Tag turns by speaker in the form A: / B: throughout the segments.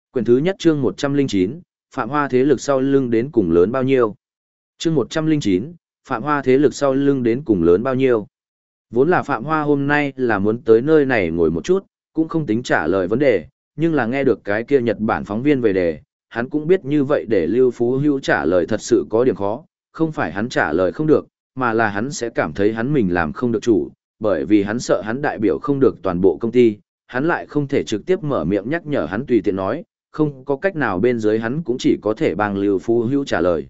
A: Quyển thứ nhất chương 109, Phạm Hoa thế lực sau lưng đến cùng lớn bao nhiêu? Chương 109, Phạm Hoa thế lực sau lưng đến cùng lớn bao nhiêu? Vốn là Phạm Hoa hôm nay là muốn tới nơi này ngồi một chút, cũng không tính trả lời vấn đề, nhưng là nghe được cái kia Nhật Bản phóng viên về đề, hắn cũng biết như vậy để Lưu Phú Hữu trả lời thật sự có điểm khó, không phải hắn trả lời không được, mà là hắn sẽ cảm thấy hắn mình làm không được chủ, bởi vì hắn sợ hắn đại biểu không được toàn bộ công ty, hắn lại không thể trực tiếp mở miệng nhắc nhở hắn tùy tiện nói, không có cách nào bên dưới hắn cũng chỉ có thể bằng Lưu Phú Hữu trả lời.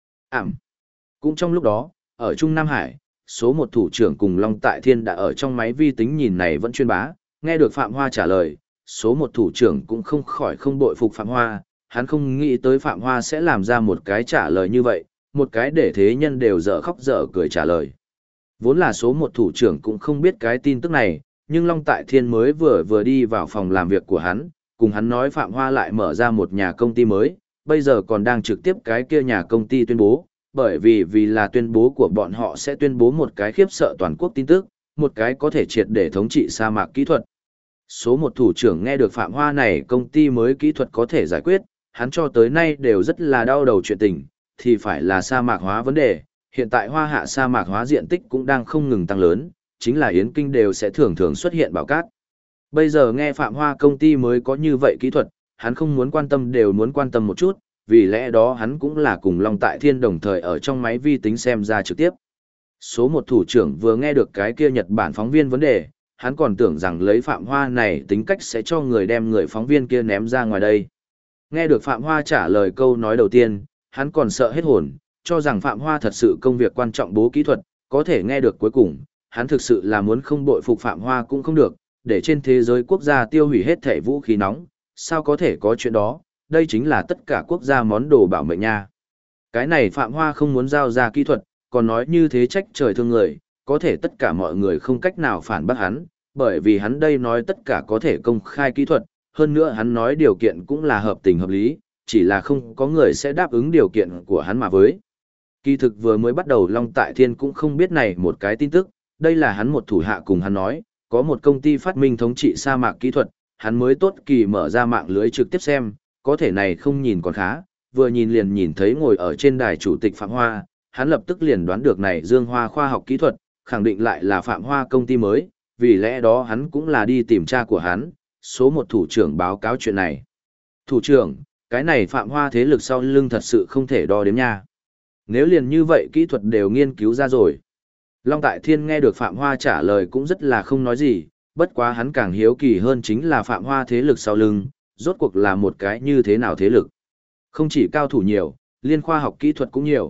A: Cũng trong lúc đó, ở Trung Nam Hải, số một thủ trưởng cùng Long Tại Thiên đã ở trong máy vi tính nhìn này vẫn chuyên bá, nghe được Phạm Hoa trả lời, số một thủ trưởng cũng không khỏi không bội phục Phạm Hoa, hắn không nghĩ tới Phạm Hoa sẽ làm ra một cái trả lời như vậy, một cái để thế nhân đều dở khóc dở cười trả lời. Vốn là số một thủ trưởng cũng không biết cái tin tức này, nhưng Long Tại Thiên mới vừa đi vào phòng làm việc của hắn, cùng hắn nói Phạm Hoa lại mở ra một nhà công ty mới, bây giờ còn đang trực tiếp cái kia nhà công ty tuyên bố, bởi vì là tuyên bố của bọn họ sẽ tuyên bố một cái khiếp sợ toàn quốc tin tức, một cái có thể triệt để thống trị sa mạc kỹ thuật. Số một thủ trưởng nghe được Phạm Hoa này công ty mới kỹ thuật có thể giải quyết, hắn cho tới nay đều rất là đau đầu chuyện tình, thì phải là sa mạc hóa vấn đề, hiện tại Hoa Hạ sa mạc hóa diện tích cũng đang không ngừng tăng lớn, chính là Yến Kinh đều sẽ thường thường xuất hiện bão cát. Bây giờ nghe Phạm Hoa công ty mới có như vậy kỹ thuật, hắn không muốn quan tâm đều muốn quan tâm một chút, vì lẽ đó hắn cũng là cùng Long Tại Thiên đồng thời ở trong máy vi tính xem ra trực tiếp. Số một thủ trưởng vừa nghe được cái kia Nhật Bản phóng viên vấn đề, hắn còn tưởng rằng lấy Phạm Hoa này tính cách sẽ cho người đem người phóng viên kia ném ra ngoài đây. Nghe được Phạm Hoa trả lời câu nói đầu tiên, hắn còn sợ hết hồn, cho rằng Phạm Hoa thật sự công việc quan trọng bố kỹ thuật, có thể nghe được cuối cùng, hắn thực sự là muốn không bội phục Phạm Hoa cũng không được, để trên thế giới quốc gia tiêu hủy hết thể vũ khí nóng, sao có thể có chuyện đó, đây chính là tất cả quốc gia món đồ bảo mệnh nha. Cái này Phạm Hoa không muốn giao ra kỹ thuật, còn nói như thế trách trời thương người, có thể tất cả mọi người không cách nào phản bác hắn, bởi vì hắn đây nói tất cả có thể công khai kỹ thuật, hơn nữa hắn nói điều kiện cũng là hợp tình hợp lý, chỉ là không có người sẽ đáp ứng điều kiện của hắn mà với. Kỳ thực vừa mới bắt đầu Long Tại Thiên cũng không biết này một cái tin tức, đây là hắn một thủ hạ cùng hắn nói, có một công ty phát minh thống trị sa mạc kỹ thuật, hắn mới tốt kỳ mở ra mạng lưới trực tiếp xem, có thể này không nhìn còn khá, vừa nhìn liền nhìn thấy ngồi ở trên đài chủ tịch Phạm Hoa, hắn lập tức liền đoán được này Dương Hoa khoa học kỹ thuật, khẳng định lại là Phạm Hoa công ty mới, vì lẽ đó hắn cũng là đi tìm cha của hắn, số một thủ trưởng báo cáo chuyện này. Thủ trưởng, cái này Phạm Hoa thế lực sau lưng thật sự không thể đo đếm nha. Nếu liền như vậy kỹ thuật đều nghiên cứu ra rồi. Long Tại Thiên nghe được Phạm Hoa trả lời cũng rất là không nói gì, bất quá hắn càng hiếu kỳ hơn chính là Phạm Hoa thế lực sau lưng, rốt cuộc là một cái như thế nào thế lực. Không chỉ cao thủ nhiều, liên khoa học kỹ thuật cũng nhiều.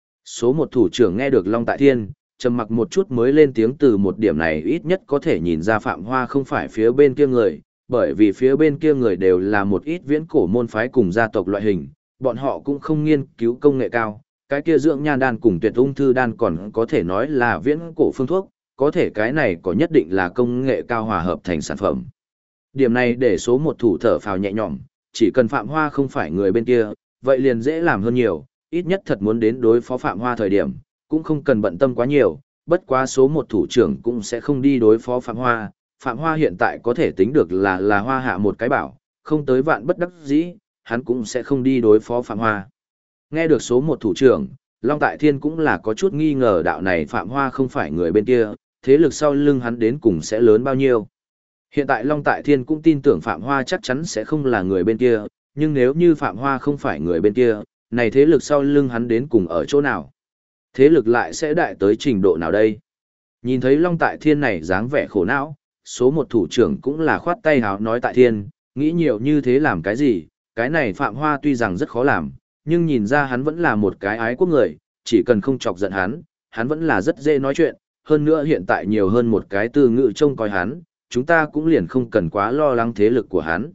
A: Số một thủ trưởng nghe được Long Tại Thiên, trầm mặc một chút mới lên tiếng từ một điểm này ít nhất có thể nhìn ra Phạm Hoa không phải phía bên kia người, bởi vì phía bên kia người đều là một ít viễn cổ môn phái cùng gia tộc loại hình, bọn họ cũng không nghiên cứu công nghệ cao, cái kia dưỡng nhan đan cùng tuyệt ung thư đan còn có thể nói là viễn cổ phương thuốc, có thể cái này có nhất định là công nghệ cao hòa hợp thành sản phẩm. Điểm này để số một thủ thở phào nhẹ nhõm, chỉ cần Phạm Hoa không phải người bên kia, vậy liền dễ làm hơn nhiều, ít nhất thật muốn đến đối phó Phạm Hoa thời điểm, cũng không cần bận tâm quá nhiều, bất quá số một thủ trưởng cũng sẽ không đi đối phó Phạm Hoa. Phạm Hoa hiện tại có thể tính được là Hoa Hạ một cái bảo, không tới vạn bất đắc dĩ, hắn cũng sẽ không đi đối phó Phạm Hoa. Nghe được số một thủ trưởng, Long Tại Thiên cũng là có chút nghi ngờ đạo này Phạm Hoa không phải người bên kia, thế lực sau lưng hắn đến cùng sẽ lớn bao nhiêu. Hiện tại Long Tại Thiên cũng tin tưởng Phạm Hoa chắc chắn sẽ không là người bên kia, nhưng nếu như Phạm Hoa không phải người bên kia, này thế lực sau lưng hắn đến cùng ở chỗ nào? Thế lực lại sẽ đại tới trình độ nào đây? Nhìn thấy Long Tại Thiên này dáng vẻ khổ não, số một thủ trưởng cũng là khoát tay háo nói Tại Thiên, nghĩ nhiều như thế làm cái gì, cái này Phạm Hoa tuy rằng rất khó làm, nhưng nhìn ra hắn vẫn là một cái ái quốc người, chỉ cần không chọc giận hắn vẫn là rất dễ nói chuyện, hơn nữa hiện tại nhiều hơn một cái từ ngữ trông coi hắn, chúng ta cũng liền không cần quá lo lắng thế lực của hắn.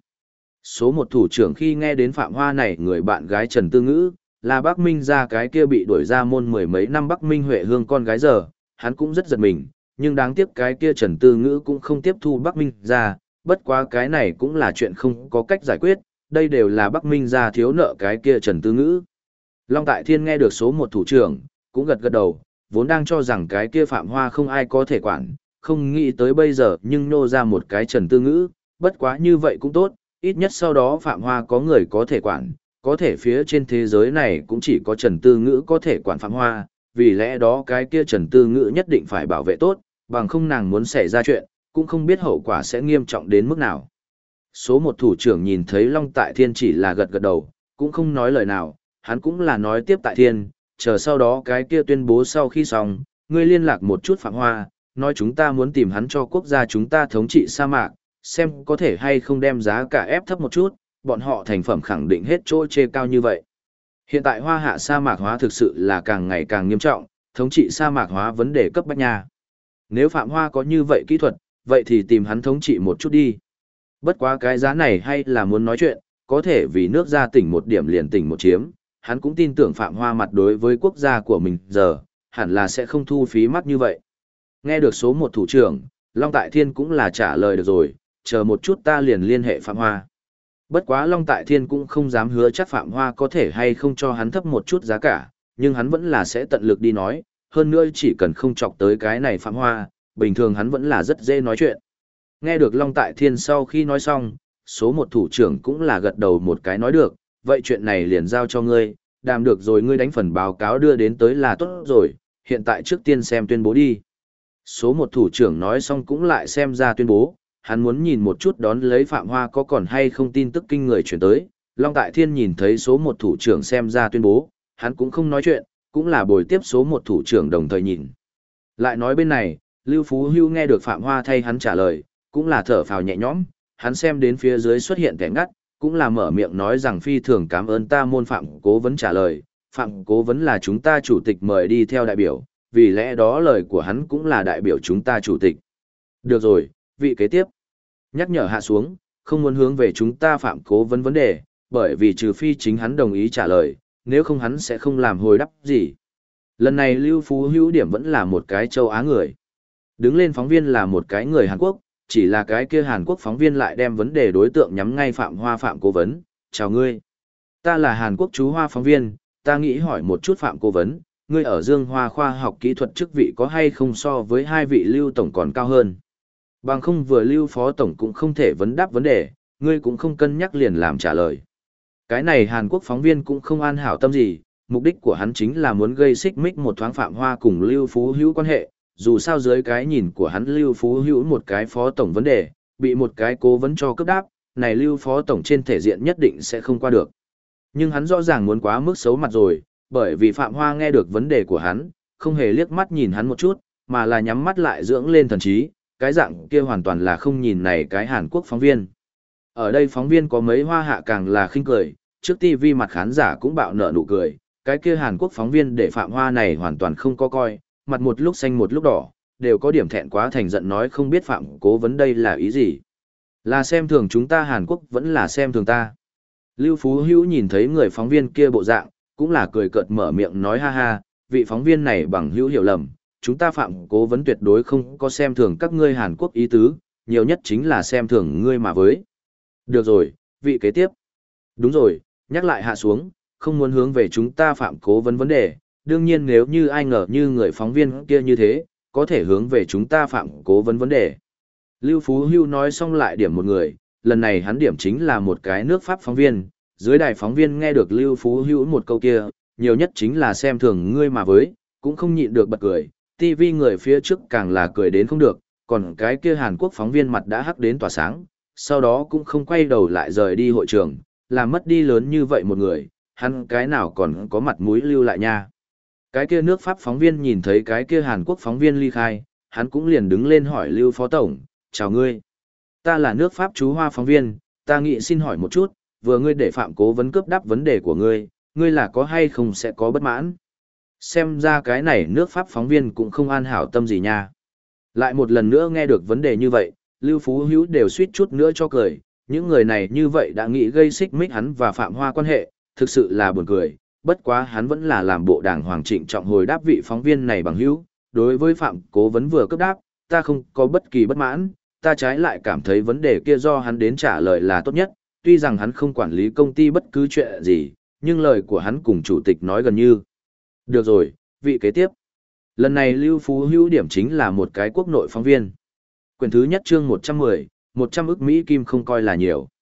A: Số một thủ trưởng khi nghe đến Phạm Hoa này người bạn gái Trần Tư Ngữ, là Bắc Minh gia cái kia bị đuổi ra môn mười mấy năm Bắc Minh Huệ Hương con gái giờ, hắn cũng rất giật mình, nhưng đáng tiếc cái kia Trần Tư Ngữ cũng không tiếp thu Bắc Minh gia, bất quá cái này cũng là chuyện không có cách giải quyết, đây đều là Bắc Minh gia thiếu nợ cái kia Trần Tư Ngữ. Long Tại Thiên nghe được số một thủ trưởng, cũng gật gật đầu, vốn đang cho rằng cái kia Phạm Hoa không ai có thể quản, không nghĩ tới bây giờ nhưng nô ra một cái Trần Tư Ngữ, bất quá như vậy cũng tốt, ít nhất sau đó Phạm Hoa có người có thể quản, có thể phía trên thế giới này cũng chỉ có Trần Tư Ngữ có thể quản Phạm Hoa, vì lẽ đó cái kia Trần Tư Ngữ nhất định phải bảo vệ tốt, bằng không nàng muốn xảy ra chuyện, cũng không biết hậu quả sẽ nghiêm trọng đến mức nào. Số một thủ trưởng nhìn thấy Long Tại Thiên chỉ là gật gật đầu, cũng không nói lời nào, hắn cũng là nói tiếp Tại Thiên, chờ sau đó cái kia tuyên bố sau khi xong, ngươi liên lạc một chút Phạm Hoa, nói chúng ta muốn tìm hắn cho quốc gia chúng ta thống trị sa mạc, xem có thể hay không đem giá cả ép thấp một chút, bọn họ thành phẩm khẳng định hết chỗ chê cao như vậy. Hiện tại Hoa Hạ sa mạc hóa thực sự là càng ngày càng nghiêm trọng, thống trị sa mạc hóa vấn đề cấp bách nha. Nếu Phạm Hoa có như vậy kỹ thuật, vậy thì tìm hắn thống trị một chút đi. Bất quá cái giá này hay là muốn nói chuyện, có thể vì nước ra tỉnh một điểm liền tỉnh một chiếm, hắn cũng tin tưởng Phạm Hoa mặt đối với quốc gia của mình giờ, hẳn là sẽ không thu phí mắc như vậy. Nghe được số một thủ trưởng, Long Tại Thiên cũng là trả lời được rồi, chờ một chút ta liền liên hệ Phạm Hoa. Bất quá Long Tại Thiên cũng không dám hứa chắc Phạm Hoa có thể hay không cho hắn thấp một chút giá cả, nhưng hắn vẫn là sẽ tận lực đi nói, hơn nữa chỉ cần không chọc tới cái này Phạm Hoa, bình thường hắn vẫn là rất dễ nói chuyện. Nghe được Long Tại Thiên sau khi nói xong, số một thủ trưởng cũng là gật đầu một cái nói được, vậy chuyện này liền giao cho ngươi, đàm được rồi ngươi đánh phần báo cáo đưa đến tới là tốt rồi, hiện tại trước tiên xem tuyên bố đi. Số một thủ trưởng nói xong cũng lại xem ra tuyên bố, hắn muốn nhìn một chút đón lấy Phạm Hoa có còn hay không tin tức kinh người chuyển tới. Long Tại Thiên nhìn thấy số một thủ trưởng xem ra tuyên bố, hắn cũng không nói chuyện, cũng là bồi tiếp số một thủ trưởng đồng thời nhìn. Lại nói bên này, Lưu Phú Hưu nghe được Phạm Hoa thay hắn trả lời, cũng là thở phào nhẹ nhõm, hắn xem đến phía dưới xuất hiện kẻ ngắt, cũng là mở miệng nói rằng phi thường cảm ơn ta môn Phạm Cố Vấn trả lời, Phạm Cố Vấn là chúng ta chủ tịch mời đi theo đại biểu, vì lẽ đó lời của hắn cũng là đại biểu chúng ta chủ tịch. Được rồi, vị kế tiếp. Nhắc nhở hạ xuống, không muốn hướng về chúng ta Phạm Cố Vấn vấn đề, bởi vì trừ phi chính hắn đồng ý trả lời, nếu không hắn sẽ không làm hồi đáp gì. Lần này Lưu Phú Hữu điểm vẫn là một cái châu Á người. Đứng lên phóng viên là một cái người Hàn Quốc, chỉ là cái kia Hàn Quốc phóng viên lại đem vấn đề đối tượng nhắm ngay Phạm Hoa Phạm Cố Vấn. Chào ngươi. Ta là Hàn Quốc chú Hoa phóng viên, ta nghĩ hỏi một chút Phạm Cố Vấn, ngươi ở Dương Hoa khoa học kỹ thuật chức vị có hay không so với hai vị Lưu Tổng còn cao hơn? Bằng không vừa Lưu Phó Tổng cũng không thể vấn đáp vấn đề, ngươi cũng không cân nhắc liền làm trả lời. Cái này Hàn Quốc phóng viên cũng không an hảo tâm gì, mục đích của hắn chính là muốn gây xích mích một thoáng Phạm Hoa cùng Lưu Phú Hữu quan hệ, dù sao dưới cái nhìn của hắn Lưu Phú Hữu một cái Phó Tổng vấn đề, bị một cái cố vấn cho cấp đáp, này Lưu Phó Tổng trên thể diện nhất định sẽ không qua được. Nhưng hắn rõ ràng muốn quá mức xấu mặt rồi, bởi vì Phạm Hoa nghe được vấn đề của hắn, không hề liếc mắt nhìn hắn một chút, mà là nhắm mắt lại dưỡng lên thần trí, cái dạng kia hoàn toàn là không nhìn này cái Hàn Quốc phóng viên. Ở đây phóng viên có mấy Hoa Hạ càng là khinh cười, trước TV mặt khán giả cũng bạo nở nụ cười, cái kia Hàn Quốc phóng viên để Phạm Hoa này hoàn toàn không có coi, mặt một lúc xanh một lúc đỏ, đều có điểm thẹn quá thành giận nói không biết Phạm Cố Vấn đây là ý gì. Là xem thường chúng ta Hàn Quốc vẫn là xem thường ta. Lưu Phú Hữu nhìn thấy người phóng viên kia bộ dạng, cũng là cười cợt mở miệng nói ha ha, vị phóng viên này bằng hữu hiểu lầm, chúng ta Phạm Cố Vấn tuyệt đối không có xem thường các ngươi Hàn Quốc ý tứ, nhiều nhất chính là xem thường ngươi mà với. Được rồi, vị kế tiếp. Đúng rồi, nhắc lại hạ xuống, không muốn hướng về chúng ta Phạm Cố Vấn vấn đề, đương nhiên nếu như ai ngờ như người phóng viên kia như thế, có thể hướng về chúng ta Phạm Cố Vấn vấn đề. Lưu Phú Hưu nói xong lại điểm một người, lần này hắn điểm chính là một cái nước Pháp phóng viên, dưới đài phóng viên nghe được Lưu Phú Hưu một câu kia, nhiều nhất chính là xem thường ngươi mà với, cũng không nhịn được bật cười, TV người phía trước càng là cười đến không được, còn cái kia Hàn Quốc phóng viên mặt đã hắc đến tỏa sáng, sau đó cũng không quay đầu lại rời đi hội trường, làm mất đi lớn như vậy một người, hắn cái nào còn có mặt mũi lưu lại nha. Cái kia nước Pháp phóng viên nhìn thấy cái kia Hàn Quốc phóng viên ly khai, hắn cũng liền đứng lên hỏi Lưu Phó Tổng, chào ngươi. Ta là nước Pháp chú Hoa phóng viên, ta nghĩ xin hỏi một chút, vừa ngươi để Phạm Cố Vấn cướp đáp vấn đề của ngươi, ngươi là có hay không sẽ có bất mãn. Xem ra cái này nước Pháp phóng viên cũng không an hảo tâm gì nha. Lại một lần nữa nghe được vấn đề như vậy, Lưu Phú Hữu đều suýt chút nữa cho cười, những người này như vậy đã nghĩ gây xích mích hắn và Phạm Hoa quan hệ, thực sự là buồn cười, bất quá hắn vẫn là làm bộ đàng hoàng trịnh trọng hồi đáp vị phóng viên này bằng hữu, đối với Phạm Cố Vấn vừa cấp đáp, ta không có bất kỳ bất mãn, ta trái lại cảm thấy vấn đề kia do hắn đến trả lời là tốt nhất, tuy rằng hắn không quản lý công ty bất cứ chuyện gì, nhưng lời của hắn cùng chủ tịch nói gần như. Được rồi, vị kế tiếp. Lần này Lưu Phú Hữu điểm chính là một cái quốc nội phóng viên. Quyển thứ nhất chương 110, 100 ức Mỹ Kim không coi là nhiều.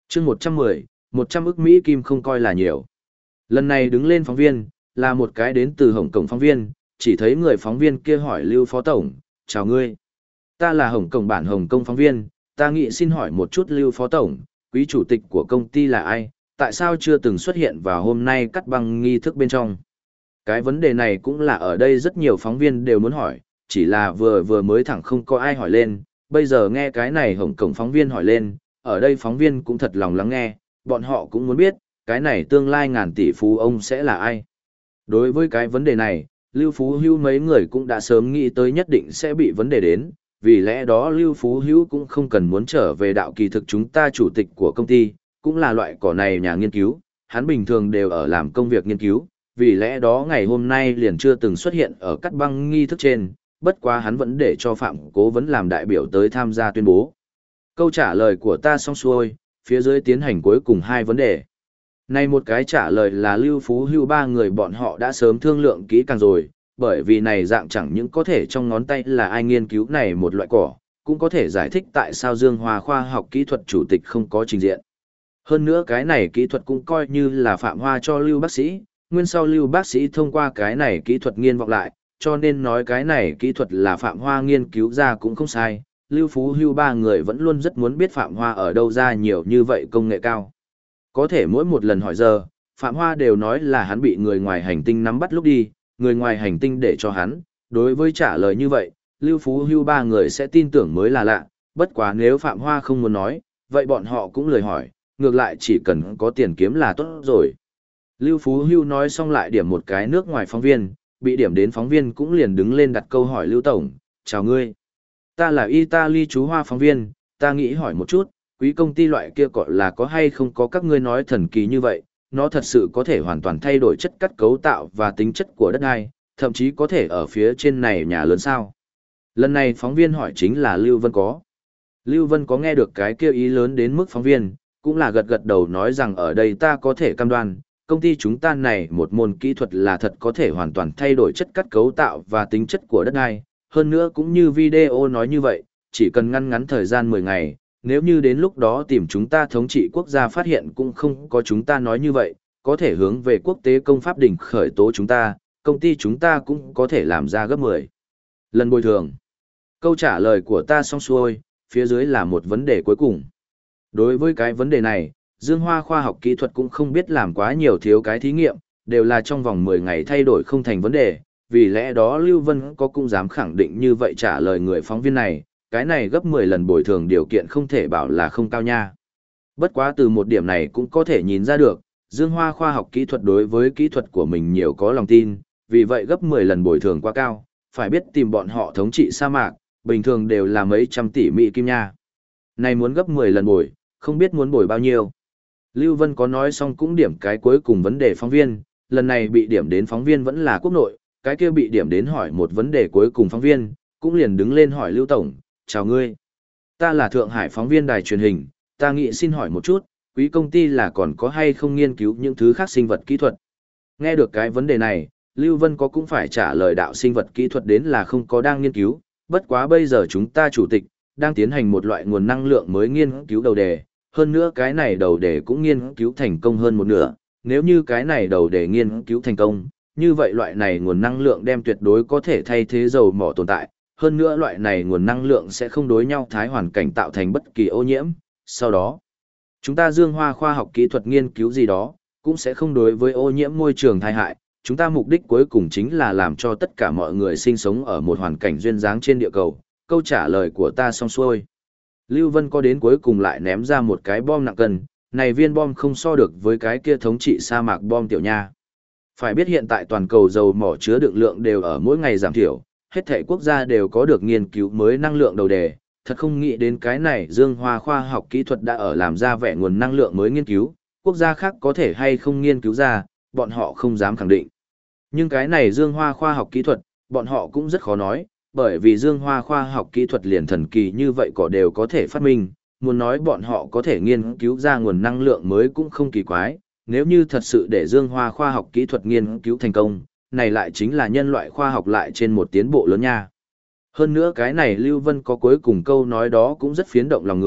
A: chương 110, 100 ức Mỹ Kim không coi là nhiều. Lần này đứng lên phóng viên, là một cái đến từ Hồng Kông phóng viên, chỉ thấy người phóng viên kia hỏi Lưu Phó Tổng, chào ngươi. Ta là Hồng Kông bản Hồng Kông phóng viên, ta nghĩ xin hỏi một chút Lưu Phó Tổng, quý chủ tịch của công ty là ai, tại sao chưa từng xuất hiện vào hôm nay cắt băng nghi thức bên trong. Cái vấn đề này cũng là ở đây rất nhiều phóng viên đều muốn hỏi, chỉ là vừa mới thẳng không có ai hỏi lên, bây giờ nghe cái này Hồng Kông phóng viên hỏi lên, ở đây phóng viên cũng thật lòng lắng nghe, bọn họ cũng muốn biết, cái này tương lai ngàn tỷ phú ông sẽ là ai. Đối với cái vấn đề này, Lưu Phú Hữu mấy người cũng đã sớm nghĩ tới nhất định sẽ bị vấn đề đến, vì lẽ đó Lưu Phú Hữu cũng không cần muốn trở về đạo kỳ thực chúng ta chủ tịch của công ty, cũng là loại cỏ này nhà nghiên cứu, hắn bình thường đều ở làm công việc nghiên cứu, vì lẽ đó ngày hôm nay liền chưa từng xuất hiện ở cắt băng nghi thức trên, bất quá hắn vẫn để cho Phạm Cố Vấn làm đại biểu tới tham gia tuyên bố. Câu trả lời của ta xong xuôi, phía dưới tiến hành cuối cùng hai vấn đề. Này một cái trả lời là Lưu Phú Hữu ba người bọn họ đã sớm thương lượng kỹ càng rồi, bởi vì này dạng chẳng những có thể trong ngón tay là ai nghiên cứu này một loại cỏ, cũng có thể giải thích tại sao Dương Hoa khoa học kỹ thuật chủ tịch không có trình diện. Hơn nữa cái này kỹ thuật cũng coi như là Phạm Hoa cho Lưu bác sĩ, nguyên sau Lưu bác sĩ thông qua cái này kỹ thuật nghiên vọng lại, cho nên nói cái này kỹ thuật là Phạm Hoa nghiên cứu ra cũng không sai. Lưu Phú Hữu ba người vẫn luôn rất muốn biết Phạm Hoa ở đâu ra nhiều như vậy công nghệ cao. Có thể mỗi một lần hỏi giờ, Phạm Hoa đều nói là hắn bị người ngoài hành tinh nắm bắt lúc đi, người ngoài hành tinh để cho hắn. Đối với trả lời như vậy, Lưu Phú Hữu ba người sẽ tin tưởng mới là lạ, bất quá nếu Phạm Hoa không muốn nói, vậy bọn họ cũng lười hỏi, ngược lại chỉ cần có tiền kiếm là tốt rồi. Lưu Phú Hữu nói xong lại điểm một cái nước ngoài phóng viên, bị điểm đến phóng viên cũng liền đứng lên đặt câu hỏi Lưu Tổng, chào ngươi. Ta là Italy chú Hoa phóng viên, ta nghĩ hỏi một chút, quý công ty loại kia gọi là có hay không có các ngươi nói thần kỳ như vậy, nó thật sự có thể hoàn toàn thay đổi chất cắt cấu tạo và tính chất của đất đai, thậm chí có thể ở phía trên này nhà lớn sao. Lần này phóng viên hỏi chính là Lưu Vân có. Lưu Vân có nghe được cái kia ý lớn đến mức phóng viên, cũng là gật gật đầu nói rằng ở đây ta có thể cam đoan, công ty chúng ta này một môn kỹ thuật là thật có thể hoàn toàn thay đổi chất cắt cấu tạo và tính chất của đất đai. Hơn nữa cũng như video nói như vậy, chỉ cần ngăn ngắn thời gian 10 ngày, nếu như đến lúc đó tìm chúng ta thống trị quốc gia phát hiện cũng không có chúng ta nói như vậy, có thể hướng về quốc tế công pháp đỉnh khởi tố chúng ta, công ty chúng ta cũng có thể làm ra gấp 10 lần bồi thường. Câu trả lời của ta xong xuôi, phía dưới là một vấn đề cuối cùng. Đối với cái vấn đề này, Dương Hoa khoa học kỹ thuật cũng không biết làm quá nhiều thiếu cái thí nghiệm, đều là trong vòng 10 ngày thay đổi không thành vấn đề, vì lẽ đó Lưu Vân có cũng dám khẳng định như vậy trả lời người phóng viên này, cái này gấp 10 lần bồi thường điều kiện không thể bảo là không cao nha. Bất quá từ một điểm này cũng có thể nhìn ra được, Dương Hoa khoa học kỹ thuật đối với kỹ thuật của mình nhiều có lòng tin, vì vậy gấp 10 lần bồi thường quá cao, phải biết tìm bọn họ thống trị sa mạc, bình thường đều là mấy trăm tỷ Mỹ kim nha. Này muốn gấp 10 lần bồi, không biết muốn bồi bao nhiêu. Lưu Vân có nói xong cũng điểm cái cuối cùng vấn đề phóng viên, lần này bị điểm đến phóng viên vẫn là quốc nội, cái kia bị điểm đến hỏi một vấn đề cuối cùng phóng viên, cũng liền đứng lên hỏi Lưu Tổng, chào ngươi. Ta là Thượng Hải phóng viên đài truyền hình, ta nghĩ xin hỏi một chút, quý công ty là còn có hay không nghiên cứu những thứ khác sinh vật kỹ thuật. Nghe được cái vấn đề này, Lưu Vân có cũng phải trả lời đạo sinh vật kỹ thuật đến là không có đang nghiên cứu, bất quá bây giờ chúng ta chủ tịch, đang tiến hành một loại nguồn năng lượng mới nghiên cứu đầu đề, hơn nữa cái này đầu đề cũng nghiên cứu thành công hơn một nửa, nếu như cái này đầu đề nghiên cứu thành công, như vậy loại này nguồn năng lượng đem tuyệt đối có thể thay thế dầu mỏ tồn tại, hơn nữa loại này nguồn năng lượng sẽ không đối nhau thái hoàn cảnh tạo thành bất kỳ ô nhiễm, sau đó, chúng ta Dương Hoa khoa học kỹ thuật nghiên cứu gì đó, cũng sẽ không đối với ô nhiễm môi trường tai hại, chúng ta mục đích cuối cùng chính là làm cho tất cả mọi người sinh sống ở một hoàn cảnh duyên dáng trên địa cầu, câu trả lời của ta xong xuôi. Lưu Vân có đến cuối cùng lại ném ra một cái bom nặng cân, này viên bom không so được với cái kia thống trị sa mạc bom tiểu nha. Phải biết hiện tại toàn cầu dầu mỏ chứa đựng lượng đều ở mỗi ngày giảm thiểu, hết thảy quốc gia đều có được nghiên cứu mới năng lượng đầu đề, thật không nghĩ đến cái này Dương Hoa khoa học kỹ thuật đã ở làm ra vẻ nguồn năng lượng mới nghiên cứu, quốc gia khác có thể hay không nghiên cứu ra, bọn họ không dám khẳng định. Nhưng cái này Dương Hoa khoa học kỹ thuật, bọn họ cũng rất khó nói, bởi vì Dương Hoa khoa học kỹ thuật liền thần kỳ như vậy có đều có thể phát minh, muốn nói bọn họ có thể nghiên cứu ra nguồn năng lượng mới cũng không kỳ quái, nếu như thật sự để Dương Hoa khoa học kỹ thuật nghiên cứu thành công, này lại chính là nhân loại khoa học lại trên một tiến bộ lớn nha. Hơn nữa cái này Lưu Vân có cuối cùng câu nói đó cũng rất phiến động lòng người,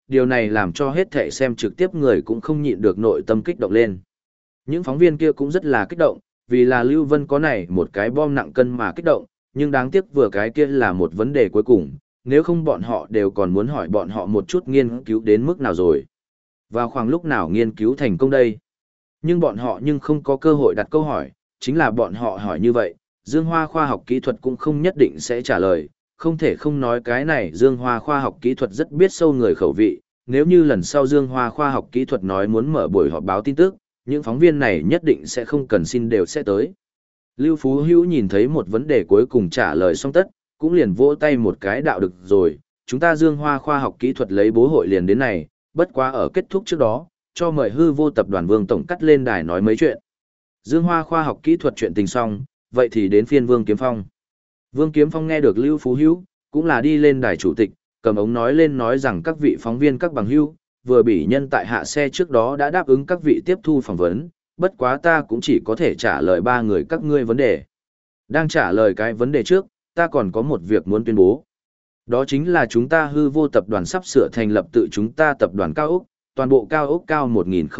A: điều này làm cho hết thảy xem trực tiếp người cũng không nhịn được nội tâm kích động lên. Những phóng viên kia cũng rất là kích động, vì là Lưu Vân có này một cái bom nặng cân mà kích động, nhưng đáng tiếc vừa cái kia là một vấn đề cuối cùng, nếu không bọn họ đều còn muốn hỏi bọn họ một chút nghiên cứu đến mức nào rồi. Vào khoảng lúc nào nghiên cứu thành công đây? Nhưng bọn họ nhưng không có cơ hội đặt câu hỏi, chính là bọn họ hỏi như vậy, Dương Hoa khoa học kỹ thuật cũng không nhất định sẽ trả lời, không thể không nói cái này Dương Hoa khoa học kỹ thuật rất biết sâu người khẩu vị, nếu như lần sau Dương Hoa khoa học kỹ thuật nói muốn mở buổi họp báo tin tức, những phóng viên này nhất định sẽ không cần xin đều sẽ tới. Lưu Phú Hữu nhìn thấy một vấn đề cuối cùng trả lời xong tất, cũng liền vỗ tay một cái đạo được rồi, chúng ta Dương Hoa khoa học kỹ thuật lấy bố hội liền đến này, bất quá ở kết thúc trước đó, cho mời hư vô tập đoàn Vương Tổng cắt lên đài nói mấy chuyện. Dương Hoa khoa học kỹ thuật chuyện tình xong, vậy thì đến phiên Vương Kiếm Phong. Vương Kiếm Phong nghe được Lưu Phú Hữu, cũng là đi lên đài chủ tịch, cầm ống nói lên nói rằng các vị phóng viên các bằng hữu, vừa bị nhân tại hạ xe trước đó đã đáp ứng các vị tiếp thu phỏng vấn, bất quá ta cũng chỉ có thể trả lời 3 người các ngươi vấn đề. Đang trả lời cái vấn đề trước, ta còn có một việc muốn tuyên bố. Đó chính là chúng ta hư vô tập đoàn sắp sửa thành lập tự chúng ta tập đoàn cao ốc, toàn bộ cao ốc cao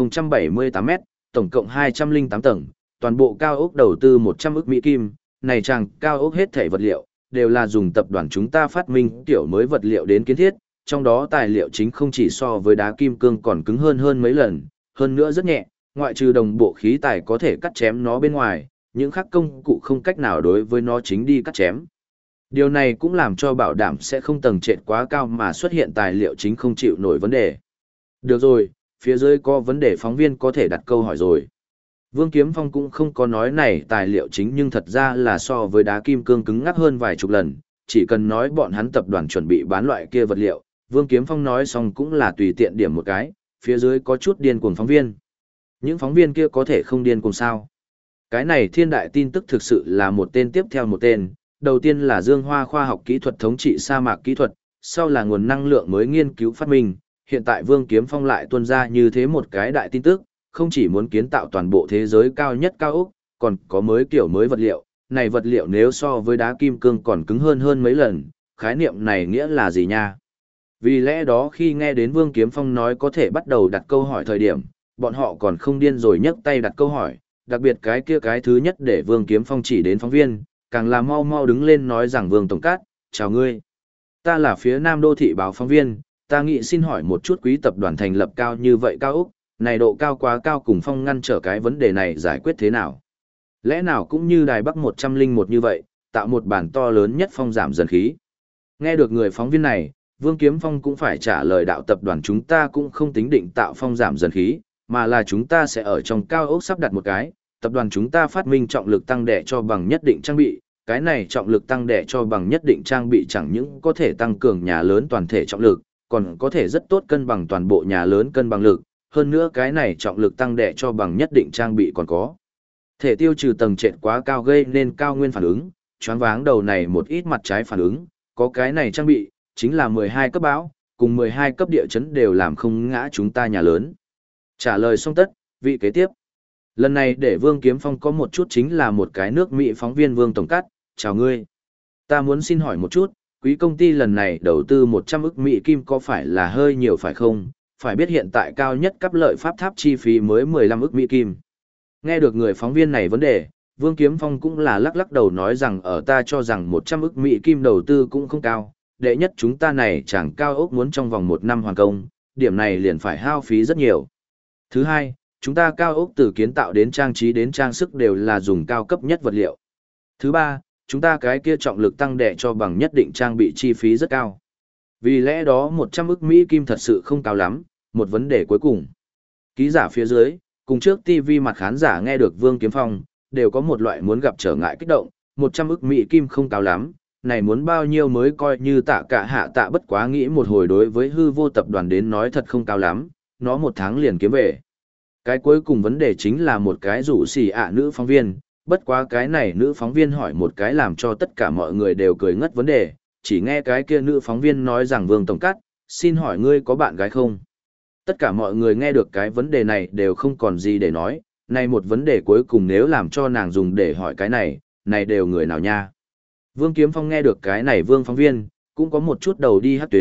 A: 1078 mét, tổng cộng 208 tầng, toàn bộ cao ốc đầu tư 100 ức Mỹ Kim, này chàng cao ốc hết thảy vật liệu, đều là dùng tập đoàn chúng ta phát minh kiểu mới vật liệu đến kiến thiết, trong đó tài liệu chính không chỉ so với đá kim cương còn cứng hơn mấy lần, hơn nữa rất nhẹ, ngoại trừ đồng bộ khí tài có thể cắt chém nó bên ngoài, những khác công cụ không cách nào đối với nó chính đi cắt chém. Điều này cũng làm cho bảo đảm sẽ không tầng trệt quá cao mà xuất hiện tài liệu chính không chịu nổi vấn đề. Được rồi, phía dưới có vấn đề phóng viên có thể đặt câu hỏi rồi. Vương Kiếm Phong cũng không có nói này tài liệu chính nhưng thật ra là so với đá kim cương cứng ngắc hơn vài chục lần, chỉ cần nói bọn hắn tập đoàn chuẩn bị bán loại kia vật liệu, Vương Kiếm Phong nói xong cũng là tùy tiện điểm một cái, phía dưới có chút điên cuồng phóng viên. Những phóng viên kia có thể không điên cuồng sao? Cái này thiên đại tin tức thực sự là một tên tiếp theo một tên, đầu tiên là Dương Hoa khoa học kỹ thuật thống trị sa mạc kỹ thuật, sau là nguồn năng lượng mới nghiên cứu phát minh, hiện tại Vương Kiếm Phong lại tuôn ra như thế một cái đại tin tức, không chỉ muốn kiến tạo toàn bộ thế giới cao nhất cao ốc, còn có mới kiểu mới vật liệu, này vật liệu nếu so với đá kim cương còn cứng hơn mấy lần, khái niệm này nghĩa là gì nha? Vì lẽ đó khi nghe đến Vương Kiếm Phong nói có thể bắt đầu đặt câu hỏi thời điểm, bọn họ còn không điên rồi nhấc tay đặt câu hỏi, đặc biệt cái kia cái thứ nhất để Vương Kiếm Phong chỉ đến phóng viên, càng là mau đứng lên nói rằng Vương Tổng Cát, chào ngươi. Ta là phía Nam Đô Thị báo phóng viên, ta nghĩ xin hỏi một chút quý tập đoàn thành lập cao như vậy cao ốc, này độ cao quá cao cùng phong ngăn trở cái vấn đề này giải quyết thế nào? Lẽ nào cũng như Đài Bắc 101 như vậy, tạo một bản to lớn nhất phong giảm dần khí? Nghe được người phóng viên này, Vương Kiếm Phong cũng phải trả lời đạo tập đoàn chúng ta cũng không tính định tạo phong giảm dần khí, mà là chúng ta sẽ ở trong cao ốc sắp đặt một cái, tập đoàn chúng ta phát minh trọng lực tăng đẻ cho bằng nhất định trang bị, cái này trọng lực tăng đẻ cho bằng nhất định trang bị chẳng những có thể tăng cường nhà lớn toàn thể trọng lực, còn có thể rất tốt cân bằng toàn bộ nhà lớn cân bằng lực, hơn nữa cái này trọng lực tăng đẻ cho bằng nhất định trang bị còn có thể tiêu trừ tầng trệt quá cao gây nên cao nguyên phản ứng, choáng váng đầu này một ít mặt trái phản ứng, có cái này trang bị, chính là 12 cấp bão, cùng 12 cấp địa chấn đều làm không ngã chúng ta nhà lớn. Trả lời xong tất, vị kế tiếp. Lần này để Vương Kiếm Phong có một chút chính là một cái nước Mỹ phóng viên Vương Tổng Cát, chào ngươi. Ta muốn xin hỏi một chút, quý công ty lần này đầu tư 100 ức Mỹ Kim có phải là hơi nhiều phải không? Phải biết hiện tại cao nhất cấp lợi pháp tháp chi phí mới 15 ức Mỹ Kim. Nghe được người phóng viên này vấn đề, Vương Kiếm Phong cũng là lắc đầu nói rằng ở ta cho rằng 100 ức Mỹ Kim đầu tư cũng không cao, đệ nhất chúng ta này chẳng cao ốc muốn trong vòng 1 năm hoàn công, điểm này liền phải hao phí rất nhiều. Thứ hai, chúng ta cao ốc từ kiến tạo đến trang trí đến trang sức đều là dùng cao cấp nhất vật liệu. Thứ ba, chúng ta cái kia trọng lực tăng đẻ cho bằng nhất định trang bị chi phí rất cao. Vì lẽ đó 100 ức Mỹ Kim thật sự không cao lắm, một vấn đề cuối cùng. Ký giả phía dưới, cùng trước TV mặt khán giả nghe được Vương Kiếm Phong, đều có một loại muốn gặp trở ngại kích động, 100 ức Mỹ Kim không cao lắm, này muốn bao nhiêu mới coi như tạ cả hạ tạ bất quá nghĩ một hồi đối với hư vô tập đoàn đến nói thật không cao lắm, nó 1 tháng liền kiếm về. Cái cuối cùng vấn đề chính là một cái rủ xì nữ phóng viên, bất quá cái này nữ phóng viên hỏi một cái làm cho tất cả mọi người đều cười ngất vấn đề, chỉ nghe cái kia nữ phóng viên nói rằng Vương Tổng Cát, xin hỏi ngươi có bạn gái không? Tất cả mọi người nghe được cái vấn đề này đều không còn gì để nói, này một vấn đề cuối cùng nếu làm cho nàng dùng để hỏi cái này đều người nào nha? Vương Kiếm Phong nghe được cái này Vương phóng viên, cũng có một chút đầu đi hát tuyến,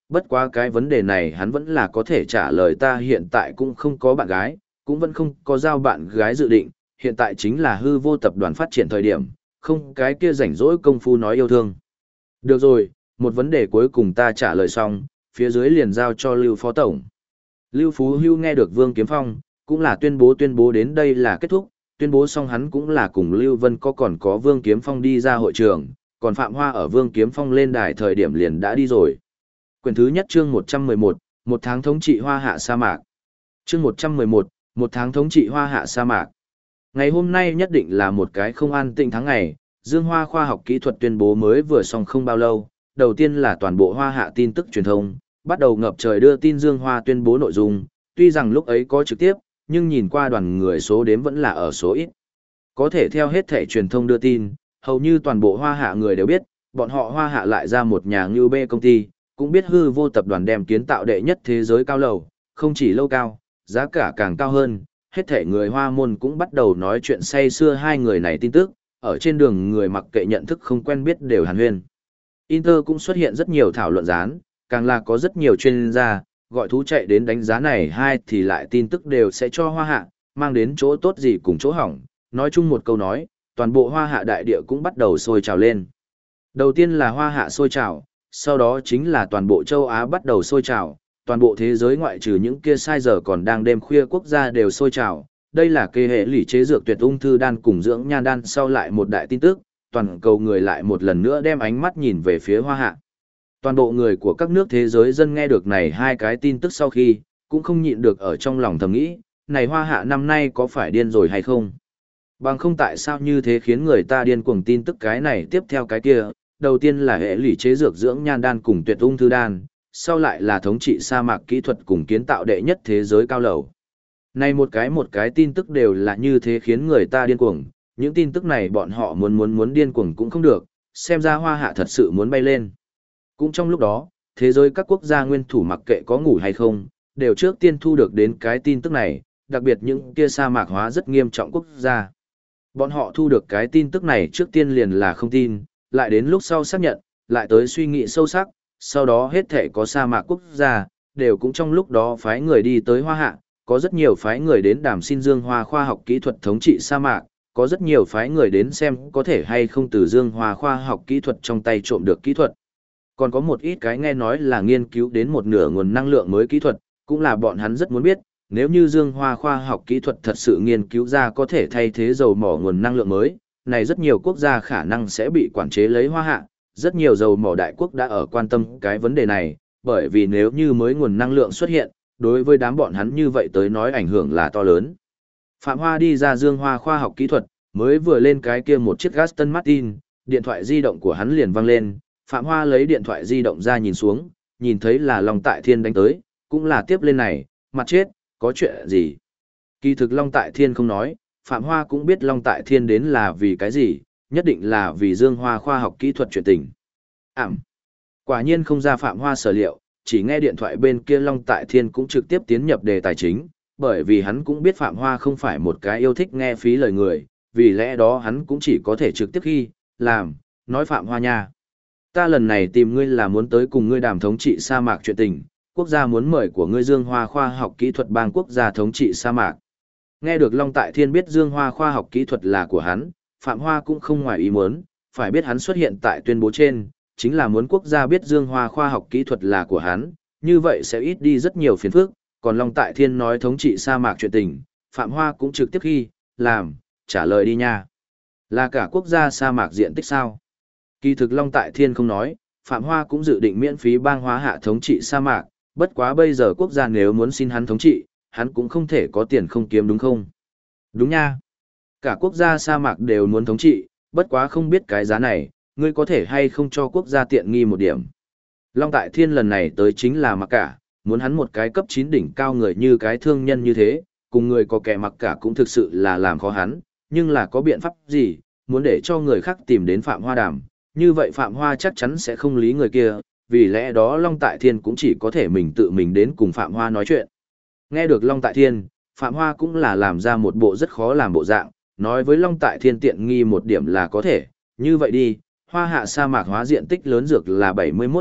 A: Bất quá cái vấn đề này hắn vẫn là có thể trả lời, ta hiện tại cũng không có bạn gái, cũng vẫn không có giao bạn gái dự định, hiện tại chính là hư vô tập đoàn phát triển thời điểm, không cái kia rảnh rỗi công phu nói yêu thương. Được rồi, một vấn đề cuối cùng ta trả lời xong, phía dưới liền giao cho Lưu Phó Tổng. Lưu Phú Hưu nghe được Vương Kiếm Phong, cũng là tuyên bố đến đây là kết thúc, tuyên bố xong hắn cũng là cùng Lưu Vân còn có Vương Kiếm Phong đi ra hội trường, còn Phạm Hoa ở Vương Kiếm Phong lên đài thời điểm liền đã đi rồi. Quyển thứ nhất chương 111, một tháng thống trị Hoa Hạ sa mạc. Chương 111, một tháng thống trị Hoa Hạ sa mạc. Ngày hôm nay nhất định là một cái không an tĩnh tháng ngày, Dương Hoa khoa học kỹ thuật tuyên bố mới vừa xong không bao lâu, đầu tiên là toàn bộ Hoa Hạ tin tức truyền thông, bắt đầu ngập trời đưa tin Dương Hoa tuyên bố nội dung, tuy rằng lúc ấy có trực tiếp, nhưng nhìn qua đoàn người số đếm vẫn là ở số ít. Có thể theo hết thể truyền thông đưa tin, hầu như toàn bộ Hoa Hạ người đều biết, bọn họ Hoa Hạ lại ra một nhà ngưu bê công ty, cũng biết hư vô tập đoàn đem kiến tạo đệ nhất thế giới cao lầu, không chỉ lâu cao, giá cả càng cao hơn, hết thể người Hoa môn cũng bắt đầu nói chuyện say xưa hai người này tin tức, ở trên đường người mặc kệ nhận thức không quen biết đều hàn huyên. Inter cũng xuất hiện rất nhiều thảo luận gián, càng là có rất nhiều chuyên gia, gọi thú chạy đến đánh giá này hai thì lại tin tức đều sẽ cho Hoa Hạ, mang đến chỗ tốt gì cùng chỗ hỏng, nói chung một câu nói, toàn bộ Hoa Hạ đại địa cũng bắt đầu sôi trào lên. Đầu tiên là Hoa Hạ sôi trào, sau đó chính là toàn bộ châu Á bắt đầu sôi trào, toàn bộ thế giới ngoại trừ những kia sai giờ còn đang đêm khuya quốc gia đều sôi trào. Đây là kê hệ lỷ chế dược tuyệt ung thư đan cùng dưỡng nhan đan sau lại một đại tin tức, toàn cầu người lại một lần nữa đem ánh mắt nhìn về phía Hoa Hạ. Toàn bộ người của các nước thế giới dân nghe được này hai cái tin tức sau khi, cũng không nhịn được ở trong lòng thầm nghĩ, này Hoa Hạ năm nay có phải điên rồi hay không? Bằng không tại sao như thế khiến người ta điên cuồng tin tức cái này tiếp theo cái kia, đầu tiên là hệ lỷ chế dược dưỡng nhan đan cùng tuyệt ung thư đan, sau lại là thống trị sa mạc kỹ thuật cùng kiến tạo đệ nhất thế giới cao lầu. Này một cái tin tức đều là như thế khiến người ta điên cuồng, những tin tức này bọn họ muốn điên cuồng cũng không được, xem ra Hoa Hạ thật sự muốn bay lên. Cũng trong lúc đó, thế giới các quốc gia nguyên thủ mặc kệ có ngủ hay không, đều trước tiên thu được đến cái tin tức này, đặc biệt những kia sa mạc hóa rất nghiêm trọng quốc gia. Bọn họ thu được cái tin tức này trước tiên liền là không tin, lại đến lúc sau xác nhận, lại tới suy nghĩ sâu sắc, sau đó hết thể có sa mạc quốc gia, đều cũng trong lúc đó phái người đi tới Hoa Hạ, có rất nhiều phái người đến đàm xin Dương Hoa khoa học kỹ thuật thống trị sa mạc, có rất nhiều phái người đến xem có thể hay không từ Dương Hoa khoa học kỹ thuật trong tay trộm được kỹ thuật. Còn có một ít cái nghe nói là nghiên cứu đến một nửa nguồn năng lượng mới kỹ thuật, cũng là bọn hắn rất muốn biết, nếu như Dương Hoa khoa học kỹ thuật thật sự nghiên cứu ra có thể thay thế dầu mỏ nguồn năng lượng mới, này rất nhiều quốc gia khả năng sẽ bị quản chế lấy Hoa Hạ, rất nhiều dầu mỏ đại quốc đã ở quan tâm cái vấn đề này, bởi vì nếu như mới nguồn năng lượng xuất hiện, đối với đám bọn hắn như vậy tới nói ảnh hưởng là to lớn. Phạm Hoa đi ra Dương Hoa khoa học kỹ thuật, mới vừa lên cái kia một chiếc Aston Martin, điện thoại di động của hắn liền vang lên, Phạm Hoa lấy điện thoại di động ra nhìn xuống, nhìn thấy là Long Tại Thiên đánh tới, cũng là tiếp lên này, mặt chết, có chuyện gì? Kỳ thực Long Tại Thiên không nói, Phạm Hoa cũng biết Long Tại Thiên đến là vì cái gì, nhất định là vì Dương Hoa khoa học kỹ thuật chuyện tình. Quả nhiên không ra Phạm Hoa sở liệu, chỉ nghe điện thoại bên kia Long Tại Thiên cũng trực tiếp tiến nhập đề tài chính, bởi vì hắn cũng biết Phạm Hoa không phải một cái yêu thích nghe phí lời người, vì lẽ đó hắn cũng chỉ có thể trực tiếp khi, làm, nói Phạm Hoa nha. Ta lần này tìm ngươi là muốn tới cùng ngươi đàm thống trị sa mạc chuyện tình, quốc gia muốn mời của ngươi Dương Hoa khoa học kỹ thuật bang quốc gia thống trị sa mạc. Nghe được Long Tại Thiên biết Dương Hoa khoa học kỹ thuật là của hắn, Phạm Hoa cũng không ngoài ý muốn, phải biết hắn xuất hiện tại tuyên bố trên, chính là muốn quốc gia biết Dương Hoa khoa học kỹ thuật là của hắn, như vậy sẽ ít đi rất nhiều phiền phức, còn Long Tại Thiên nói thống trị sa mạc chuyện tình, Phạm Hoa cũng trực tiếp khi, làm, trả lời đi nha. Là cả quốc gia sa mạc diện tích sao? Kỳ thực Long Tại Thiên không nói, Phạm Hoa cũng dự định miễn phí bang Hoa Hạ thống trị sa mạc, bất quá bây giờ quốc gia nếu muốn xin hắn thống trị, hắn cũng không thể có tiền không kiếm đúng không? Đúng nha. Cả quốc gia sa mạc đều muốn thống trị, bất quá không biết cái giá này, ngươi có thể hay không cho quốc gia tiện nghi một điểm. Long Tại Thiên lần này tới chính là mặc cả, muốn hắn một cái cấp 9 đỉnh cao người như cái thương nhân như thế, cùng người có kẻ mặc cả cũng thực sự là làm khó hắn, nhưng là có biện pháp gì, muốn để cho người khác tìm đến Phạm Hoa đàm, như vậy Phạm Hoa chắc chắn sẽ không lý người kia, vì lẽ đó Long Tại Thiên cũng chỉ có thể mình tự mình đến cùng Phạm Hoa nói chuyện. Nghe được Long Tại Thiên, Phạm Hoa cũng là làm ra một bộ rất khó làm bộ dạng, nói với Long Tại Thiên tiện nghi một điểm là có thể, như vậy đi, Hoa Hạ sa mạc hóa diện tích lớn dược là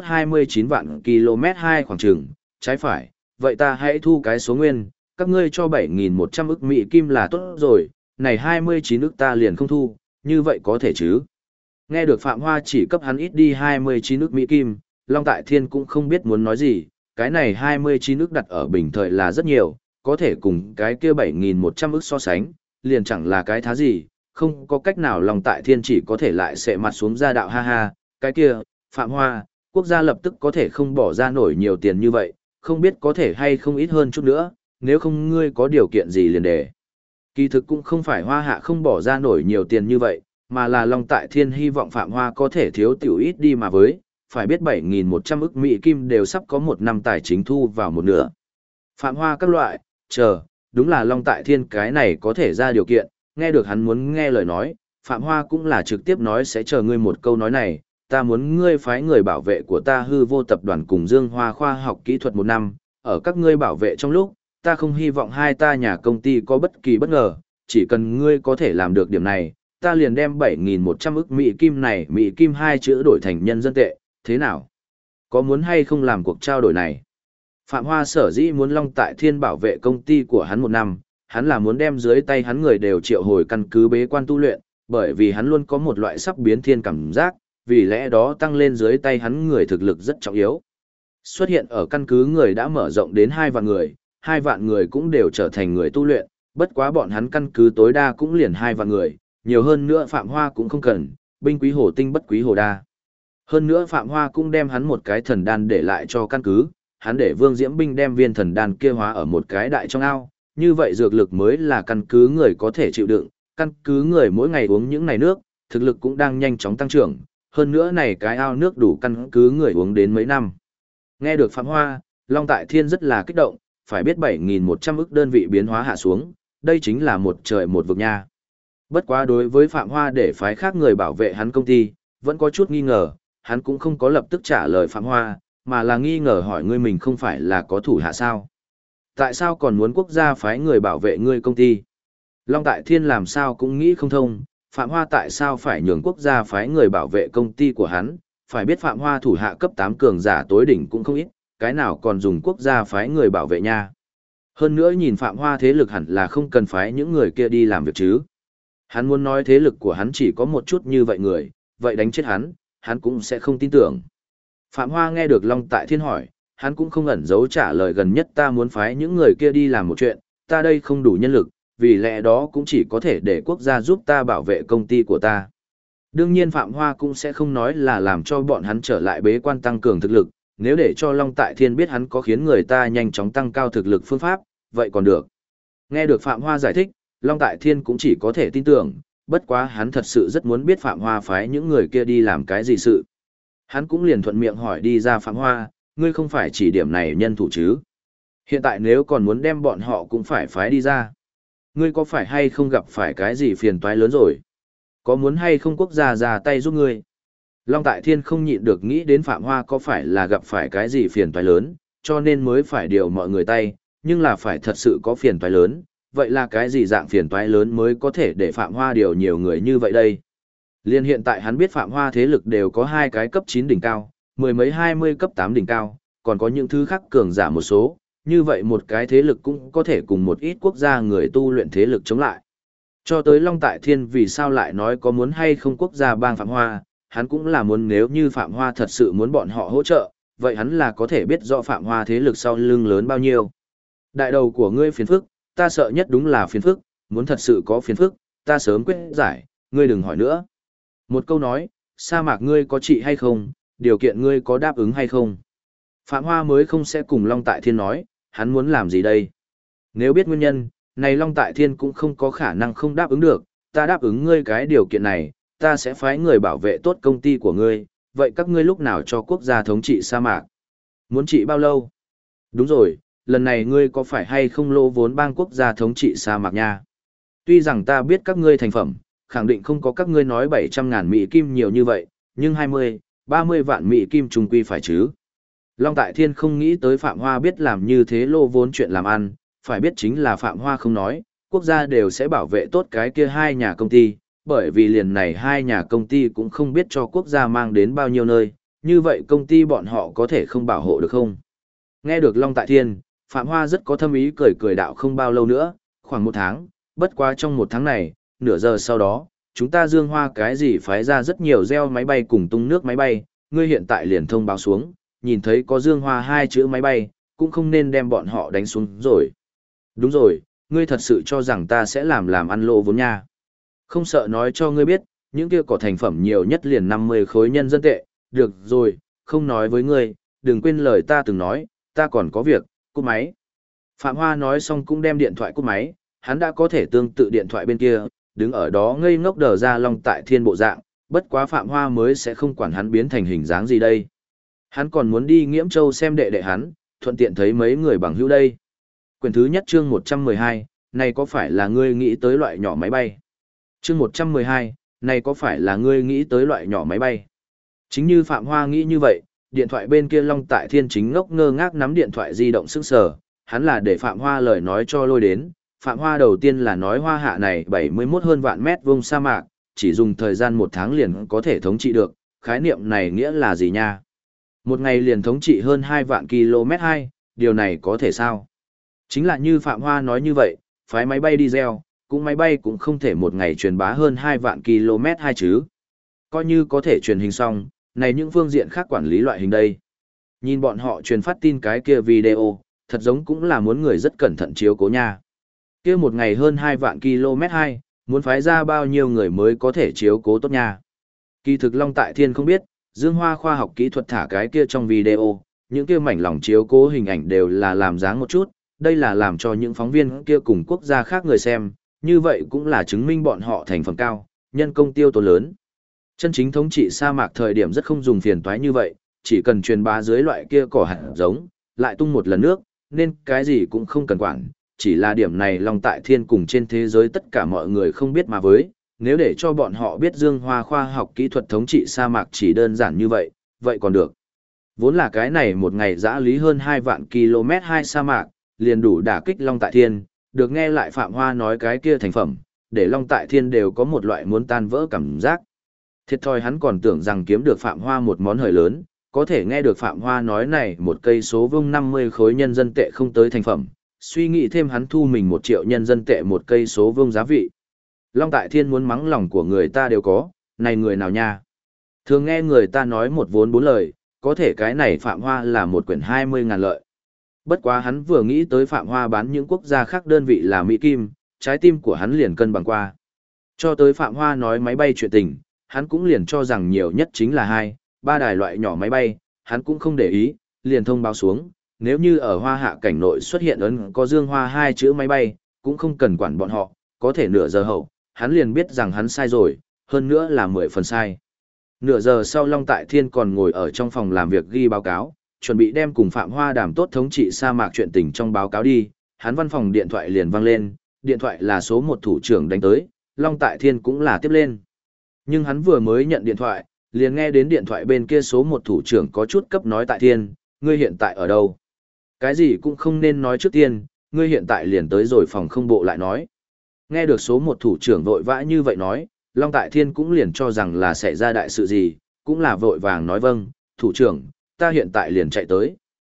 A: 71-29 vạn km2 khoảng chừng, trái phải, vậy ta hãy thu cái số nguyên, các ngươi cho 7.100 ức Mỹ Kim là tốt rồi, này 29 ức ta liền không thu, như vậy có thể chứ? Nghe được Phạm Hoa chỉ cấp hắn ít đi 29 ức Mỹ Kim, Long Tại Thiên cũng không biết muốn nói gì, cái này 29 ức đặt ở bình thời là rất nhiều, có thể cùng cái kia 7.100 ức so sánh, liền chẳng là cái thá gì, không có cách nào Long Tại Thiên chỉ có thể lại sệ mặt xuống ra đạo ha ha, cái kia, Phạm Hoa, quốc gia lập tức có thể không bỏ ra nổi nhiều tiền như vậy, không biết có thể hay không ít hơn chút nữa, nếu không ngươi có điều kiện gì liền đề. Kỳ thực cũng không phải Hoa Hạ không bỏ ra nổi nhiều tiền như vậy, mà là Long Tại Thiên hy vọng Phạm Hoa có thể thiếu tiểu ít đi mà với, phải biết 7.100 ức Mỹ Kim đều sắp có một năm tài chính thu vào một nửa. Phạm Hoa các loại, chờ, đúng là Long Tại Thiên cái này có thể ra điều kiện, nghe được hắn muốn nghe lời nói, Phạm Hoa cũng là trực tiếp nói sẽ chờ ngươi một câu nói này, ta muốn ngươi phái người bảo vệ của ta Hư Vô tập đoàn cùng Dương Hoa khoa học kỹ thuật một năm, ở các ngươi bảo vệ trong lúc, ta không hy vọng hai ta nhà công ty có bất kỳ bất ngờ, chỉ cần ngươi có thể làm được điểm này, ta liền đem 7.100 ức Mỹ Kim này Mỹ Kim hai chữ đổi thành nhân dân tệ, thế nào? Có muốn hay không làm cuộc trao đổi này? Phạm Hoa sở dĩ muốn Long Tại Thiên bảo vệ công ty của hắn một năm, hắn là muốn đem dưới tay hắn người đều triệu hồi căn cứ bế quan tu luyện, bởi vì hắn luôn có một loại sắp biến thiên cảm giác, vì lẽ đó tăng lên dưới tay hắn người thực lực rất trọng yếu. Xuất hiện ở căn cứ người đã mở rộng đến 2 vạn người, 2 vạn người cũng đều trở thành người tu luyện, bất quá bọn hắn căn cứ tối đa cũng liền 2 vạn người, nhiều hơn nữa Phạm Hoa cũng không cần, binh quý hồ tinh bất quý hồ đa. Hơn nữa Phạm Hoa cũng đem hắn một cái thần đan để lại cho căn cứ, hắn để Vương Diễm Binh đem viên thần đan kia hóa ở một cái đại trong ao, như vậy dược lực mới là căn cứ người có thể chịu đựng, căn cứ người mỗi ngày uống những này nước, thực lực cũng đang nhanh chóng tăng trưởng, hơn nữa này cái ao nước đủ căn cứ người uống đến mấy năm. Nghe được Phạm Hoa, Long Tại Thiên rất là kích động, phải biết 7.100 ức đơn vị biến hóa hạ xuống, đây chính là một trời một vực nha. Bất quá đối với Phạm Hoa để phái khác người bảo vệ hắn công ty, vẫn có chút nghi ngờ, hắn cũng không có lập tức trả lời Phạm Hoa, mà là nghi ngờ hỏi ngươi mình không phải là có thủ hạ sao. Tại sao còn muốn quốc gia phái người bảo vệ ngươi công ty? Long Tại Thiên làm sao cũng nghĩ không thông, Phạm Hoa tại sao phải nhường quốc gia phái người bảo vệ công ty của hắn, phải biết Phạm Hoa thủ hạ cấp 8 cường giả tối đỉnh cũng không ít, cái nào còn dùng quốc gia phái người bảo vệ nha. Hơn nữa nhìn Phạm Hoa thế lực hẳn là không cần phái những người kia đi làm việc chứ. Hắn muốn nói thế lực của hắn chỉ có một chút như vậy người, vậy đánh chết hắn cũng sẽ không tin tưởng. Phạm Hoa nghe được Long Tại Thiên hỏi, hắn cũng không ẩn giấu trả lời gần nhất ta muốn phái những người kia đi làm một chuyện, ta đây không đủ nhân lực, vì lẽ đó cũng chỉ có thể để quốc gia giúp ta bảo vệ công ty của ta. Đương nhiên Phạm Hoa cũng sẽ không nói là làm cho bọn hắn trở lại bế quan tăng cường thực lực, nếu để cho Long Tại Thiên biết hắn có khiến người ta nhanh chóng tăng cao thực lực phương pháp, vậy còn được. Nghe được Phạm Hoa giải thích, Long Tại Thiên cũng chỉ có thể tin tưởng, bất quá hắn thật sự rất muốn biết Phạm Hoa phái những người kia đi làm cái gì sự. Hắn cũng liền thuận miệng hỏi đi ra Phạm Hoa, ngươi không phải chỉ điểm này nhân thủ chứ? Hiện tại nếu còn muốn đem bọn họ cũng phải phái đi ra. Ngươi có phải hay không gặp phải cái gì phiền toái lớn rồi? Có muốn hay không quốc gia ra tay giúp ngươi? Long Tại Thiên không nhịn được nghĩ đến Phạm Hoa có phải là gặp phải cái gì phiền toái lớn, cho nên mới phải điều mọi người tay, nhưng là phải thật sự có phiền toái lớn, vậy là cái gì dạng phiền toái lớn mới có thể để Phạm Hoa điều nhiều người như vậy đây? Liên hiện tại hắn biết Phạm Hoa thế lực đều có 2 cái cấp 9 đỉnh cao, mười mấy 20 cấp 8 đỉnh cao, còn có những thứ khác cường giả một số, như vậy một cái thế lực cũng có thể cùng một ít quốc gia người tu luyện thế lực chống lại. Cho tới Long Tại Thiên vì sao lại nói có muốn hay không quốc gia bang Phạm Hoa, hắn cũng là muốn nếu như Phạm Hoa thật sự muốn bọn họ hỗ trợ, vậy hắn là có thể biết rõ Phạm Hoa thế lực sau lưng lớn bao nhiêu. Đại đầu của ngươi phiền phức, ta sợ nhất đúng là phiền phức, muốn thật sự có phiền phức, ta sớm quyết giải, ngươi đừng hỏi nữa. Một câu nói, sa mạc ngươi có trị hay không, điều kiện ngươi có đáp ứng hay không. Phạm Hoa mới không sẽ cùng Long Tại Thiên nói, hắn muốn làm gì đây. Nếu biết nguyên nhân, này Long Tại Thiên cũng không có khả năng không đáp ứng được, ta đáp ứng ngươi cái điều kiện này, ta sẽ phái người bảo vệ tốt công ty của ngươi, vậy các ngươi lúc nào cho quốc gia thống trị sa mạc? Muốn trị bao lâu? Đúng rồi, lần này ngươi có phải hay không lỗ vốn bang quốc gia thống trị sa mạc nha? Tuy rằng ta biết các ngươi thành phẩm, khẳng định không có các ngươi nói 700.000 Mỹ Kim nhiều như vậy, nhưng 20, 30 vạn Mỹ Kim trung quy phải chứ. Long Tại Thiên không nghĩ tới Phạm Hoa biết làm như thế lô vốn chuyện làm ăn, phải biết chính là Phạm Hoa không nói, quốc gia đều sẽ bảo vệ tốt cái kia 2 nhà công ty, bởi vì liền này hai nhà công ty cũng không biết cho quốc gia mang đến bao nhiêu nơi, như vậy công ty bọn họ có thể không bảo hộ được không? Nghe được Long Tại Thiên, Phạm Hoa rất có thâm ý cười cười đạo không bao lâu nữa, khoảng 1 tháng, bất quá trong 1 tháng này, nửa giờ sau đó, chúng ta Dương Hoa cái gì phái ra rất nhiều gieo máy bay cùng tung nước máy bay, ngươi hiện tại liền thông báo xuống, nhìn thấy có Dương Hoa 2 chữ máy bay, cũng không nên đem bọn họ đánh xuống rồi. Đúng rồi, ngươi thật sự cho rằng ta sẽ làm ăn lỗ vốn nha. Không sợ nói cho ngươi biết, những kia cỏ thành phẩm nhiều nhất liền 50 khối nhân dân tệ, được rồi, không nói với ngươi, đừng quên lời ta từng nói, ta còn có việc, cúp máy. Phạm Hoa nói xong cũng đem điện thoại cúp máy, hắn đã có thể tương tự điện thoại bên kia, đứng ở đó ngây ngốc đờ ra Long Tại Thiên bộ dạng, bất quá Phạm Hoa mới sẽ không quản hắn biến thành hình dáng gì đây. Hắn còn muốn đi Nghiễm Châu xem đệ đệ hắn, thuận tiện thấy mấy người bằng hữu đây. Quyển thứ nhất chương 112, này có phải là ngươi nghĩ tới loại nhỏ máy bay? Chương 112, này có phải là ngươi nghĩ tới loại nhỏ máy bay? Chính như Phạm Hoa nghĩ như vậy, điện thoại bên kia Long Tại Thiên chính ngốc ngơ ngác nắm điện thoại di động sững sờ, hắn là để Phạm Hoa lời nói cho lôi đến. Phạm Hoa đầu tiên là nói Hoa Hạ này 71 hơn vạn mét vuông sa mạc, chỉ dùng thời gian 1 tháng liền có thể thống trị được, khái niệm này nghĩa là gì nha? Một ngày liền thống trị hơn 2 vạn km2, điều này có thể sao? Chính là như Phạm Hoa nói như vậy, phái máy bay đi gieo, cũng máy bay cũng không thể một ngày truyền bá hơn 2 vạn km2 chứ. Coi như có thể truyền hình xong, này những phương diện khác quản lý loại hình đây. Nhìn bọn họ truyền phát tin cái kia video, thật giống cũng là muốn người rất cẩn thận chiếu cố nha. Kia một ngày hơn 2 vạn km2, muốn phái ra bao nhiêu người mới có thể chiếu cố tốt nha. Kỳ thực Long Tại Thiên không biết, Dương Hoa khoa học kỹ thuật thả cái kia trong video, những kia mảnh lỏng chiếu cố hình ảnh đều là làm dáng một chút, đây là làm cho những phóng viên kia cùng quốc gia khác người xem, như vậy cũng là chứng minh bọn họ thành phẩm cao, nhân công tiêu tốn lớn. Chân chính thống trị sa mạc thời điểm rất không dùng phiền toái như vậy, chỉ cần truyền bá dưới loại kia cỏ hạt giống, lại tung một lần nước, nên cái gì cũng không cần quản, chỉ là điểm này Long Tại Thiên cùng trên thế giới tất cả mọi người không biết mà với, nếu để cho bọn họ biết Dương Hoa khoa học kỹ thuật thống trị sa mạc chỉ đơn giản như vậy, vậy còn được. Vốn là cái này một ngày dã lý hơn 2 vạn km2 sa mạc, liền đủ đả kích Long Tại Thiên, được nghe lại Phạm Hoa nói cái kia thành phẩm, để Long Tại Thiên đều có một loại muốn tan vỡ cảm giác. Thiệt thòi hắn còn tưởng rằng kiếm được Phạm Hoa một món hời lớn, có thể nghe được Phạm Hoa nói này một cây số vuông 50 khối nhân dân tệ không tới thành phẩm, suy nghĩ thêm hắn thu mình 1 triệu nhân dân tệ một cây số vuông giá vị. Long Tại Thiên muốn mắng lòng của người ta đều có, này người nào nha? Thường nghe người ta nói một vốn 4 lời, có thể cái này Phạm Hoa là một quyển 20.000 lợi. Bất quá hắn vừa nghĩ tới Phạm Hoa bán những quốc gia khác đơn vị là Mỹ Kim, trái tim của hắn liền cân bằng qua. Cho tới Phạm Hoa nói máy bay chuyện tình, hắn cũng liền cho rằng nhiều nhất chính là 2, 3 đài loại nhỏ máy bay, hắn cũng không để ý, liền thông báo xuống, nếu như ở Hoa Hạ cảnh nội xuất hiện ấn có Dương Hoa 2 chữ máy bay, cũng không cần quản bọn họ, có thể nửa giờ hậu, hắn liền biết rằng hắn sai rồi, hơn nữa là 10 phần sai. Nửa giờ sau Long Tại Thiên còn ngồi ở trong phòng làm việc ghi báo cáo, chuẩn bị đem cùng Phạm Hoa đàm tốt thống trị sa mạc chuyện tình trong báo cáo đi, hắn văn phòng điện thoại liền vang lên, điện thoại là số 1 thủ trưởng đánh tới, Long Tại Thiên cũng là tiếp lên. Nhưng hắn vừa mới nhận điện thoại, liền nghe đến điện thoại bên kia số 1 thủ trưởng có chút cấp nói Tại Thiên, ngươi hiện tại ở đâu? Cái gì cũng không nên nói trước tiên, ngươi hiện tại liền tới rồi phòng không bộ lại nói. Nghe được số 1 thủ trưởng vội vã như vậy nói, Long Tại Thiên cũng liền cho rằng là xảy ra đại sự gì, cũng là vội vàng nói vâng, thủ trưởng, ta hiện tại liền chạy tới.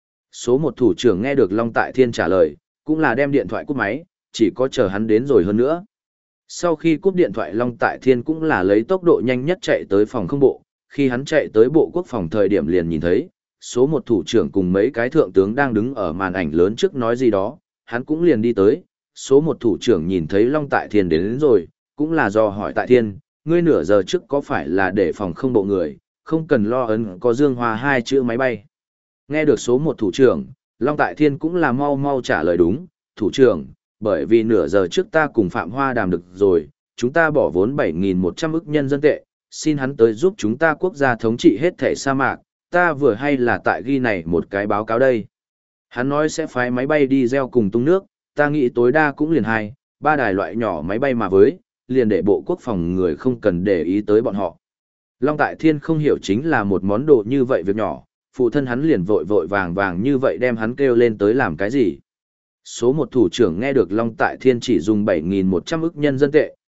A: Số 1 thủ trưởng nghe được Long Tại Thiên trả lời, cũng là đem điện thoại cúp máy, chỉ có chờ hắn đến rồi hơn nữa. Sau khi cúp điện thoại Long Tại Thiên cũng là lấy tốc độ nhanh nhất chạy tới phòng không bộ, khi hắn chạy tới bộ quốc phòng thời điểm liền nhìn thấy, số 1 thủ trưởng cùng mấy cái thượng tướng đang đứng ở màn ảnh lớn trước nói gì đó, hắn cũng liền đi tới, số 1 thủ trưởng nhìn thấy Long Tại Thiên đến rồi, cũng là do hỏi Tại Thiên, ngươi nửa giờ trước có phải là để phòng không bộ người, không cần lo ấn có Dương Hoa 2 chữ máy bay. Nghe được số 1 thủ trưởng, Long Tại Thiên cũng là mau mau trả lời đúng, thủ trưởng, bởi vì nửa giờ trước ta cùng Phạm Hoa đàm được rồi, chúng ta bỏ vốn 7.100 ức nhân dân tệ, xin hắn tới giúp chúng ta quốc gia thống trị hết thể sa mạc, ta vừa hay là tại ghi này một cái báo cáo đây. Hắn nói sẽ phái máy bay đi gieo cùng tung nước, ta nghĩ tối đa cũng liền 2, 3 đài loại nhỏ máy bay mà với, liền để bộ quốc phòng người không cần để ý tới bọn họ. Long Tại Thiên không hiểu chính là một món đồ như vậy việc nhỏ, phụ thân hắn liền vội vội vàng vàng như vậy đem hắn kêu lên tới làm cái gì. Số 1 thủ trưởng nghe được Long Tại Thiên chỉ dùng 7.100 ức nhân dân tệ,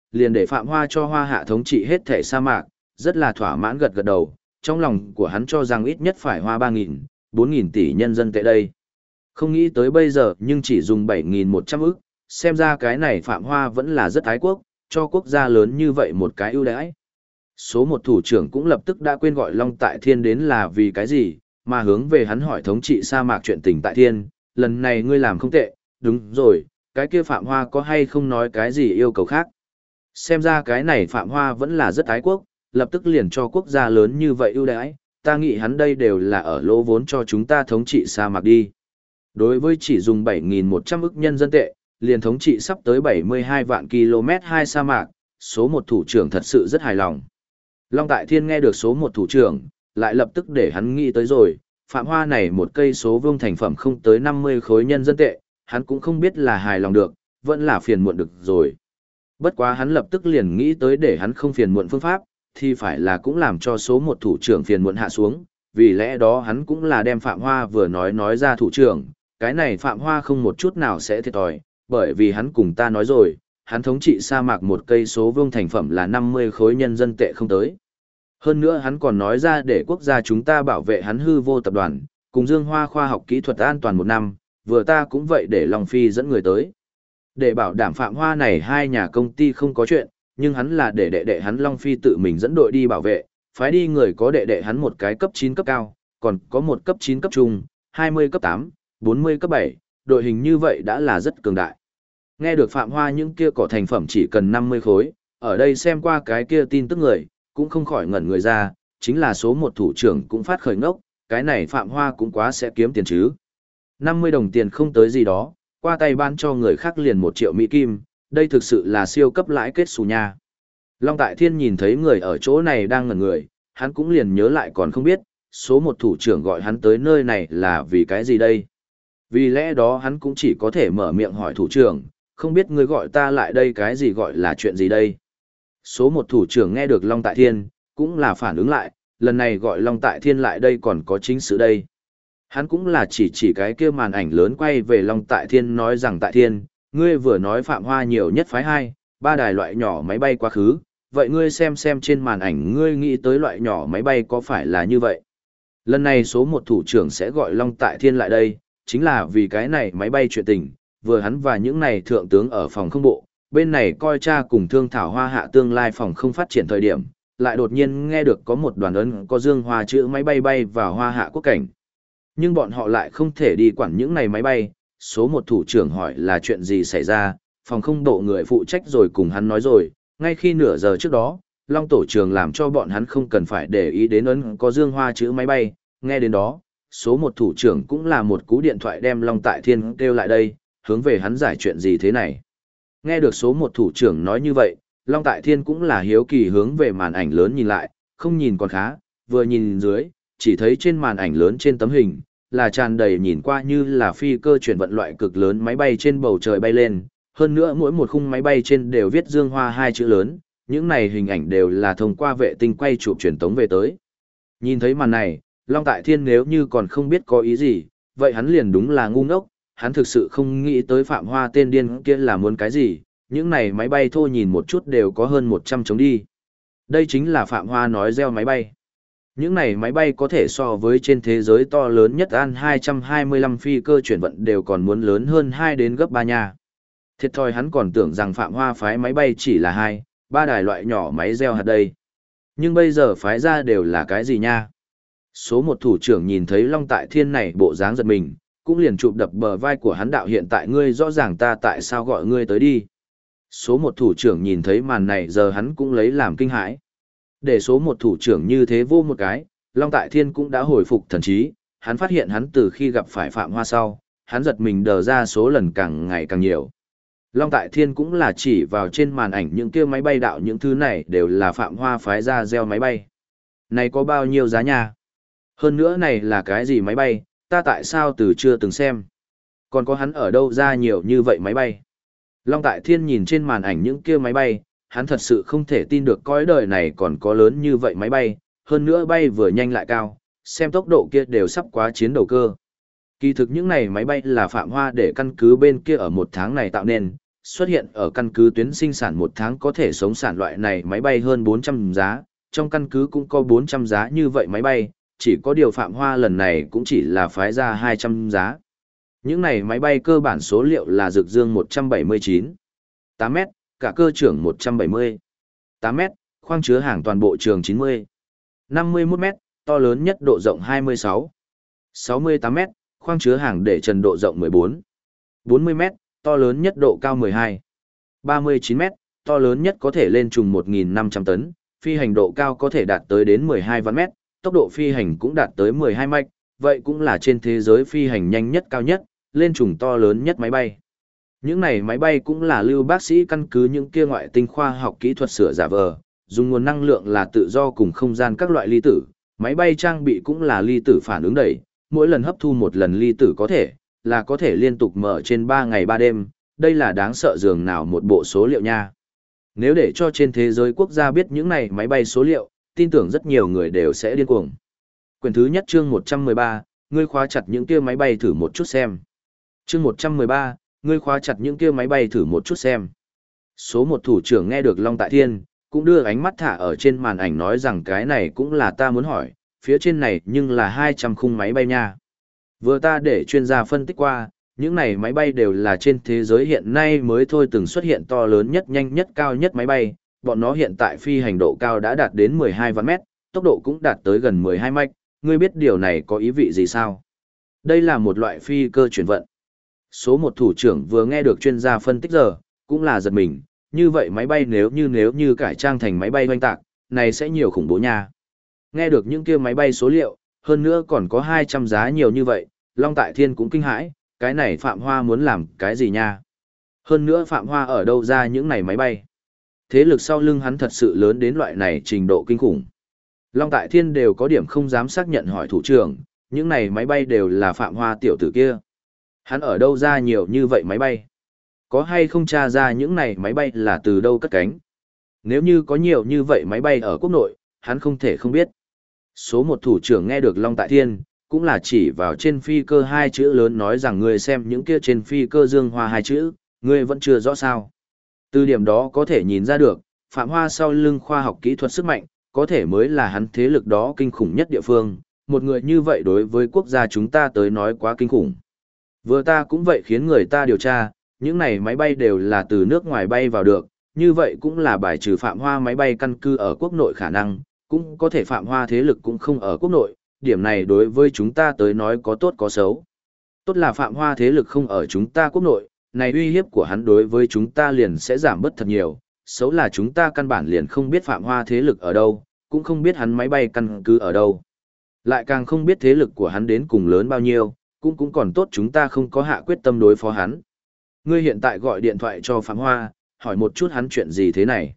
A: liền để Phạm Hoa cho Hoa Hạ thống trị hết thể sa mạc, rất là thỏa mãn gật gật đầu, trong lòng của hắn cho rằng ít nhất phải hoa 3.000, 4.000 tỷ nhân dân tệ đây. Không nghĩ tới bây giờ nhưng chỉ dùng 7.100 ức, xem ra cái này Phạm Hoa vẫn là rất ái quốc, cho quốc gia lớn như vậy một cái ưu đãi. Số một thủ trưởng cũng lập tức đã quên gọi Long Tại Thiên đến là vì cái gì, mà hướng về hắn hỏi thống trị sa mạc chuyện tình Tại Thiên, lần này ngươi làm không tệ, đúng rồi, cái kia Phạm Hoa có hay không nói cái gì yêu cầu khác. Xem ra cái này Phạm Hoa vẫn là rất ái quốc, lập tức liền cho quốc gia lớn như vậy ưu đãi, ta nghĩ hắn đây đều là ở lỗ vốn cho chúng ta thống trị sa mạc đi. Đối với chỉ dùng 7.100 ức nhân dân tệ, liền thống trị sắp tới 72 vạn km 2 sa mạc, số một thủ trưởng thật sự rất hài lòng. Long Tại Thiên nghe được số một thủ trưởng, lại lập tức để hắn nghĩ tới rồi, Phạm Hoa này một cây số vương thành phẩm không tới 50 khối nhân dân tệ, hắn cũng không biết là hài lòng được, vẫn là phiền muộn được rồi. Bất quá hắn lập tức liền nghĩ tới để hắn không phiền muộn phương pháp, thì phải là cũng làm cho số một thủ trưởng phiền muộn hạ xuống, vì lẽ đó hắn cũng là đem Phạm Hoa vừa nói ra thủ trưởng, cái này Phạm Hoa không một chút nào sẽ thiệt thòi, bởi vì hắn cùng ta nói rồi, hắn thống trị sa mạc một cây số vương thành phẩm là 50 khối nhân dân tệ không tới. Hơn nữa hắn còn nói ra để quốc gia chúng ta bảo vệ hắn hư vô tập đoàn, cùng Dương Hoa khoa học kỹ thuật an toàn 1 năm, vừa ta cũng vậy để Long Phi dẫn người tới. Để bảo đảm Phạm Hoa này hai nhà công ty không có chuyện, nhưng hắn là để đệ đệ hắn Long Phi tự mình dẫn đội đi bảo vệ, phái đi người có đệ đệ hắn một cái cấp 9 cấp cao, còn có một cấp 9 cấp trung, 20 cấp 8, 40 cấp 7, đội hình như vậy đã là rất cường đại. Nghe được Phạm Hoa những kia cỏ thành phẩm chỉ cần 50 khối, ở đây xem qua cái kia tin tức người, cũng không khỏi ngẩn người ra, chính là số một thủ trưởng cũng phát khởi ngốc, cái này Phạm Hoa cũng quá sẽ kiếm tiền chứ. 50 đồng tiền không tới gì đó, qua tay bán cho người khác liền 1 triệu Mỹ Kim, đây thực sự là siêu cấp lãi kết xù nha. Long Tại Thiên nhìn thấy người ở chỗ này đang ngẩn người, hắn cũng liền nhớ lại còn không biết, số một thủ trưởng gọi hắn tới nơi này là vì cái gì đây. Vì lẽ đó hắn cũng chỉ có thể mở miệng hỏi thủ trưởng, không biết người gọi ta lại đây cái gì gọi là chuyện gì đây. Số một thủ trưởng nghe được Long Tại Thiên, cũng là phản ứng lại, lần này gọi Long Tại Thiên lại đây còn có chính sự đây. Hắn cũng là chỉ cái kia màn ảnh lớn quay về Long Tại Thiên nói rằng Tại Thiên, ngươi vừa nói Phạm Hoa nhiều nhất phái 2, 3 đài loại nhỏ máy bay quá khứ, vậy ngươi xem trên màn ảnh ngươi nghĩ tới loại nhỏ máy bay có phải là như vậy. Lần này số một thủ trưởng sẽ gọi Long Tại Thiên lại đây, chính là vì cái này máy bay chuyện tình, vừa hắn và những này thượng tướng ở phòng không bộ, bên này coi cha cùng thương thảo Hoa Hạ tương lai phòng không phát triển thời điểm, lại đột nhiên nghe được có một đoàn ấn có Dương Hoa chữ máy bay bay vào Hoa Hạ quốc cảnh. Nhưng bọn họ lại không thể đi quản những này máy bay, số một thủ trưởng hỏi là chuyện gì xảy ra, phòng không bộ người phụ trách rồi cùng hắn nói rồi, ngay khi nửa giờ trước đó, Long tổ trưởng làm cho bọn hắn không cần phải để ý đến ấn có Dương Hoa chữ máy bay, nghe đến đó, số một thủ trưởng cũng là một cú điện thoại đem Long Tại Thiên kêu lại đây, hướng về hắn giải chuyện gì thế này. Nghe được số một thủ trưởng nói như vậy, Long Tại Thiên cũng là hiếu kỳ hướng về màn ảnh lớn nhìn lại, không nhìn còn khá, vừa nhìn dưới, chỉ thấy trên màn ảnh lớn trên tấm hình, là tràn đầy nhìn qua như là phi cơ chuyển vận loại cực lớn máy bay trên bầu trời bay lên, hơn nữa mỗi một khung máy bay trên đều viết Dương Hoa 2 chữ lớn, những này hình ảnh đều là thông qua vệ tinh quay chụp truyền tống về tới. Nhìn thấy màn này, Long Tại Thiên nếu như còn không biết có ý gì, vậy hắn liền đúng là ngu ngốc, hắn thực sự không nghĩ tới Phạm Hoa tên điên kia là muốn cái gì, những này máy bay thô nhìn một chút đều có hơn 100 chống đi. Đây chính là Phạm Hoa nói gieo máy bay. Những này máy bay có thể so với trên thế giới to lớn nhất An 225 phi cơ chuyển vận đều còn muốn lớn hơn 2 đến gấp 3 nha. Thiệt thòi hắn còn tưởng rằng Phạm Hoa phái máy bay chỉ là 2, 3 đài loại nhỏ máy gieo hạt đây. Nhưng bây giờ phái ra đều là cái gì nha? Số một thủ trưởng nhìn thấy Long Tại Thiên này bộ dáng giật mình, cũng liền chụp đập bờ vai của hắn đạo hiện tại ngươi rõ ràng ta tại sao gọi ngươi tới đi. Số một thủ trưởng nhìn thấy màn này giờ hắn cũng lấy làm kinh hãi. Để số một thủ trưởng như thế vô một cái, Long Tại Thiên cũng đã hồi phục thần trí, hắn phát hiện hắn từ khi gặp phải Phạm Hoa sau, hắn giật mình đờ ra số lần càng ngày càng nhiều. Long Tại Thiên cũng là chỉ vào trên màn ảnh những kia máy bay đạo những thứ này đều là Phạm Hoa phái ra gieo máy bay. Này có bao nhiêu giá nha? Hơn nữa này là cái gì máy bay, ta tại sao từ chưa từng xem? Còn có hắn ở đâu ra nhiều như vậy máy bay? Long Tại Thiên nhìn trên màn ảnh những kia máy bay, hắn thật sự không thể tin được cõi đời này còn có lớn như vậy máy bay, hơn nữa bay vừa nhanh lại cao, xem tốc độ kia đều sắp quá chiến đầu cơ. Kỳ thực những này máy bay là Phạm Hoa để căn cứ bên kia ở 1 tháng này tạo nên, xuất hiện ở căn cứ tuyến sinh sản một tháng có thể sống sản loại này máy bay hơn 400 giá, trong căn cứ cũng có 400 giá như vậy máy bay, chỉ có điều Phạm Hoa lần này cũng chỉ là phái ra 200 giá. Những này máy bay cơ bản số liệu là Dực Dương 179, 8m, cả cơ trưởng 170, 8m, khoang chứa hàng toàn bộ trường 90, 51m, to lớn nhất độ rộng 26, 68m, khoang chứa hàng để trần độ rộng 14, 40m, to lớn nhất độ cao 12, 39m, to lớn nhất có thể lên trùng 1.500 tấn, phi hành độ cao có thể đạt tới đến 12 vạn mét, tốc độ phi hành cũng đạt tới 12 mạch, vậy cũng là trên thế giới phi hành nhanh nhất cao nhất, lên trùng to lớn nhất máy bay. Những này máy bay cũng là lưu bác sĩ căn cứ những kia ngoại tinh khoa học kỹ thuật sửa giả vờ, dùng nguồn năng lượng là tự do cùng không gian các loại ly tử, máy bay trang bị cũng là ly tử phản ứng đẩy, mỗi lần hấp thu một lần ly tử có thể liên tục mở trên 3 ngày 3 đêm, đây là đáng sợ dường nào một bộ số liệu nha. Nếu để cho trên thế giới quốc gia biết những này máy bay số liệu, tin tưởng rất nhiều người đều sẽ điên cuồng. Quyển thứ nhất chương 113, ngươi khóa chặt những kia máy bay thử một chút xem. Chương 113, ngươi khóa chặt những kia máy bay thử một chút xem. Số một thủ trưởng nghe được Long Tại Thiên, cũng đưa ánh mắt thả ở trên màn ảnh nói rằng cái này cũng là ta muốn hỏi, phía trên này nhưng là 200 khung máy bay nha. Vừa ta để chuyên gia phân tích qua, những này máy bay đều là trên thế giới hiện nay mới thôi từng xuất hiện to lớn nhất nhanh nhất cao nhất máy bay, bọn nó hiện tại phi hành độ cao đã đạt đến 12 vạn mét, tốc độ cũng đạt tới gần 12 mạch, ngươi biết điều này có ý vị gì sao? Đây là một loại phi cơ chuyển vận. Số một thủ trưởng vừa nghe được chuyên gia phân tích giờ, cũng là giật mình, như vậy máy bay nếu như cải trang thành máy bay hoành tạc, này sẽ nhiều khủng bố nha. Nghe được những kia máy bay số liệu, hơn nữa còn có 200 giá nhiều như vậy, Long Tại Thiên cũng kinh hãi, cái này Phạm Hoa muốn làm cái gì nha? Hơn nữa Phạm Hoa ở đâu ra những này máy bay? Thế lực sau lưng hắn thật sự lớn đến loại này trình độ kinh khủng. Long Tại Thiên đều có điểm không dám xác nhận hỏi thủ trưởng, những này máy bay đều là Phạm Hoa tiểu tử kia. Hắn ở đâu ra nhiều như vậy máy bay? Có hay không tra ra những này máy bay là từ đâu cất cánh? Nếu như có nhiều như vậy máy bay ở quốc nội, hắn không thể không biết. Số một thủ trưởng nghe được Long Tại Thiên, cũng là chỉ vào trên phi cơ 2 chữ lớn nói rằng ngươi xem những kia trên phi cơ Dương Hoa 2 chữ, ngươi vẫn chưa rõ sao. Từ điểm đó có thể nhìn ra được, Phạm Hoa sau lưng khoa học kỹ thuật sức mạnh, có thể mới là hắn thế lực đó kinh khủng nhất địa phương, một người như vậy đối với quốc gia chúng ta tới nói quá kinh khủng. Vừa ta cũng vậy khiến người ta điều tra, những này máy bay đều là từ nước ngoài bay vào được, như vậy cũng là bài trừ Phạm Hoa máy bay căn cứ ở quốc nội khả năng, cũng có thể Phạm Hoa thế lực cũng không ở quốc nội, điểm này đối với chúng ta tới nói có tốt có xấu. Tốt là Phạm Hoa thế lực không ở chúng ta quốc nội, này uy hiếp của hắn đối với chúng ta liền sẽ giảm bớt thật nhiều, xấu là chúng ta căn bản liền không biết Phạm Hoa thế lực ở đâu, cũng không biết hắn máy bay căn cứ ở đâu. Lại càng không biết thế lực của hắn đến cùng lớn bao nhiêu, cũng còn tốt chúng ta không có hạ quyết tâm đối phó hắn. Ngươi hiện tại gọi điện thoại cho Phạm Hoa, hỏi một chút hắn chuyện gì thế này.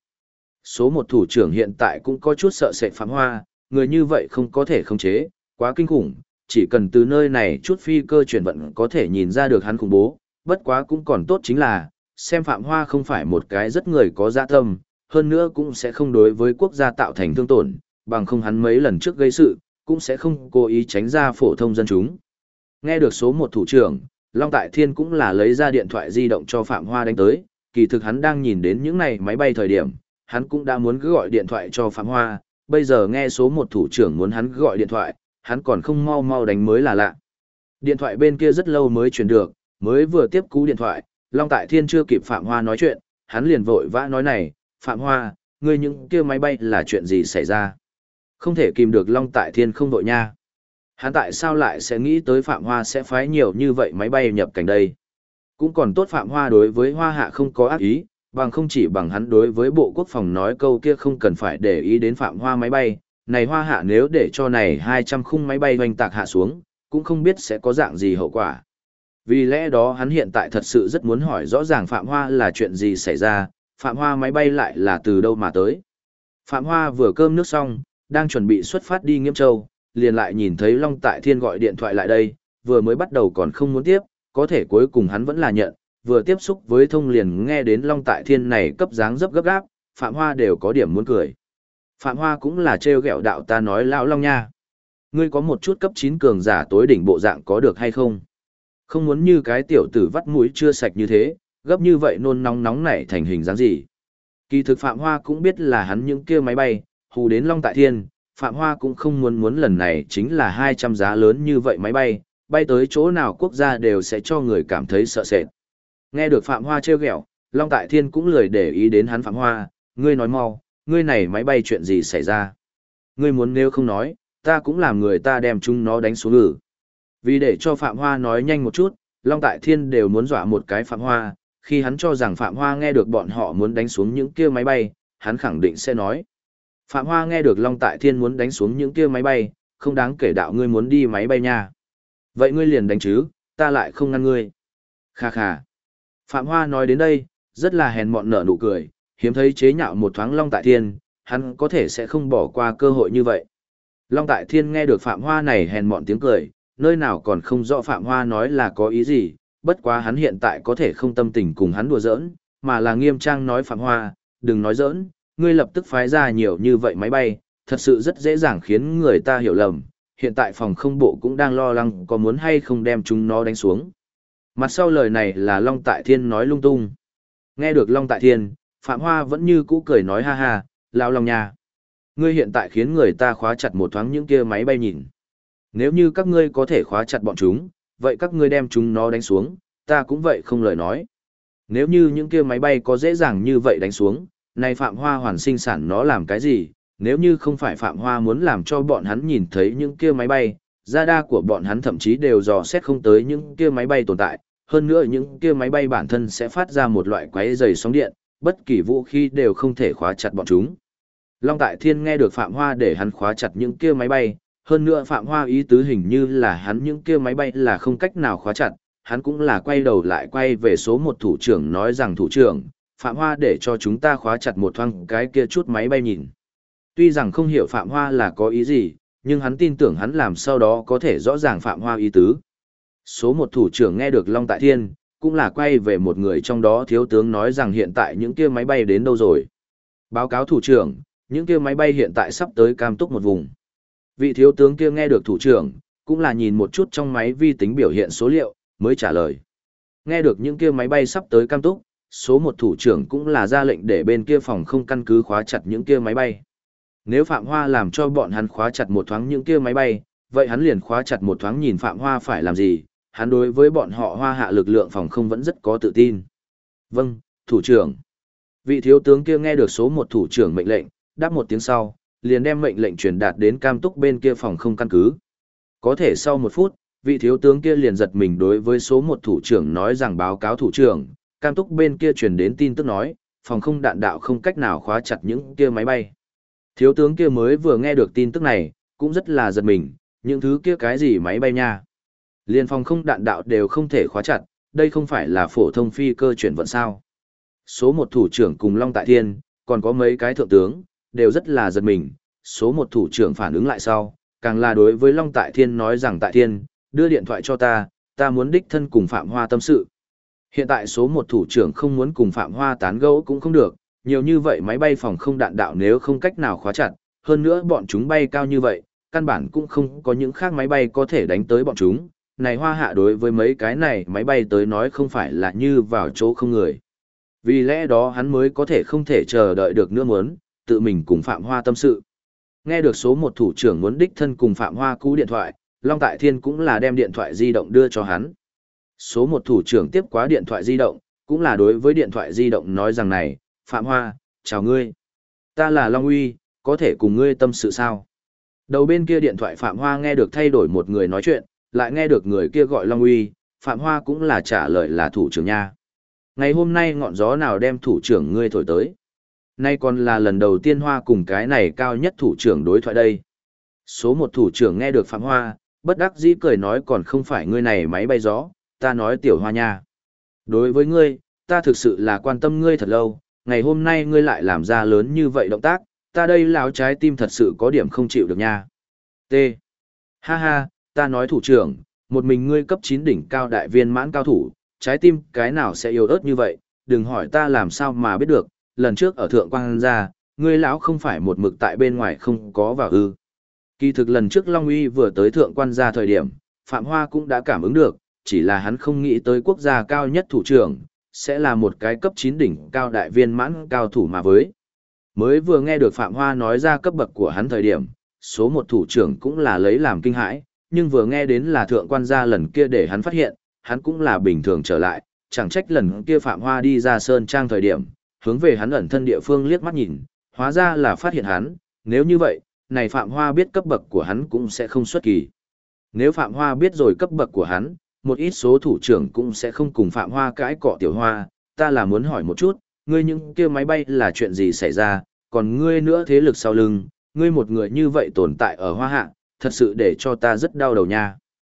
A: Số một thủ trưởng hiện tại cũng có chút sợ sệt Phạm Hoa, người như vậy không có thể khống chế, quá kinh khủng, chỉ cần từ nơi này chút phi cơ chuyển vận có thể nhìn ra được hắn khủng bố, bất quá cũng còn tốt chính là, xem Phạm Hoa không phải một cái rất người có dạ tâm, hơn nữa cũng sẽ không đối với quốc gia tạo thành thương tổn, bằng không hắn mấy lần trước gây sự, cũng sẽ không cố ý tránh ra phổ thông dân chúng. Nghe được số một thủ trưởng, Long Tại Thiên cũng là lấy ra điện thoại di động cho Phạm Hoa đánh tới, kỳ thực hắn đang nhìn đến những này máy bay thời điểm, hắn cũng đã muốn cứ gọi điện thoại cho Phạm Hoa, bây giờ nghe số một thủ trưởng muốn hắn gọi điện thoại, hắn còn không mau mau đánh mới là lạ. Điện thoại bên kia rất lâu mới chuyển được, mới vừa tiếp cú điện thoại, Long Tại Thiên chưa kịp Phạm Hoa nói chuyện, hắn liền vội vã nói này, Phạm Hoa, ngươi những kia máy bay là chuyện gì xảy ra? Không thể kìm được Long Tại Thiên không vội nha. Hắn tại sao lại sẽ nghĩ tới Phạm Hoa sẽ phái nhiều như vậy máy bay nhập cảnh đây? Cũng còn tốt Phạm Hoa đối với Hoa Hạ không có ác ý, bằng không chỉ bằng hắn đối với Bộ Quốc phòng nói câu kia không cần phải để ý đến Phạm Hoa máy bay. Này Hoa Hạ nếu để cho này 200 khung máy bay hoành tạc hạ xuống, cũng không biết sẽ có dạng gì hậu quả. Vì lẽ đó hắn hiện tại thật sự rất muốn hỏi rõ ràng Phạm Hoa là chuyện gì xảy ra, Phạm Hoa máy bay lại là từ đâu mà tới. Phạm Hoa vừa cơm nước xong, đang chuẩn bị xuất phát đi Nghiễm Châu, liền lại nhìn thấy Long Tại Thiên gọi điện thoại lại đây, vừa mới bắt đầu còn không muốn tiếp, có thể cuối cùng hắn vẫn là nhận, vừa tiếp xúc với thông liền nghe đến Long Tại Thiên này cấp dáng dấp gấp gáp, Phạm Hoa đều có điểm muốn cười. Phạm Hoa cũng là trêu ghẹo đạo ta nói lão Long nha. Ngươi có một chút cấp 9 cường giả tối đỉnh bộ dạng có được hay không? Không muốn như cái tiểu tử vắt mũi chưa sạch như thế, gấp như vậy nôn nóng nóng nảy thành hình dáng gì. Kỳ thực Phạm Hoa cũng biết là hắn những kia máy bay, hù đến Long Tại Thiên, Phạm Hoa cũng không muốn lần này chính là 200 giá lớn như vậy máy bay, bay tới chỗ nào quốc gia đều sẽ cho người cảm thấy sợ sệt. Nghe được Phạm Hoa trêu ghẹo, Long Tại Thiên cũng lười để ý đến hắn. Phạm Hoa, ngươi nói mau, ngươi này máy bay chuyện gì xảy ra? Ngươi muốn nếu không nói, ta cũng làm người ta đem chúng nó đánh xuống ngử. Vì để cho Phạm Hoa nói nhanh một chút, Long Tại Thiên đều muốn dọa một cái Phạm Hoa, khi hắn cho rằng Phạm Hoa nghe được bọn họ muốn đánh xuống những kia máy bay, hắn khẳng định sẽ nói. Phạm Hoa nghe được Long Tại Thiên muốn đánh xuống những kia máy bay, không đáng kể đạo ngươi muốn đi máy bay nha. Vậy ngươi liền đánh chứ, ta lại không ngăn ngươi. Kha kha. Phạm Hoa nói đến đây, rất là hèn mọn nở nụ cười, hiếm thấy chế nhạo một thoáng Long Tại Thiên, hắn có thể sẽ không bỏ qua cơ hội như vậy. Long Tại Thiên nghe được Phạm Hoa này hèn mọn tiếng cười, nơi nào còn không rõ Phạm Hoa nói là có ý gì, bất quá hắn hiện tại có thể không tâm tình cùng hắn đùa giỡn, mà là nghiêm trang nói Phạm Hoa, đừng nói giỡn, ngươi lập tức phái ra nhiều như vậy máy bay, thật sự rất dễ dàng khiến người ta hiểu lầm, hiện tại phòng không bộ cũng đang lo lắng có muốn hay không đem chúng nó đánh xuống. Mặt sau lời này là Long Tại Thiên nói lung tung. Nghe được Long Tại Thiên, Phạm Hoa vẫn như cũ cười nói ha ha, lao lòng nha. Ngươi hiện tại khiến người ta khóa chặt một thoáng những kia máy bay nhìn. Nếu như các ngươi có thể khóa chặt bọn chúng, vậy các ngươi đem chúng nó đánh xuống, ta cũng vậy không lời nói. Nếu như những kia máy bay có dễ dàng như vậy đánh xuống, này Phạm Hoa hoàn sinh sản nó làm cái gì? Nếu như không phải Phạm Hoa muốn làm cho bọn hắn nhìn thấy những kia máy bay, radar của bọn hắn thậm chí đều dò xét không tới những kia máy bay tồn tại, hơn nữa những kia máy bay bản thân sẽ phát ra một loại quấy rầy sóng điện, bất kỳ vũ khí đều không thể khóa chặt bọn chúng. Long Tại Thiên nghe được Phạm Hoa để hắn khóa chặt những kia máy bay, hơn nữa Phạm Hoa ý tứ hình như là hắn những kia máy bay là không cách nào khóa chặt, hắn cũng là quay đầu lại quay về số một thủ trưởng nói rằng thủ trưởng, Phạm Hoa để cho chúng ta khóa chặt một thoáng cái kia chút máy bay nhìn. Tuy rằng không hiểu Phạm Hoa là có ý gì, nhưng hắn tin tưởng hắn làm sau đó có thể rõ ràng Phạm Hoa ý tứ. Số một thủ trưởng nghe được Long Tại Thiên, cũng là quay về một người trong đó thiếu tướng nói rằng hiện tại những kia máy bay đến đâu rồi. Báo cáo thủ trưởng, những kia máy bay hiện tại sắp tới Cam Túc một vùng. Vị thiếu tướng kia nghe được thủ trưởng, cũng là nhìn một chút trong máy vi tính biểu hiện số liệu, mới trả lời. Nghe được những kia máy bay sắp tới Cam Túc, số một thủ trưởng cũng là ra lệnh để bên kia phòng không căn cứ khóa chặt những kia máy bay. Nếu Phạm Hoa làm cho bọn hắn khóa chặt một thoáng những kia máy bay, vậy hắn liền khóa chặt một thoáng nhìn Phạm Hoa phải làm gì, hắn đối với bọn họ Hoa hạ lực lượng phòng không vẫn rất có tự tin. Vâng, thủ trưởng. Vị thiếu tướng kia nghe được số một thủ trưởng mệnh lệnh, đáp một tiếng sau, liền đem mệnh lệnh truyền đạt đến Cam Túc bên kia phòng không căn cứ. Có thể sau một phút, vị thiếu tướng kia liền giật mình đối với số một thủ trưởng nói rằng báo cáo thủ trưởng, Cam Túc bên kia truyền đến tin tức nói, phòng không đạn đạo không cách nào khóa chặt những kia máy bay. Thiếu tướng kia mới vừa nghe được tin tức này, cũng rất là giật mình, những thứ kia cái gì máy bay nha. Liên phòng không đạn đạo đều không thể khóa chặt, đây không phải là phổ thông phi cơ chuyển vận sao. Số một thủ trưởng cùng Long Tại Thiên, còn có mấy cái thượng tướng, đều rất là giật mình. Số một thủ trưởng phản ứng lại sau, càng là đối với Long Tại Thiên nói rằng Tại Thiên, đưa điện thoại cho ta muốn đích thân cùng Phạm Hoa tâm sự. Hiện tại số một thủ trưởng không muốn cùng Phạm Hoa tán gẫu cũng không được, nhiều như vậy máy bay phòng không đạn đạo nếu không cách nào khóa chặt, hơn nữa bọn chúng bay cao như vậy, căn bản cũng không có những khác máy bay có thể đánh tới bọn chúng. Này Hoa hạ đối với mấy cái này máy bay tới nói không phải là như vào chỗ không người. Vì lẽ đó hắn mới có thể không thể chờ đợi được nữa muốn, tự mình cùng Phạm Hoa tâm sự. Nghe được số một thủ trưởng muốn đích thân cùng Phạm Hoa cú điện thoại, Long Tại Thiên cũng là đem điện thoại di động đưa cho hắn. Số một thủ trưởng tiếp quá điện thoại di động, cũng là đối với điện thoại di động nói rằng này, Phạm Hoa, chào ngươi. Ta là Long Uy, có thể cùng ngươi tâm sự sao? Đầu bên kia điện thoại Phạm Hoa nghe được thay đổi một người nói chuyện, lại nghe được người kia gọi Long Uy, Phạm Hoa cũng là trả lời là thủ trưởng nha. Ngày hôm nay ngọn gió nào đem thủ trưởng ngươi thổi tới? Nay còn là lần đầu tiên Hoa cùng cái này cao nhất thủ trưởng đối thoại đây. Số một thủ trưởng nghe được Phạm Hoa, bất đắc dĩ cười nói còn không phải ngươi này máy bay gió, ta nói tiểu Hoa nha. Đối với ngươi, ta thực sự là quan tâm ngươi thật lâu, ngày hôm nay ngươi lại làm ra lớn như vậy động tác, ta đây lão trái tim thật sự có điểm không chịu được nha. T. Ha ha, ta nói thủ trưởng, một mình ngươi cấp 9 đỉnh cao đại viên mãn cao thủ, trái tim cái nào sẽ yếu ớt như vậy, đừng hỏi ta làm sao mà biết được, lần trước ở Thượng Quang gia, ngươi lão không phải một mực tại bên ngoài không có vào ư. Kỳ thực lần trước Long Uy vừa tới Thượng Quan gia thời điểm, Phạm Hoa cũng đã cảm ứng được, chỉ là hắn không nghĩ tới quốc gia cao nhất thủ trưởng, sẽ là một cái cấp 9 đỉnh cao đại viên mãn cao thủ mà với. Mới vừa nghe được Phạm Hoa nói ra cấp bậc của hắn thời điểm, số một thủ trưởng cũng là lấy làm kinh hãi, nhưng vừa nghe đến là thượng quan gia lần kia để hắn phát hiện, hắn cũng là bình thường trở lại, chẳng trách lần kia Phạm Hoa đi ra sơn trang thời điểm, hướng về hắn ẩn thân địa phương liếc mắt nhìn, hóa ra là phát hiện hắn, nếu như vậy, này Phạm Hoa biết cấp bậc của hắn cũng sẽ không xuất kỳ. Nếu Phạm Hoa biết rồi cấp bậc của hắn, một ít số thủ trưởng cũng sẽ không cùng Phạm Hoa cãi cọ Tiểu Hoa, ta là muốn hỏi một chút, ngươi những kia máy bay là chuyện gì xảy ra, còn ngươi nữa thế lực sau lưng, ngươi một người như vậy tồn tại ở Hoa Hạ, thật sự để cho ta rất đau đầu nha.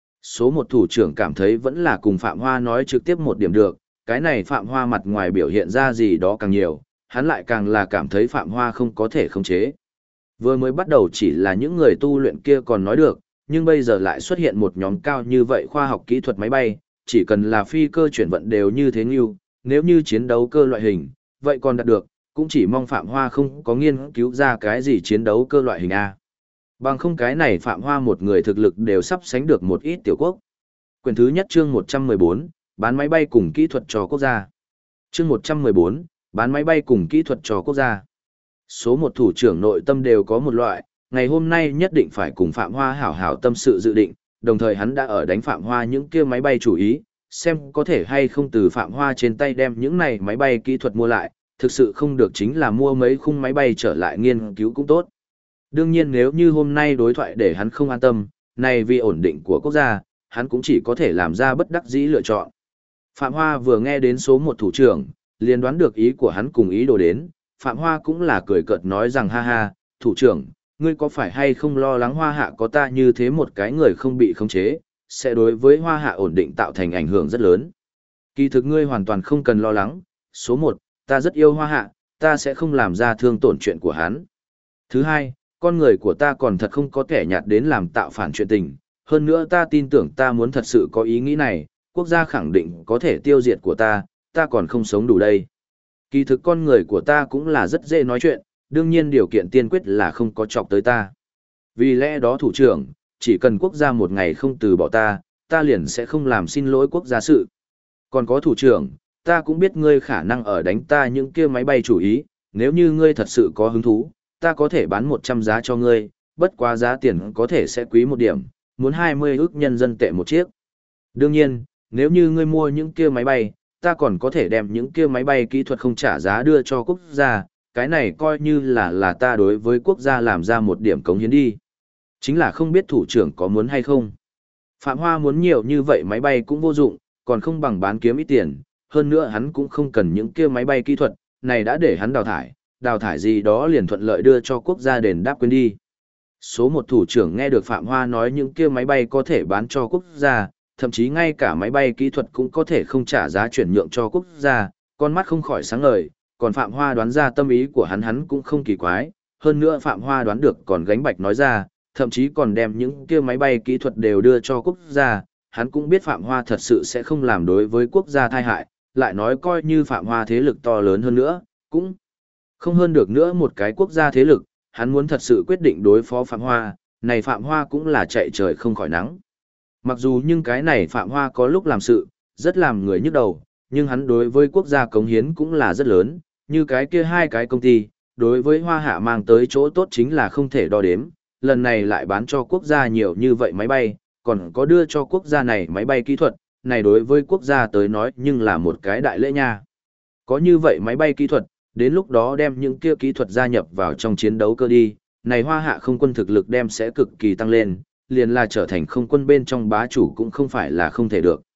A: Số một thủ trưởng cảm thấy vẫn là cùng Phạm Hoa nói trực tiếp một điểm được, cái này Phạm Hoa mặt ngoài biểu hiện ra gì đó càng nhiều, hắn lại càng là cảm thấy Phạm Hoa không có thể khống chế. Vừa mới bắt đầu chỉ là những người tu luyện kia còn nói được, nhưng bây giờ lại xuất hiện một nhóm cao như vậy khoa học kỹ thuật máy bay, chỉ cần là phi cơ chuyển vận đều như thế như, nếu như chiến đấu cơ loại hình, vậy còn đạt được, cũng chỉ mong Phạm Hoa không có nghiên cứu ra cái gì chiến đấu cơ loại hình A. Bằng không cái này Phạm Hoa một người thực lực đều sắp sánh được một ít tiểu quốc. Quyển thứ nhất chương 114, bán máy bay cùng kỹ thuật cho quốc gia. Chương 114, bán máy bay cùng kỹ thuật cho quốc gia. Số một thủ trưởng nội tâm đều có một loại, ngày hôm nay nhất định phải cùng Phạm Hoa hảo hảo tâm sự dự định, đồng thời hắn đã ở đánh Phạm Hoa những kia máy bay chủ ý, xem có thể hay không từ Phạm Hoa trên tay đem những này máy bay kỹ thuật mua lại, thực sự không được chính là mua mấy khung máy bay trở lại nghiên cứu cũng tốt. Đương nhiên nếu như hôm nay đối thoại để hắn không an tâm, này vì ổn định của quốc gia, hắn cũng chỉ có thể làm ra bất đắc dĩ lựa chọn. Phạm Hoa vừa nghe đến số một thủ trưởng, liền đoán được ý của hắn cùng ý đồ đến, Phạm Hoa cũng là cười cợt nói rằng ha ha, thủ trưởng, ngươi có phải hay không lo lắng Hoa Hạ có ta như thế một cái người không bị khống chế, sẽ đối với Hoa Hạ ổn định tạo thành ảnh hưởng rất lớn. Kỳ thực ngươi hoàn toàn không cần lo lắng, số một, ta rất yêu Hoa Hạ, ta sẽ không làm ra thương tổn chuyện của hắn. Thứ hai, con người của ta còn thật không có kẻ nhạt đến làm tạo phản chuyện tình, hơn nữa ta tin tưởng ta muốn thật sự có ý nghĩ này, quốc gia khẳng định có thể tiêu diệt của ta còn không sống đủ đây. Kỳ thực con người của ta cũng là rất dễ nói chuyện, đương nhiên điều kiện tiên quyết là không có chọc tới ta. Vì lẽ đó thủ trưởng, chỉ cần quốc gia một ngày không từ bỏ ta liền sẽ không làm xin lỗi quốc gia sự. Còn có thủ trưởng, ta cũng biết ngươi khả năng ở đánh ta những kia máy bay chủ ý, nếu như ngươi thật sự có hứng thú, ta có thể bán 100 giá cho ngươi, bất quá giá tiền có thể sẽ quý một điểm, muốn 20 ức nhân dân tệ một chiếc. Đương nhiên, nếu như ngươi mua những kia máy bay, ta còn có thể đem những kia máy bay kỹ thuật không trả giá đưa cho quốc gia, cái này coi như là ta đối với quốc gia làm ra một điểm cống hiến đi. Chính là không biết thủ trưởng có muốn hay không. Phạm Hoa muốn nhiều như vậy máy bay cũng vô dụng, còn không bằng bán kiếm ít tiền, hơn nữa hắn cũng không cần những kia máy bay kỹ thuật, này đã để hắn đào thải gì đó liền thuận lợi đưa cho quốc gia đền đáp quên đi. Số một thủ trưởng nghe được Phạm Hoa nói những kia máy bay có thể bán cho quốc gia, thậm chí ngay cả máy bay kỹ thuật cũng có thể không trả giá chuyển nhượng cho quốc gia, con mắt không khỏi sáng ngời, còn Phạm Hoa đoán ra tâm ý của hắn cũng không kỳ quái, hơn nữa Phạm Hoa đoán được còn gánh bạch nói ra, thậm chí còn đem những kia máy bay kỹ thuật đều đưa cho quốc gia, hắn cũng biết Phạm Hoa thật sự sẽ không làm đối với quốc gia tai hại, lại nói coi như Phạm Hoa thế lực to lớn hơn nữa, cũng không hơn được nữa một cái quốc gia thế lực, hắn muốn thật sự quyết định đối phó Phạm Hoa, này Phạm Hoa cũng là chạy trời không khỏi nắng. Mặc dù nhưng cái này Phạm Hoa có lúc làm sự, rất làm người nhức đầu, nhưng hắn đối với quốc gia cống hiến cũng là rất lớn, như cái kia hai cái công ty, đối với Hoa Hạ mang tới chỗ tốt chính là không thể đo đếm, lần này lại bán cho quốc gia nhiều như vậy máy bay, còn có đưa cho quốc gia này máy bay kỹ thuật, này đối với quốc gia tới nói nhưng là một cái đại lễ nha. Có như vậy máy bay kỹ thuật, đến lúc đó đem những kia kỹ thuật gia nhập vào trong chiến đấu cơ đi, này Hoa Hạ không quân thực lực đem sẽ cực kỳ tăng lên, liền là trở thành không quân bên trong bá chủ cũng không phải là không thể được.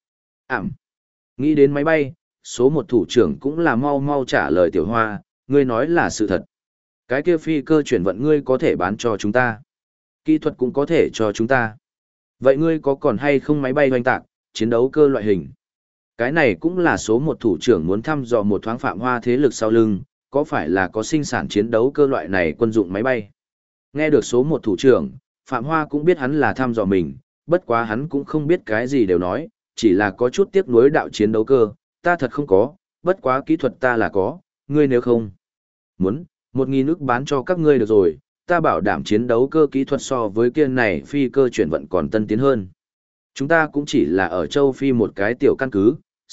A: Nghĩ đến máy bay, số một thủ trưởng cũng là mau mau trả lời Tiểu Hoa, ngươi nói là sự thật. Cái kia phi cơ chuyển vận ngươi có thể bán cho chúng ta. Kỹ thuật cũng có thể cho chúng ta. Vậy ngươi có còn hay không máy bay hoành tạc, chiến đấu cơ loại hình? Cái này cũng là số một thủ trưởng muốn thăm dò một thoáng Phạm Hoa thế lực sau lưng, có phải là có sinh sản chiến đấu cơ loại này quân dụng máy bay? Nghe được số một thủ trưởng, Phạm Hoa cũng biết hắn là thăm dò mình, bất quá hắn cũng không biết cái gì đều nói, chỉ là có chút tiếc nuối đạo chiến đấu cơ, ta thật không có, bất quá kỹ thuật ta là có, ngươi nếu không muốn, 1.000 ức bán cho các ngươi được rồi, ta bảo đảm chiến đấu cơ kỹ thuật so với kia này phi cơ chuyển vận còn tân tiến hơn. Chúng ta cũng chỉ là ở châu Phi một cái tiểu căn cứ,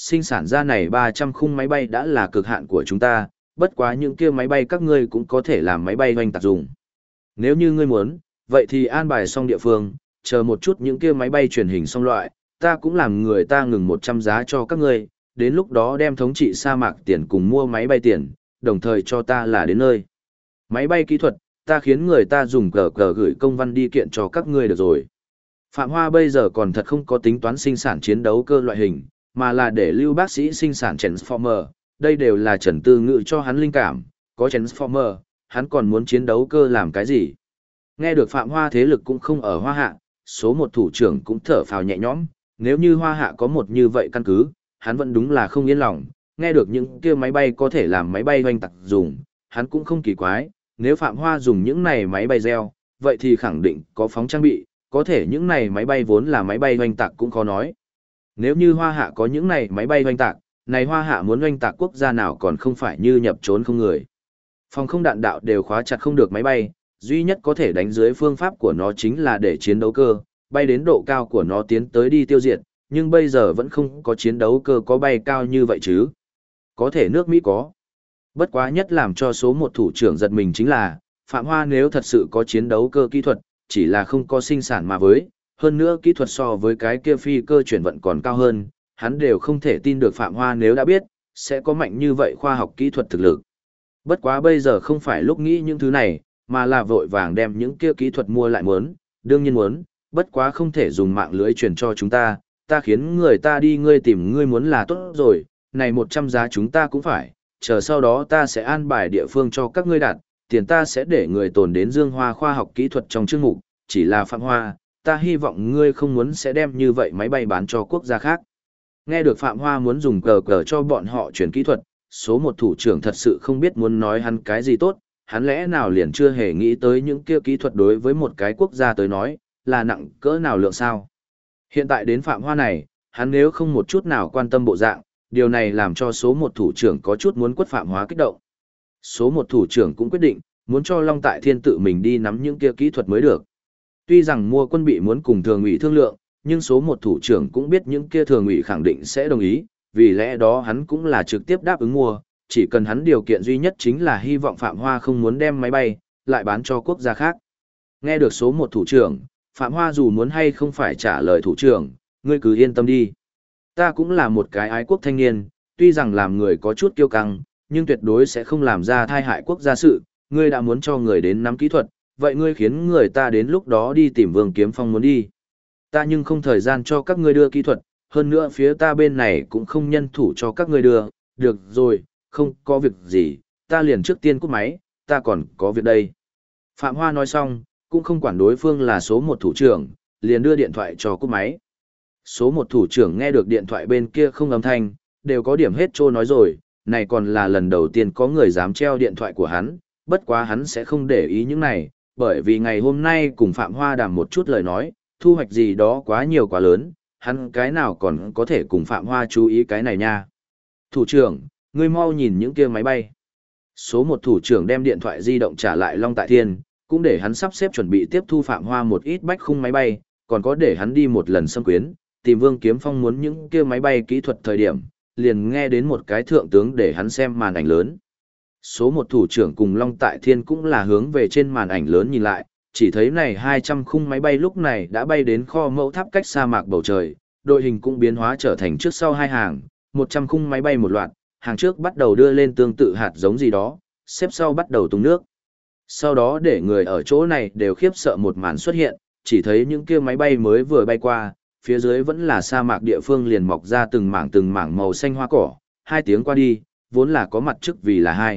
A: sinh sản ra này 300 khung máy bay đã là cực hạn của chúng ta, bất quá những kia máy bay các ngươi cũng có thể làm máy bay hoành tạc dùng. Nếu như ngươi muốn, vậy thì an bài xong địa phương, chờ một chút những kia máy bay truyền hình xong loại, ta cũng làm người ta ngừng 100 giá cho các ngươi, đến lúc đó đem thống trị sa mạc tiền cùng mua máy bay tiền, đồng thời cho ta là đến nơi. Máy bay kỹ thuật, ta khiến người ta dùng cờ gửi công văn đi kiện cho các ngươi được rồi. Phạm Hoa bây giờ còn thật không có tính toán sinh sản chiến đấu cơ loại hình, mà là để lưu bác sĩ sinh sản Transformer, đây đều là Trần Tư Ngự cho hắn linh cảm, có Transformer, hắn còn muốn chiến đấu cơ làm cái gì. Nghe được Phạm Hoa thế lực cũng không ở Hoa Hạ, số một thủ trưởng cũng thở phào nhẹ nhõm, nếu như Hoa Hạ có một như vậy căn cứ, hắn vẫn đúng là không yên lòng, nghe được những kia máy bay có thể làm máy bay hoành tạc dùng, hắn cũng không kỳ quái, nếu Phạm Hoa dùng những này máy bay gieo, vậy thì khẳng định có phóng trang bị, có thể những này máy bay vốn là máy bay hoành tạc cũng khó nói. Nếu như Hoa Hạ có những này máy bay hoành tạc, này Hoa Hạ muốn hoành tạc quốc gia nào còn không phải như nhập trốn không người. Phòng không đạn đạo đều khóa chặt không được máy bay, duy nhất có thể đánh dưới phương pháp của nó chính là để chiến đấu cơ, bay đến độ cao của nó tiến tới đi tiêu diệt, nhưng bây giờ vẫn không có chiến đấu cơ có bay cao như vậy chứ. Có thể nước Mỹ có. Bất quá nhất làm cho số một thủ trưởng giật mình chính là, Phạm Hoa nếu thật sự có chiến đấu cơ kỹ thuật, chỉ là không có sinh sản mà với, hơn nữa kỹ thuật so với cái kia phi cơ chuyển vận còn cao hơn, hắn đều không thể tin được Phạm Hoa nếu đã biết, sẽ có mạnh như vậy khoa học kỹ thuật thực lực. Bất quá bây giờ không phải lúc nghĩ những thứ này, mà là vội vàng đem những kia kỹ thuật mua lại muốn, đương nhiên muốn, bất quá không thể dùng mạng lưới truyền cho chúng ta khiến người ta đi ngươi tìm ngươi muốn là tốt rồi, này 100 giá chúng ta cũng phải, chờ sau đó ta sẽ an bài địa phương cho các ngươi đặt, tiền ta sẽ để người tồn đến Dương Hoa khoa học kỹ thuật trong chương mục, chỉ là Phạm Hoa, ta hy vọng ngươi không muốn sẽ đem như vậy máy bay bán cho quốc gia khác. Nghe được Phạm Hoa muốn dùng cờ cho bọn họ chuyển kỹ thuật, số một thủ trưởng thật sự không biết muốn nói hắn cái gì tốt, hắn lẽ nào liền chưa hề nghĩ tới những kia kỹ thuật đối với một cái quốc gia tới nói, là nặng cỡ nào lượng sao. Hiện tại đến Phạm Hoa này, hắn nếu không một chút nào quan tâm bộ dạng, điều này làm cho số một thủ trưởng có chút muốn quất Phạm Hoa kích động. Số một thủ trưởng cũng quyết định, muốn cho Long Tại Thiên tự mình đi nắm những kia kỹ thuật mới được. Tuy rằng mua quân bị muốn cùng thường ủy thương lượng, nhưng số một thủ trưởng cũng biết những kia thường ủy khẳng định sẽ đồng ý, vì lẽ đó hắn cũng là trực tiếp đáp ứng mua, chỉ cần hắn điều kiện duy nhất chính là hy vọng Phạm Hoa không muốn đem máy bay, lại bán cho quốc gia khác. Nghe được số một thủ trưởng, Phạm Hoa dù muốn hay không phải trả lời thủ trưởng, ngươi cứ yên tâm đi. Ta cũng là một cái ái quốc thanh niên, tuy rằng làm người có chút kiêu căng, nhưng tuyệt đối sẽ không làm ra thai hại quốc gia sự, ngươi đã muốn cho người đến nắm kỹ thuật, vậy ngươi khiến người ta đến lúc đó đi tìm Vương Kiếm Phong muốn đi. Ta nhưng không thời gian cho các ngươi đưa kỹ thuật, hơn nữa phía ta bên này cũng không nhân thủ cho các ngươi đưa, được rồi, không có việc gì, ta liền trước tiên cúp máy, ta còn có việc đây. Phạm Hoa nói xong, cũng không quản đối phương là số một thủ trưởng, liền đưa điện thoại cho cúp máy. Số một thủ trưởng nghe được điện thoại bên kia không âm thanh, đều có điểm hết trô nói rồi, này còn là lần đầu tiên có người dám treo điện thoại của hắn, bất quá hắn sẽ không để ý những này, bởi vì ngày hôm nay cùng Phạm Hoa đàm một chút lời nói, thu hoạch gì đó quá nhiều quá lớn, hắn cái nào còn có thể cùng Phạm Hoa chú ý cái này nha. Thủ trưởng, ngươi mau nhìn những kia máy bay. Số một thủ trưởng đem điện thoại di động trả lại Long Tại Thiên, cũng để hắn sắp xếp chuẩn bị tiếp thu Phạm Hoa một ít bách khung máy bay, còn có để hắn đi một lần xâm quyến, tìm Vương Kiếm Phong muốn những kia máy bay kỹ thuật thời điểm, liền nghe đến một cái thượng tướng để hắn xem màn ảnh lớn. Số một thủ trưởng cùng Long Tại Thiên cũng là hướng về trên màn ảnh lớn nhìn lại, chỉ thấy này 200 khung máy bay lúc này đã bay đến kho mẫu tháp cách sa mạc bầu trời, đội hình cũng biến hóa trở thành trước sau hai hàng, 100 khung máy bay một loạt, hàng trước bắt đầu đưa lên tương tự hạt giống gì đó, xếp sau bắt đầu tung nước. Sau đó để người ở chỗ này đều khiếp sợ một màn xuất hiện, chỉ thấy những kia máy bay mới vừa bay qua, phía dưới vẫn là sa mạc địa phương liền mọc ra từng mảng màu xanh hoa cỏ, 2 tiếng qua đi, vốn là có mặt trước vì là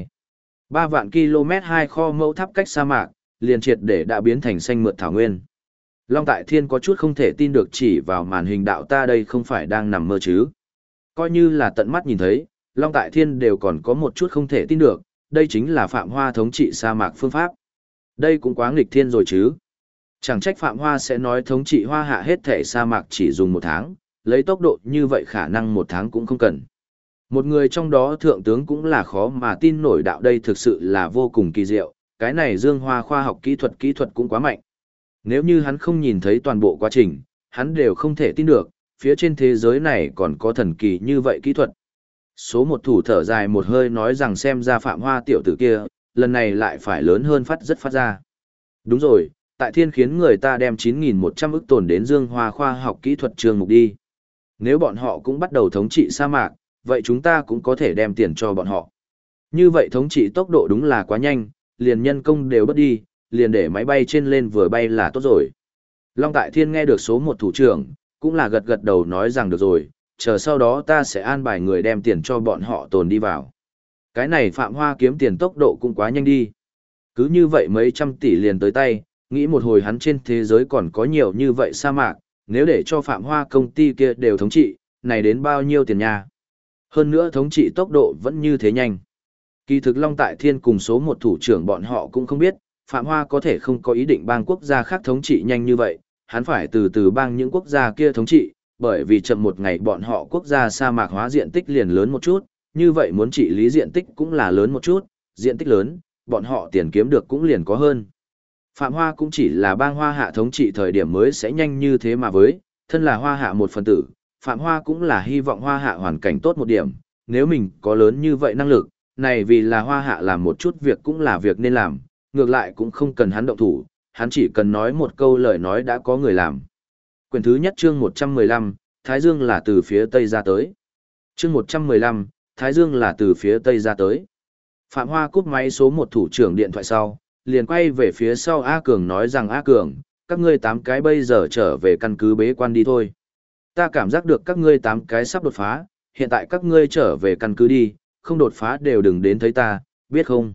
A: 3 vạn km 2 kho mẫu tháp cách sa mạc, liền triệt để đã biến thành xanh mượt thảo nguyên. Long Tại Thiên có chút không thể tin được chỉ vào màn hình đạo ta đây không phải đang nằm mơ chứ. Coi như là tận mắt nhìn thấy, Long Tại Thiên đều còn có một chút không thể tin được, đây chính là Phạm Hoa thống trị sa mạc phương pháp. Đây cũng quá nghịch thiên rồi chứ. Chẳng trách Phạm Hoa sẽ nói thống trị Hoa Hạ hết thể sa mạc chỉ dùng 1 tháng, lấy tốc độ như vậy khả năng 1 tháng cũng không cần. Một người trong đó thượng tướng cũng là khó mà tin nổi đạo đây thực sự là vô cùng kỳ diệu, cái này Dương Hoa khoa học kỹ thuật cũng quá mạnh. Nếu như hắn không nhìn thấy toàn bộ quá trình, hắn đều không thể tin được, phía trên thế giới này còn có thần kỳ như vậy kỹ thuật. Số một thủ thở dài một hơi nói rằng xem ra Phạm Hoa tiểu tử kia, lần này lại phải lớn hơn rất phát ra. Đúng rồi, tại thiên khiến người ta đem 9.100 ức tồn đến Dương Hoa khoa học kỹ thuật trường mục đi. Nếu bọn họ cũng bắt đầu thống trị sa mạc, vậy chúng ta cũng có thể đem tiền cho bọn họ. Như vậy thống trị tốc độ đúng là quá nhanh, liền nhân công đều bất đi, liền để máy bay trên lên vừa bay là tốt rồi. Long Tại Thiên nghe được số một thủ trưởng, cũng là gật gật đầu nói rằng được rồi, chờ sau đó ta sẽ an bài người đem tiền cho bọn họ tồn đi vào. Cái này Phạm Hoa kiếm tiền tốc độ cũng quá nhanh đi. Cứ như vậy mấy trăm tỷ liền tới tay, nghĩ một hồi hắn trên thế giới còn có nhiều như vậy sa mạc, nếu để cho Phạm Hoa công ty kia đều thống trị, này đến bao nhiêu tiền nha. Hơn nữa thống trị tốc độ vẫn như thế nhanh. Kỳ thực Long Tại Thiên cùng số một thủ trưởng bọn họ cũng không biết, Phạm Hoa có thể không có ý định bang quốc gia khác thống trị nhanh như vậy, hắn phải từ từ bang những quốc gia kia thống trị, bởi vì chậm một ngày bọn họ quốc gia sa mạc hóa diện tích liền lớn một chút, như vậy muốn trị lý diện tích cũng là lớn một chút, diện tích lớn, bọn họ tiền kiếm được cũng liền có hơn. Phạm Hoa cũng chỉ là bang Hoa Hạ thống trị thời điểm mới sẽ nhanh như thế mà với, thân là Hoa Hạ một phần tử, Phạm Hoa cũng là hy vọng Hoa Hạ hoàn cảnh tốt một điểm, nếu mình có lớn như vậy năng lực, này vì là Hoa Hạ làm một chút việc cũng là việc nên làm, ngược lại cũng không cần hắn động thủ, hắn chỉ cần nói một câu lời nói đã có người làm. Quyển thứ nhất chương 115, Thái Dương là từ phía Tây ra tới. Chương 115, Thái Dương là từ phía Tây ra tới. Phạm Hoa cúp máy số một thủ trưởng điện thoại sau, liền quay về phía sau A Cường nói rằng A Cường, các ngươi 8 cái bây giờ trở về căn cứ bế quan đi thôi. Ta cảm giác được các ngươi 8 cái sắp đột phá, hiện tại các ngươi trở về căn cứ đi, không đột phá đều đừng đến thấy ta, biết không?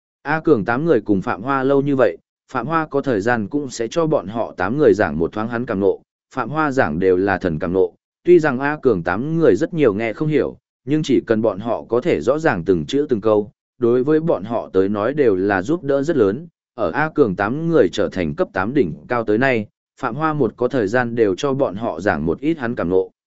A: A Cường 8 người cùng Phạm Hoa lâu như vậy, Phạm Hoa có thời gian cũng sẽ cho bọn họ 8 người giảng một thoáng hắn cảm ngộ, Phạm Hoa giảng đều là thần cảm ngộ, tuy rằng A Cường 8 người rất nhiều nghe không hiểu, nhưng chỉ cần bọn họ có thể rõ ràng từng chữ từng câu, đối với bọn họ tới nói đều là giúp đỡ rất lớn, ở A Cường 8 người trở thành cấp 8 đỉnh cao tới nay, Phạm Hoa một có thời gian đều cho bọn họ giảng một ít hắn cảm ngộ.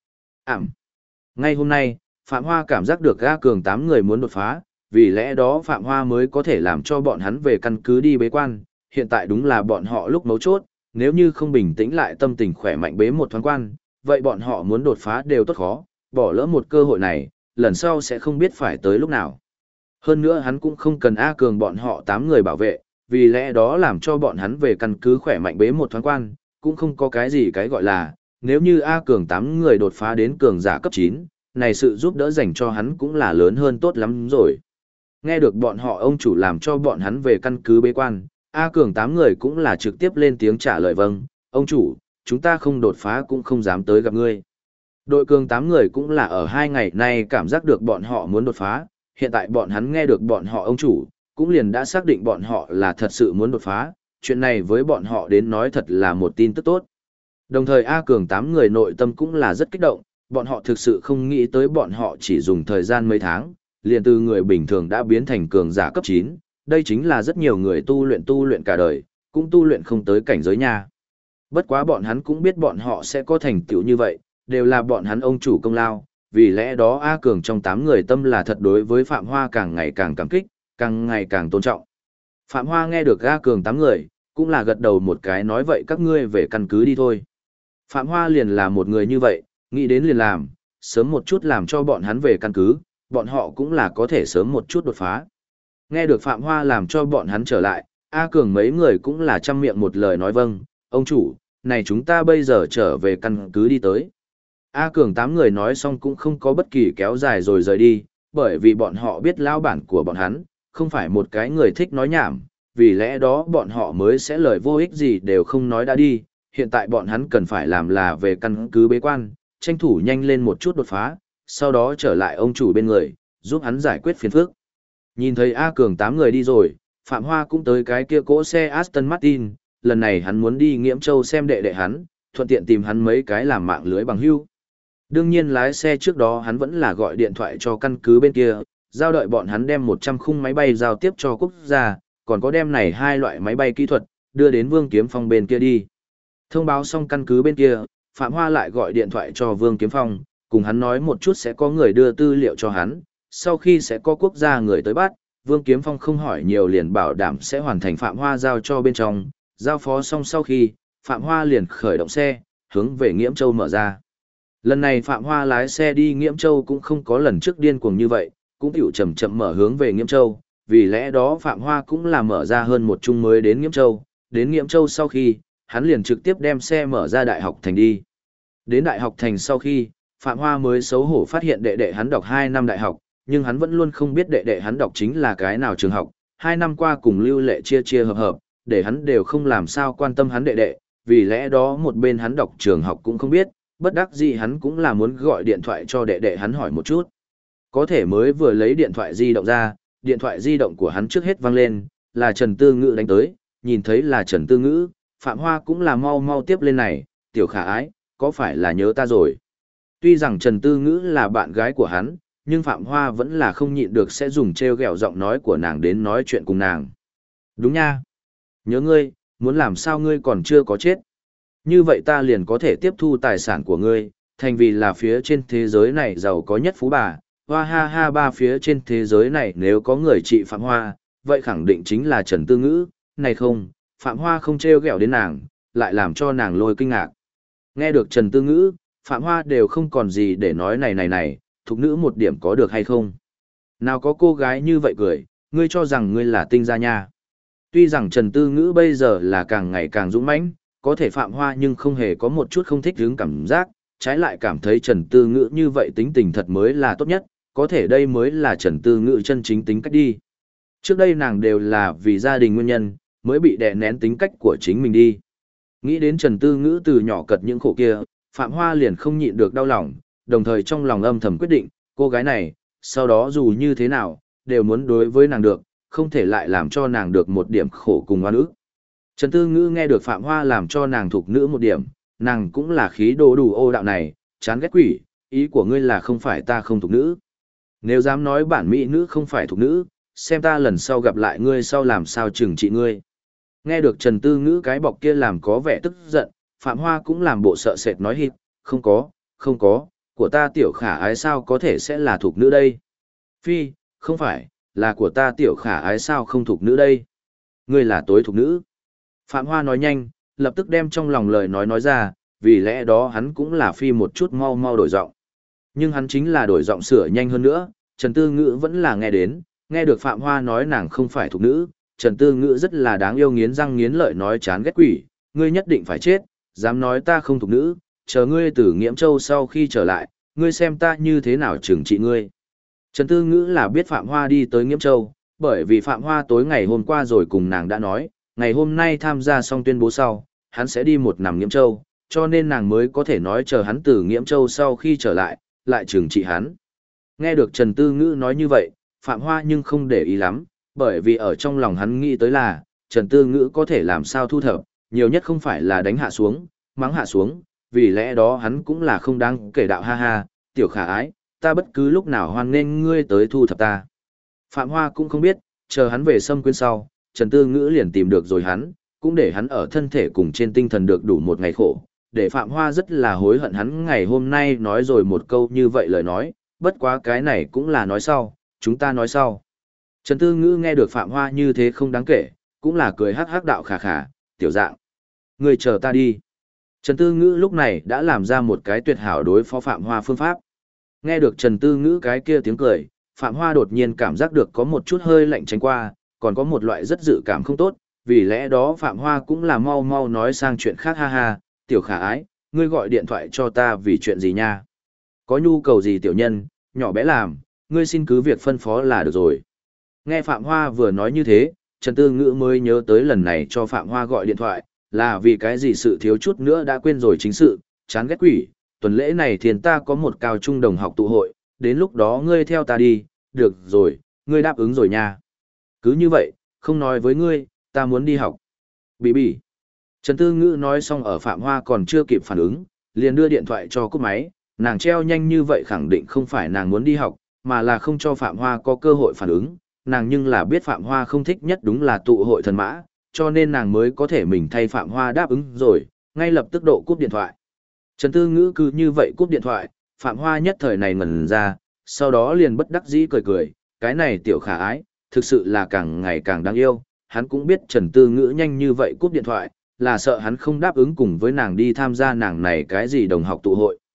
A: Ngay hôm nay, Phạm Hoa cảm giác được A Cường 8 người muốn đột phá, vì lẽ đó Phạm Hoa mới có thể làm cho bọn hắn về căn cứ đi bế quan, hiện tại đúng là bọn họ lúc mấu chốt, nếu như không bình tĩnh lại tâm tình khỏe mạnh bế một thoáng quan, vậy bọn họ muốn đột phá đều tốt khó, bỏ lỡ một cơ hội này, lần sau sẽ không biết phải tới lúc nào. Hơn nữa hắn cũng không cần A Cường bọn họ 8 người bảo vệ, vì lẽ đó làm cho bọn hắn về căn cứ khỏe mạnh bế một thoáng quan, cũng không có cái gì cái gọi là, nếu như A Cường 8 người đột phá đến cường giả cấp 9, này sự giúp đỡ dành cho hắn cũng là lớn hơn tốt lắm rồi. Nghe được bọn họ ông chủ làm cho bọn hắn về căn cứ bế quan, A Cường 8 người cũng là trực tiếp lên tiếng trả lời vâng, ông chủ, chúng ta không đột phá cũng không dám tới gặp ngươi. Đội Cường 8 người cũng là ở 2 ngày nay cảm giác được bọn họ muốn đột phá, hiện tại bọn hắn nghe được bọn họ ông chủ, cũng liền đã xác định bọn họ là thật sự muốn đột phá, chuyện này với bọn họ đến nói thật là một tin tức tốt. Đồng thời A Cường 8 người nội tâm cũng là rất kích động, bọn họ thực sự không nghĩ tới bọn họ chỉ dùng thời gian mấy tháng, liền từ người bình thường đã biến thành cường giả cấp 9, đây chính là rất nhiều người tu luyện cả đời, cũng tu luyện không tới cảnh giới nha. Bất quá bọn hắn cũng biết bọn họ sẽ có thành tựu như vậy, đều là bọn hắn ông chủ công lao, vì lẽ đó A Cường trong 8 người tâm là thật đối với Phạm Hoa càng ngày càng cảm kích, càng ngày càng tôn trọng. Phạm Hoa nghe được A Cường 8 người, cũng là gật đầu một cái nói vậy các ngươi về căn cứ đi thôi. Phạm Hoa liền là một người như vậy, nghĩ đến liền làm, sớm một chút làm cho bọn hắn về căn cứ, bọn họ cũng là có thể sớm một chút đột phá. Nghe được Phạm Hoa làm cho bọn hắn trở lại, A Cường mấy người cũng là chăm miệng một lời nói vâng, ông chủ, này chúng ta bây giờ trở về căn cứ đi tới. A Cường 8 người nói xong cũng không có bất kỳ kéo dài rồi rời đi, bởi vì bọn họ biết lão bản của bọn hắn, không phải một cái người thích nói nhảm, vì lẽ đó bọn họ mới sẽ lời vô ích gì đều không nói đã đi, hiện tại bọn hắn cần phải làm là về căn cứ bế quan, tranh thủ nhanh lên một chút đột phá, sau đó trở lại ông chủ bên người, giúp hắn giải quyết phiền phức. Nhìn thấy A Cường 8 người đi rồi, Phạm Hoa cũng tới cái kia cỗ xe Aston Martin, lần này hắn muốn đi Nghiễm Châu xem đệ đệ hắn, thuận tiện tìm hắn mấy cái làm mạng lưới bằng hữu. Đương nhiên lái xe trước đó hắn vẫn là gọi điện thoại cho căn cứ bên kia, giao đợi bọn hắn đem 100 khung máy bay giao tiếp cho quốc gia, còn có đem này 2 loại máy bay kỹ thuật, đưa đến Vương Kiếm Phong bên kia đi. Thông báo xong căn cứ bên kia, Phạm Hoa lại gọi điện thoại cho Vương Kiếm Phong, cùng hắn nói một chút sẽ có người đưa tư liệu cho hắn, sau khi sẽ có quốc gia người tới bắt, Vương Kiếm Phong không hỏi nhiều liền bảo đảm sẽ hoàn thành Phạm Hoa giao cho bên trong, giao phó xong sau khi, Phạm Hoa liền khởi động xe, hướng về Nghiễm Châu mở ra. Lần này Phạm Hoa lái xe đi Nghiễm Châu cũng không có lần trước điên cuồng như vậy, cũng tiểu chậm chậm mở hướng về Nghiễm Châu, vì lẽ đó Phạm Hoa cũng là mở ra hơn một chung mới đến Nghiễm Châu, đến Nghiễm Châu sau khi, hắn liền trực tiếp đem xe mở ra Đại học Thành đi. Đến Đại học Thành sau khi, Phạm Hoa mới xấu hổ phát hiện đệ đệ hắn đọc 2 năm đại học, nhưng hắn vẫn luôn không biết đệ đệ hắn đọc chính là cái nào trường học, 2 năm qua cùng Lưu Lệ chia chia hợp hợp, để hắn đều không làm sao quan tâm hắn đệ đệ, vì lẽ đó một bên hắn đọc trường học cũng không biết, bất đắc dĩ hắn cũng là muốn gọi điện thoại cho đệ đệ hắn hỏi một chút. Có thể mới vừa lấy điện thoại di động ra, điện thoại di động của hắn trước hết vang lên, là Trần Tư Ngữ đánh tới, nhìn thấy là Trần Tư Ngữ, Phạm Hoa cũng là mau mau tiếp lên này, tiểu khả ái, có phải là nhớ ta rồi? Tuy rằng Trần Tư Ngữ là bạn gái của hắn, nhưng Phạm Hoa vẫn là không nhịn được sẽ dùng trêu ghẹo giọng nói của nàng đến nói chuyện cùng nàng. Đúng nha. Nhớ ngươi, muốn làm sao ngươi còn chưa có chết. Như vậy ta liền có thể tiếp thu tài sản của ngươi, thành vì là phía trên thế giới này giàu có nhất phú bà. Hoa ha ha ba phía trên thế giới này nếu có người trị Phạm Hoa, vậy khẳng định chính là Trần Tư Ngữ, này không, Phạm Hoa không trêu ghẹo đến nàng, lại làm cho nàng lôi kinh ngạc. Nghe được Trần Tư Ngữ, Phạm Hoa đều không còn gì để nói này, thục nữ một điểm có được hay không? Nào có cô gái như vậy cười, ngươi cho rằng ngươi là tinh gia nha. Tuy rằng Trần Tư Ngữ bây giờ là càng ngày càng dũng mãnh, có thể Phạm Hoa nhưng không hề có một chút không thích hứng cảm giác, trái lại cảm thấy Trần Tư Ngữ như vậy tính tình thật mới là tốt nhất, có thể đây mới là Trần Tư Ngữ chân chính tính cách đi. Trước đây nàng đều là vì gia đình nguyên nhân, mới bị đè nén tính cách của chính mình đi. Nghĩ đến Trần Tư Ngữ từ nhỏ cật những khổ kia, Phạm Hoa liền không nhịn được đau lòng, đồng thời trong lòng âm thầm quyết định, cô gái này, sau đó dù như thế nào, đều muốn đối với nàng được, không thể lại làm cho nàng được một điểm khổ cùng oan ức. Trần Tư Ngữ nghe được Phạm Hoa làm cho nàng thuộc nữ một điểm, nàng cũng là khí đồ đủ ô đạo này, chán ghét quỷ, ý của ngươi là không phải ta không thuộc nữ. Nếu dám nói bản mỹ nữ không phải thuộc nữ, xem ta lần sau gặp lại ngươi sau làm sao trừng trị ngươi. Nghe được Trần Tư Ngữ cái bọc kia làm có vẻ tức giận, Phạm Hoa cũng làm bộ sợ sệt nói hít, không có, của ta tiểu khả ái sao có thể sẽ là thuộc nữ đây. Phi, không phải, là của ta tiểu khả ái sao không thuộc nữ đây. Ngươi là tối thuộc nữ. Phạm Hoa nói nhanh, lập tức đem trong lòng lời nói ra, vì lẽ đó hắn cũng là phi một chút mau mau đổi giọng. Nhưng hắn chính là đổi giọng sửa nhanh hơn nữa, Trần Tư Ngữ vẫn là nghe đến, nghe được Phạm Hoa nói nàng không phải thuộc nữ, Trần Tư Ngữ rất là đáng yêu nghiến răng nghiến lợi nói chán ghét quỷ, ngươi nhất định phải chết, dám nói ta không thuộc nữ, chờ ngươi từ Nghiễm Châu sau khi trở lại, ngươi xem ta như thế nào trừng trị ngươi. Trần Tư Ngữ là biết Phạm Hoa đi tới Nghiễm Châu, bởi vì Phạm Hoa tối ngày hôm qua rồi cùng nàng đã nói, ngày hôm nay tham gia xong tuyên bố sau, hắn sẽ đi một nằm Nghiễm Châu, cho nên nàng mới có thể nói chờ hắn từ Nghiễm Châu sau khi trở lại, lại trừng trị hắn. Nghe được Trần Tư Ngữ nói như vậy, Phạm Hoa nhưng không để ý lắm, bởi vì ở trong lòng hắn nghĩ tới là, Trần Tư Ngữ có thể làm sao thu thập, nhiều nhất không phải là đánh hạ xuống, mắng hạ xuống, vì lẽ đó hắn cũng là không đáng kể đạo ha ha, tiểu khả ái, ta bất cứ lúc nào hoan nghênh ngươi tới thu thập ta. Phạm Hoa cũng không biết, chờ hắn về Sâm Quyên sau, Trần Tư Ngữ liền tìm được rồi hắn, cũng để hắn ở thân thể cùng trên tinh thần được đủ một ngày khổ, để Phạm Hoa rất là hối hận hắn ngày hôm nay nói rồi một câu như vậy lời nói, bất quá cái này cũng là nói sau, chúng ta nói sau. Trần Tư Ngữ nghe được Phạm Hoa như thế không đáng kể, cũng là cười hắc hắc đạo khà khà, tiểu dạng. Người chờ ta đi. Trần Tư Ngữ lúc này đã làm ra một cái tuyệt hảo đối phó Phạm Hoa phương pháp. Nghe được Trần Tư Ngữ cái kia tiếng cười, Phạm Hoa đột nhiên cảm giác được có một chút hơi lạnh tránh qua, còn có một loại rất dự cảm không tốt, vì lẽ đó Phạm Hoa cũng là mau mau nói sang chuyện khác ha ha, tiểu khả ái, ngươi gọi điện thoại cho ta vì chuyện gì nha? Có nhu cầu gì tiểu nhân, nhỏ bé làm, ngươi xin cứ việc phân phó là được rồi. Nghe Phạm Hoa vừa nói như thế, Trần Tư Ngữ mới nhớ tới lần này cho Phạm Hoa gọi điện thoại, là vì cái gì sự thiếu chút nữa đã quên rồi chính sự, chán ghét quỷ, tuần lễ này thiền ta có một cao trung đồng học tụ hội, đến lúc đó ngươi theo ta đi, được rồi, ngươi đáp ứng rồi nha. Cứ như vậy, không nói với ngươi, ta muốn đi học. Bỉ bỉ. Trần Tư Ngữ nói xong ở Phạm Hoa còn chưa kịp phản ứng, liền đưa điện thoại cho cúp máy, nàng treo nhanh như vậy khẳng định không phải nàng muốn đi học, mà là không cho Phạm Hoa có cơ hội phản ứng, nàng nhưng là biết Phạm Hoa không thích nhất đúng là tụ hội thần mã, cho nên nàng mới có thể mình thay Phạm Hoa đáp ứng rồi, ngay lập tức độ cúp điện thoại. Trần Tư Ngữ cứ như vậy cúp điện thoại, Phạm Hoa nhất thời này ngẩn ra, sau đó liền bất đắc dĩ cười cười, cái này tiểu khả ái, thực sự là càng ngày càng đáng yêu, hắn cũng biết Trần Tư Ngữ nhanh như vậy cúp điện thoại, là sợ hắn không đáp ứng cùng với nàng đi tham gia nàng này cái gì đồng học tụ hội.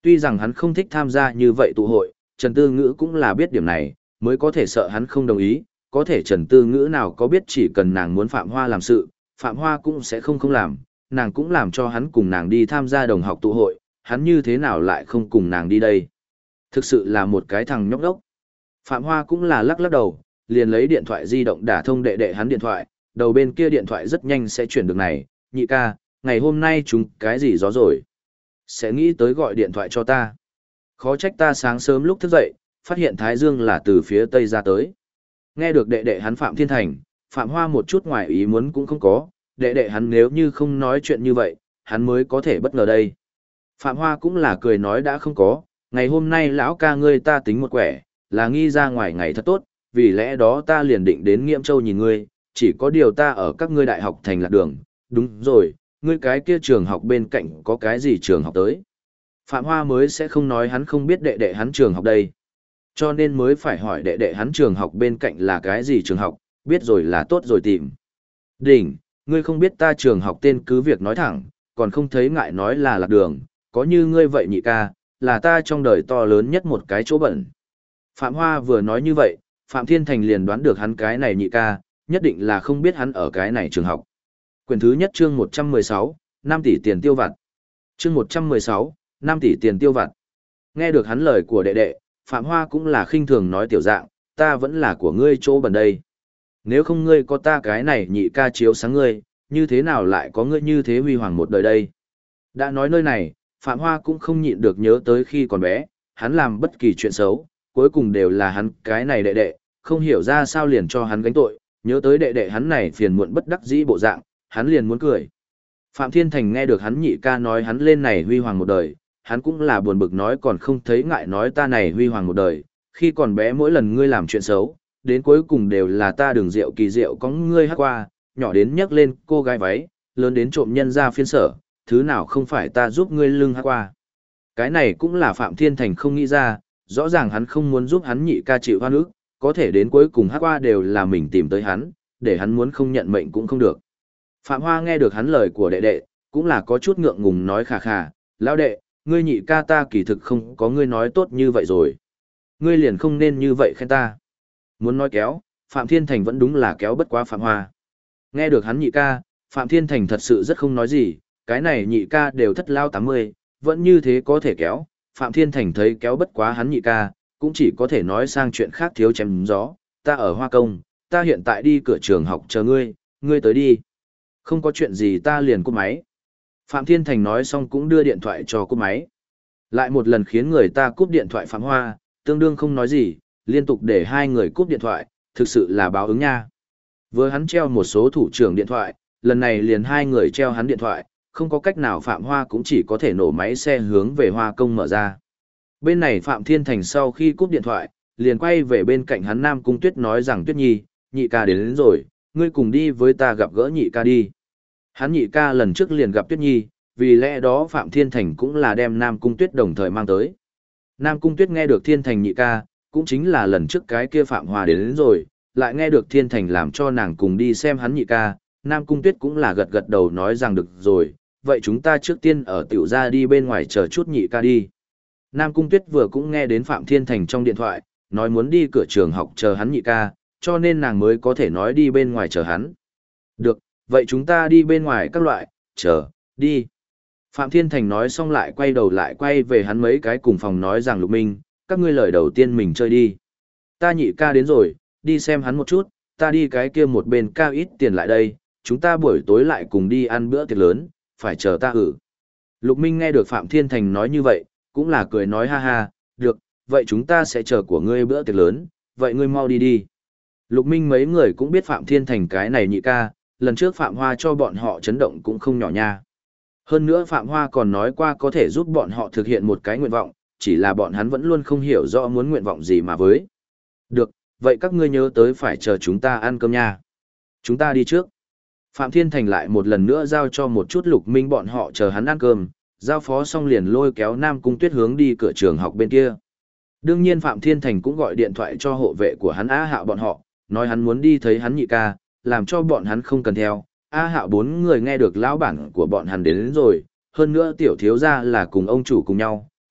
A: Tuy rằng hắn không thích tham gia như vậy tụ hội, Trần Tư Ngữ cũng là biết điểm này, mới có thể sợ hắn không đồng ý, có thể Trần Tư Ngữ nào có biết chỉ cần nàng muốn Phạm Hoa làm sự, Phạm Hoa cũng sẽ không làm, nàng cũng làm cho hắn cùng nàng đi tham gia đồng học tụ hội, hắn như thế nào lại không cùng nàng đi đây. Thực sự là một cái thằng nhóc đốc. Phạm Hoa cũng là lắc lắc đầu, liền lấy điện thoại di động đả thông đệ đệ hắn điện thoại, đầu bên kia điện thoại rất nhanh sẽ chuyển được này, nhị ca, ngày hôm nay chúng cái gì gió rồi. Sẽ nghĩ tới gọi điện thoại cho ta. Khó trách ta sáng sớm lúc thức dậy, phát hiện Thái Dương là từ phía Tây ra tới. Nghe được đệ đệ hắn Phạm Thiên Thành, Phạm Hoa một chút ngoài ý muốn cũng không có, đệ đệ hắn nếu như không nói chuyện như vậy, hắn mới có thể bất ngờ đây. Phạm Hoa cũng là cười nói đã không có, ngày hôm nay lão ca ngươi ta tính một quẻ, là nghi ra ngoài ngày thật tốt, vì lẽ đó ta liền định đến Nghiễm Châu nhìn ngươi, chỉ có điều ta ở các ngươi đại học thành lạc đường, đúng rồi, ngươi cái kia trường học bên cạnh có cái gì trường học tới. Phạm Hoa mới sẽ không nói hắn không biết đệ đệ hắn trường học đây. Cho nên mới phải hỏi đệ đệ hắn trường học bên cạnh là cái gì trường học, biết rồi là tốt rồi tìm. Đỉnh, ngươi không biết ta trường học tên cứ việc nói thẳng, còn không thấy ngại nói là lạc đường, có như ngươi vậy nhị ca, là ta trong đời to lớn nhất một cái chỗ bẩn. Phạm Hoa vừa nói như vậy, Phạm Thiên Thành liền đoán được hắn cái này nhị ca, nhất định là không biết hắn ở cái này trường học. Quyển thứ nhất chương 116, 5 tỷ tiền tiêu vặt. Chương 116, 5 tỷ tiền tiêu vặt. Nghe được hắn lời của đệ đệ, Phạm Hoa cũng là khinh thường nói tiểu dạng, ta vẫn là của ngươi chỗ bẩn đây. Nếu không ngươi có ta cái này nhị ca chiếu sáng ngươi, như thế nào lại có ngươi như thế huy hoàng một đời đây. Đã nói nơi này, Phạm Hoa cũng không nhịn được nhớ tới khi còn bé, hắn làm bất kỳ chuyện xấu, cuối cùng đều là hắn cái này đệ đệ, không hiểu ra sao liền cho hắn gánh tội, nhớ tới đệ đệ hắn này phiền muộn bất đắc dĩ bộ dạng, hắn liền muốn cười. Phạm Thiên Thành nghe được hắn nhị ca nói hắn lên này huy hoàng một đời, hắn cũng là buồn bực nói còn không thấy ngại nói ta này huy hoàng một đời, khi còn bé mỗi lần ngươi làm chuyện xấu, đến cuối cùng đều là ta đường rượu kỳ rượu có ngươi hát qua, nhỏ đến nhấc lên cô gái váy, lớn đến trộm nhân ra phiên sở, thứ nào không phải ta giúp ngươi lưng hát qua. Cái này cũng là Phạm Thiên Thành không nghĩ ra, rõ ràng hắn không muốn giúp hắn nhị ca chịu hoa nước, có thể đến cuối cùng hát qua đều là mình tìm tới hắn, để hắn muốn không nhận mệnh cũng không được. Phạm Hoa nghe được hắn lời của đệ đệ, cũng là có chút ngượng ngùng nói khà khà, lão đệ, ngươi nhị ca ta kỳ thực không có ngươi nói tốt như vậy rồi. Ngươi liền không nên như vậy khen ta. Muốn nói kéo, Phạm Thiên Thành vẫn đúng là kéo bất quá Phạm Hoa. Nghe được hắn nhị ca, Phạm Thiên Thành thật sự rất không nói gì, cái này nhị ca đều thất lao 80, vẫn như thế có thể kéo. Phạm Thiên Thành thấy kéo bất quá hắn nhị ca, cũng chỉ có thể nói sang chuyện khác thiếu chém gió. Ta ở Hoa Công, ta hiện tại đi cửa trường học chờ ngươi, ngươi tới đi. Không có chuyện gì ta liền cúp máy. Phạm Thiên Thành nói xong cũng đưa điện thoại cho cúp máy. Lại một lần khiến người ta cúp điện thoại Phạm Hoa, tương đương không nói gì, liên tục để hai người cúp điện thoại, thực sự là báo ứng nha. Vừa hắn treo một số thủ trưởng điện thoại, lần này liền hai người treo hắn điện thoại, không có cách nào Phạm Hoa cũng chỉ có thể nổ máy xe hướng về Hoa Công mở ra. Bên này Phạm Thiên Thành sau khi cúp điện thoại, liền quay về bên cạnh hắn Nam Cung Tuyết nói rằng Tuyết Nhi, nhị ca đến rồi, ngươi cùng đi với ta gặp gỡ nhị ca đi. Hắn nhị ca lần trước liền gặp Tuyết Nhi, vì lẽ đó Phạm Thiên Thành cũng là đem Nam Cung Tuyết đồng thời mang tới. Nam Cung Tuyết nghe được Thiên Thành nhị ca, cũng chính là lần trước cái kia Phạm Hoa đến rồi, lại nghe được Thiên Thành làm cho nàng cùng đi xem hắn nhị ca, Nam Cung Tuyết cũng là gật gật đầu nói rằng được rồi, vậy chúng ta trước tiên ở tiểu gia đi bên ngoài chờ chút nhị ca đi. Nam Cung Tuyết vừa cũng nghe đến Phạm Thiên Thành trong điện thoại, nói muốn đi cửa trường học chờ hắn nhị ca, cho nên nàng mới có thể nói đi bên ngoài chờ hắn. Được, vậy chúng ta đi bên ngoài các loại, chờ, đi. Phạm Thiên Thành nói xong lại quay đầu lại quay về hắn mấy cái cùng phòng nói rằng Lục Minh, các ngươi lời đầu tiên mình chơi đi. Ta nhị ca đến rồi, đi xem hắn một chút, ta đi cái kia một bên cao ít tiền lại đây, chúng ta buổi tối lại cùng đi ăn bữa tiệc lớn, phải chờ ta ử. Lục Minh nghe được Phạm Thiên Thành nói như vậy, cũng là cười nói ha ha, được, vậy chúng ta sẽ chờ của ngươi bữa tiệc lớn, vậy ngươi mau đi đi. Lục Minh mấy người cũng biết Phạm Thiên Thành cái này nhị ca, lần trước Phạm Hoa cho bọn họ chấn động cũng không nhỏ nha. Hơn nữa Phạm Hoa còn nói qua có thể giúp bọn họ thực hiện một cái nguyện vọng, chỉ là bọn hắn vẫn luôn không hiểu rõ muốn nguyện vọng gì mà với. Được, vậy các ngươi nhớ tới phải chờ chúng ta ăn cơm nha. Chúng ta đi trước. Phạm Thiên Thành lại một lần nữa giao cho một chút Lục Minh bọn họ chờ hắn ăn cơm, giao phó xong liền lôi kéo Nam Cung Tuyết hướng đi cửa trường học bên kia. Đương nhiên Phạm Thiên Thành cũng gọi điện thoại cho hộ vệ của hắn Á Hạo bọn họ, nói hắn muốn đi thấy hắn nhị ca, làm cho bọn hắn không cần theo. A Hạo bốn người nghe được lão bản của bọn hắn đến rồi, hơn nữa tiểu thiếu gia là cùng ông chủ cùng nhau,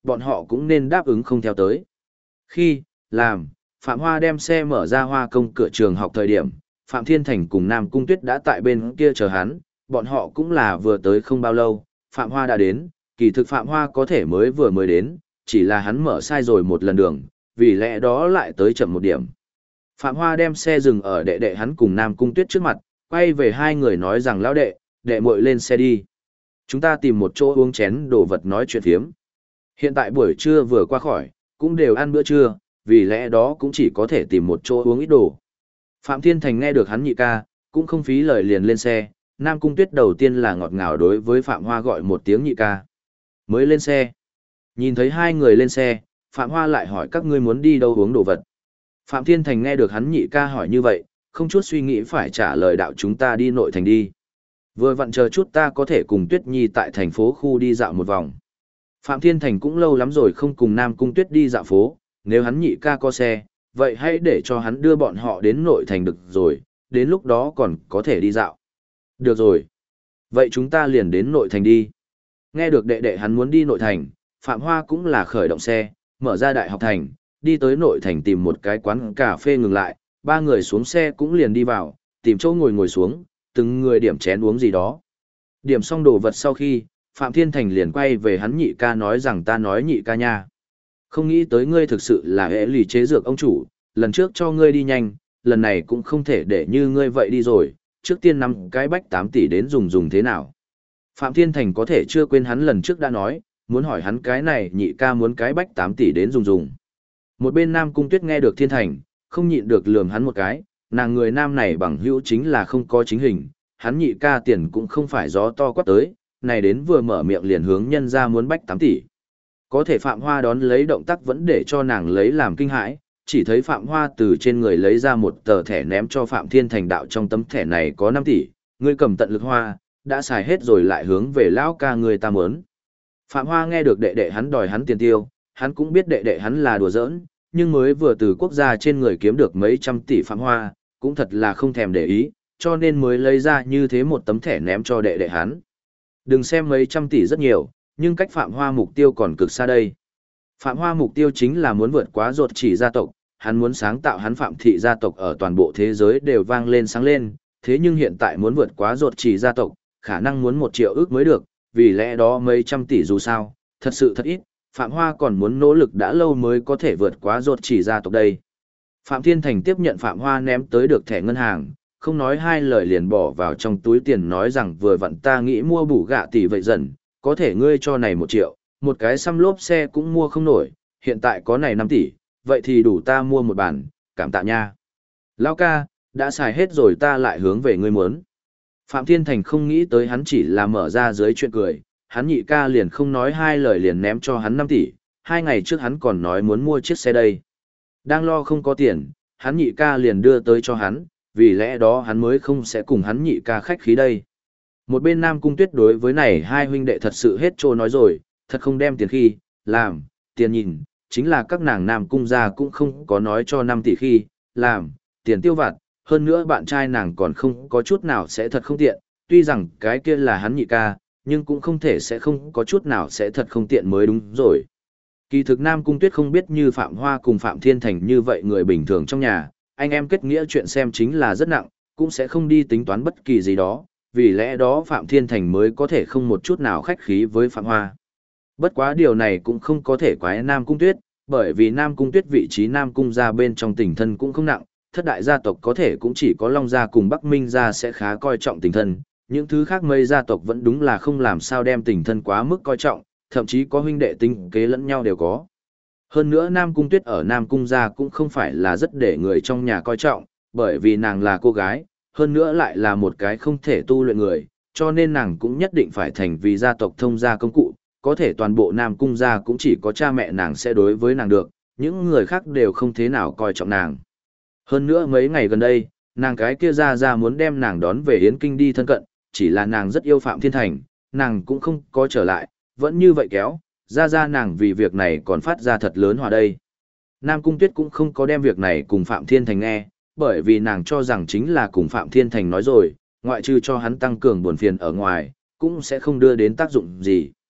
A: bọn họ cũng nên đáp ứng không theo tới. Khi, làm, Phạm Hoa đem xe mở ra Hoa Công cửa trường học thời điểm, Phạm Thiên Thành cùng Nam Cung Tuyết đã tại bên kia chờ hắn, bọn họ cũng là vừa tới không bao lâu, Phạm Hoa đã đến, kỳ thực Phạm Hoa có thể mới đến, chỉ là hắn mở sai rồi một lần đường, vì lẽ đó lại tới chậm một điểm. Phạm Hoa đem xe dừng ở đệ đệ hắn cùng Nam Cung Tuyết trước mặt, quay về hai người nói rằng lão đệ, đệ muội lên xe đi. Chúng ta tìm một chỗ uống chén đồ vật nói chuyện phiếm. Hiện tại buổi trưa vừa qua khỏi, cũng đều ăn bữa trưa, vì lẽ đó cũng chỉ có thể tìm một chỗ uống ít đồ. Phạm Thiên Thành nghe được hắn nhị ca, cũng không phí lời liền lên xe, Nam Cung Tuyết đầu tiên là ngọt ngào đối với Phạm Hoa gọi một tiếng nhị ca. Mới lên xe. Nhìn thấy hai người lên xe, Phạm Hoa lại hỏi các ngươi muốn đi đâu uống đồ vật. Phạm Thiên Thành nghe được hắn nhị ca hỏi như vậy, không chút suy nghĩ phải trả lời đạo chúng ta đi nội thành đi. Vừa vặn chờ chút ta có thể cùng Tuyết Nhi tại thành phố khu đi dạo một vòng. Phạm Thiên Thành cũng lâu lắm rồi không cùng Nam Cung Tuyết đi dạo phố, nếu hắn nhị ca có xe, vậy hãy để cho hắn đưa bọn họ đến nội thành được rồi, đến lúc đó còn có thể đi dạo. Được rồi. Vậy chúng ta liền đến nội thành đi. Nghe được đệ đệ hắn muốn đi nội thành, Phạm Hoa cũng là khởi động xe, mở ra đại học thành, đi tới nội thành tìm một cái quán cà phê ngừng lại, ba người xuống xe cũng liền đi vào, tìm chỗ ngồi xuống, từng người điểm chén uống gì đó. Điểm xong đồ vật sau khi, Phạm Thiên Thành liền quay về hắn nhị ca nói rằng ta nói nhị ca nha. Không nghĩ tới ngươi thực sự là hệ lì chế dược ông chủ, lần trước cho ngươi đi nhanh, lần này cũng không thể để như ngươi vậy đi rồi, trước tiên nắm cái bách 8 tỷ đến dùng thế nào. Phạm Thiên Thành có thể chưa quên hắn lần trước đã nói, muốn hỏi hắn cái này nhị ca muốn cái bách 8 tỷ đến dùng. Một bên Nam Cung Tuyết nghe được Thiên Thành, không nhịn được lườm hắn một cái, nàng người nam này bằng hữu chính là không có chính hình, hắn nhị ca tiền cũng không phải gió to quát tới, này đến vừa mở miệng liền hướng nhân ra muốn bách 8 tỷ. Có thể Phạm Hoa đón lấy động tác vẫn để cho nàng lấy làm kinh hãi, chỉ thấy Phạm Hoa từ trên người lấy ra một tờ thẻ ném cho Phạm Thiên Thành đạo trong tấm thẻ này có 5 tỷ, ngươi cầm tận lực hoa, đã xài hết rồi lại hướng về lão ca người ta muốn. Phạm Hoa nghe được đệ đệ hắn đòi hắn tiền tiêu, hắn cũng biết đệ đệ hắn là đùa giỡn, nhưng mới vừa từ quốc gia trên người kiếm được mấy trăm tỷ Phạm Hoa, cũng thật là không thèm để ý, cho nên mới lấy ra như thế một tấm thẻ ném cho đệ đệ hắn. Đừng xem mấy trăm tỷ rất nhiều, nhưng cách Phạm Hoa mục tiêu còn cực xa đây. Phạm Hoa mục tiêu chính là muốn vượt quá ruột chỉ gia tộc, hắn muốn sáng tạo hắn Phạm thị gia tộc ở toàn bộ thế giới đều vang lên sáng lên, thế nhưng hiện tại muốn vượt quá ruột chỉ gia tộc, khả năng muốn 1 triệu ức mới được, vì lẽ đó mấy trăm tỷ dù sao, thật sự thật ít, Phạm Hoa còn muốn nỗ lực đã lâu mới có thể vượt quá ruột chỉ gia tộc đây. Phạm Thiên Thành tiếp nhận Phạm Hoa ném tới được thẻ ngân hàng, không nói hai lời liền bỏ vào trong túi tiền nói rằng vừa vặn ta nghĩ mua bù gạ tỷ vậy dần, có thể ngươi cho này 1 triệu, một cái xăm lốp xe cũng mua không nổi, hiện tại có này 5 tỷ, vậy thì đủ ta mua một bản, cảm tạ nha. Lão ca, đã xài hết rồi ta lại hướng về ngươi muốn. Phạm Thiên Thành không nghĩ tới hắn chỉ là mở ra dưới chuyện cười, hắn nhị ca liền không nói hai lời liền ném cho hắn 5 tỷ, 2 ngày trước hắn còn nói muốn mua chiếc xe đây. Đang lo không có tiền, hắn nhị ca liền đưa tới cho hắn, vì lẽ đó hắn mới không sẽ cùng hắn nhị ca khách khí đây. Một bên Nam Cung Tuyết đối với này hai huynh đệ thật sự hết trô nói rồi, thật không đem tiền khi, làm, tiền nhìn, chính là các nàng Nam Cung gia cũng không có nói cho 5 tỷ khi, làm, tiền tiêu vặt, hơn nữa bạn trai nàng còn không có chút nào sẽ thật không tiện, tuy rằng cái kia là hắn nhị ca, nhưng cũng không thể sẽ không có chút nào sẽ thật không tiện mới đúng rồi. Kỳ thực Nam Cung Tuyết không biết như Phạm Hoa cùng Phạm Thiên Thành như vậy người bình thường trong nhà, anh em kết nghĩa chuyện xem chính là rất nặng, cũng sẽ không đi tính toán bất kỳ gì đó, vì lẽ đó Phạm Thiên Thành mới có thể không một chút nào khách khí với Phạm Hoa. Bất quá điều này cũng không có thể quái Nam Cung Tuyết, bởi vì Nam Cung Tuyết vị trí Nam Cung gia bên trong tình thân cũng không nặng, thất đại gia tộc có thể cũng chỉ có Long gia cùng Bắc Minh gia sẽ khá coi trọng tình thân, những thứ khác mấy gia tộc vẫn đúng là không làm sao đem tình thân quá mức coi trọng, thậm chí có huynh đệ tính kế lẫn nhau đều có. Hơn nữa Nam Cung Tuyết ở Nam Cung gia cũng không phải là rất để người trong nhà coi trọng, bởi vì nàng là cô gái, hơn nữa lại là một cái không thể tu luyện người, cho nên nàng cũng nhất định phải thành vì gia tộc thông gia công cụ, có thể toàn bộ Nam Cung gia cũng chỉ có cha mẹ nàng sẽ đối với nàng được, những người khác đều không thế nào coi trọng nàng. Hơn nữa mấy ngày gần đây, nàng cái kia ra muốn đem nàng đón về Yến Kinh đi thân cận, chỉ là nàng rất yêu Phạm Thiên Thành, nàng cũng không có trở lại, vẫn như vậy kéo, ra nàng vì việc này còn phát ra thật lớn hòa đây. Nam Cung Tuyết cũng không có đem việc này cùng Phạm Thiên Thành nghe, bởi vì nàng cho rằng chính là cùng Phạm Thiên Thành nói rồi, ngoại trừ cho hắn tăng cường buồn phiền ở ngoài, cũng sẽ không đưa đến tác dụng gì.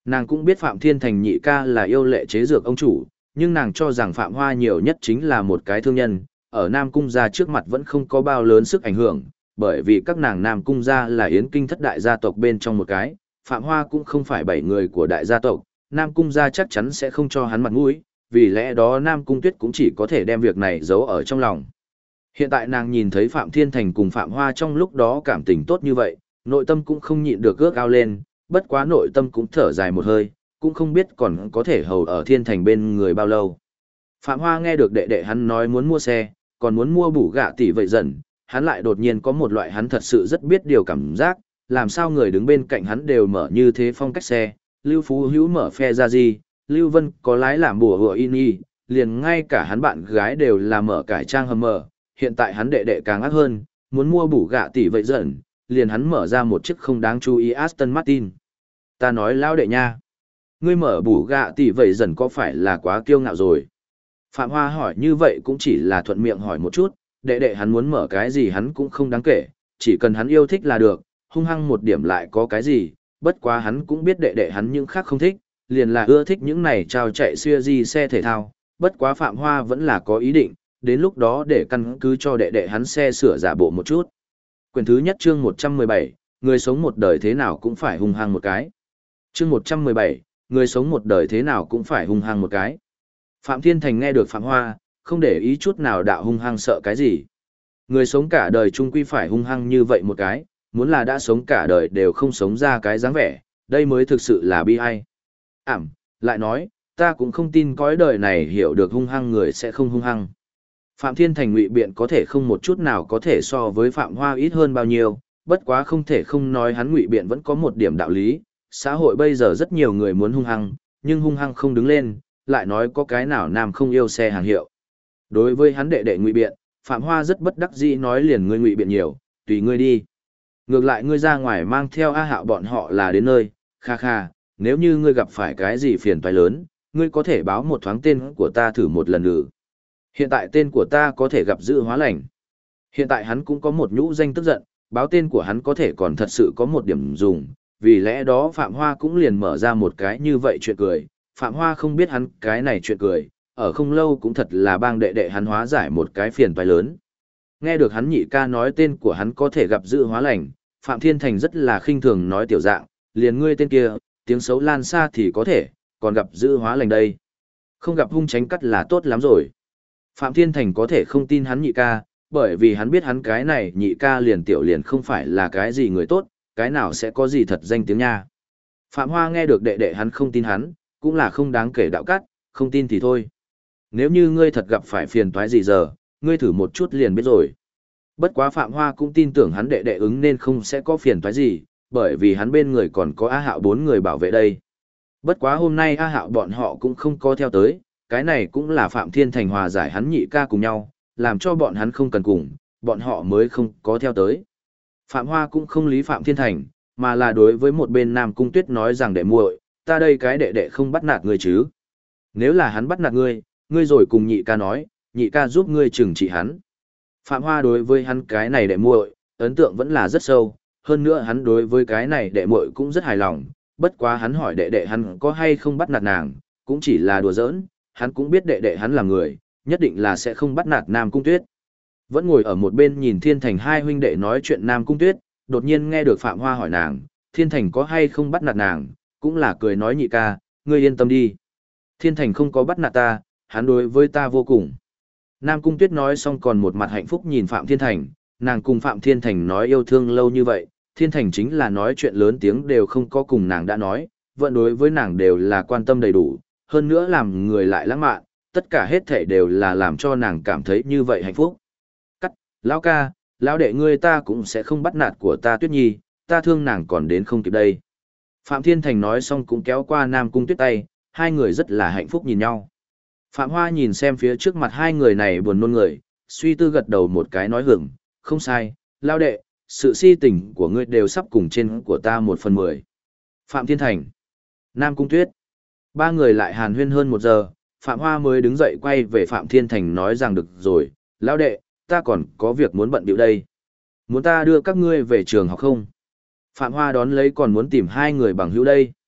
A: Nàng cũng biết Phạm Thiên Thành nhị ca là yêu lệ chế dược ông chủ, nhưng nàng cho rằng Phạm Hoa nhiều nhất chính là một cái thương nhân, ở Nam Cung gia trước mặt vẫn không có bao lớn sức ảnh hưởng, bởi vì các nàng Nam Cung gia là yến kinh thất đại gia tộc bên trong một cái, Phạm Hoa cũng không phải 7 người của đại gia tộc, Nam Cung gia chắc chắn sẽ không cho hắn mặt mũi, vì lẽ đó Nam Cung Tuyết cũng chỉ có thể đem việc này giấu ở trong lòng. Hiện tại nàng nhìn thấy Phạm Thiên Thành cùng Phạm Hoa trong lúc đó cảm tình tốt như vậy, nội tâm cũng không nhịn được ước ao lên, bất quá nội tâm cũng thở dài một hơi, cũng không biết còn có thể hầu ở Thiên Thành bên người bao lâu. Phạm Hoa nghe được đệ đệ hắn nói muốn mua xe, còn muốn mua bủ gạ tỷ vậy dần, hắn lại đột nhiên có một loại hắn thật sự rất biết điều cảm giác, làm sao người đứng bên cạnh hắn đều mở như thế phong cách xe, Lưu Phú Hữu mở phe ra gì, Lưu Vân có lái làm bùa hùa in y, liền ngay cả hắn bạn gái đều là mở cải trang hầm mở, hiện tại hắn đệ đệ càng ác hơn, muốn mua bủ gạ tỷ vậy dần, liền hắn mở ra một chiếc không đáng chú ý Aston Martin. Ta nói lao đệ nha, ngươi mở bủ gạ tỷ vậy dần có phải là quá kiêu ngạo rồi? Phạm Hoa hỏi như vậy cũng chỉ là thuận miệng hỏi một chút, đệ đệ hắn muốn mở cái gì hắn cũng không đáng kể, chỉ cần hắn yêu thích là được, hung hăng một điểm lại có cái gì, bất quá hắn cũng biết đệ đệ hắn những khác không thích, liền là ưa thích những này trao chạy xưa di xe thể thao, bất quá Phạm Hoa vẫn là có ý định, đến lúc đó để căn cứ cho đệ đệ hắn xe sửa giả bộ một chút. Quyển thứ nhất chương 117, người sống một đời thế nào cũng phải hung hăng một cái. Chương 117, người sống một đời thế nào cũng phải hung hăng một cái. Phạm Thiên Thành nghe được Phạm Hoa, không để ý chút nào đạo hung hăng sợ cái gì. Người sống cả đời chung quy phải hung hăng như vậy một cái, muốn là đã sống cả đời đều không sống ra cái dáng vẻ, đây mới thực sự là bi ai. Lại nói, ta cũng không tin cõi đời này hiểu được hung hăng người sẽ không hung hăng. Phạm Thiên Thành ngụy biện có thể không một chút nào có thể so với Phạm Hoa ít hơn bao nhiêu, bất quá không thể không nói hắn ngụy biện vẫn có một điểm đạo lý, xã hội bây giờ rất nhiều người muốn hung hăng, nhưng hung hăng không đứng lên, lại nói có cái nào nam không yêu xe hàng hiệu. Đối với hắn đệ đệ ngụy biện, Phạm Hoa rất bất đắc dĩ nói liền ngươi ngụy biện nhiều, tùy ngươi đi. Ngược lại ngươi ra ngoài mang theo A Hạo bọn họ là đến nơi, kha kha, nếu như ngươi gặp phải cái gì phiền toái lớn, ngươi có thể báo một thoáng tên của ta thử một lần nữa. Hiện tại tên của ta có thể gặp dự hóa lành. Hiện tại hắn cũng có một nhũ danh tức giận, báo tên của hắn có thể còn thật sự có một điểm dùng, vì lẽ đó Phạm Hoa cũng liền mở ra một cái như vậy chuyện cười. Phạm Hoa không biết hắn cái này chuyện cười, ở không lâu cũng thật là bang đệ đệ hắn hóa giải một cái phiền toái lớn. Nghe được hắn nhị ca nói tên của hắn có thể gặp dự hóa lành, Phạm Thiên Thành rất là khinh thường nói tiểu dạng, liền ngươi tên kia, tiếng xấu lan xa thì có thể, còn gặp dự hóa lành đây. Không gặp hung tránh cắt là tốt lắm rồi. Phạm Thiên Thành có thể không tin hắn nhị ca, bởi vì hắn biết hắn cái này nhị ca liền tiểu liền không phải là cái gì người tốt, cái nào sẽ có gì thật danh tiếng nha. Phạm Hoa nghe được đệ đệ hắn không tin hắn, cũng là không đáng kể đạo cắt, không tin thì thôi. Nếu như ngươi thật gặp phải phiền toái gì giờ, ngươi thử một chút liền biết rồi. Bất quá Phạm Hoa cũng tin tưởng hắn đệ đệ ứng nên không sẽ có phiền toái gì, bởi vì hắn bên người còn có A Hạo 4 người bảo vệ đây. Bất quá hôm nay A Hạo bọn họ cũng không có theo tới, cái này cũng là Phạm Thiên Thành hòa giải hắn nhị ca cùng nhau, làm cho bọn hắn không cần cùng, bọn họ mới không có theo tới. Phạm Hoa cũng không lý Phạm Thiên Thành, mà là đối với một bên Nam Cung Tuyết nói rằng đệ muội, ta đây cái đệ đệ không bắt nạt ngươi chứ. Nếu là hắn bắt nạt ngươi, ngươi rồi cùng nhị ca nói, nhị ca giúp ngươi trừng trị hắn. Phạm Hoa đối với hắn cái này đệ muội, ấn tượng vẫn là rất sâu, hơn nữa hắn đối với cái này đệ muội cũng rất hài lòng, bất quá hắn hỏi đệ đệ hắn có hay không bắt nạt nàng, cũng chỉ là đùa giỡn, hắn cũng biết đệ đệ hắn là người, nhất định là sẽ không bắt nạt Nam Cung Tuyết. Vẫn ngồi ở một bên nhìn Thiên Thành hai huynh đệ nói chuyện Nam Cung Tuyết, đột nhiên nghe được Phạm Hoa hỏi nàng, Thiên Thành có hay không bắt nạt nàng, cũng là cười nói nhị ca, ngươi yên tâm đi. Thiên Thành không có bắt nạt ta, hắn đối với ta vô cùng. Nam Cung Tuyết nói xong còn một mặt hạnh phúc nhìn Phạm Thiên Thành, nàng cùng Phạm Thiên Thành nói yêu thương lâu như vậy, Thiên Thành chính là nói chuyện lớn tiếng đều không có cùng nàng đã nói, vẫn đối với nàng đều là quan tâm đầy đủ, hơn nữa làm người lại lãng mạn, tất cả hết thảy đều là làm cho nàng cảm thấy như vậy hạnh phúc. Cắt, lão ca, lão đệ ngươi ta cũng sẽ không bắt nạt của ta Tuyết Nhi, ta thương nàng còn đến không kịp đây. Phạm Thiên Thành nói xong cũng kéo qua Nam Cung Tuyết tay, hai người rất là hạnh phúc nhìn nhau. Phạm Hoa nhìn xem phía trước mặt hai người này buồn nôn người, suy tư gật đầu một cái nói hưởng, không sai, lão đệ, sự si tình của ngươi đều sắp cùng trên của ta 1/10. Phạm Thiên Thành, Nam Cung Tuyết, ba người lại hàn huyên hơn 1 giờ, Phạm Hoa mới đứng dậy quay về Phạm Thiên Thành nói rằng được rồi, lão đệ, ta còn có việc muốn bận điệu đây. Muốn ta đưa các ngươi về trường học không? Phạm Hoa đón lấy còn muốn tìm hai người bằng hữu đây.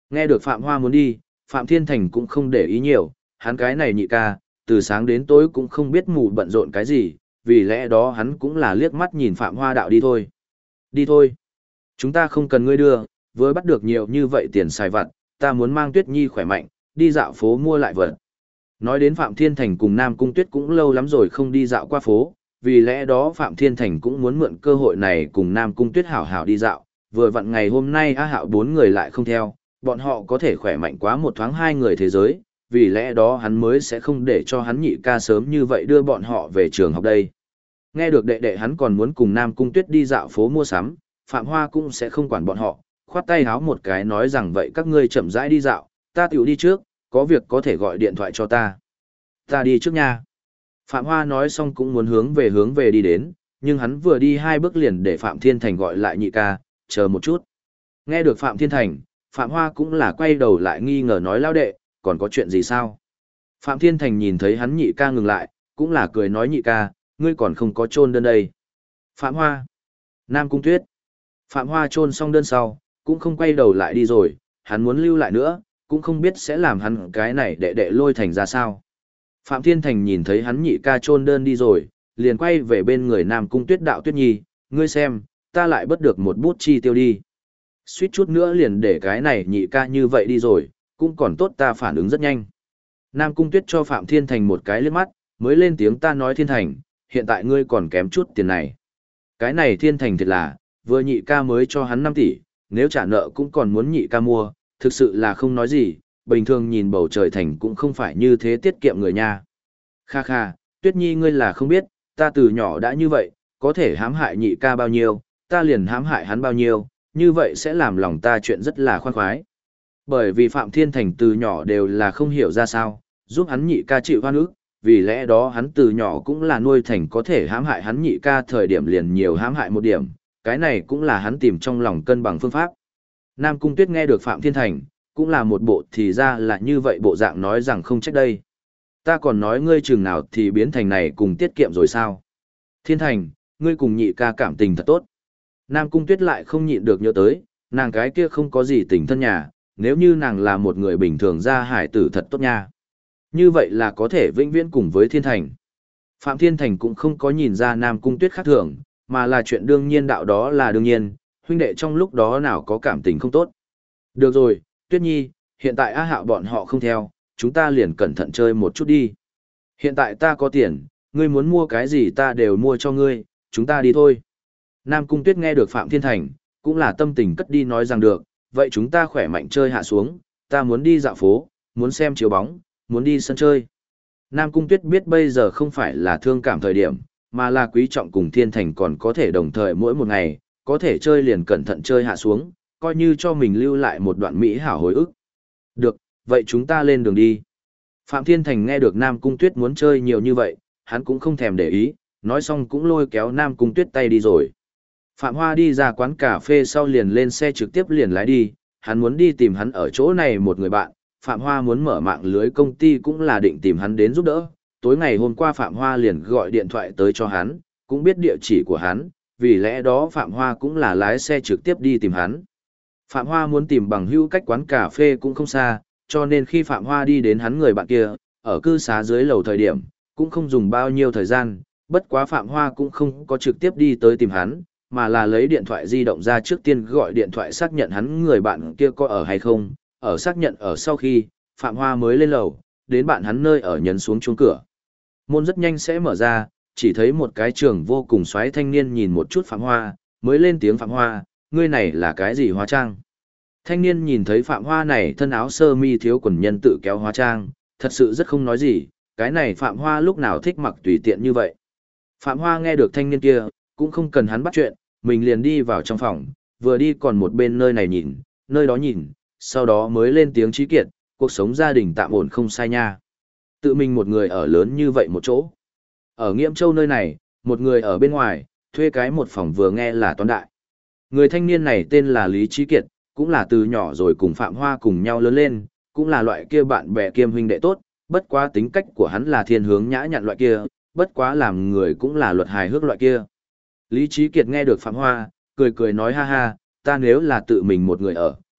A: Nghe được Phạm Hoa muốn đi, Phạm Thiên Thành cũng không để ý nhiều, hắn cái này nhị ca, từ sáng đến tối cũng không biết mù bận rộn cái gì, vì lẽ đó hắn cũng là liếc mắt nhìn Phạm Hoa đạo đi thôi. Đi thôi. Chúng ta không cần ngươi đưa, vừa bắt được nhiều như vậy tiền xài vặt, ta muốn mang Tuyết Nhi khỏe mạnh, đi dạo phố mua lại vật. Nói đến Phạm Thiên Thành cùng Nam Cung Tuyết cũng lâu lắm rồi không đi dạo qua phố, vì lẽ đó Phạm Thiên Thành cũng muốn mượn cơ hội này cùng Nam Cung Tuyết hảo hảo đi dạo, vừa vặn ngày hôm nay A Hạo bốn người lại không theo, bọn họ có thể khỏe mạnh quá một thoáng hai người thế giới, vì lẽ đó hắn mới sẽ không để cho hắn nhị ca sớm như vậy đưa bọn họ về trường học đây. Nghe được đệ đệ hắn còn muốn cùng Nam Cung Tuyết đi dạo phố mua sắm, Phạm Hoa cũng sẽ không quản bọn họ, khoát tay háo một cái nói rằng vậy các ngươi chậm rãi đi dạo, ta tiểu đi trước, có việc có thể gọi điện thoại cho ta. Ta đi trước nha. Phạm Hoa nói xong cũng muốn hướng về đi đến, nhưng hắn vừa đi hai bước liền để Phạm Thiên Thành gọi lại nhị ca, chờ một chút. Nghe được Phạm Thiên Thành, Phạm Hoa cũng là quay đầu lại nghi ngờ nói lao đệ, còn có chuyện gì sao? Phạm Thiên Thành nhìn thấy hắn nhị ca ngừng lại, cũng là cười nói nhị ca, ngươi còn không có chôn đơn đây. Phạm Hoa. Nam Cung Tuyết. Phạm Hoa chôn xong đơn sau, cũng không quay đầu lại đi rồi, hắn muốn lưu lại nữa, cũng không biết sẽ làm hắn cái này đệ đệ lôi thành ra sao. Phạm Thiên Thành nhìn thấy hắn nhị ca chôn đơn đi rồi, liền quay về bên người Nam Cung Tuyết đạo Tuyết Nhi, ngươi xem, ta lại bất được một bút chi tiêu đi. Suýt chút nữa liền để cái này nhị ca như vậy đi rồi, cũng còn tốt ta phản ứng rất nhanh. Nam Cung Tuyết cho Phạm Thiên Thành một cái liếc mắt, mới lên tiếng ta nói Thiên Thành, hiện tại ngươi còn kém chút tiền này. Cái này Thiên Thành thiệt là, vừa nhị ca mới cho hắn 5 tỷ, nếu trả nợ cũng còn muốn nhị ca mua, thực sự là không nói gì, bình thường nhìn bầu trời thành cũng không phải như thế tiết kiệm người nha. Kha kha, Tuyết Nhi ngươi là không biết, ta từ nhỏ đã như vậy, có thể hãm hại nhị ca bao nhiêu, ta liền hãm hại hắn bao nhiêu, như vậy sẽ làm lòng ta chuyện rất là khoan khoái. Bởi vì Phạm Thiên Thành từ nhỏ đều là không hiểu ra sao, giúp hắn nhị ca chịu hoan ức, vì lẽ đó hắn từ nhỏ cũng là nuôi thành có thể hãm hại hắn nhị ca thời điểm liền nhiều hãm hại một điểm, cái này cũng là hắn tìm trong lòng cân bằng phương pháp. Nam Cung Tuyết nghe được Phạm Thiên Thành, cũng là một bộ thì ra là như vậy bộ dạng nói rằng không trách đây. Ta còn nói ngươi chừng nào thì biến thành này cùng tiết kiệm rồi sao? Thiên Thành, ngươi cùng nhị ca cảm tình thật tốt. Nam Cung Tuyết lại không nhịn được nhớ tới, nàng cái kia không có gì tình thân nhà, nếu như nàng là một người bình thường ra hải tử thật tốt nha. Như vậy là có thể vĩnh viễn cùng với Thiên Thành. Phạm Thiên Thành cũng không có nhìn ra Nam Cung Tuyết khác thường, mà là chuyện đương nhiên đạo đó là đương nhiên, huynh đệ trong lúc đó nào có cảm tình không tốt. Được rồi, Tuyết Nhi, hiện tại A Hạo bọn họ không theo, chúng ta liền cẩn thận chơi một chút đi. Hiện tại ta có tiền, ngươi muốn mua cái gì ta đều mua cho ngươi, chúng ta đi thôi. Nam Cung Tuyết nghe được Phạm Thiên Thành, cũng là tâm tình cất đi nói rằng được, vậy chúng ta khỏe mạnh chơi hạ xuống, ta muốn đi dạo phố, muốn xem chiếu bóng, muốn đi sân chơi. Nam Cung Tuyết biết bây giờ không phải là thương cảm thời điểm, mà là quý trọng cùng Thiên Thành còn có thể đồng thời mỗi một ngày, có thể chơi liền cẩn thận chơi hạ xuống, coi như cho mình lưu lại một đoạn mỹ hảo hồi ức. Được, vậy chúng ta lên đường đi. Phạm Thiên Thành nghe được Nam Cung Tuyết muốn chơi nhiều như vậy, hắn cũng không thèm để ý, nói xong cũng lôi kéo Nam Cung Tuyết tay đi rồi. Phạm Hoa đi ra quán cà phê sau liền lên xe trực tiếp liền lái đi, hắn muốn đi tìm hắn ở chỗ này một người bạn, Phạm Hoa muốn mở mạng lưới công ty cũng là định tìm hắn đến giúp đỡ. Tối ngày hôm qua Phạm Hoa liền gọi điện thoại tới cho hắn, cũng biết địa chỉ của hắn, vì lẽ đó Phạm Hoa cũng là lái xe trực tiếp đi tìm hắn. Phạm Hoa muốn tìm bằng hữu cách quán cà phê cũng không xa, cho nên khi Phạm Hoa đi đến hắn người bạn kia, ở cư xá dưới lầu thời điểm, cũng không dùng bao nhiêu thời gian, bất quá Phạm Hoa cũng không có trực tiếp đi tới tìm hắn, mà là lấy điện thoại di động ra trước tiên gọi điện thoại xác nhận hắn người bạn kia có ở hay không, ở xác nhận ở sau khi, Phạm Hoa mới lên lầu, đến bạn hắn nơi ở nhấn xuống chuông cửa. Môn rất nhanh sẽ mở ra, chỉ thấy một cái trường vô cùng xoáy thanh niên nhìn một chút Phạm Hoa, mới lên tiếng Phạm Hoa, ngươi này là cái gì hóa trang? Thanh niên nhìn thấy Phạm Hoa này thân áo sơ mi thiếu quần nhân tự kéo hóa trang, thật sự rất không nói gì, cái này Phạm Hoa lúc nào thích mặc tùy tiện như vậy. Phạm Hoa nghe được thanh niên kia, cũng không cần hắn bắt chuyện, mình liền đi vào trong phòng, vừa đi còn một bên nơi này nhìn, nơi đó nhìn, sau đó mới lên tiếng Trí Kiệt, cuộc sống gia đình tạm ổn không sai nha. Tự mình một người ở lớn như vậy một chỗ. Ở Nghiễm Châu nơi này, một người ở bên ngoài, thuê cái một phòng vừa nghe là toán đại. Người thanh niên này tên là Lý Trí Kiệt, cũng là từ nhỏ rồi cùng Phạm Hoa cùng nhau lớn lên, cũng là loại kia bạn bè kiêm huynh đệ tốt, bất quá tính cách của hắn là thiên hướng nhã nhặn loại kia, bất quá làm người cũng là luật hài hước loại kia. Lý Trí Kiệt nghe được Phạm Hoa, cười cười nói ha ha, ta nếu là tự mình một người ở,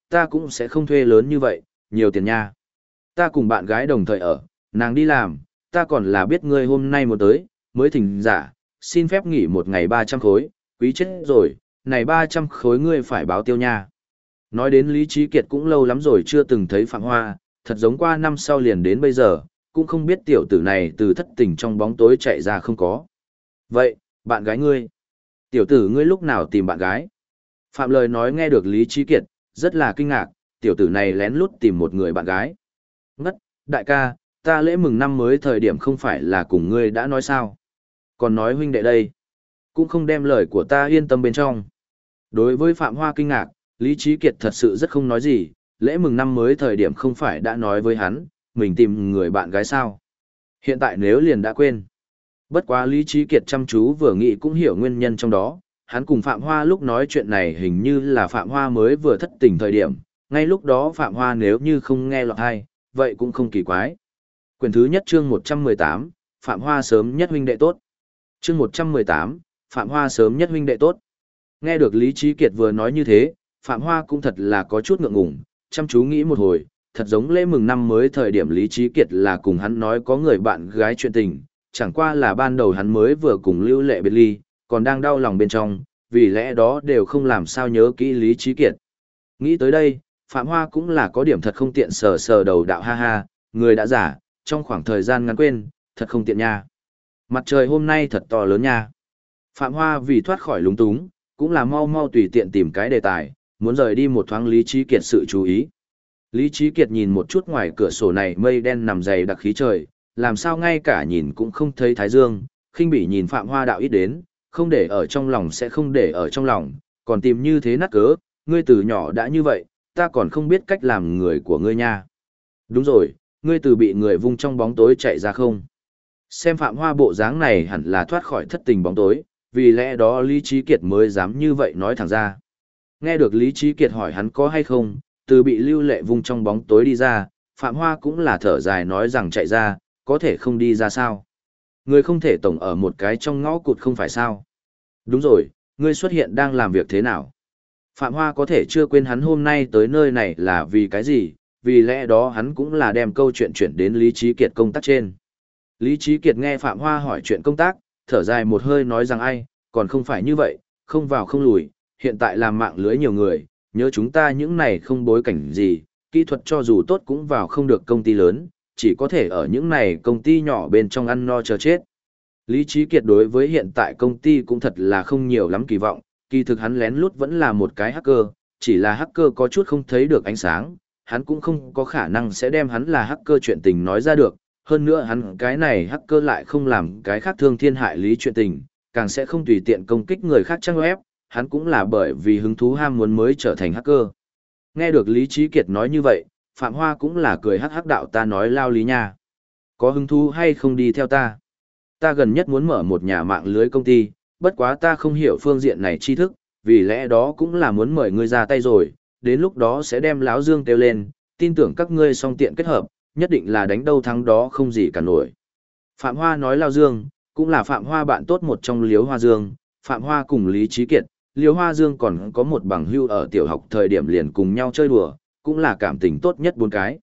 A: ta cũng sẽ không thuê lớn như vậy, nhiều tiền nha. Ta cùng bạn gái đồng thời ở, nàng đi làm, ta còn là biết ngươi hôm nay muốn tới, mới thỉnh giả, xin phép nghỉ một ngày 300 khối, quý chết rồi, này 300 khối ngươi phải báo tiêu nha. Nói đến Lý Trí Kiệt cũng lâu lắm rồi chưa từng thấy Phạm Hoa, thật giống qua năm sau liền đến bây giờ, cũng không biết tiểu tử này từ thất tình trong bóng tối chạy ra không có. Vậy, bạn gái ngươi? Tiểu tử ngươi lúc nào tìm bạn gái? Phạm lời nói nghe được Lý Trí Kiệt, rất là kinh ngạc, tiểu tử này lén lút tìm một người bạn gái. Ngất, đại ca, ta lễ mừng năm mới thời điểm không phải là cùng ngươi đã nói sao? Còn nói huynh đệ đây, cũng không đem lời của ta yên tâm bên trong. Đối với Phạm Hoa kinh ngạc, Lý Trí Kiệt thật sự rất không nói gì, lễ mừng năm mới thời điểm không phải đã nói với hắn, mình tìm người bạn gái sao. Hiện tại nếu liền đã quên. Bất quá Lý Trí Kiệt chăm chú vừa nghĩ cũng hiểu nguyên nhân trong đó, hắn cùng Phạm Hoa lúc nói chuyện này hình như là Phạm Hoa mới vừa thất tình thời điểm, ngay lúc đó Phạm Hoa nếu như không nghe lọt hay, vậy cũng không kỳ quái. Quyển thứ nhất chương 118, Phạm Hoa sớm nhất huynh đệ tốt. Chương 118, Phạm Hoa sớm nhất huynh đệ tốt. Nghe được Lý Trí Kiệt vừa nói như thế, Phạm Hoa cũng thật là có chút ngượng ngùng, chăm chú nghĩ một hồi, thật giống lễ mừng năm mới thời điểm Lý Trí Kiệt là cùng hắn nói có người bạn gái chuyện tình, chẳng qua là ban đầu hắn mới vừa cùng Lưu Lệ biệt ly, còn đang đau lòng bên trong, vì lẽ đó đều không làm sao nhớ kỹ Lý Trí Kiệt. Nghĩ tới đây, Phạm Hoa cũng là có điểm thật không tiện sờ sờ đầu đạo ha ha, người đã giả, trong khoảng thời gian ngắn quên, thật không tiện nha. Mặt trời hôm nay thật to lớn nha. Phạm Hoa vì thoát khỏi lúng túng, cũng là mau mau tùy tiện tìm cái đề tài, muốn rời đi một thoáng Lý Trí Kiệt sự chú ý. Lý Trí Kiệt nhìn một chút ngoài cửa sổ này mây đen nằm dày đặc khí trời, làm sao ngay cả nhìn cũng không thấy thái dương, khinh bỉ nhìn Phạm Hoa đạo ít đến, không để ở trong lòng sẽ không để ở trong lòng, còn tìm như thế nát cớ, ngươi từ nhỏ đã như vậy, ta còn không biết cách làm người của ngươi nha. Đúng rồi, ngươi từ bị người vung trong bóng tối chạy ra không? Xem Phạm Hoa bộ dáng này hẳn là thoát khỏi thất tình bóng tối, vì lẽ đó Lý Trí Kiệt mới dám như vậy nói thẳng ra. Nghe được Lý Trí Kiệt hỏi hắn có hay không, từ bị Lưu Lệ vung trong bóng tối đi ra, Phạm Hoa cũng là thở dài nói rằng chạy ra, có thể không đi ra sao? Ngươi không thể tổng ở một cái trong ngõ cụt không phải sao? Đúng rồi, ngươi xuất hiện đang làm việc thế nào? Phạm Hoa có thể chưa quên hắn hôm nay tới nơi này là vì cái gì, vì lẽ đó hắn cũng là đem câu chuyện chuyển đến Lý Trí Kiệt công tác trên. Lý Trí Kiệt nghe Phạm Hoa hỏi chuyện công tác, thở dài một hơi nói rằng ai, còn không phải như vậy, không vào không lùi, hiện tại làm mạng lưới nhiều người, nhớ chúng ta những này không bối cảnh gì, kỹ thuật cho dù tốt cũng vào không được công ty lớn, chỉ có thể ở những này công ty nhỏ bên trong ăn no chờ chết. Lý Trí Kiệt đối với hiện tại công ty cũng thật là không nhiều lắm kỳ vọng, kỳ thực hắn lén lút vẫn là một cái hacker, chỉ là hacker có chút không thấy được ánh sáng, hắn cũng không có khả năng sẽ đem hắn là hacker chuyện tình nói ra được, hơn nữa hắn cái này hacker lại không làm cái khác thương thiên hại lý chuyện tình, càng sẽ không tùy tiện công kích người khác trang web, hắn cũng là bởi vì hứng thú ham muốn mới trở thành hacker. Nghe được Lý Trí Kiệt nói như vậy, Phạm Hoa cũng là cười hắc hắc đạo ta nói lao lý nha. Có hứng thú hay không đi theo ta? Ta gần nhất muốn mở một nhà mạng lưới công ty, bất quá ta không hiểu phương diện này tri thức, vì lẽ đó cũng là muốn mời ngươi ra tay rồi, đến lúc đó sẽ đem Lão Dương kêu lên, tin tưởng các ngươi song tiện kết hợp, nhất định là đánh đâu thắng đó không gì cả nổi. Phạm Hoa nói Lão Dương, cũng là Phạm Hoa bạn tốt một trong Liếu Hoa Dương, Phạm Hoa cùng Lý Trí Kiệt, Liếu Hoa Dương còn có một bằng hưu ở tiểu học thời điểm liền cùng nhau chơi đùa, cũng là cảm tình tốt nhất bốn cái.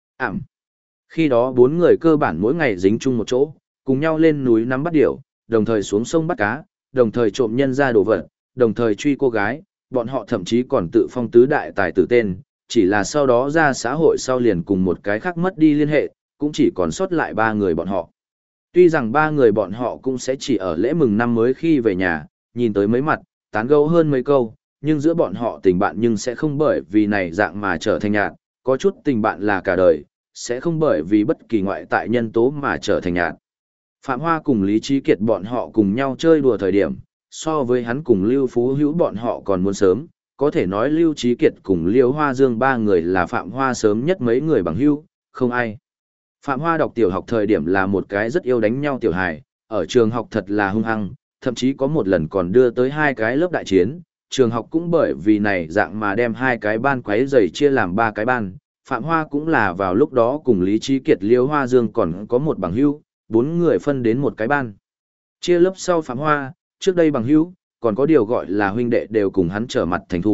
A: Khi đó bốn người cơ bản mỗi ngày dính chung một chỗ, cùng nhau lên núi nắm bắt điểu, đồng thời xuống sông bắt cá, đồng thời trộm nhân ra đồ vật, đồng thời truy cô gái, bọn họ thậm chí còn tự phong tứ đại tài tử tên, chỉ là sau đó ra xã hội sau liền cùng một cái khác mất đi liên hệ, cũng chỉ còn sót lại ba người bọn họ. Tuy rằng ba người bọn họ cũng sẽ chỉ ở lễ mừng năm mới khi về nhà, nhìn tới mấy mặt, tán gẫu hơn mấy câu, nhưng giữa bọn họ tình bạn nhưng sẽ không bởi vì này dạng mà trở thành nhạt, có chút tình bạn là cả đời, sẽ không bởi vì bất kỳ ngoại tại nhân tố mà trở thành nhạt. Phạm Hoa cùng Lý Trí Kiệt bọn họ cùng nhau chơi đùa thời điểm, so với hắn cùng Lưu Phú Hữu bọn họ còn muốn sớm, có thể nói Lưu Trí Kiệt cùng Liêu Hoa Dương ba người là Phạm Hoa sớm nhất mấy người bằng hữu, không ai. Phạm Hoa đọc tiểu học thời điểm là một cái rất yêu đánh nhau tiểu hài, ở trường học thật là hung hăng, thậm chí có một lần còn đưa tới hai cái lớp đại chiến, trường học cũng bởi vì này dạng mà đem hai cái ban quấy rầy chia làm ba cái ban. Phạm Hoa cũng là vào lúc đó cùng Lý Trí Kiệt Liêu Hoa Dương còn có một bằng hữu, bốn người phân đến một cái ban. Chia lớp sau Phạm Hoa, trước đây bằng hữu, còn có điều gọi là huynh đệ đều cùng hắn trở mặt thành thù,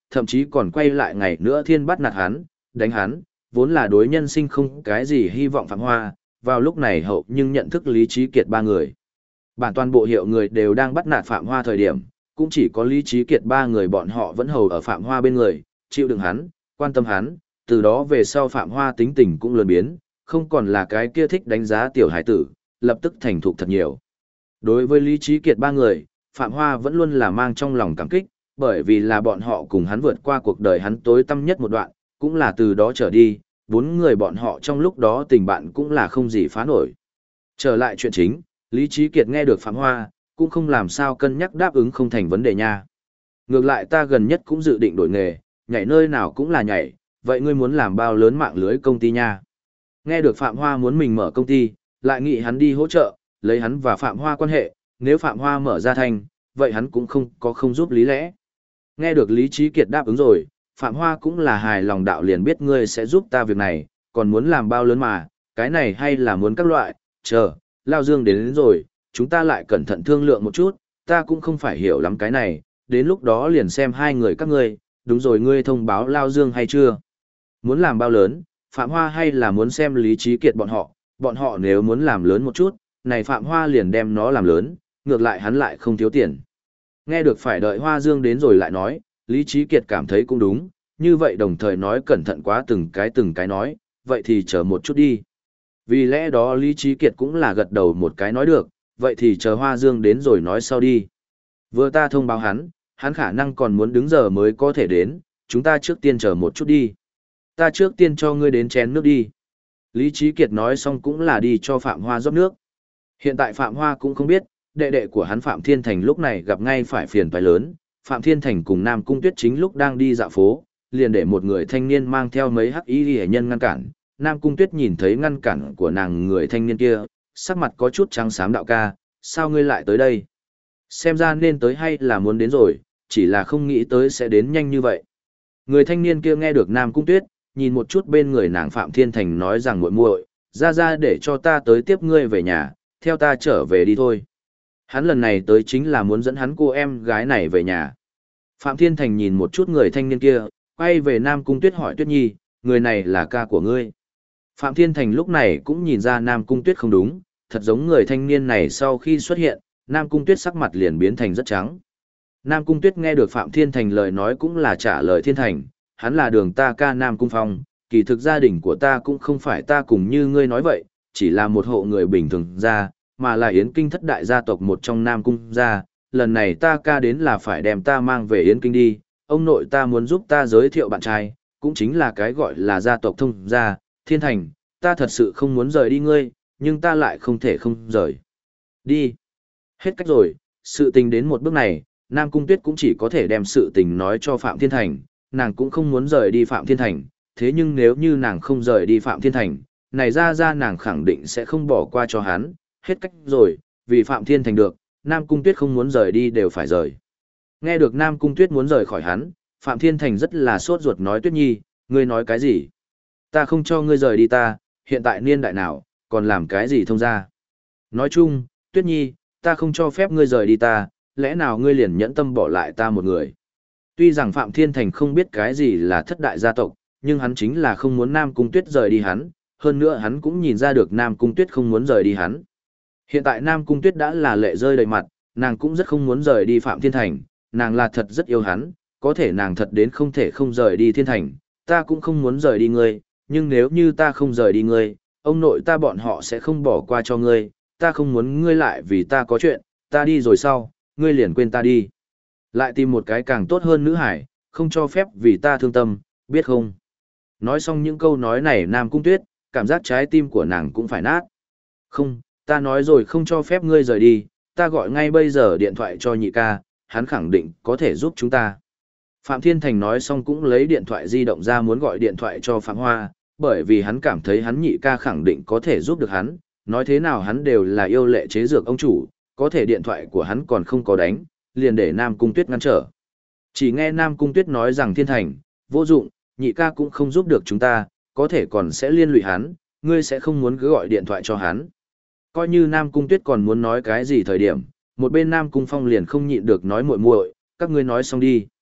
A: thậm chí còn quay lại ngày nữa thiên bắt nạt hắn, đánh hắn, vốn là đối nhân sinh không cái gì hy vọng Phạm Hoa, vào lúc này hậu nhưng nhận thức Lý Trí Kiệt ba người. Bản toàn bộ hiệu người đều đang bắt nạt Phạm Hoa thời điểm, cũng chỉ có Lý Trí Kiệt ba người bọn họ vẫn hầu ở Phạm Hoa bên người, chịu đựng hắn, quan tâm hắn, từ đó về sau Phạm Hoa tính tình cũng lớn biến, không còn là cái kia thích đánh giá tiểu hải tử, lập tức thành thục thật nhiều. Đối với Lý Trí Kiệt ba người, Phạm Hoa vẫn luôn là mang trong lòng cảm kích, bởi vì là bọn họ cùng hắn vượt qua cuộc đời hắn tối tăm nhất một đoạn, cũng là từ đó trở đi, bốn người bọn họ trong lúc đó tình bạn cũng là không gì phá nổi. Trở lại chuyện chính, Lý Trí Kiệt nghe được Phạm Hoa, cũng không làm sao cân nhắc đáp ứng không thành vấn đề nha. Ngược lại ta gần nhất cũng dự định đổi nghề, nhảy nơi nào cũng là nhảy, vậy ngươi muốn làm bao lớn mạng lưới công ty nha. Nghe được Phạm Hoa muốn mình mở công ty, lại nghĩ hắn đi hỗ trợ, lấy hắn và Phạm Hoa quan hệ, nếu Phạm Hoa mở ra thành, vậy hắn cũng không giúp lý lẽ. Nghe được Lý Trí Kiệt đáp ứng rồi, Phạm Hoa cũng là hài lòng đạo liền biết ngươi sẽ giúp ta việc này, còn muốn làm bao lớn mà, cái này hay là muốn các loại, chờ, Lao Dương đến rồi, chúng ta lại cẩn thận thương lượng một chút, ta cũng không phải hiểu lắm cái này, đến lúc đó liền xem hai người các ngươi, đúng rồi ngươi thông báo Lao Dương hay chưa? Muốn làm bao lớn, Phạm Hoa hay là muốn xem Lý Trí Kiệt bọn họ nếu muốn làm lớn một chút, này Phạm Hoa liền đem nó làm lớn, ngược lại hắn lại không thiếu tiền. Nghe được phải đợi Hoa Dương đến rồi lại nói, Lý Trí Kiệt cảm thấy cũng đúng, như vậy đồng thời nói cẩn thận quá từng cái nói, vậy thì chờ một chút đi. Vì lẽ đó Lý Trí Kiệt cũng là gật đầu một cái nói được, vậy thì chờ Hoa Dương đến rồi nói sau đi. Vừa ta thông báo hắn khả năng còn muốn đứng giờ mới có thể đến, chúng ta trước tiên chờ một chút đi. Ta trước tiên cho ngươi đến chén nước đi. Lý Trí Kiệt nói xong cũng là đi cho Phạm Hoa rót nước. Hiện tại Phạm Hoa cũng không biết, đệ đệ của hắn Phạm Thiên Thành lúc này gặp ngay phải phiền toái lớn. Phạm Thiên Thành cùng Nam Cung Tuyết chính lúc đang đi dạo phố, liền để một người thanh niên mang theo mấy hắc y hệ nhân ngăn cản. Nam Cung Tuyết nhìn thấy ngăn cản của nàng người thanh niên kia, sắc mặt có chút trắng xám đạo ca, sao ngươi lại tới đây? Xem ra nên tới hay là muốn đến rồi, chỉ là không nghĩ tới sẽ đến nhanh như vậy. Người thanh niên kia nghe được Nam Cung Tuyết, nhìn một chút bên người nàng Phạm Thiên Thành nói rằng muội muội, ra để cho ta tới tiếp ngươi về nhà, theo ta trở về đi thôi. Hắn lần này tới chính là muốn dẫn hắn cô em gái này về nhà. Phạm Thiên Thành nhìn một chút người thanh niên kia, quay về Nam Cung Tuyết hỏi Tuyết Nhi, người này là ca của ngươi. Phạm Thiên Thành lúc này cũng nhìn ra Nam Cung Tuyết không đúng, thật giống người thanh niên này sau khi xuất hiện, Nam Cung Tuyết sắc mặt liền biến thành rất trắng. Nam Cung Tuyết nghe được Phạm Thiên Thành lời nói cũng là trả lời Thiên Thành, hắn là đường ta ca Nam Cung Phong, kỳ thực gia đình của ta cũng không phải ta cùng như ngươi nói vậy, chỉ là một hộ người bình thường gia, mà là Yến Kinh thất đại gia tộc một trong Nam Cung gia, lần này ta ca đến là phải đem ta mang về Yến Kinh đi, ông nội ta muốn giúp ta giới thiệu bạn trai, cũng chính là cái gọi là gia tộc thông gia, Thiên Thành, ta thật sự không muốn rời đi ngươi, nhưng ta lại không thể không rời. Đi. Hết cách rồi, sự tình đến một bước này, Nam Cung Tuyết cũng chỉ có thể đem sự tình nói cho Phạm Thiên Thành, nàng cũng không muốn rời đi Phạm Thiên Thành, thế nhưng nếu như nàng không rời đi Phạm Thiên Thành, này ra nàng khẳng định sẽ không bỏ qua cho hắn, hết cách rồi, vì Phạm Thiên Thành được, Nam Cung Tuyết không muốn rời đi đều phải rời. Nghe được Nam Cung Tuyết muốn rời khỏi hắn, Phạm Thiên Thành rất là sốt ruột nói Tuyết Nhi, ngươi nói cái gì? Ta không cho ngươi rời đi ta, hiện tại niên đại nào, còn làm cái gì thông ra? Nói chung, Tuyết Nhi, ta không cho phép ngươi rời đi ta, lẽ nào ngươi liền nhẫn tâm bỏ lại ta một người? Tuy rằng Phạm Thiên Thành không biết cái gì là thất đại gia tộc, nhưng hắn chính là không muốn Nam Cung Tuyết rời đi hắn, hơn nữa hắn cũng nhìn ra được Nam Cung Tuyết không muốn rời đi hắn. Hiện tại Nam Cung Tuyết đã là lệ rơi đầy mặt, nàng cũng rất không muốn rời đi Phạm Thiên Thành, nàng là thật rất yêu hắn, có thể nàng thật đến không thể không rời đi Thiên Thành, ta cũng không muốn rời đi ngươi, nhưng nếu như ta không rời đi ngươi, ông nội ta bọn họ sẽ không bỏ qua cho ngươi, ta không muốn ngươi lại vì ta có chuyện, ta đi rồi sau, ngươi liền quên ta đi. Lại tìm một cái càng tốt hơn nữ hải, không cho phép vì ta thương tâm, biết không? Nói xong những câu nói này Nam Cung Tuyết, cảm giác trái tim của nàng cũng phải nát. Không, ta nói rồi không cho phép ngươi rời đi, ta gọi ngay bây giờ điện thoại cho nhị ca, hắn khẳng định có thể giúp chúng ta. Phạm Thiên Thành nói xong cũng lấy điện thoại di động ra muốn gọi điện thoại cho Phạm Hoa, bởi vì hắn cảm thấy hắn nhị ca khẳng định có thể giúp được hắn, nói thế nào hắn đều là yêu lệ chế dược ông chủ, có thể điện thoại của hắn còn không có đánh, liền để Nam Cung Tuyết ngăn trở. Chỉ nghe Nam Cung Tuyết nói rằng Thiên Thành, vô dụng, nhị ca cũng không giúp được chúng ta, có thể còn sẽ liên lụy hắn, ngươi sẽ không muốn cứ gọi điện thoại cho hắn. Coi như Nam Cung Tuyết còn muốn nói cái gì thời điểm, một bên Nam Cung Phong liền không nhịn được nói muội muội, các ngươi nói xong đi.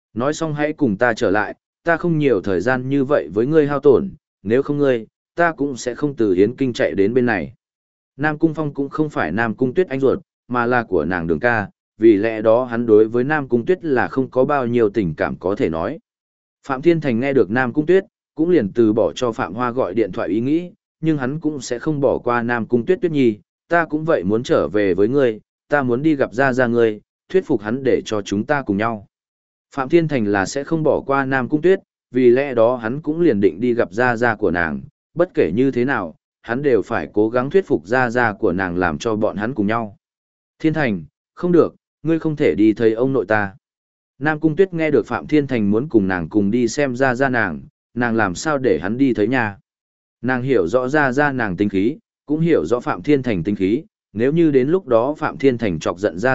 A: Nói xong hãy cùng ta trở lại, ta không nhiều thời gian như vậy với ngươi hao tổn, nếu không ngươi, ta cũng sẽ không từ Yến Kinh chạy đến bên này. Nam Cung Phong cũng không phải Nam Cung Tuyết anh ruột, mà là của nàng Đường ca, vì lẽ đó hắn đối với Nam Cung Tuyết là không có bao nhiêu tình cảm có thể nói. Phạm Thiên Thành nghe được Nam Cung Tuyết, cũng liền từ bỏ cho Phạm Hoa gọi điện thoại ý nghĩ, nhưng hắn cũng sẽ không bỏ qua Nam Cung Tuyết Tuyết Nhi, ta cũng vậy muốn trở về với ngươi, ta muốn đi gặp Gia Gia ngươi, thuyết phục hắn để cho chúng ta cùng nhau. Phạm Thiên Thành là sẽ không bỏ qua Nam Cung Tuyết, vì lẽ đó hắn cũng liền định đi gặp Gia Gia của nàng, bất kể như thế nào, hắn đều phải cố gắng thuyết phục Gia Gia của nàng làm cho bọn hắn cùng nhau. Thiên Thành, không được, ngươi không thể đi thấy ông nội ta. Nam Cung Tuyết nghe được Phạm Thiên Thành muốn cùng nàng cùng đi xem Gia Gia nàng làm sao để hắn đi thấy nhà. Nàng hiểu rõ Gia Gia nàng tính khí, cũng hiểu rõ Phạm Thiên Thành tính khí, nếu như đến lúc đó Phạm Thiên Thành chọc giận Gia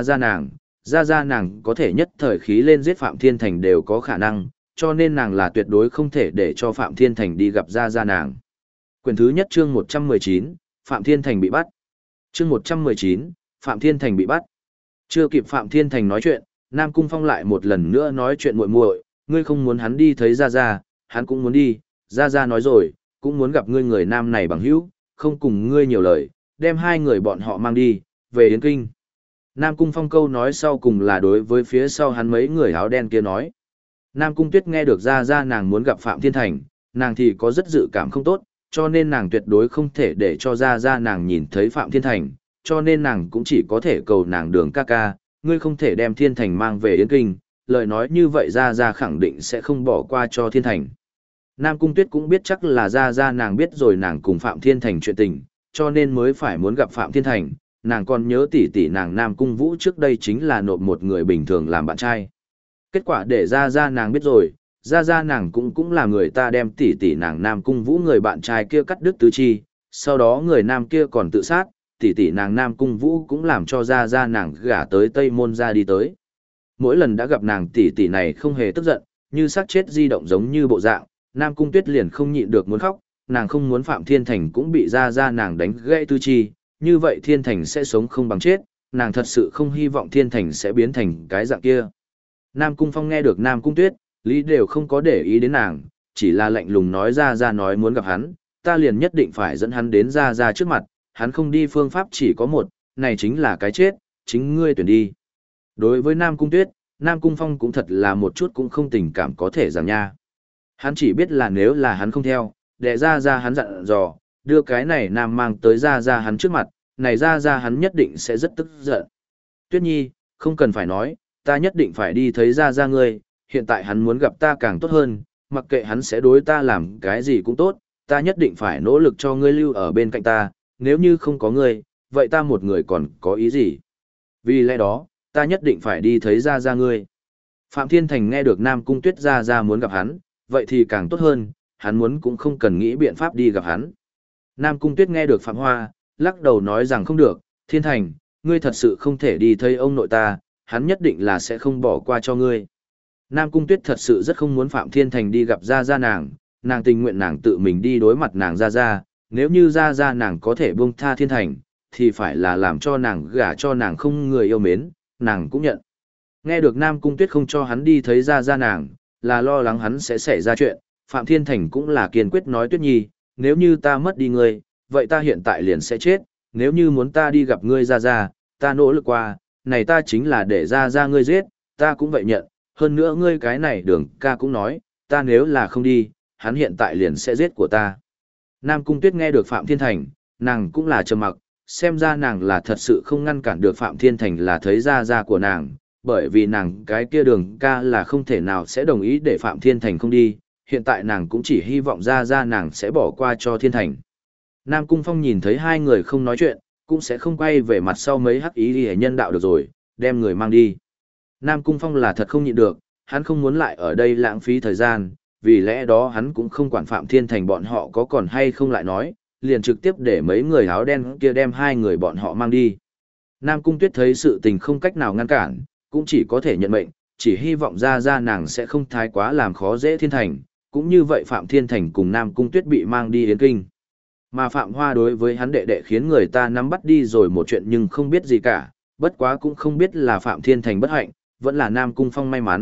A: Gia nàng có thể nhất thời khí lên giết Phạm Thiên Thành đều có khả năng, cho nên nàng là tuyệt đối không thể để cho Phạm Thiên Thành đi gặp Gia Gia nàng. Quyển thứ nhất chương 119, Phạm Thiên Thành bị bắt. Chương 119, Phạm Thiên Thành bị bắt. Chưa kịp Phạm Thiên Thành nói chuyện, Nam Cung Phong lại một lần nữa nói chuyện muội muội, ngươi không muốn hắn đi thấy Gia Gia, hắn cũng muốn đi, Gia Gia nói rồi, cũng muốn gặp ngươi người nam này bằng hữu, không cùng ngươi nhiều lời, đem hai người bọn họ mang đi, về Yến Kinh. Nam Cung Phong câu nói sau cùng là đối với phía sau hắn mấy người áo đen kia nói. Nam Cung Tuyết nghe được Gia Gia nàng muốn gặp Phạm Thiên Thành, nàng thì có rất dự cảm không tốt, cho nên nàng tuyệt đối không thể để cho Gia Gia nàng nhìn thấy Phạm Thiên Thành, cho nên nàng cũng chỉ có thể cầu nàng Đường ca ca, ngươi không thể đem Thiên Thành mang về Yến Kinh, lời nói như vậy Gia Gia khẳng định sẽ không bỏ qua cho Thiên Thành. Nam Cung Tuyết cũng biết chắc là Gia Gia nàng biết rồi nàng cùng Phạm Thiên Thành chuyện tình, cho nên mới phải muốn gặp Phạm Thiên Thành, nàng còn nhớ tỷ tỷ nàng Nam Cung Vũ trước đây chính là nộp một người bình thường làm bạn trai. Kết quả để Gia Gia nàng biết rồi, Gia Gia nàng cũng là người ta đem tỷ tỷ nàng Nam Cung Vũ người bạn trai kia cắt đứt tứ chi, sau đó người nam kia còn tự sát, tỷ tỷ nàng Nam Cung Vũ cũng làm cho Gia Gia nàng gả tới Tây Môn ra đi tới. Mỗi lần đã gặp nàng tỷ tỷ này không hề tức giận, như xác chết di động giống như bộ dạng, Nam Cung Tuyết liền không nhịn được muốn khóc, nàng không muốn Phạm Thiên Thành cũng bị Gia Gia nàng đánh gãy tứ chi, như vậy Thiên Thành sẽ sống không bằng chết, nàng thật sự không hy vọng Thiên Thành sẽ biến thành cái dạng kia. Nam Cung Phong nghe được Nam Cung Tuyết, lý đều không có để ý đến nàng, chỉ là lạnh lùng nói Gia Gia nói muốn gặp hắn, ta liền nhất định phải dẫn hắn đến Gia Gia trước mặt, hắn không đi phương pháp chỉ có một, này chính là cái chết, chính ngươi tuyển đi. Đối với Nam Cung Tuyết, Nam Cung Phong cũng thật là một chút cũng không tình cảm có thể rằng nha. Hắn chỉ biết là nếu là hắn không theo, để Gia Gia hắn dặn dò, đưa cái này Nam mang tới Gia Gia hắn trước mặt, này Gia Gia hắn nhất định sẽ rất tức giận. Tuyết Nhi, không cần phải nói, ta nhất định phải đi thấy Gia Gia ngươi, hiện tại hắn muốn gặp ta càng tốt hơn, mặc kệ hắn sẽ đối ta làm cái gì cũng tốt, ta nhất định phải nỗ lực cho ngươi lưu ở bên cạnh ta, nếu như không có ngươi, vậy ta một người còn có ý gì? Vì lẽ đó, ta nhất định phải đi thấy Gia Gia ngươi. Phạm Thiên Thành nghe được Nam Cung Tuyết Gia Gia muốn gặp hắn, vậy thì càng tốt hơn, hắn muốn cũng không cần nghĩ biện pháp đi gặp hắn. Nam Cung Tuyết nghe được Phạm Hoa, lắc đầu nói rằng không được, Thiên Thành, ngươi thật sự không thể đi thấy ông nội ta, hắn nhất định là sẽ không bỏ qua cho ngươi. Nam Cung Tuyết thật sự rất không muốn Phạm Thiên Thành đi gặp Gia Gia nàng tình nguyện nàng tự mình đi đối mặt nàng Gia Gia, nếu như Gia Gia nàng có thể buông tha Thiên Thành, thì phải là làm cho nàng gả cho nàng không người yêu mến, nàng cũng nhận. Nghe được Nam Cung Tuyết không cho hắn đi thấy Gia Gia nàng, là lo lắng hắn sẽ xảy ra chuyện, Phạm Thiên Thành cũng là kiên quyết nói Tuyết Nhi, nếu như ta mất đi ngươi, vậy ta hiện tại liền sẽ chết, nếu như muốn ta đi gặp ngươi Gia Gia, ta nỗ lực qua, này ta chính là để Gia Gia ngươi giết, ta cũng vậy nhận, hơn nữa ngươi cái này Đường ca cũng nói, ta nếu là không đi, hắn hiện tại liền sẽ giết của ta. Nam Cung Tuyết nghe được Phạm Thiên Thành, nàng cũng là trầm mặc, xem ra nàng là thật sự không ngăn cản được Phạm Thiên Thành là thấy Gia Gia của nàng, bởi vì nàng cái kia Đường ca là không thể nào sẽ đồng ý để Phạm Thiên Thành không đi, hiện tại nàng cũng chỉ hy vọng Gia Gia nàng sẽ bỏ qua cho Thiên Thành. Nam Cung Phong nhìn thấy hai người không nói chuyện, cũng sẽ không quay về mặt sau mấy hắc ý hệ nhân đạo được rồi, đem người mang đi. Nam Cung Phong là thật không nhịn được, hắn không muốn lại ở đây lãng phí thời gian, vì lẽ đó hắn cũng không quản Phạm Thiên Thành bọn họ có còn hay không lại nói, liền trực tiếp để mấy người áo đen kia đem hai người bọn họ mang đi. Nam Cung Tuyết thấy sự tình không cách nào ngăn cản, cũng chỉ có thể nhận mệnh, chỉ hy vọng Gia Gia nàng sẽ không thái quá làm khó dễ Thiên Thành, cũng như vậy Phạm Thiên Thành cùng Nam Cung Tuyết bị mang đi Yến Kinh. Mà Phạm Hoa đối với hắn đệ đệ khiến người ta nắm bắt đi rồi một chuyện nhưng không biết gì cả, bất quá cũng không biết là Phạm Thiên Thành bất hạnh, vẫn là Nam Cung Phong may mắn,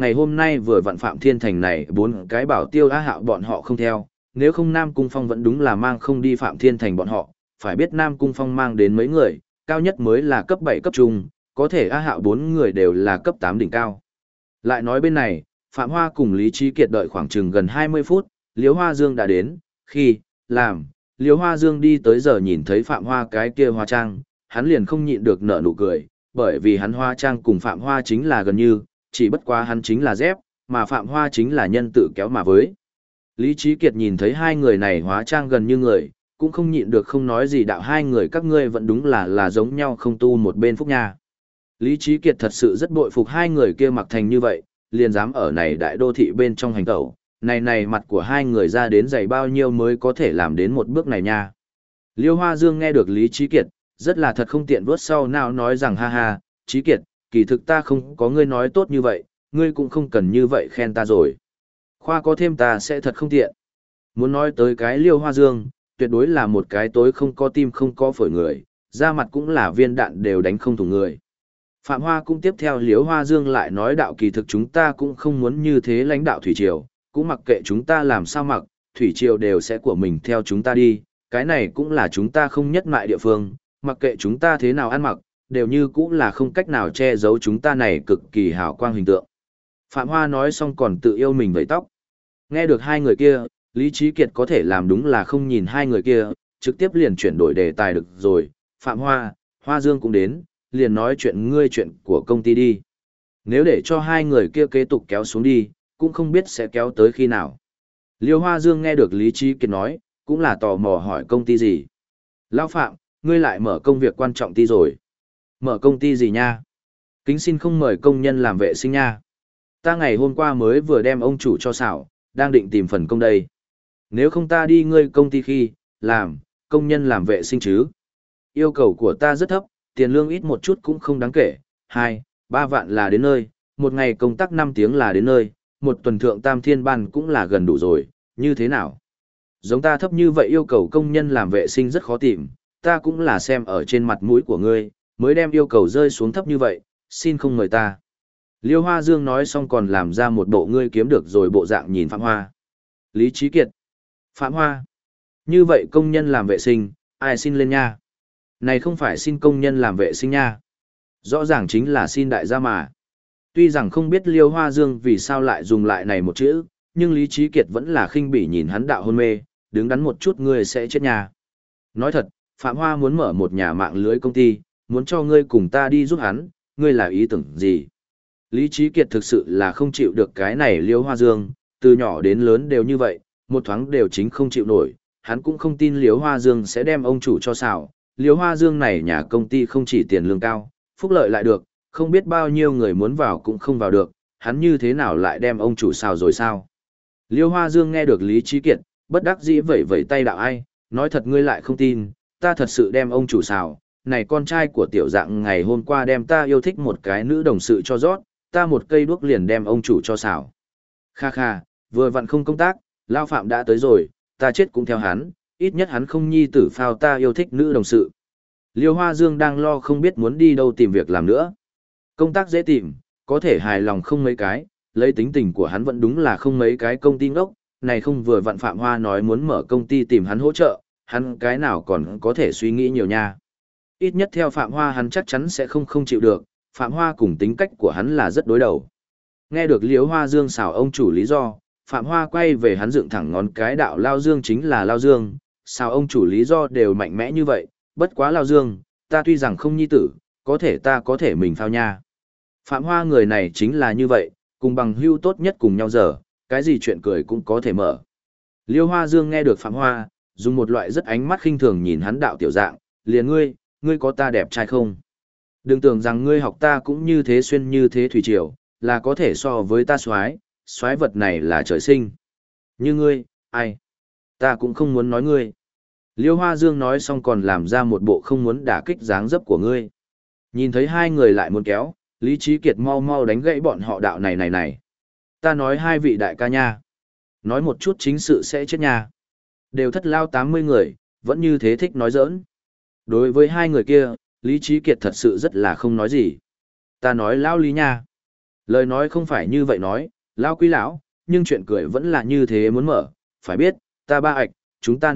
A: ngày hôm nay vừa vặn Phạm Thiên Thành này 4 cái bảo tiêu á hạo bọn họ không theo, nếu không Nam Cung Phong vẫn đúng là mang không đi Phạm Thiên Thành bọn họ, phải biết Nam Cung Phong mang đến mấy người, cao nhất mới là cấp 7 cấp trung, có thể á hạo 4 người đều là cấp 8 đỉnh cao. Lại nói bên này, Phạm Hoa cùng Lý Trí Kiệt đợi khoảng chừng gần 20 phút, Liễu Hoa Dương đã đến, Liễu Hoa Dương đi tới giờ nhìn thấy Phạm Hoa cái kia hóa trang, hắn liền không nhịn được nở nụ cười, bởi vì hắn hóa trang cùng Phạm Hoa chính là gần như, chỉ bất quá hắn chính là dép, mà Phạm Hoa chính là nhân tự kéo mà với. Lý Trí Kiệt nhìn thấy hai người này hóa trang gần như người, cũng không nhịn được không nói gì đạo hai người các ngươi vẫn đúng là giống nhau không tu một bên phúc nha. Lý Trí Kiệt thật sự rất bội phục hai người kia mặc thành như vậy, liền dám ở này đại đô thị bên trong hành tẩu, này mặt của hai người ra đến dày bao nhiêu mới có thể làm đến một bước này nha. Liêu Hoa Dương nghe được Lý Trí Kiệt, rất là thật không tiện vuốt sau nào nói rằng ha ha, Trí Kiệt, kỳ thực ta không có ngươi nói tốt như vậy, ngươi cũng không cần như vậy khen ta rồi. Khoa có thêm ta sẽ thật không tiện. Muốn nói tới cái Liêu Hoa Dương, tuyệt đối là một cái tối không có tim không có phổi người, da mặt cũng là viên đạn đều đánh không thủng người. Phạm Hoa cũng tiếp theo Liêu Hoa Dương lại nói đạo kỳ thực chúng ta cũng không muốn như thế lãnh đạo Thủy Triều, cũng mặc kệ chúng ta làm sao mặc, Thủy Triều đều sẽ của mình theo chúng ta đi, cái này cũng là chúng ta không nhất mại địa phương, mặc kệ chúng ta thế nào ăn mặc, đều như cũng là không cách nào che giấu chúng ta này cực kỳ hào quang hình tượng. Phạm Hoa nói xong còn tự yêu mình vẫy tóc. Nghe được hai người kia, Lý Trí Kiệt có thể làm đúng là không nhìn hai người kia, trực tiếp liền chuyển đổi đề tài được rồi. Phạm Hoa, Hoa Dương cũng đến, liền nói chuyện ngươi chuyện của công ty đi. Nếu để cho hai người kia kế tục kéo xuống đi, cũng không biết sẽ kéo tới khi nào. Liêu Hoa Dương nghe được Lý Trí Kiệt nói, cũng là tò mò hỏi công ty gì. Lão Phạm, ngươi lại mở công việc quan trọng ty rồi. Mở công ty gì nha? Kính xin không mời công nhân làm vệ sinh nha. Ta ngày hôm qua mới vừa đem ông chủ cho xảo, đang định tìm phần công đây. Nếu không ta đi ngươi công ty khi, làm, công nhân làm vệ sinh chứ. Yêu cầu của ta rất thấp, tiền lương ít một chút cũng không đáng kể. 2-3 vạn là đến nơi, một ngày công tác 5 tiếng là đến nơi, một tuần thượng tam thiên ban cũng là gần đủ rồi, như thế nào? Giống ta thấp như vậy yêu cầu công nhân làm vệ sinh rất khó tìm, ta cũng là xem ở trên mặt mũi của ngươi, mới đem yêu cầu rơi xuống thấp như vậy, xin không mời ta. Liêu Hoa Dương nói xong còn làm ra một bộ ngươi kiếm được rồi bộ dạng nhìn Phạm Hoa. Lý Trí Kiệt. Phạm Hoa. Như vậy công nhân làm vệ sinh, ai xin lên nha? Này không phải xin công nhân làm vệ sinh nha. Rõ ràng chính là xin đại gia mà. Tuy rằng không biết Liêu Hoa Dương vì sao lại dùng lại này một chữ, nhưng Lý Trí Kiệt vẫn là khinh bỉ nhìn hắn đạo hôn mê, đứng đắn một chút ngươi sẽ chết nhà. Nói thật, Phạm Hoa muốn mở một nhà mạng lưới công ty, muốn cho ngươi cùng ta đi giúp hắn, ngươi là ý tưởng gì? Lý Trí Kiệt thực sự là không chịu được cái này Liêu Hoa Dương, từ nhỏ đến lớn đều như vậy, một thoáng đều chính không chịu nổi, hắn cũng không tin Liêu Hoa Dương sẽ đem ông chủ cho xảo. Liêu Hoa Dương này nhà công ty không chỉ tiền lương cao, phúc lợi lại được, không biết bao nhiêu người muốn vào cũng không vào được, hắn như thế nào lại đem ông chủ xào rồi sao? Liêu Hoa Dương nghe được Lý Trí Kiệt, bất đắc dĩ vẩy vẩy tay đạo ai, nói thật ngươi lại không tin, ta thật sự đem ông chủ xào, này con trai của tiểu dạng ngày hôm qua đem ta yêu thích một cái nữ đồng sự cho rót, ta một cây đuốc liền đem ông chủ cho xào. Kha kha, vừa vặn không công tác, Lao Phạm đã tới rồi, ta chết cũng theo hắn, ít nhất hắn không nhi tử phao ta yêu thích nữ đồng sự. Liêu Hoa Dương đang lo không biết muốn đi đâu tìm việc làm nữa. Công tác dễ tìm, có thể hài lòng không mấy cái, lấy tính tình của hắn vẫn đúng là không mấy cái công ty ngốc, này không vừa vặn Phạm Hoa nói muốn mở công ty tìm hắn hỗ trợ, hắn cái nào còn có thể suy nghĩ nhiều nha. Ít nhất theo Phạm Hoa hắn chắc chắn sẽ không chịu được, Phạm Hoa cùng tính cách của hắn là rất đối đầu. Nghe được Liễu Hoa Dương xảo ông chủ lý do, Phạm Hoa quay về hắn dựng thẳng ngón cái đạo Lao Dương chính là Lao Dương, sao ông chủ lý do đều mạnh mẽ như vậy, bất quá Lao Dương, ta tuy rằng không nhi tử, có thể ta có thể mình phao nha. Phạm Hoa người này chính là như vậy, cùng bằng hữu tốt nhất cùng nhau giờ, cái gì chuyện cười cũng có thể mở. Liêu Hoa Dương nghe được Phạm Hoa, dùng một loại rất ánh mắt khinh thường nhìn hắn đạo tiểu dạng, liền ngươi có ta đẹp trai không? Đừng tưởng rằng ngươi học ta cũng như thế xuyên như thế thủy triều, là có thể so với ta soái vật này là trời sinh. Như ngươi, ai? Ta cũng không muốn nói ngươi. Liêu Hoa Dương nói xong còn làm ra một bộ không muốn đả kích dáng dấp của ngươi. Nhìn thấy hai người lại muốn kéo, Lý Trí Kiệt mau mau đánh gãy bọn họ đạo này. Ta nói hai vị đại ca nha. Nói một chút chính sự sẽ chết nha. Đều thất lao 80 người, vẫn như thế thích nói giỡn. Đối với hai người kia, Lý Trí Kiệt thật sự rất là không nói gì. Ta nói lao Lý nha. Lời nói không phải như vậy nói, lão quý lão, nhưng chuyện cười vẫn là như thế muốn mở, phải biết, ta ba ạch, chúng ta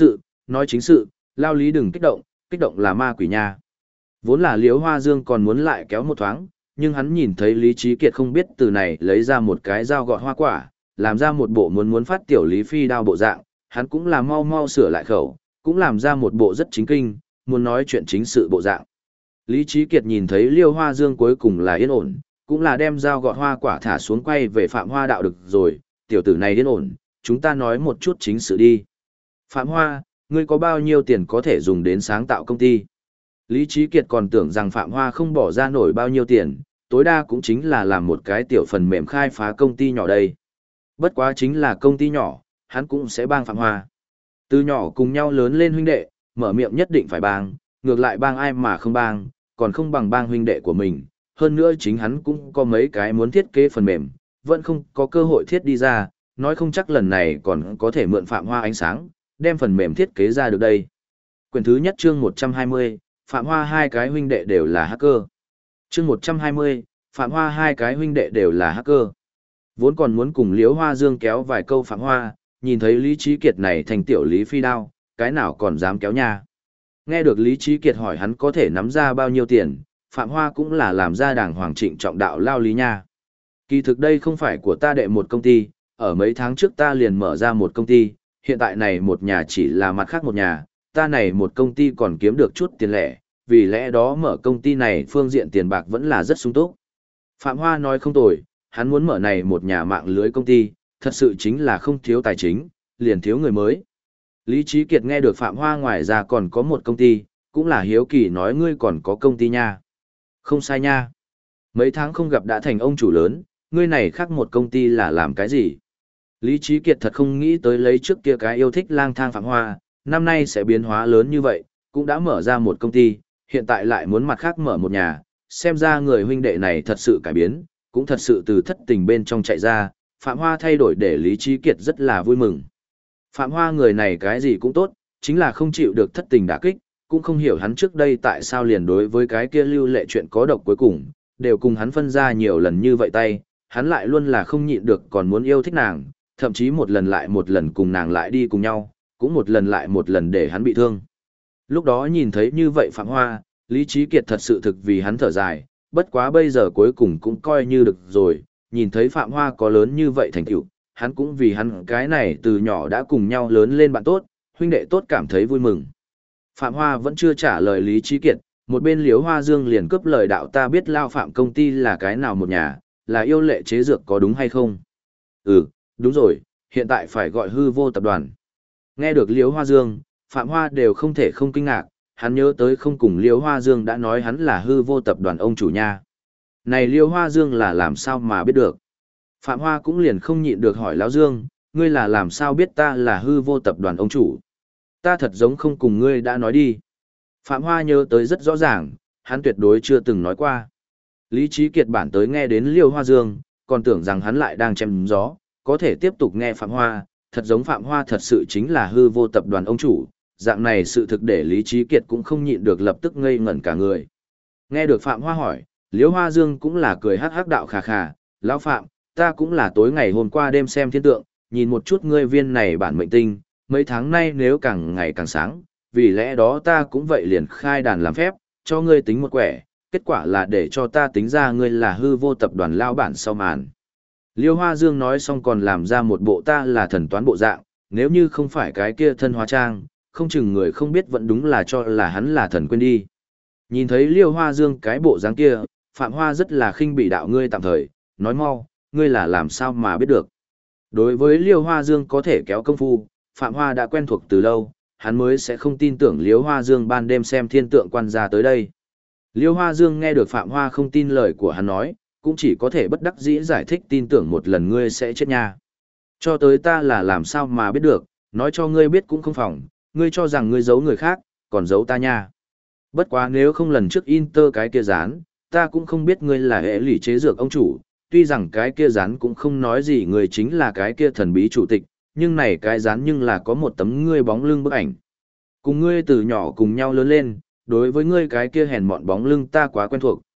A: nói chính sự, lao lý đừng kích động là ma quỷ nha. Vốn là Liễu Hoa Dương còn muốn lại kéo một thoáng, nhưng hắn nhìn thấy Lý Trí Kiệt không biết từ này lấy ra một cái dao gọt hoa quả, làm ra một bộ muốn phát tiểu Lý Phi đao bộ dạng, hắn cũng là mau mau sửa lại khẩu, cũng làm ra một bộ rất chính kinh, muốn nói chuyện chính sự bộ dạng. Lý Trí Kiệt nhìn thấy Liêu Hoa Dương cuối cùng là yên ổn, cũng là đem dao gọt hoa quả thả xuống quay về Phạm Hoa đạo được rồi, tiểu tử này yên ổn, chúng ta nói một chút chính sự đi. Phạm Hoa, ngươi có bao nhiêu tiền có thể dùng đến sáng tạo công ty? Lý Trí Kiệt còn tưởng rằng Phạm Hoa không bỏ ra nổi bao nhiêu tiền, tối đa cũng chính là làm một cái tiểu phần mềm khai phá công ty nhỏ đây. Bất quá chính là công ty nhỏ, hắn cũng sẽ bang Phạm Hoa. Từ nhỏ cùng nhau lớn lên huynh đệ, mở miệng nhất định phải bang, ngược lại bang ai mà không bang, còn không bằng bang huynh đệ của mình. Hơn nữa chính hắn cũng có mấy cái muốn thiết kế phần mềm, vẫn không có cơ hội thiết đi ra, nói không chắc lần này còn có thể mượn Phạm Hoa ánh sáng, đem phần mềm thiết kế ra được đây. Quyển thứ nhất chương 120, Phạm Hoa hai cái huynh đệ đều là hacker. Chương 120, Phạm Hoa hai cái huynh đệ đều là hacker. Vốn còn muốn cùng Liễu Hoa Dương kéo vài câu Phạm Hoa, nhìn thấy Lý Trí Kiệt này thành tiểu Lý Phi đao, cái nào còn dám kéo nha. Nghe được Lý Trí Kiệt hỏi hắn có thể nắm ra bao nhiêu tiền, Phạm Hoa cũng là làm ra đàng hoàng trịnh trọng đạo lao lý nha. Kỳ thực đây không phải của ta đệ một công ty, ở mấy tháng trước ta liền mở ra một công ty, hiện tại này một nhà chỉ là mặt khác một nhà, ta này một công ty còn kiếm được chút tiền lẻ, vì lẽ đó mở công ty này phương diện tiền bạc vẫn là rất sung túc. Phạm Hoa nói không tồi, hắn muốn mở này một nhà mạng lưới công ty, thật sự chính là không thiếu tài chính, liền thiếu người mới. Lý Trí Kiệt nghe được Phạm Hoa ngoài ra còn có một công ty, cũng là hiếu kỳ nói ngươi còn có công ty nha. Không sai nha. Mấy tháng không gặp đã thành ông chủ lớn, ngươi này khác một công ty là làm cái gì? Lý Trí Kiệt thật không nghĩ tới lấy trước kia cái yêu thích lang thang Phạm Hoa, năm nay sẽ biến hóa lớn như vậy, cũng đã mở ra một công ty, hiện tại lại muốn mặt khác mở một nhà, xem ra người huynh đệ này thật sự cải biến, cũng thật sự từ thất tình bên trong chạy ra, Phạm Hoa thay đổi để Lý Trí Kiệt rất là vui mừng. Phạm Hoa người này cái gì cũng tốt, chính là không chịu được thất tình đả kích, cũng không hiểu hắn trước đây tại sao liền đối với cái kia Lưu Lệ chuyện có độc cuối cùng, đều cùng hắn phân ra nhiều lần như vậy tay, hắn lại luôn là không nhịn được còn muốn yêu thích nàng, thậm chí một lần lại một lần cùng nàng lại đi cùng nhau, cũng một lần lại một lần để hắn bị thương. Lúc đó nhìn thấy như vậy Phạm Hoa, Lý Trí Kiệt thật sự thực vì hắn thở dài, bất quá bây giờ cuối cùng cũng coi như được rồi, nhìn thấy Phạm Hoa có lớn như vậy thành tựu, hắn cũng vì hắn cái này từ nhỏ đã cùng nhau lớn lên bạn tốt, huynh đệ tốt cảm thấy vui mừng. Phạm Hoa vẫn chưa trả lời Lý Trí Kiệt, một bên Liễu Hoa Dương liền cướp lời đạo ta biết Lao Phạm công ty là cái nào một nhà, là yêu lệ chế dược có đúng hay không? Ừ, đúng rồi, hiện tại phải gọi hư vô tập đoàn. Nghe được Liễu Hoa Dương, Phạm Hoa đều không thể không kinh ngạc, hắn nhớ tới không cùng Liễu Hoa Dương đã nói hắn là hư vô tập đoàn ông chủ nha. Này Liễu Hoa Dương là làm sao mà biết được? Phạm Hoa cũng liền không nhịn được hỏi Lão Dương, ngươi là làm sao biết ta là hư vô tập đoàn ông chủ? Ta thật giống không cùng ngươi đã nói đi. Phạm Hoa nhớ tới rất rõ ràng, hắn tuyệt đối chưa từng nói qua. Lý Trí Kiệt bản tới nghe đến Liễu Hoa Dương, còn tưởng rằng hắn lại đang chém gió, có thể tiếp tục nghe Phạm Hoa, thật giống Phạm Hoa thật sự chính là hư vô tập đoàn ông chủ, dạng này sự thực để Lý Trí Kiệt cũng không nhịn được lập tức ngây ngẩn cả người. Nghe được Phạm Hoa hỏi, Liễu Hoa Dương cũng là cười hắc hắc đạo khà khà, Lão Phạm, ta cũng là tối ngày hôm qua đêm xem thiên tượng, nhìn một chút ngươi viên này bản mệnh tinh, mấy tháng nay nếu càng ngày càng sáng, vì lẽ đó ta cũng vậy liền khai đàn làm phép, cho ngươi tính một quẻ, kết quả là để cho ta tính ra ngươi là hư vô tập đoàn lao bản sau màn. Liêu Hoa Dương nói xong còn làm ra một bộ ta là thần toán bộ dạng, nếu như không phải cái kia thân hóa trang, không chừng người không biết vẫn đúng là cho là hắn là thần quên đi. Nhìn thấy Liêu Hoa Dương cái bộ dáng kia, Phạm Hoa rất là khinh bị đạo ngươi tạm thời, nói mau, ngươi là làm sao mà biết được. Đối với Liêu Hoa Dương có thể kéo công phu, Phạm Hoa đã quen thuộc từ lâu, hắn mới sẽ không tin tưởng Liêu Hoa Dương ban đêm xem thiên tượng quan ra tới đây. Liêu Hoa Dương nghe được Phạm Hoa không tin lời của hắn nói, cũng chỉ có thể bất đắc dĩ giải thích tin tưởng một lần ngươi sẽ chết nha. Cho tới ta là làm sao mà biết được, nói cho ngươi biết cũng không phòng, ngươi cho rằng ngươi giấu người khác, còn giấu ta nha. Bất quá nếu không lần trước Inter cái kia dán, ta cũng không biết ngươi là hệ lỷ chế dược ông chủ, tuy rằng cái kia dán cũng không nói gì người chính là cái kia thần bí chủ tịch, nhưng này cái dán nhưng là có một tấm ngươi bóng lưng bức ảnh. Cùng ngươi từ nhỏ cùng nhau lớn lên, đối với ngươi cái kia hèn mọn bóng lưng ta quá quen thuộc,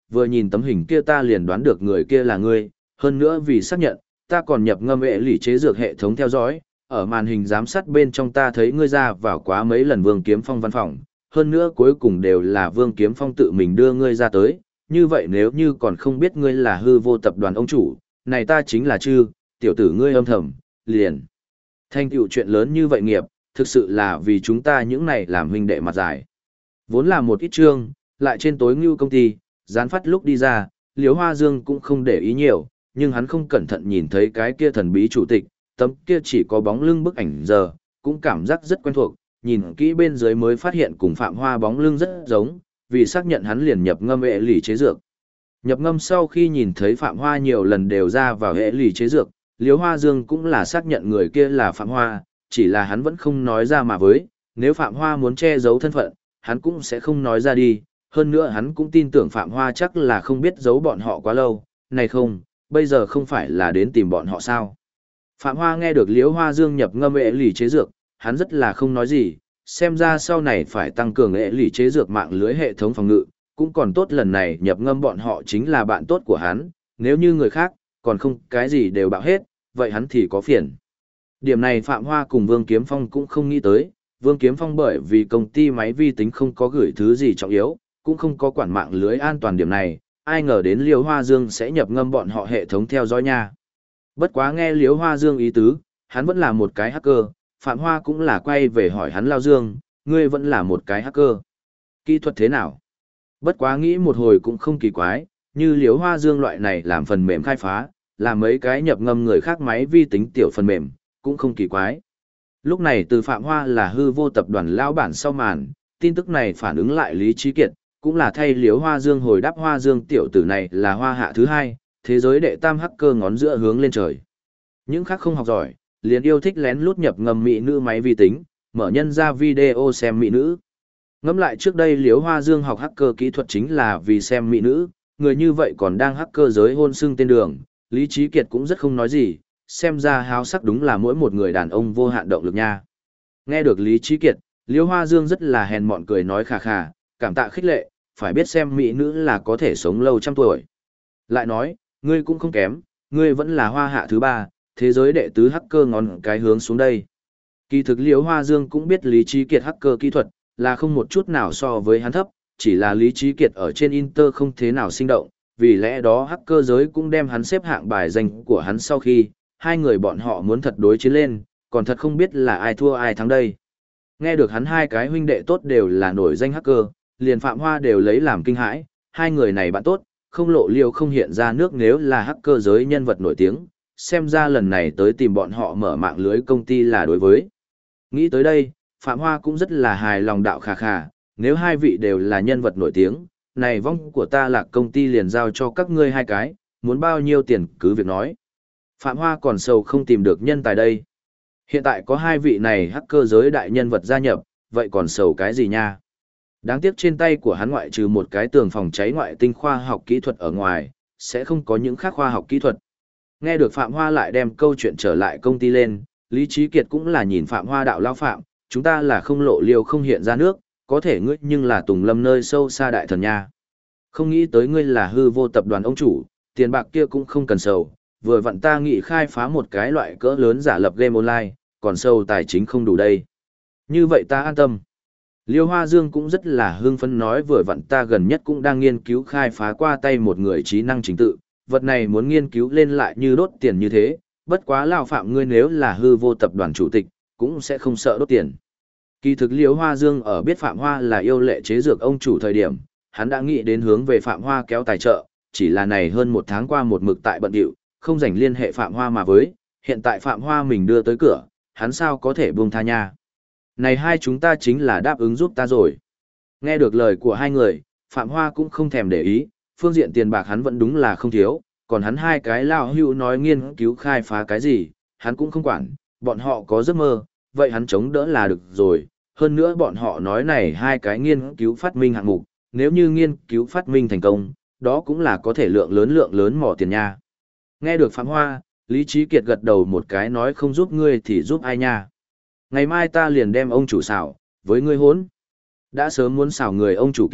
A: vừa nhìn tấm hình kia ta liền đoán được người kia là ngươi, hơn nữa vì xác nhận, ta còn nhập ngâm hệ lỷ chế dược hệ thống theo dõi, ở màn hình giám sát bên trong ta thấy ngươi ra vào quá mấy lần Vương Kiếm Phong văn phòng, hơn nữa cuối cùng đều là Vương Kiếm Phong tự mình đưa ngươi ra tới, như vậy nếu như còn không biết ngươi là hư vô tập đoàn ông chủ, này ta chính là chư, tiểu tử ngươi âm thầm, liền. Thành tựu chuyện lớn như vậy nghiệp, thực sự là vì chúng ta những này làm huynh đệ mặt dài. Vốn là một ít chương, lại trên tối ngưu công ty, gián phát lúc đi ra, Liễu Hoa Dương cũng không để ý nhiều, nhưng hắn không cẩn thận nhìn thấy cái kia thần bí chủ tịch, tấm kia chỉ có bóng lưng bức ảnh giờ, cũng cảm giác rất quen thuộc, nhìn kỹ bên dưới mới phát hiện cùng Phạm Hoa bóng lưng rất giống, vì xác nhận hắn liền nhập ngâm hệ lỷ chế dược. Nhập ngâm sau khi nhìn thấy Phạm Hoa nhiều lần đều ra vào hệ lỷ chế dược, Liễu Hoa Dương cũng là xác nhận người kia là Phạm Hoa, chỉ là hắn vẫn không nói ra mà với, nếu Phạm Hoa muốn che giấu thân phận, hắn cũng sẽ không nói ra đi, hơn nữa hắn cũng tin tưởng Phạm Hoa chắc là không biết giấu bọn họ quá lâu, này không, bây giờ không phải là đến tìm bọn họ sao. Phạm Hoa nghe được Liễu Hoa Dương nhập ngâm hệ lỷ chế dược, hắn rất là không nói gì, xem ra sau này phải tăng cường hệ lỷ chế dược mạng lưới hệ thống phòng ngự, cũng còn tốt lần này nhập ngâm bọn họ chính là bạn tốt của hắn, nếu như người khác, còn không cái gì đều bạo hết, vậy hắn thì có phiền. Điểm này Phạm Hoa cùng Vương Kiếm Phong cũng không nghĩ tới, Vương Kiếm Phong bởi vì công ty máy vi tính không có gửi thứ gì trọng yếu, cũng không có quản mạng lưới an toàn điểm này, ai ngờ đến Liễu Hoa Dương sẽ nhập ngâm bọn họ hệ thống theo dõi nha. Bất quá nghe Liễu Hoa Dương ý tứ, hắn vẫn là một cái hacker, Phạm Hoa cũng là quay về hỏi hắn Lao Dương, ngươi vẫn là một cái hacker. Kỹ thuật thế nào? Bất quá nghĩ một hồi cũng không kỳ quái, như Liễu Hoa Dương loại này làm phần mềm khai phá, làm mấy cái nhập ngâm người khác máy vi tính tiểu phần mềm, cũng không kỳ quái. Lúc này từ Phạm Hoa là hư vô tập đoàn lão bản sau màn, tin tức này phản ứng lại Lý Trí Kiệt, cũng là thay Liễu Hoa Dương hồi đáp Hoa Dương tiểu tử này là hoa hạ thứ hai, thế giới đệ tam hacker ngón giữa hướng lên trời. Những khác không học giỏi, liền yêu thích lén lút nhập ngầm mỹ nữ máy vi tính, mở nhân ra video xem mỹ nữ. Ngẫm lại trước đây Liễu Hoa Dương học hacker kỹ thuật chính là vì xem mỹ nữ, người như vậy còn đang hacker giới hôn xưng tên đường, Lý Trí Kiệt cũng rất không nói gì, xem ra háo sắc đúng là mỗi một người đàn ông vô hạn động lực nha. Nghe được Lý Trí Kiệt, Liễu Hoa Dương rất là hèn mọn cười nói khà khà, cảm tạ khích lệ, phải biết xem mỹ nữ là có thể sống lâu trăm tuổi. Lại nói, ngươi cũng không kém, ngươi vẫn là hoa hạ thứ ba, thế giới đệ tứ hacker ngón cái hướng xuống đây. Kỳ thực Liễu Hoa Dương cũng biết Lý Trí Kiệt hacker kỹ thuật, là không một chút nào so với hắn thấp, chỉ là Lý Trí Kiệt ở trên Inter không thế nào sinh động, vì lẽ đó hacker giới cũng đem hắn xếp hạng bài danh của hắn sau khi, hai người bọn họ muốn thật đối chiến lên, còn thật không biết là ai thua ai thắng đây. Nghe được hắn hai cái huynh đệ tốt đều là nổi danh hacker, liền Phạm Hoa đều lấy làm kinh hãi, hai người này bạn tốt, không lộ liêu không hiện ra nước nếu là hacker giới nhân vật nổi tiếng, xem ra lần này tới tìm bọn họ mở mạng lưới công ty là đối với. Nghĩ tới đây, Phạm Hoa cũng rất là hài lòng đạo khà khà, nếu hai vị đều là nhân vật nổi tiếng, này vong của ta là công ty liền giao cho các ngươi hai cái, muốn bao nhiêu tiền cứ việc nói. Phạm Hoa còn sầu không tìm được nhân tài đây. Hiện tại có hai vị này hacker giới đại nhân vật gia nhập, vậy còn sầu cái gì nha? Đáng tiếc trên tay của hắn ngoại trừ một cái tường phòng cháy ngoại tinh khoa học kỹ thuật ở ngoài, sẽ không có những khác khoa học kỹ thuật. Nghe được Phạm Hoa lại đem câu chuyện trở lại công ty lên, Lý Trí Kiệt cũng là nhìn Phạm Hoa đạo lao Phạm, chúng ta là không lộ liều không hiện ra nước, có thể ngươi nhưng là Tùng Lâm nơi sâu xa đại thần nha. Không nghĩ tới ngươi là hư vô tập đoàn ông chủ, tiền bạc kia cũng không cần sầu, vừa vặn ta nghĩ khai phá một cái loại cỡ lớn giả lập game online, còn sâu tài chính không đủ đây. Như vậy ta an tâm. Liêu Hoa Dương cũng rất là hưng phấn nói vừa vặn ta gần nhất cũng đang nghiên cứu khai phá qua tay một người trí năng chính tự, vật này muốn nghiên cứu lên lại như đốt tiền như thế, bất quá lao Phạm ngươi nếu là hư vô tập đoàn chủ tịch, cũng sẽ không sợ đốt tiền. Kỳ thực Liêu Hoa Dương ở biết Phạm Hoa là yêu lệ chế dược ông chủ thời điểm, hắn đã nghĩ đến hướng về Phạm Hoa kéo tài trợ, chỉ là này hơn một tháng qua một mực tại bận điệu, không rảnh liên hệ Phạm Hoa mà với, hiện tại Phạm Hoa mình đưa tới cửa, hắn sao có thể buông tha nha. Này hai chúng ta chính là đáp ứng giúp ta rồi. Nghe được lời của hai người, Phạm Hoa cũng không thèm để ý, phương diện tiền bạc hắn vẫn đúng là không thiếu, còn hắn hai cái lao hưu nói nghiên cứu khai phá cái gì, hắn cũng không quản, bọn họ có giấc mơ, vậy hắn chống đỡ là được rồi. Hơn nữa bọn họ nói này hai cái nghiên cứu phát minh hạng mục, nếu như nghiên cứu phát minh thành công, đó cũng là có thể lượng lớn mỏ tiền nha. Nghe được Phạm Hoa, Lý Trí Kiệt gật đầu một cái nói không giúp ngươi thì giúp ai nha. Ngày mai ta liền đem ông chủ xảo, với ngươi hốn. Đã sớm muốn xảo người ông chủ kia,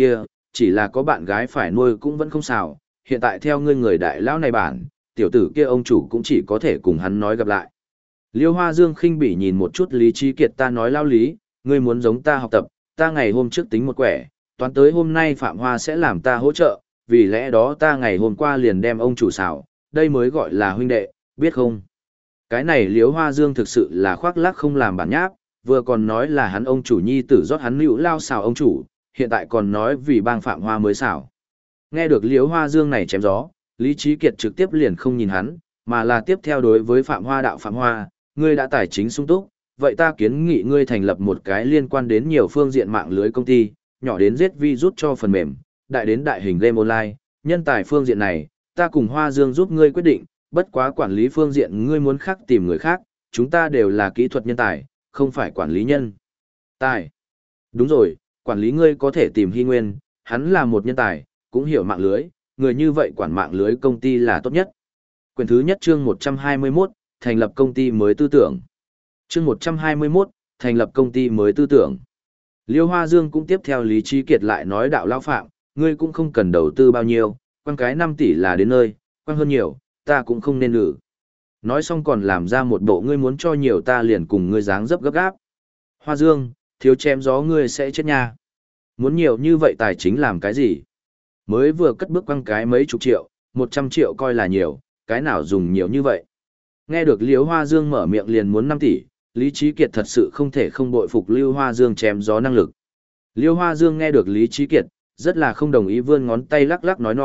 A: chỉ là có bạn gái phải nuôi cũng vẫn không sao, hiện tại theo ngươi người đại lão này bản, tiểu tử kia ông chủ cũng chỉ có thể cùng hắn nói gặp lại. Liêu Hoa Dương khinh bỉ nhìn một chút Lý Trí Kiệt, ta nói lao lý, ngươi muốn giống ta học tập, ta ngày hôm trước tính một quẻ, toán tới hôm nay Phạm Hoa sẽ làm ta hỗ trợ, vì lẽ đó ta ngày hôm qua liền đem ông chủ xảo, đây mới gọi là huynh đệ, biết không? Cái này Liêu Hoa Dương thực sự là khoác lác không làm bản nháp, vừa còn nói là hắn ông chủ nhi tử rót hắn nữ lao xào ông chủ, hiện tại còn nói vì bang Phạm Hoa mới xảo. Nghe được Liêu Hoa Dương này chém gió, Lý Trí Kiệt trực tiếp liền không nhìn hắn, mà là tiếp theo đối với Phạm Hoa, đạo Phạm Hoa, ngươi đã tài chính sung túc, vậy ta kiến nghị ngươi thành lập một cái liên quan đến nhiều phương diện mạng lưới công ty, nhỏ đến giết virus cho phần mềm, đại đến đại hình game online, nhân tài phương diện này, ta cùng Hoa Dương giúp ngươi quyết định, bất quá quản lý phương diện ngươi muốn khác tìm người khác, chúng ta đều là kỹ thuật nhân tài, không phải quản lý nhân tài. Đúng rồi, quản lý ngươi có thể tìm Hy Nguyên, hắn là một nhân tài, cũng hiểu mạng lưới, người như vậy quản mạng lưới công ty là tốt nhất. Quyển thứ nhất chương 121, thành lập công ty mới tư tưởng. Chương 121, thành lập công ty mới tư tưởng. Liêu Hoa Dương cũng tiếp theo Lý Trí Kiệt lại nói, đạo lão Phạm, ngươi cũng không cần đầu tư bao nhiêu, quăng cái 5 tỷ là đến nơi, quăng hơn nhiều, ta cũng không nên lử. Nói xong còn làm ra một bộ ngươi muốn cho nhiều ta liền cùng ngươi dáng dấp gấp gáp. Hoa Dương, thiếu chém gió ngươi sẽ chết nha. Muốn nhiều như vậy tài chính làm cái gì? Mới vừa cất bước quăng cái mấy chục triệu, 100 triệu coi là nhiều, cái nào dùng nhiều như vậy? Nghe được Liêu Hoa Dương mở miệng liền muốn 5 tỷ, Lý Trí Kiệt thật sự không thể không bội phục Liêu Hoa Dương chém gió năng lực. Liêu Hoa Dương nghe được Lý Trí Kiệt, rất là không đồng ý, vươn ngón tay lắc lắc nói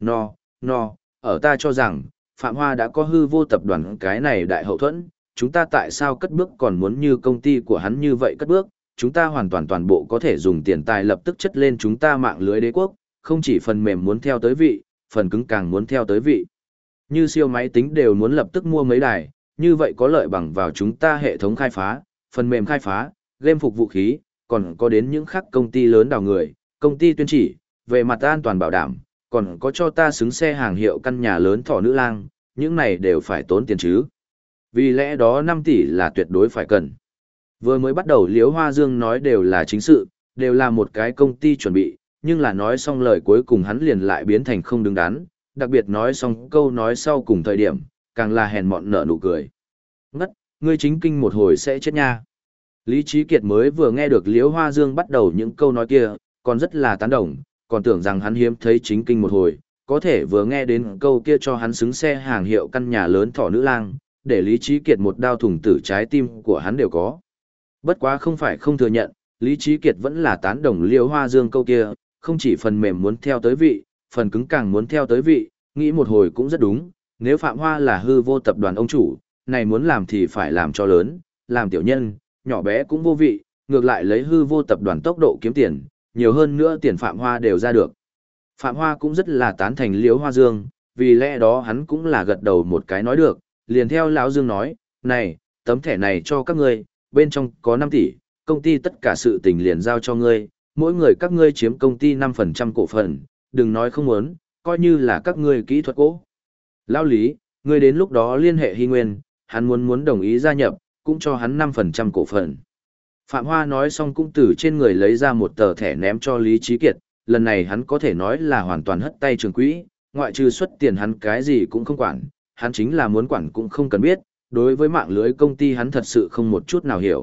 A: no, ở ta cho rằng, Phạm Hoa đã có hư vô tập đoàn cái này đại hậu thuẫn, chúng ta tại sao cất bước còn muốn như công ty của hắn như vậy cất bước, chúng ta hoàn toàn toàn bộ có thể dùng tiền tài lập tức chất lên chúng ta mạng lưới đế quốc, không chỉ phần mềm muốn theo tới vị, phần cứng càng muốn theo tới vị. Như siêu máy tính đều muốn lập tức mua mấy đài, như vậy có lợi bằng vào chúng ta hệ thống khai phá, phần mềm khai phá, game phục vũ khí, còn có đến những khác công ty lớn đào người, công ty tuyên chỉ, về mặt an toàn bảo đảm, còn có cho ta xứng xe hàng hiệu căn nhà lớn thỏ nữ lang, những này đều phải tốn tiền chứ. Vì lẽ đó 5 tỷ là tuyệt đối phải cần. Vừa mới bắt đầu Liêu Hoa Dương nói đều là chính sự, đều là một cái công ty chuẩn bị, nhưng là nói xong lời cuối cùng hắn liền lại biến thành không đứng đắn, đặc biệt nói xong câu nói sau cùng thời điểm, càng là hèn mọn nở nụ cười. Ngất, ngươi chính kinh một hồi sẽ chết nha. Lý Trí Kiệt mới vừa nghe được Liêu Hoa Dương bắt đầu những câu nói kia, còn rất là tán đồng, còn tưởng rằng hắn hiếm thấy chính kinh một hồi, có thể vừa nghe đến câu kia cho hắn xứng xe hàng hiệu căn nhà lớn thỏ nữ lang, để Lý Trí Kiệt một đao thủng tử trái tim của hắn đều có. Bất quá không phải không thừa nhận, Lý Trí Kiệt vẫn là tán đồng Liêu Hoa Dương câu kia, không chỉ phần mềm muốn theo tới vị, phần cứng càng muốn theo tới vị, nghĩ một hồi cũng rất đúng, nếu Phạm Hoa là hư vô tập đoàn ông chủ, này muốn làm thì phải làm cho lớn, làm tiểu nhân, nhỏ bé cũng vô vị, ngược lại lấy hư vô tập đoàn tốc độ kiếm tiền, nhiều hơn nữa tiền Phạm Hoa đều ra được. Phạm Hoa cũng rất là tán thành Liêu Hoa Dương, vì lẽ đó hắn cũng là gật đầu một cái nói được, liền theo lão Dương nói, này, tấm thẻ này cho các ngươi, bên trong có 5 tỷ, công ty tất cả sự tình liền giao cho ngươi, mỗi người các ngươi chiếm công ty 5% cổ phần, đừng nói không muốn, coi như là các ngươi kỹ thuật cố. Lão Lý, ngươi đến lúc đó liên hệ Hy Nguyên, hắn muốn đồng ý gia nhập, cũng cho hắn 5% cổ phần. Phạm Hoa nói xong cũng từ trên người lấy ra một tờ thẻ ném cho Lý Trí Kiệt, lần này hắn có thể nói là hoàn toàn hất tay trường quỹ, ngoại trừ xuất tiền hắn cái gì cũng không quản, hắn chính là muốn quản cũng không cần biết, đối với mạng lưới công ty hắn thật sự không một chút nào hiểu.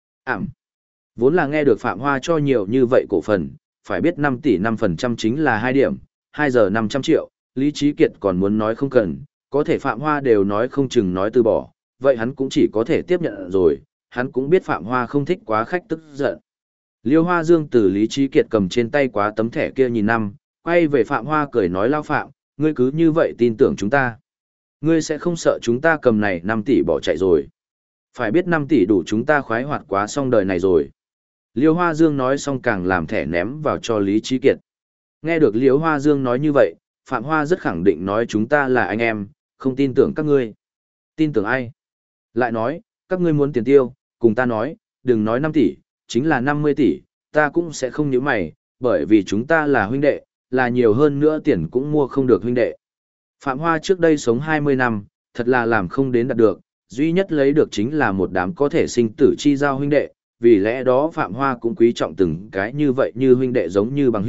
A: Vốn là nghe được Phạm Hoa cho nhiều như vậy cổ phần, phải biết 5 tỷ 5% chính là 2 điểm, 2 giờ 500 triệu, Lý Trí Kiệt còn muốn nói không cần, có thể Phạm Hoa đều nói không chừng nói từ bỏ, vậy hắn cũng chỉ có thể tiếp nhận rồi, hắn cũng biết Phạm Hoa không thích quá khách tức giận. Liêu Hoa Dương từ Lý Trí Kiệt cầm trên tay quá tấm thẻ kia nhìn năm, quay về Phạm Hoa cười nói, lao Phạm, ngươi cứ như vậy tin tưởng chúng ta. Ngươi sẽ không sợ chúng ta cầm này 5 tỷ bỏ chạy rồi. Phải biết 5 tỷ đủ chúng ta khoái hoạt quá xong đời này rồi. Liêu Hoa Dương nói xong càng làm thẻ ném vào cho Lý Trí Kiệt. Nghe được Liêu Hoa Dương nói như vậy, Phạm Hoa rất khẳng định nói chúng ta là anh em, không tin tưởng các ngươi. Tin tưởng ai? Lại nói, các ngươi muốn tiền tiêu, cùng ta nói, đừng nói 5 tỷ, chính là 50 tỷ, ta cũng sẽ không nhíu mày, bởi vì chúng ta là huynh đệ, là nhiều hơn nữa tiền cũng mua không được huynh đệ. Phạm Hoa trước đây sống 20 năm, thật là làm không đến đạt được, duy nhất lấy được chính là một đám có thể sinh tử chi giao huynh đệ, vì lẽ đó Phạm Hoa cũng quý trọng từng cái như vậy như huynh đệ giống như bằng hữu,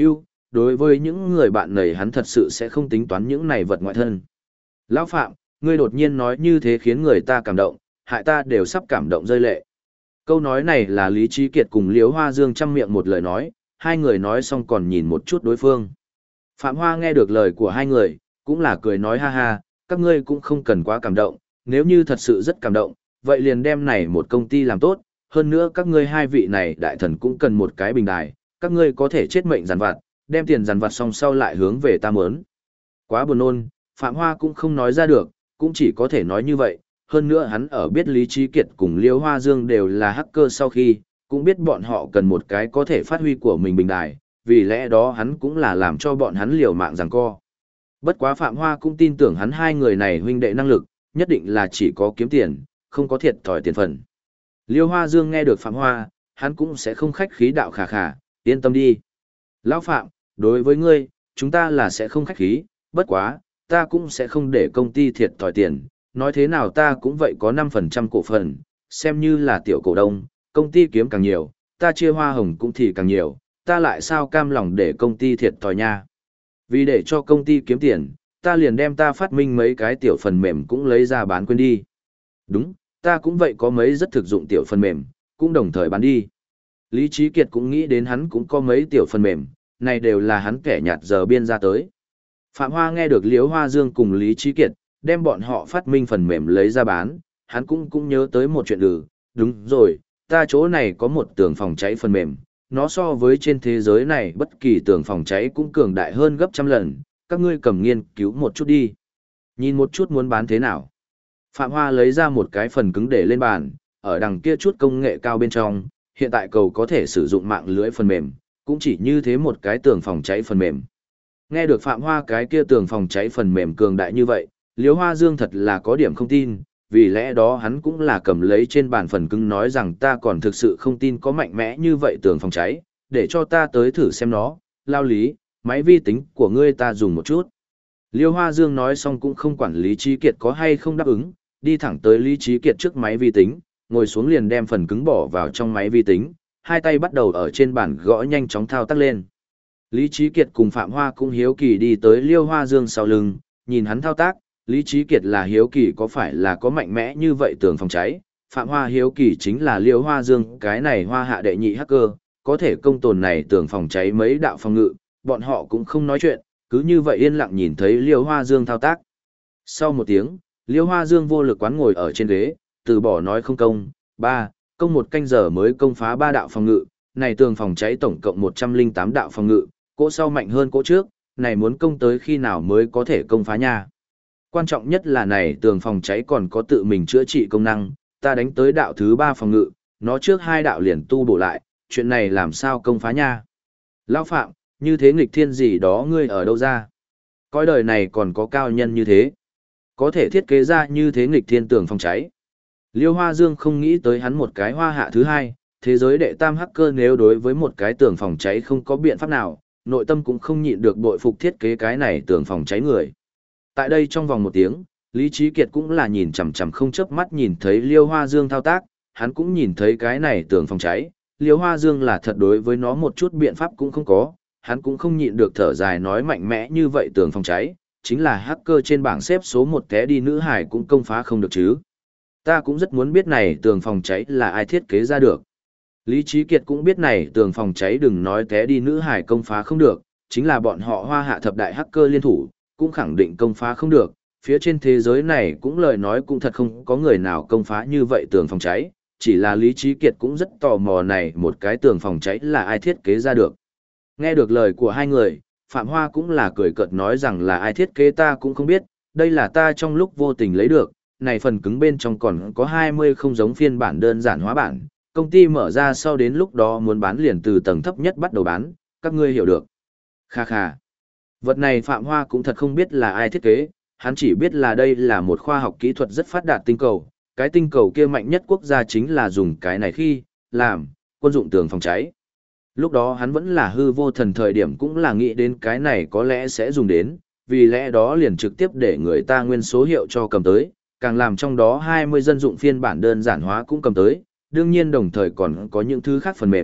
A: đối với những người bạn này hắn thật sự sẽ không tính toán những này vật ngoại thân. Lão Phạm, ngươi đột nhiên nói như thế khiến người ta cảm động, hại ta đều sắp cảm động rơi lệ. Câu nói này là Lý Trí Kiệt cùng Liễu Hoa Dương chăm miệng một lời nói, hai người nói xong còn nhìn một chút đối phương. Phạm Hoa nghe được lời của hai người, cũng là cười nói ha ha, các ngươi cũng không cần quá cảm động, nếu như thật sự rất cảm động, vậy liền đem này một công ty làm tốt, hơn nữa các ngươi hai vị này đại thần cũng cần một cái bình đài, các ngươi có thể chết mệnh giàn vặt, đem tiền giàn vặt xong sau lại hướng về ta mớn. Quá buồn nôn, Phạm Hoa cũng không nói ra được, cũng chỉ có thể nói như vậy, hơn nữa hắn ở biết Lý Trí Kiệt cùng Liễu Hoa Dương đều là hacker sau khi, cũng biết bọn họ cần một cái có thể phát huy của mình bình đài, vì lẽ đó hắn cũng là làm cho bọn hắn liều mạng giằng co. Bất quá Phạm Hoa cũng tin tưởng hắn hai người này huynh đệ năng lực, nhất định là chỉ có kiếm tiền, không có thiệt thòi tiền phần. Liễu Hoa Dương nghe được Phạm Hoa, hắn cũng sẽ không khách khí đạo khà khà, yên tâm đi. Lão Phạm, đối với ngươi, chúng ta là sẽ không khách khí, bất quá, ta cũng sẽ không để công ty thiệt thòi tiền, nói thế nào ta cũng vậy có 5% cổ phần, xem như là tiểu cổ đông, công ty kiếm càng nhiều, ta chia hoa hồng cũng thì càng nhiều, ta lại sao cam lòng để công ty thiệt thòi nha. Vì để cho công ty kiếm tiền, ta liền đem ta phát minh mấy cái tiểu phần mềm cũng lấy ra bán quên đi. Đúng, ta cũng vậy có mấy rất thực dụng tiểu phần mềm, cũng đồng thời bán đi. Lý Trí Kiệt cũng nghĩ đến hắn cũng có mấy tiểu phần mềm, này đều là hắn kẻ nhạt giờ biên ra tới. Phạm Hoa nghe được Liễu Hoa Dương cùng Lý Trí Kiệt, đem bọn họ phát minh phần mềm lấy ra bán, hắn cũng nhớ tới một chuyện đúng rồi, ta chỗ này có một tường phòng cháy phần mềm, nó so với trên thế giới này bất kỳ tường phòng cháy cũng cường đại hơn gấp trăm lần, các ngươi cầm nghiên cứu một chút đi. Nhìn một chút muốn bán thế nào. Phạm Hoa lấy ra một cái phần cứng để lên bàn, ở đằng kia chút công nghệ cao bên trong, hiện tại cầu có thể sử dụng mạng lưới phần mềm, cũng chỉ như thế một cái tường phòng cháy phần mềm. Nghe được Phạm Hoa cái kia tường phòng cháy phần mềm cường đại như vậy, Liễu Hoa Dương thật là có điểm không tin, vì lẽ đó hắn cũng là cầm lấy trên bàn phần cứng nói rằng ta còn thực sự không tin có mạnh mẽ như vậy tường phòng cháy, để cho ta tới thử xem nó, lao lý, máy vi tính của ngươi ta dùng một chút. Liễu Hoa Dương nói xong cũng không quản Lý Trí Kiệt có hay không đáp ứng, đi thẳng tới Lý Trí Kiệt trước máy vi tính, ngồi xuống liền đem phần cứng bỏ vào trong máy vi tính, hai tay bắt đầu ở trên bàn gõ nhanh chóng thao tác lên. Lý Trí Kiệt cùng Phạm Hoa cũng hiếu kỳ đi tới Liễu Hoa Dương sau lưng, nhìn hắn thao tác, Lý Trí Kiệt là hiếu kỳ có phải là có mạnh mẽ như vậy tường phòng cháy, Phạm Hoa hiếu kỳ chính là Liễu Hoa Dương cái này hoa hạ đệ nhị hacker, có thể công tồn này tường phòng cháy mấy đạo phòng ngự, bọn họ cũng không nói chuyện, cứ như vậy yên lặng nhìn thấy Liễu Hoa Dương thao tác. Sau một tiếng, Liễu Hoa Dương vô lực quán ngồi ở trên ghế, từ bỏ nói không công, công một canh giờ mới công phá 3 đạo phòng ngự, này tường phòng cháy tổng cộng 108 đạo phòng ngự, cỗ sau mạnh hơn cỗ trước, này muốn công tới khi nào mới có thể công phá nha. Quan trọng nhất là này tường phòng cháy còn có tự mình chữa trị công năng, ta đánh tới đạo thứ 3 phòng ngự, nó trước 2 đạo liền tu bổ lại, chuyện này làm sao công phá nha. Lão Phạm, như thế nghịch thiên gì đó ngươi ở đâu ra? Coi đời này còn có cao nhân như thế. Có thể thiết kế ra như thế nghịch thiên tường phòng cháy. Liễu Hoa Dương không nghĩ tới hắn một cái hoa hạ thứ 2, thế giới đệ tam hacker nếu đối với một cái tường phòng cháy không có biện pháp nào, nội tâm cũng không nhịn được bội phục thiết kế cái này tường phòng cháy người. Tại đây trong vòng 1 tiếng, Lý Trí Kiệt cũng là nhìn chằm chằm không chớp mắt nhìn thấy Liễu Hoa Dương thao tác, hắn cũng nhìn thấy cái này tường phòng cháy, Liễu Hoa Dương là thật đối với nó một chút biện pháp cũng không có, hắn cũng không nhịn được thở dài nói mạnh mẽ như vậy tường phòng cháy, chính là hacker trên bảng xếp số 1 té đi nữ hải cũng công phá không được chứ. Ta cũng rất muốn biết này tường phòng cháy là ai thiết kế ra được. Lý Trí Kiệt cũng biết này tường phòng cháy đừng nói té đi nữ hải công phá không được, chính là bọn họ hoa hạ thập đại hacker liên thủ, cũng khẳng định công phá không được, phía trên thế giới này cũng lời nói cũng thật không có người nào công phá như vậy tường phòng cháy, chỉ là Lý Trí Kiệt cũng rất tò mò này một cái tường phòng cháy là ai thiết kế ra được. Nghe được lời của hai người, Phạm Hoa cũng là cười cợt nói rằng là ai thiết kế ta cũng không biết, đây là ta trong lúc vô tình lấy được, này phần cứng bên trong còn có 20 không giống phiên bản đơn giản hóa bản, công ty mở ra sau đến lúc đó muốn bán liền từ tầng thấp nhất bắt đầu bán, các ngươi hiểu được. Kha kha. Vật này Phạm Hoa cũng thật không biết là ai thiết kế, hắn chỉ biết là đây là một khoa học kỹ thuật rất phát đạt tinh cầu, cái tinh cầu kia mạnh nhất quốc gia chính là dùng cái này khi làm quân dụng tường phòng cháy. Lúc đó hắn vẫn là hư vô thần thời điểm cũng là nghĩ đến cái này có lẽ sẽ dùng đến, vì lẽ đó liền trực tiếp để người ta nguyên số hiệu cho cầm tới, càng làm trong đó 20 dân dụng phiên bản đơn giản hóa cũng cầm tới, đương nhiên đồng thời còn có những thứ khác phần mềm,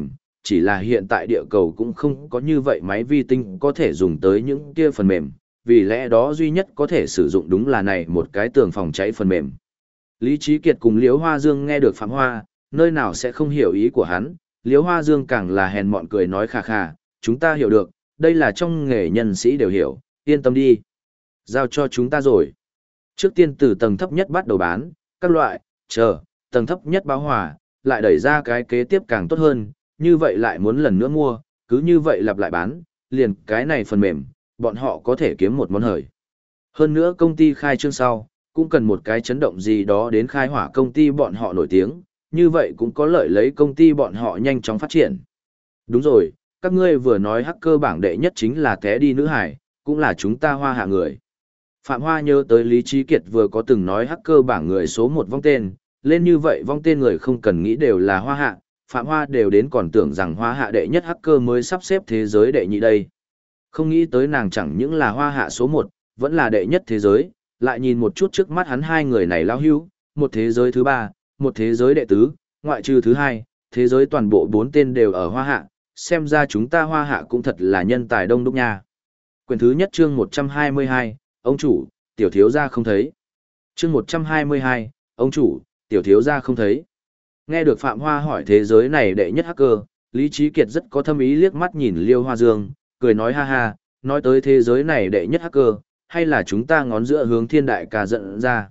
A: chỉ là hiện tại địa cầu cũng không có như vậy máy vi tính có thể dùng tới những kia phần mềm, vì lẽ đó duy nhất có thể sử dụng đúng là này một cái tường phòng cháy phần mềm. Lý Trí Kiệt cùng Liễu Hoa Dương nghe được Phạm Hoa, nơi nào sẽ không hiểu ý của hắn, Liễu Hoa Dương càng là hèn mọn cười nói khà khà, chúng ta hiểu được, đây là trong nghề nhân sĩ đều hiểu, yên tâm đi. Giao cho chúng ta rồi. Trước tiên từ tầng thấp nhất bắt đầu bán, các loại, tầng thấp nhất báo hòa, lại đẩy ra cái kế tiếp càng tốt hơn, như vậy lại muốn lần nữa mua, cứ như vậy lặp lại bán, liền cái này phần mềm, bọn họ có thể kiếm một món hời. Hơn nữa công ty khai trương sau, cũng cần một cái chấn động gì đó đến khai hỏa công ty bọn họ nổi tiếng, như vậy cũng có lợi lấy công ty bọn họ nhanh chóng phát triển. Đúng rồi, các ngươi vừa nói hacker bảng đệ nhất chính là té đi nữ hải, cũng là chúng ta Hoa Hạ người. Phạm Hoa nhớ tới Lý Trí Kiệt vừa có từng nói hacker bảng người số 1 vong tên, lên như vậy vong tên người không cần nghĩ đều là Hoa Hạ, Phạm Hoa đều đến còn tưởng rằng Hoa Hạ đệ nhất hacker mới sắp xếp thế giới đệ nhị đây. Không nghĩ tới nàng chẳng những là Hoa Hạ số 1, vẫn là đệ nhất thế giới, lại nhìn một chút trước mắt hắn hai người này lao hưu, một thế giới thứ 3, một thế giới đệ tứ, ngoại trừ thứ 2, thế giới toàn bộ 4 tên đều ở Hoa Hạ, xem ra chúng ta Hoa Hạ cũng thật là nhân tài đông đúc nha. Quyển thứ nhất chương 122, ông chủ, tiểu thiếu gia không thấy. Chương 122, ông chủ, tiểu thiếu gia không thấy. Nghe được Phạm Hoa hỏi thế giới này đệ nhất hacker, Lý Trí Kiệt rất có thâm ý liếc mắt nhìn Liêu Hoa Dương, cười nói ha ha, nói tới thế giới này đệ nhất hacker, hay là chúng ta ngón giữa hướng thiên đại ca dẫn ra.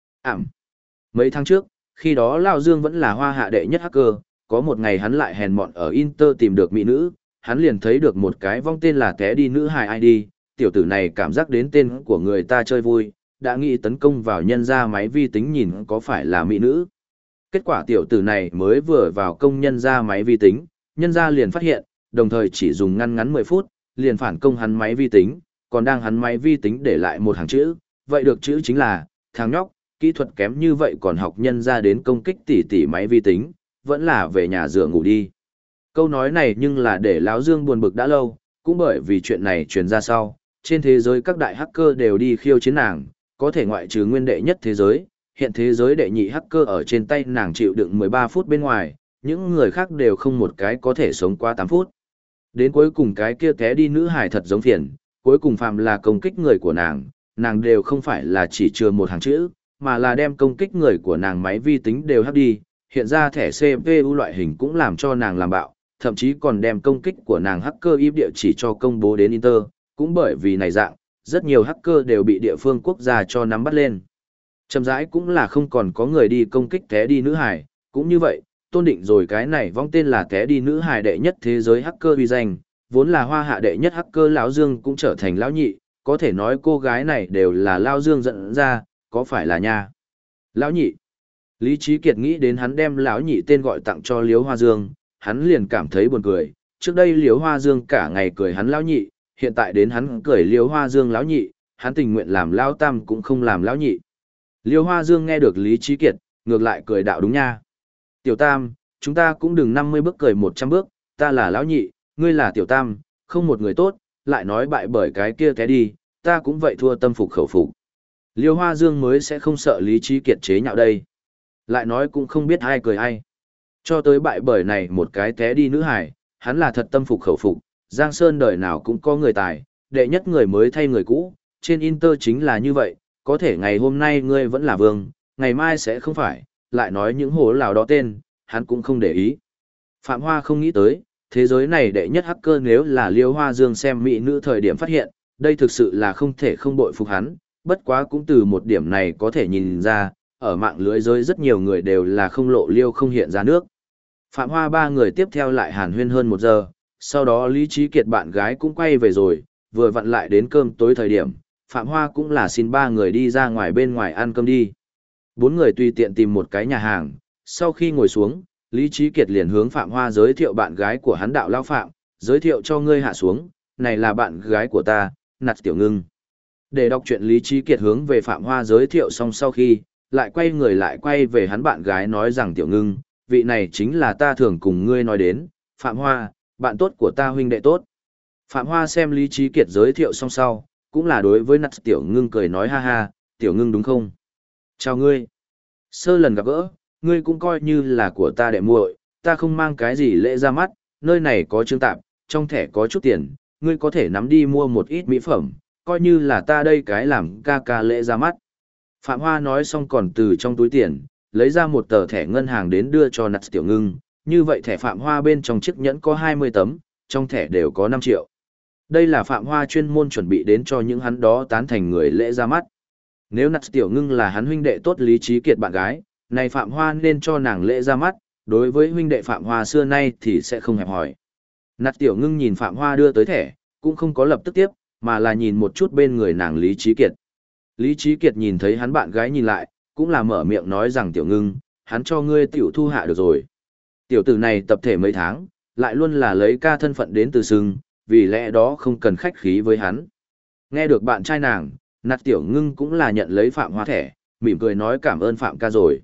A: Mấy tháng trước, khi đó Lao Dương vẫn là Hoa Hạ đệ nhất hacker, có một ngày hắn lại hèn mọn ở Inter tìm được mỹ nữ, hắn liền thấy được một cái vong tên là té đi nữ hài ID, tiểu tử này cảm giác đến tên của người ta chơi vui, đã nghĩ tấn công vào nhân ra máy vi tính nhìn có phải là mỹ nữ. Kết quả tiểu tử này mới vừa vào công nhân ra máy vi tính, nhân ra liền phát hiện, đồng thời chỉ dùng ngắn 10 phút, liền phản công hắn máy vi tính, còn đang hắn máy vi tính để lại một hàng chữ, vậy được chữ chính là, thằng nhóc, kỹ thuật kém như vậy còn học nhân ra đến công kích tỷ máy vi tính, vẫn là về nhà rửa ngủ đi. Câu nói này nhưng là để Lão Dương buồn bực đã lâu, cũng bởi vì chuyện này truyền ra sau, trên thế giới các đại hacker đều đi khiêu chiến nàng, có thể ngoại trừ nguyên đệ nhất thế giới, hiện thế giới đệ nhị hacker ở trên tay nàng chịu đựng 13 phút bên ngoài, những người khác đều không một cái có thể sống qua 8 phút. Đến cuối cùng cái kia té đi nữ hài thật giống phiền, cuối cùng phàm là công kích người của nàng đều không phải là chỉ chừa một hàng chữ, mà là đem công kích người của nàng máy vi tính đều hack đi, hiện ra thẻ CPU loại hình cũng làm cho nàng làm bạo, thậm chí còn đem công kích của nàng hacker IP địa chỉ cho công bố đến Inter, cũng bởi vì này dạng, rất nhiều hacker đều bị địa phương quốc gia cho nắm bắt lên. Chậm rãi cũng là không còn có người đi công kích té đi nữ hài, cũng như vậy, tôn định rồi cái này vong tên là té đi nữ hài đệ nhất thế giới hacker uy danh, vốn là Hoa Hạ đệ nhất hacker lão Dương cũng trở thành lão nhị, có thể nói cô gái này đều là lão Dương dẫn ra, có phải là nha? Lão nhị. Lý Trí Kiệt nghĩ đến hắn đem lão nhị tên gọi tặng cho Liễu Hoa Dương, hắn liền cảm thấy buồn cười, trước đây Liễu Hoa Dương cả ngày cười hắn lão nhị, hiện tại đến hắn cười Liễu Hoa Dương lão nhị, hắn tình nguyện làm lão tam cũng không làm lão nhị. Liễu Hoa Dương nghe được Lý Trí Kiệt, ngược lại cười đạo đúng nha. Tiểu tam, chúng ta cũng đừng 50 bước cười 100 bước, ta là lão nhị, ngươi là tiểu tam, không một người tốt, lại nói bại bởi cái kia té đi, ta cũng vậy thua tâm phục khẩu phục. Liễu Hoa Dương mới sẽ không sợ Lý Trí Kiệt chế nhạo đây. Lại nói cũng không biết ai cười ai. Cho tới bại bởi này một cái té đi nữ hải, hắn là thật tâm phục khẩu phục, Giang Sơn đời nào cũng có người tài, đệ nhất người mới thay người cũ, trên Inter chính là như vậy, có thể ngày hôm nay ngươi vẫn là vương, ngày mai sẽ không phải, lại nói những hố lào đó tên, hắn cũng không để ý. Phạm Hoa không nghĩ tới, thế giới này đệ nhất hacker nếu là Liễu Hoa Dương xem mỹ nữ thời điểm phát hiện, đây thực sự là không thể không bội phục hắn, bất quá cũng từ một điểm này có thể nhìn ra, ở mạng lưới giới rất nhiều người đều là không lộ liêu không hiện ra nước. Phạm Hoa ba người tiếp theo lại hàn huyên hơn 1 giờ, sau đó Lý Trí Kiệt bạn gái cũng quay về rồi, vừa vặn lại đến cơm tối thời điểm, Phạm Hoa cũng là xin 3 người đi ra ngoài bên ngoài ăn cơm đi. 4 người tùy tiện tìm một cái nhà hàng, sau khi ngồi xuống, Lý Trí Kiệt liền hướng Phạm Hoa giới thiệu bạn gái của hắn Đạo Lao Phạm, giới thiệu cho ngươi hạ xuống, này là bạn gái của ta, Nặt Tiểu Ngưng. Để đọc chuyện Lý Trí Kiệt hướng về Phạm Hoa giới thiệu xong sau khi, lại quay về hắn bạn gái nói rằng Tiểu Ngưng, vị này chính là ta thường cùng ngươi nói đến, Phạm Hoa, bạn tốt của ta huynh đệ tốt. Phạm Hoa xem Lý Trí Kiệt giới thiệu xong sau, cũng là đối với Nặt Tiểu Ngưng cười nói ha ha, Tiểu Ngưng đúng không? Chào ngươi. Sơ lần gặp gỡ, ngươi cũng coi như là của ta đệ muội, ta không mang cái gì lễ ra mắt, nơi này có trương tạp, trong thẻ có chút tiền, ngươi có thể nắm đi mua một ít mỹ phẩm, coi như là ta đây cái làm ca ca lễ ra mắt. Phạm Hoa nói xong còn từ trong túi tiền, lấy ra một tờ thẻ ngân hàng đến đưa cho Nats Tiểu Ngưng, như vậy thẻ Phạm Hoa bên trong chiếc nhẫn có 20 tấm, trong thẻ đều có 5 triệu. Đây là Phạm Hoa chuyên môn chuẩn bị đến cho những hắn đó tán thành người lễ ra mắt. Nếu Nats Tiểu Ngưng là hắn huynh đệ tốt Lý Trí Kiệt bạn gái, này Phạm Hoa nên cho nàng lễ ra mắt, đối với huynh đệ Phạm Hoa xưa nay thì sẽ không hẹp hỏi. Nats Tiểu Ngưng nhìn Phạm Hoa đưa tới thẻ, cũng không có lập tức tiếp, mà là nhìn một chút bên người nàng Lý Trí Kiệt. Lý Trí Kiệt nhìn thấy hắn bạn gái nhìn lại, cũng là mở miệng nói rằng Tiểu Ngưng, hắn cho ngươi tiểu thu hạ được rồi. Tiểu tử này tập thể mấy tháng, lại luôn là lấy ca thân phận đến từ sưng, vì lẽ đó không cần khách khí với hắn. Nghe được bạn trai nàng, Nats Tiểu Ngưng cũng là nhận lấy Phạm Hoa thẻ, mỉm cười nói cảm ơn Phạm ca rồi.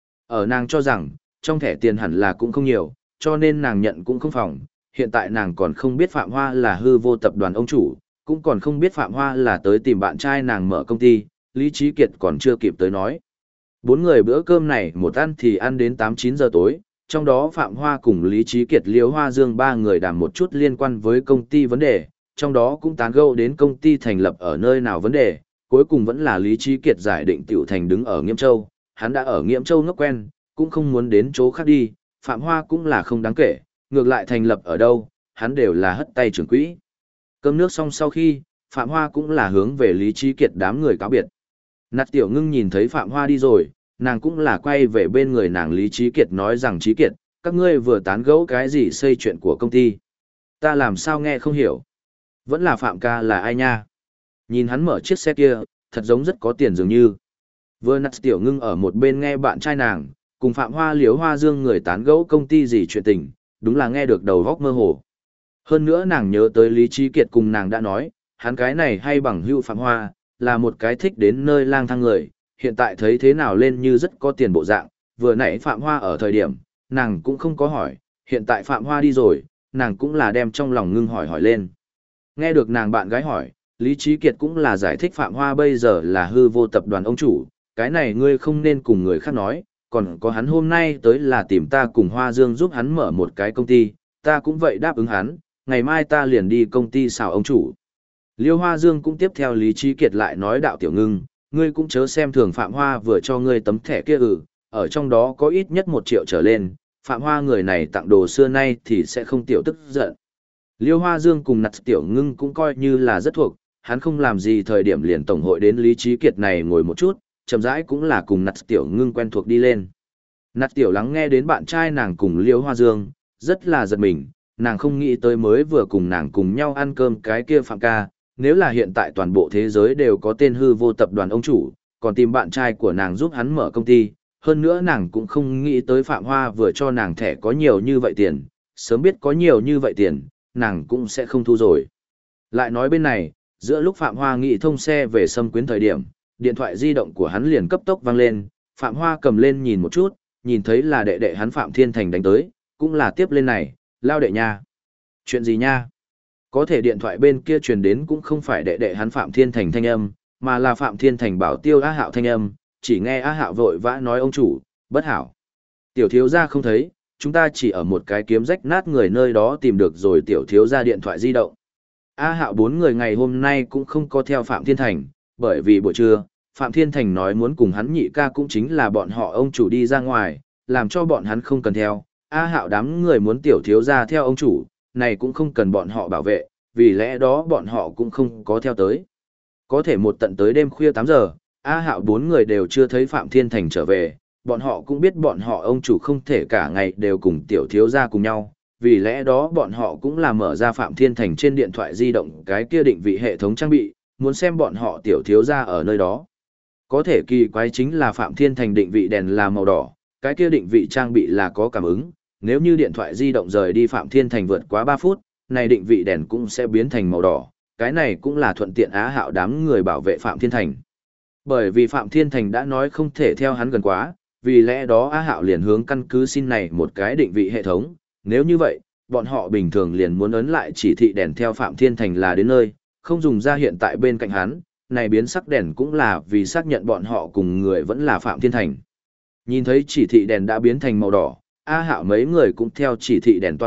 A: Ở nàng cho rằng, trong thẻ tiền hẳn là cũng không nhiều, cho nên nàng nhận cũng không phòng. Hiện tại nàng còn không biết Phạm Hoa là hư vô tập đoàn ông chủ, cũng còn không biết Phạm Hoa là tới tìm bạn trai nàng mở công ty, Lý Trí Kiệt còn chưa kịp tới nói. Bốn người bữa cơm này một ăn thì ăn đến 8-9 giờ tối, trong đó Phạm Hoa cùng Lý Trí Kiệt Liễu Hoa Dương ba người đàm một chút liên quan với công ty vấn đề, trong đó cũng tán gẫu đến công ty thành lập ở nơi nào vấn đề, cuối cùng vẫn là Lý Trí Kiệt giải định tiểu thành đứng ở Nghiễm Châu, hắn đã ở Nghiễm Châu ngốc quen, cũng không muốn đến chỗ khác đi, Phạm Hoa cũng là không đáng kể, ngược lại thành lập ở đâu, hắn đều là hất tay trưởng quỹ. Cơm nước xong sau khi, Phạm Hoa cũng là hướng về Lý Trí Kiệt đám người cáo biệt. Nats Tiểu Ngưng nhìn thấy Phạm Hoa đi rồi, nàng cũng là quay về bên người nàng Lý Trí Kiệt nói rằng Trí Kiệt, các ngươi vừa tán gẫu cái gì xây chuyện của công ty. Ta làm sao nghe không hiểu. Vẫn là Phạm ca là ai nha. Nhìn hắn mở chiếc xe kia, thật giống rất có tiền dường như. Vừa Nats Tiểu Ngưng ở một bên nghe bạn trai nàng, cùng Phạm Hoa Liễu Hoa Dương người tán gẫu công ty gì chuyện tình, đúng là nghe được đầu góc mơ hồ. Hơn nữa nàng nhớ tới Lý Trí Kiệt cùng nàng đã nói, hắn cái này hay bằng hữu Phạm Hoa, là một cái thích đến nơi lang thang người, hiện tại thấy thế nào lên như rất có tiền bộ dạng, vừa nãy Phạm Hoa ở thời điểm, nàng cũng không có hỏi, hiện tại Phạm Hoa đi rồi, nàng cũng là đem trong lòng ngưng hỏi lên. Nghe được nàng bạn gái hỏi, Lý Trí Kiệt cũng là giải thích Phạm Hoa bây giờ là hư vô tập đoàn ông chủ, cái này ngươi không nên cùng người khác nói, còn có hắn hôm nay tới là tìm ta cùng Hoa Dương giúp hắn mở một cái công ty, ta cũng vậy đáp ứng hắn, ngày mai ta liền đi công ty xào ông chủ. Liêu Hoa Dương cũng tiếp theo Lý Trí Kiệt lại nói đạo Tiểu Ngưng, ngươi cũng chớ xem thường Phạm Hoa vừa cho ngươi tấm thẻ kia ở trong đó có ít nhất 1 triệu trở lên, Phạm Hoa người này tặng đồ xưa nay thì sẽ không tiểu tức giận. Liêu Hoa Dương cùng Nats Tiểu Ngưng cũng coi như là rất thuộc, hắn không làm gì thời điểm liền tổng hội đến Lý Trí Kiệt này ngồi một chút, chậm rãi cũng là cùng Nats Tiểu Ngưng quen thuộc đi lên. Nats Tiểu lắng nghe đến bạn trai nàng cùng Liêu Hoa Dương, rất là giật mình, nàng không nghĩ tới mới vừa cùng nàng cùng nhau ăn cơm cái kia Phạm ca, nếu là hiện tại toàn bộ thế giới đều có tên hư vô tập đoàn ông chủ, còn tìm bạn trai của nàng giúp hắn mở công ty, hơn nữa nàng cũng không nghĩ tới Phạm Hoa vừa cho nàng thẻ có nhiều như vậy tiền, sớm biết có nhiều như vậy tiền, nàng cũng sẽ không thu rồi. Lại nói bên này, giữa lúc Phạm Hoa nghĩ thông xe về Sâm Quyến thời điểm, điện thoại di động của hắn liền cấp tốc vang lên, Phạm Hoa cầm lên nhìn một chút, nhìn thấy là đệ đệ hắn Phạm Thiên Thành đánh tới, cũng là tiếp lên này, lao đệ nha. Chuyện gì nha? Có thể điện thoại bên kia truyền đến cũng không phải đệ đệ hắn Phạm Thiên Thành thanh âm, mà là Phạm Thiên Thành bảo Tiêu Á Hạo thanh âm, chỉ nghe Á Hạo vội vã nói ông chủ, bất hảo. Tiểu thiếu gia không thấy, chúng ta chỉ ở một cái kiếm rách nát người nơi đó tìm được rồi tiểu thiếu gia điện thoại di động. Á Hạo 4 người ngày hôm nay cũng không có theo Phạm Thiên Thành, bởi vì buổi trưa, Phạm Thiên Thành nói muốn cùng hắn nhị ca cũng chính là bọn họ ông chủ đi ra ngoài, làm cho bọn hắn không cần theo. Á Hạo đám người muốn tiểu thiếu gia theo ông chủ, này cũng không cần bọn họ bảo vệ, vì lẽ đó bọn họ cũng không có theo tới. Có thể một tận tới đêm khuya 8 giờ, A Hạo 4 người đều chưa thấy Phạm Thiên Thành trở về, bọn họ cũng biết bọn họ ông chủ không thể cả ngày đều cùng tiểu thiếu gia cùng nhau, vì lẽ đó bọn họ cũng là mở ra Phạm Thiên Thành trên điện thoại di động cái kia định vị hệ thống trang bị, muốn xem bọn họ tiểu thiếu gia ở nơi đó. Có thể kỳ quái chính là Phạm Thiên Thành định vị đèn là màu đỏ, cái kia định vị trang bị là có cảm ứng, nếu như điện thoại di động rời đi Phạm Thiên Thành vượt quá 3 phút, này định vị đèn cũng sẽ biến thành màu đỏ, cái này cũng là thuận tiện Á Hạo đám người bảo vệ Phạm Thiên Thành. Bởi vì Phạm Thiên Thành đã nói không thể theo hắn gần quá, vì lẽ đó Á Hạo liền hướng căn cứ xin này một cái định vị hệ thống, nếu như vậy, bọn họ bình thường liền muốn ấn lại chỉ thị đèn theo Phạm Thiên Thành là đến nơi, không dùng ra hiện tại bên cạnh hắn, này biến sắc đèn cũng là vì xác nhận bọn họ cùng người vẫn là Phạm Thiên Thành. Nhìn thấy chỉ thị đèn đã biến thành màu đỏ, A Hạo mấy người cũng theo chỉ thị đèn toa độ,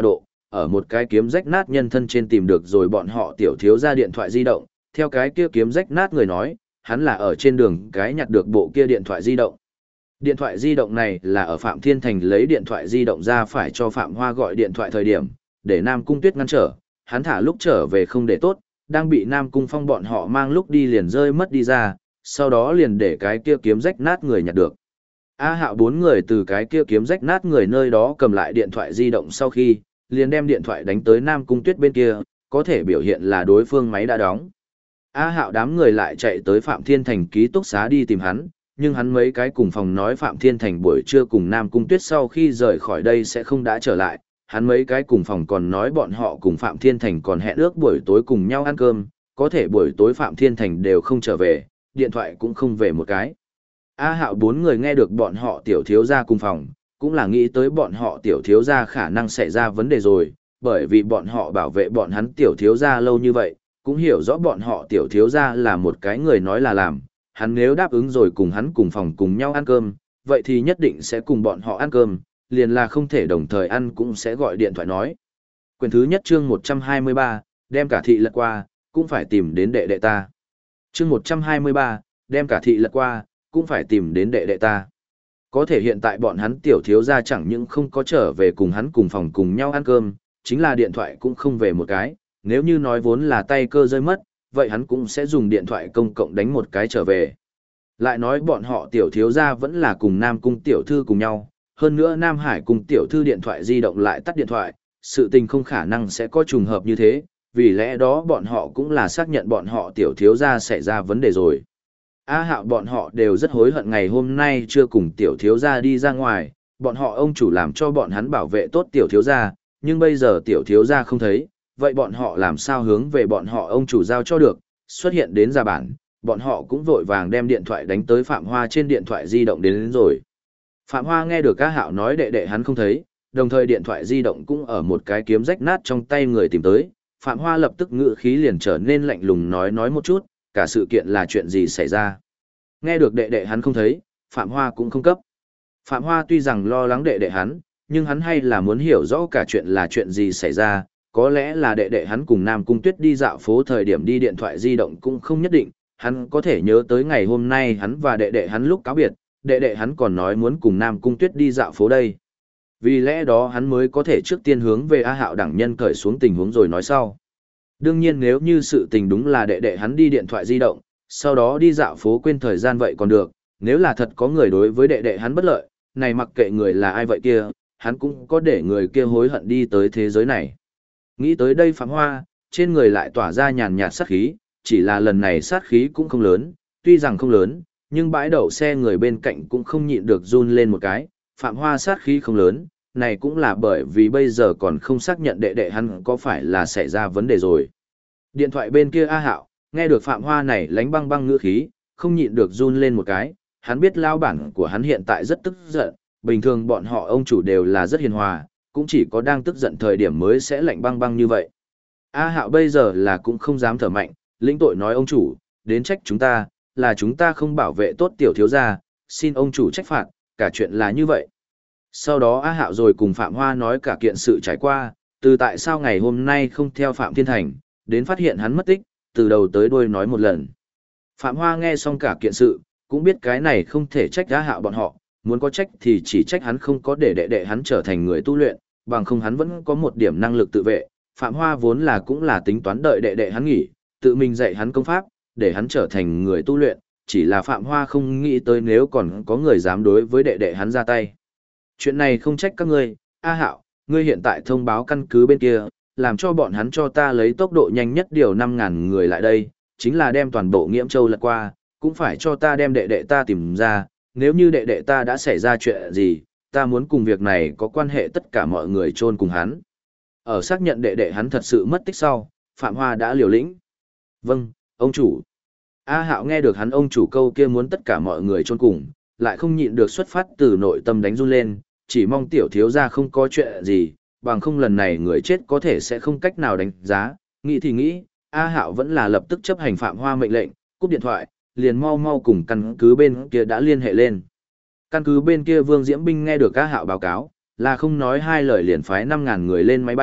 A: ở một cái kiếm rách nát nhân thân trên tìm được rồi bọn họ tiểu thiếu gia điện thoại di động, theo cái kia kiếm rách nát người nói, hắn là ở trên đường cái nhặt được bộ kia điện thoại di động. Điện thoại di động này là ở Phạm Thiên Thành lấy điện thoại di động ra phải cho Phạm Hoa gọi điện thoại thời điểm, để Nam Cung Tuyết ngăn trở, hắn thả lúc trở về không để tốt, đang bị Nam Cung Phong bọn họ mang lúc đi liền rơi mất đi ra, sau đó liền để cái kia kiếm rách nát người nhặt được. A Hạo bốn người từ cái kia kiếm rách nát người nơi đó cầm lại điện thoại di động sau khi, liền đem điện thoại đánh tới Nam Cung Tuyết bên kia, có thể biểu hiện là đối phương máy đã đóng. A Hạo đám người lại chạy tới Phạm Thiên Thành ký túc xá đi tìm hắn, nhưng hắn mấy cái cùng phòng nói Phạm Thiên Thành buổi trưa cùng Nam Cung Tuyết sau khi rời khỏi đây sẽ không đã trở lại, hắn mấy cái cùng phòng còn nói bọn họ cùng Phạm Thiên Thành còn hẹn ước buổi tối cùng nhau ăn cơm, có thể buổi tối Phạm Thiên Thành đều không trở về, điện thoại cũng không về một cái. A Hạo bốn người nghe được bọn họ tiểu thiếu gia cùng phòng, cũng là nghĩ tới bọn họ tiểu thiếu gia khả năng xảy ra vấn đề rồi, bởi vì bọn họ bảo vệ bọn hắn tiểu thiếu gia lâu như vậy, cũng hiểu rõ bọn họ tiểu thiếu gia là một cái người nói là làm, hắn nếu đáp ứng rồi cùng hắn cùng phòng cùng nhau ăn cơm, vậy thì nhất định sẽ cùng bọn họ ăn cơm, liền là không thể đồng thời ăn cũng sẽ gọi điện thoại nói. Quyển thứ nhất chương 123, đem cả thị lật qua, cũng phải tìm đến đệ đệ ta. Chương 123, đem cả thị lật qua, cũng phải tìm đến đệ đệ ta. Có thể hiện tại bọn hắn tiểu thiếu gia chẳng những không có trở về cùng hắn cùng phòng cùng nhau ăn cơm, chính là điện thoại cũng không về một cái, nếu như nói vốn là tay cơ rơi mất, vậy hắn cũng sẽ dùng điện thoại công cộng đánh một cái trở về. Lại nói bọn họ tiểu thiếu gia vẫn là cùng Nam Cung tiểu thư cùng nhau, hơn nữa Nam Hải cùng tiểu thư điện thoại di động lại tắt điện thoại, sự tình không khả năng sẽ có trùng hợp như thế, vì lẽ đó bọn họ cũng là xác nhận bọn họ tiểu thiếu gia xảy ra vấn đề rồi. A Hạo bọn họ đều rất hối hận ngày hôm nay chưa cùng tiểu thiếu gia đi ra ngoài, bọn họ ông chủ làm cho bọn hắn bảo vệ tốt tiểu thiếu gia, nhưng bây giờ tiểu thiếu gia không thấy, vậy bọn họ làm sao hướng về bọn họ ông chủ giao cho được, xuất hiện đến ra bản, bọn họ cũng vội vàng đem điện thoại đánh tới Phạm Hoa trên điện thoại di động đến rồi. Phạm Hoa nghe được A Hạo nói đệ đệ hắn không thấy, đồng thời điện thoại di động cũng ở một cái kiếm rách nát trong tay người tìm tới, Phạm Hoa lập tức ngữ khí liền trở nên lạnh lùng nói một chút, cả sự kiện là chuyện gì xảy ra. Nghe được đệ đệ hắn không thấy, Phạm Hoa cũng không cấp. Phạm Hoa tuy rằng lo lắng đệ đệ hắn, nhưng hắn hay là muốn hiểu rõ cả chuyện là chuyện gì xảy ra, có lẽ là đệ đệ hắn cùng Nam Cung Tuyết đi dạo phố thời điểm đi điện thoại di động cũng không nhất định, hắn có thể nhớ tới ngày hôm nay hắn và đệ đệ hắn lúc cáo biệt, đệ đệ hắn còn nói muốn cùng Nam Cung Tuyết đi dạo phố đây. Vì lẽ đó hắn mới có thể trước tiên hướng về A Hạo đẳng nhân cởi xuống tình huống rồi nói sau. Đương nhiên nếu như sự tình đúng là đệ đệ hắn đi điện thoại di động, sau đó đi dạo phố quên thời gian vậy còn được, nếu là thật có người đối với đệ đệ hắn bất lợi, này mặc kệ người là ai vậy kia, hắn cũng có để người kia hối hận đi tới thế giới này. Nghĩ tới đây Phạm Hoa, trên người lại tỏa ra nhàn nhạt sát khí, chỉ là lần này sát khí cũng không lớn, tuy rằng không lớn, nhưng bãi đậu xe người bên cạnh cũng không nhịn được run lên một cái, Phạm Hoa sát khí không lớn, này cũng là bởi vì bây giờ còn không xác nhận đệ đệ hắn có phải là xảy ra vấn đề rồi. Điện thoại bên kia A Hạo, nghe được Phạm Hoa này lánh băng băng ngữ khí, không nhịn được run lên một cái, hắn biết lao bản của hắn hiện tại rất tức giận, bình thường bọn họ ông chủ đều là rất hiền hòa, cũng chỉ có đang tức giận thời điểm mới sẽ lạnh băng băng như vậy. A Hạo bây giờ là cũng không dám thở mạnh, lĩnh tội nói ông chủ, đến trách chúng ta, là chúng ta không bảo vệ tốt tiểu thiếu gia, xin ông chủ trách phạt, cả chuyện là như vậy. Sau đó A Hạo rồi cùng Phạm Hoa nói cả kiện sự trải qua, từ tại sao ngày hôm nay không theo Phạm Thiên Thành, đến phát hiện hắn mất tích, từ đầu tới đuôi nói một lần. Phạm Hoa nghe xong cả kiện sự, cũng biết cái này không thể trách A Hạo bọn họ, muốn có trách thì chỉ trách hắn không có để đệ đệ hắn trở thành người tu luyện, bằng không hắn vẫn có một điểm năng lực tự vệ. Phạm Hoa vốn là cũng là tính toán đợi đệ đệ hắn nghỉ, tự mình dạy hắn công pháp, để hắn trở thành người tu luyện, chỉ là Phạm Hoa không nghĩ tới nếu còn có người dám đối với đệ đệ hắn ra tay. Chuyện này không trách các ngươi, A Hạo, ngươi hiện tại thông báo căn cứ bên kia, làm cho bọn hắn cho ta lấy tốc độ nhanh nhất điều 5.000 người lại đây, chính là đem toàn bộ Nghiễm Châu lật qua, cũng phải cho ta đem đệ đệ ta tìm ra, nếu như đệ đệ ta đã xảy ra chuyện gì, ta muốn cùng việc này có quan hệ tất cả mọi người chôn cùng hắn. Ở xác nhận đệ đệ hắn thật sự mất tích sau, Phạm Hoa đã liều lĩnh. Vâng, ông chủ. A Hạo nghe được hắn ông chủ câu kia muốn tất cả mọi người chôn cùng, lại không nhịn được xuất phát từ nội tâm đánh run lên, chỉ mong tiểu thiếu gia không có chuyện gì, bằng không lần này người chết có thể sẽ không cách nào đánh giá, nghĩ thì nghĩ, A Hạo vẫn là lập tức chấp hành Phạm Hoa mệnh lệnh, cúp điện thoại, liền mau mau cùng căn cứ bên kia đã liên hệ lên. Căn cứ bên kia Vương Diễm Binh nghe được A Hạo báo cáo, là không nói hai lời liền phái 5.000 người lên máy bay,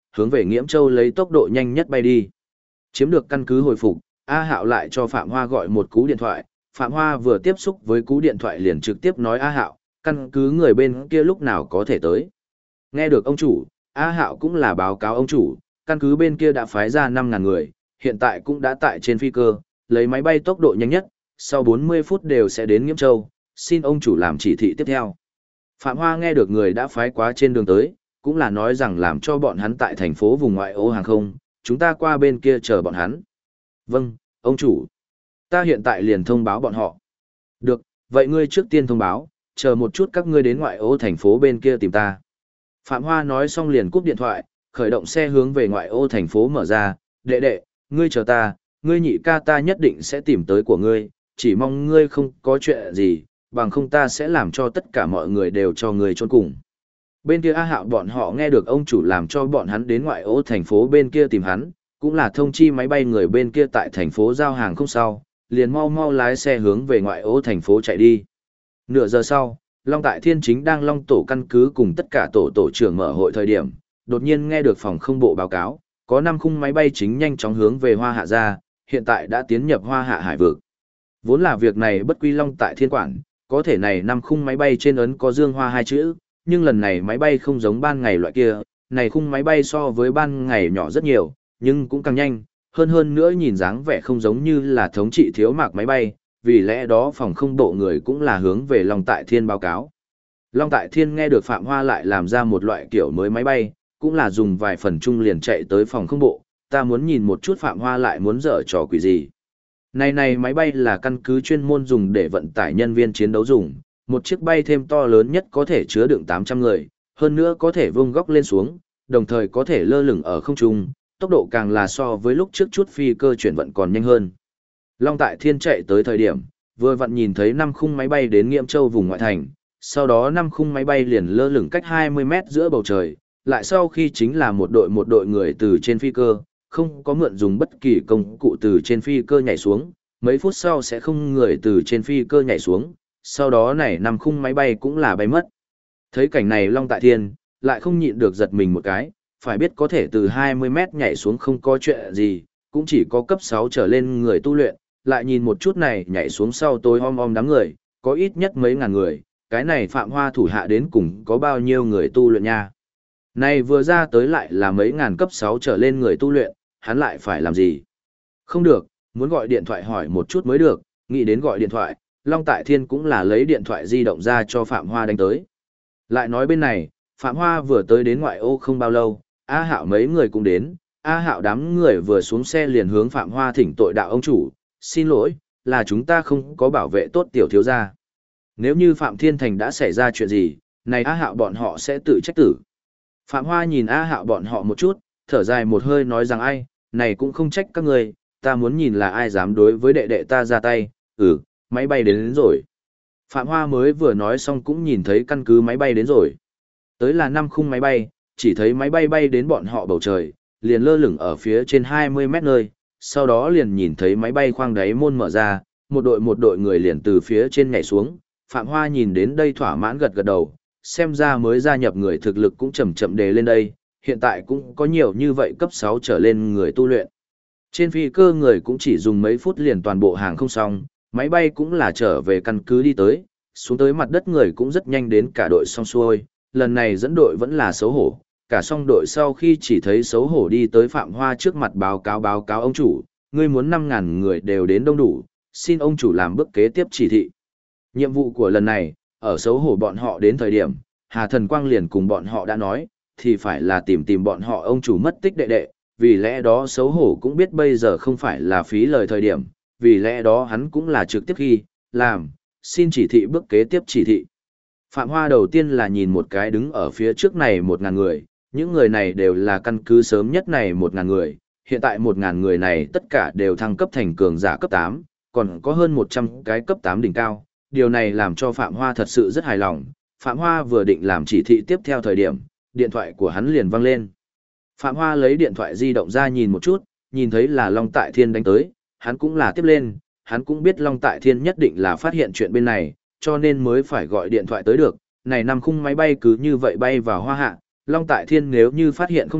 A: hướng về Nghiễm Châu lấy tốc độ nhanh nhất bay đi. Chiếm được căn cứ hồi phục, A Hạo lại cho Phạm Hoa gọi một cú điện thoại, Phạm Hoa vừa tiếp xúc với cú điện thoại liền trực tiếp nói A Hạo, căn cứ người bên kia lúc nào có thể tới. Nghe được ông chủ, A Hạo cũng là báo cáo ông chủ, căn cứ bên kia đã phái ra 5.000 người, hiện tại cũng đã tại trên phi cơ, lấy máy bay tốc độ nhanh nhất, sau 40 phút đều sẽ đến Nghiễm Châu, xin ông chủ làm chỉ thị tiếp theo. Phạm Hoa nghe được người đã phái quá trên đường tới, cũng là nói rằng làm cho bọn hắn tại thành phố vùng ngoại ô hàng không, chúng ta qua bên kia chờ bọn hắn. Vâng, ông chủ. Ta hiện tại liền thông báo bọn họ. Được, vậy ngươi trước tiên thông báo, chờ một chút các ngươi đến ngoại ô thành phố bên kia tìm ta. Phạm Hoa nói xong liền cúp điện thoại, khởi động xe hướng về ngoại ô thành phố mở ra, đệ đệ, ngươi chờ ta, ngươi nhị ca ta nhất định sẽ tìm tới của ngươi, chỉ mong ngươi không có chuyện gì, bằng không ta sẽ làm cho tất cả mọi người đều cho ngươi chôn cùng. Bên kia A Hạo bọn họ nghe được ông chủ làm cho bọn hắn đến ngoại ô thành phố bên kia tìm hắn, cũng là thông chi máy bay người bên kia tại thành phố giao hàng không sau, liền mau mau lái xe hướng về ngoại ô thành phố chạy đi. Nửa giờ sau, Long Tại Thiên chính đang Long tổ căn cứ cùng tất cả tổ trưởng mở hội thời điểm, đột nhiên nghe được phòng không bộ báo cáo, có 5 khung máy bay chính nhanh chóng hướng về Hoa Hạ ra, hiện tại đã tiến nhập Hoa Hạ hải vực. Vốn là việc này bất quy Long Tại Thiên quản, có thể này 5 khung máy bay trên ấn có Dương Hoa 2 chữ, nhưng lần này máy bay không giống ban ngày loại kia, này khung máy bay so với ban ngày nhỏ rất nhiều, nhưng cũng càng nhanh, hơn nữa nhìn dáng vẻ không giống như là thống trị thiếu mạc máy bay, vì lẽ đó phòng không bộ người cũng là hướng về Long Tại Thiên báo cáo. Long Tại Thiên nghe được Phạm Hoa lại làm ra một loại kiểu mới máy bay, cũng là dùng vài phần chung liền chạy tới phòng không bộ, ta muốn nhìn một chút Phạm Hoa lại muốn dở trò quỷ gì. Này máy bay là căn cứ chuyên môn dùng để vận tải nhân viên chiến đấu dùng, một chiếc bay thêm to lớn nhất có thể chứa đựng 800 người, hơn nữa có thể vung góc lên xuống, đồng thời có thể lơ lửng ở không trung, tốc độ càng là so với lúc trước chút phi cơ chuyển vận còn nhanh hơn. Long Tại Thiên chạy tới thời điểm, vừa vặn nhìn thấy 5 khung máy bay đến Nghiễm Châu vùng ngoại thành, sau đó 5 khung máy bay liền lơ lửng cách 20 mét giữa bầu trời, lại sau khi chính là một đội người từ trên phi cơ, không có mượn dùng bất kỳ công cụ từ trên phi cơ nhảy xuống, mấy phút sau sẽ không người từ trên phi cơ nhảy xuống, sau đó này 5 khung máy bay cũng là bay mất. Thấy cảnh này Long Tại Thiên, lại không nhịn được giật mình một cái, phải biết có thể từ 20 mét nhảy xuống không có chuyện gì, cũng chỉ có cấp 6 trở lên người tu luyện, lại nhìn một chút này nhảy xuống sau tối om đám người, có ít nhất mấy ngàn người, cái này Phạm Hoa thủ hạ đến cùng có bao nhiêu người tu luyện nha. Này vừa ra tới lại là mấy ngàn cấp 6 trở lên người tu luyện, hắn lại phải làm gì? Không được, muốn gọi điện thoại hỏi một chút mới được, nghĩ đến gọi điện thoại, Long Tại Thiên cũng là lấy điện thoại di động ra cho Phạm Hoa đánh tới. Lại nói bên này, Phạm Hoa vừa tới đến ngoại ô không bao lâu, A Hạo mấy người cũng đến, A Hạo đám người vừa xuống xe liền hướng Phạm Hoa thỉnh tội đạo ông chủ, xin lỗi, là chúng ta không có bảo vệ tốt tiểu thiếu gia. Nếu như Phạm Thiên Thành đã xảy ra chuyện gì, này A Hạo bọn họ sẽ tự trách tử. Phạm Hoa nhìn A Hạo bọn họ một chút, thở dài một hơi nói rằng ai, này cũng không trách các người, ta muốn nhìn là ai dám đối với đệ đệ ta ra tay, máy bay đến rồi. Phạm Hoa mới vừa nói xong cũng nhìn thấy căn cứ máy bay đến rồi. Tới là 5 khung máy bay, chỉ thấy máy bay bay đến bọn họ bầu trời, liền lơ lửng ở phía trên 20 mét nơi, sau đó liền nhìn thấy máy bay khoang đáy môn mở ra, một đội người liền từ phía trên nhảy xuống. Phạm Hoa nhìn đến đây thỏa mãn gật gật đầu, xem ra mới gia nhập người thực lực cũng chậm chậm đề lên đây, hiện tại cũng có nhiều như vậy cấp 6 trở lên người tu luyện. Trên phi cơ người cũng chỉ dùng mấy phút liền toàn bộ hàng không xong, máy bay cũng là trở về căn cứ đi tới, xuống tới mặt đất người cũng rất nhanh đến cả đội xong xuôi, lần này dẫn đội vẫn là xấu hổ, cả song đội sau khi chỉ thấy xấu hổ đi tới Phạm Hoa trước mặt báo cáo ông chủ, ngươi muốn 5.000 người đều đến đông đủ, xin ông chủ làm bước kế tiếp chỉ thị. Nhiệm vụ của lần này, ở xấu hổ bọn họ đến thời điểm, Hà Thần Quang liền cùng bọn họ đã nói, thì phải là tìm bọn họ ông chủ mất tích đệ đệ, vì lẽ đó xấu hổ cũng biết bây giờ không phải là phí lời thời điểm, vì lẽ đó hắn cũng là trực tiếp ghi, làm, xin chỉ thị bước kế tiếp chỉ thị. Phạm Hoa đầu tiên là nhìn một cái đứng ở phía trước này 1.000 người, những người này đều là căn cứ sớm nhất này 1.000 người, hiện tại 1.000 người này tất cả đều thăng cấp thành cường giả cấp 8, còn có hơn 100 cái cấp 8 đỉnh cao, điều này làm cho Phạm Hoa thật sự rất hài lòng. Phạm Hoa vừa định làm chỉ thị tiếp theo thời điểm, điện thoại của hắn liền vang lên. Phạm Hoa lấy điện thoại di động ra nhìn một chút, nhìn thấy là Long Tại Thiên đánh tới, hắn cũng là tiếp lên, hắn cũng biết Long Tại Thiên nhất định là phát hiện chuyện bên này, cho nên mới phải gọi điện thoại tới được. Này 5 khung máy bay cứ như vậy bay vào Hoa Hạ, Long Tại Thiên nếu như phát hiện không được,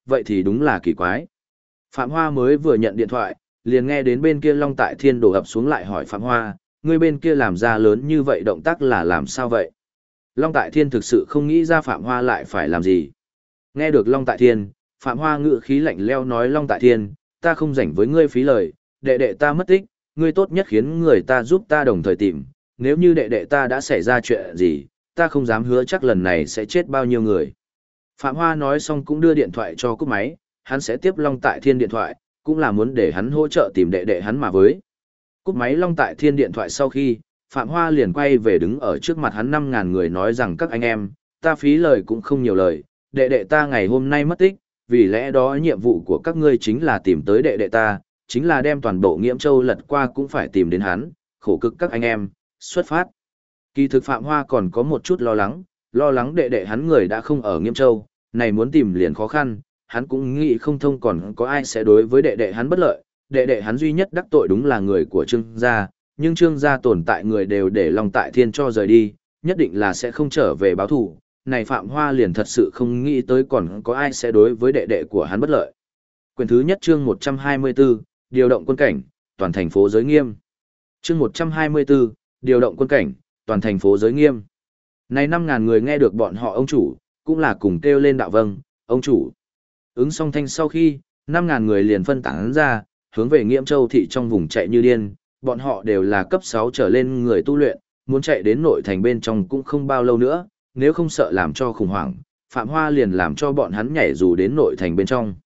A: vậy thì đúng là kỳ quái. Phạm Hoa mới vừa nhận điện thoại, liền nghe đến bên kia Long Tại Thiên đổ ập xuống lại hỏi Phạm Hoa, ngươi bên kia làm ra lớn như vậy động tác là làm sao vậy? Long Tại Thiên thực sự không nghĩ ra Phạm Hoa lại phải làm gì. Nghe được Long Tại Thiên, Phạm Hoa ngự khí lạnh leo nói Long Tại Thiên, ta không rảnh với ngươi phí lời, đệ đệ ta mất tích, ngươi tốt nhất khiến người ta giúp ta đồng thời tìm, nếu như đệ đệ ta đã xảy ra chuyện gì, ta không dám hứa chắc lần này sẽ chết bao nhiêu người. Phạm Hoa nói xong cũng đưa điện thoại cho cúp máy, hắn sẽ tiếp Long Tại Thiên điện thoại, cũng là muốn để hắn hỗ trợ tìm đệ đệ hắn mà với. Cúp máy Long Tại Thiên điện thoại sau khi, Phạm Hoa liền quay về đứng ở trước mặt hắn 5.000 người nói rằng các anh em, ta phí lời cũng không nhiều lời, đệ đệ ta ngày hôm nay mất tích, vì lẽ đó nhiệm vụ của các ngươi chính là tìm tới đệ đệ ta, chính là đem toàn bộ Nghiễm Châu lật qua cũng phải tìm đến hắn, khổ cực các anh em, xuất phát. Kỳ thực Phạm Hoa còn có một chút lo lắng đệ đệ hắn người đã không ở Nghiễm Châu, này muốn tìm liền khó khăn, hắn cũng nghĩ không thông còn có ai sẽ đối với đệ đệ hắn bất lợi, đệ đệ hắn duy nhất đắc tội đúng là người của Trương gia, nhưng Trương gia tồn tại người đều để Long Tại Thiên cho rời đi, nhất định là sẽ không trở về báo thù. Này Phạm Hoa liền thật sự không nghĩ tới còn có ai sẽ đối với đệ đệ của hắn bất lợi. Quyển thứ nhất chương 124, điều động quân cảnh, toàn thành phố giới nghiêm. Chương 124, điều động quân cảnh, toàn thành phố giới nghiêm. Này 5.000 người nghe được bọn họ ông chủ, cũng là cùng kêu lên đạo vâng, ông chủ. Ứng song thanh sau khi, 5.000 người liền phân tán ra, hướng về Nghiễm Châu thị trong vùng chạy như điên, bọn họ đều là cấp 6 trở lên người tu luyện, muốn chạy đến nội thành bên trong cũng không bao lâu nữa, nếu không sợ làm cho khủng hoảng, Phạm Hoa liền làm cho bọn hắn nhảy dù đến nội thành bên trong.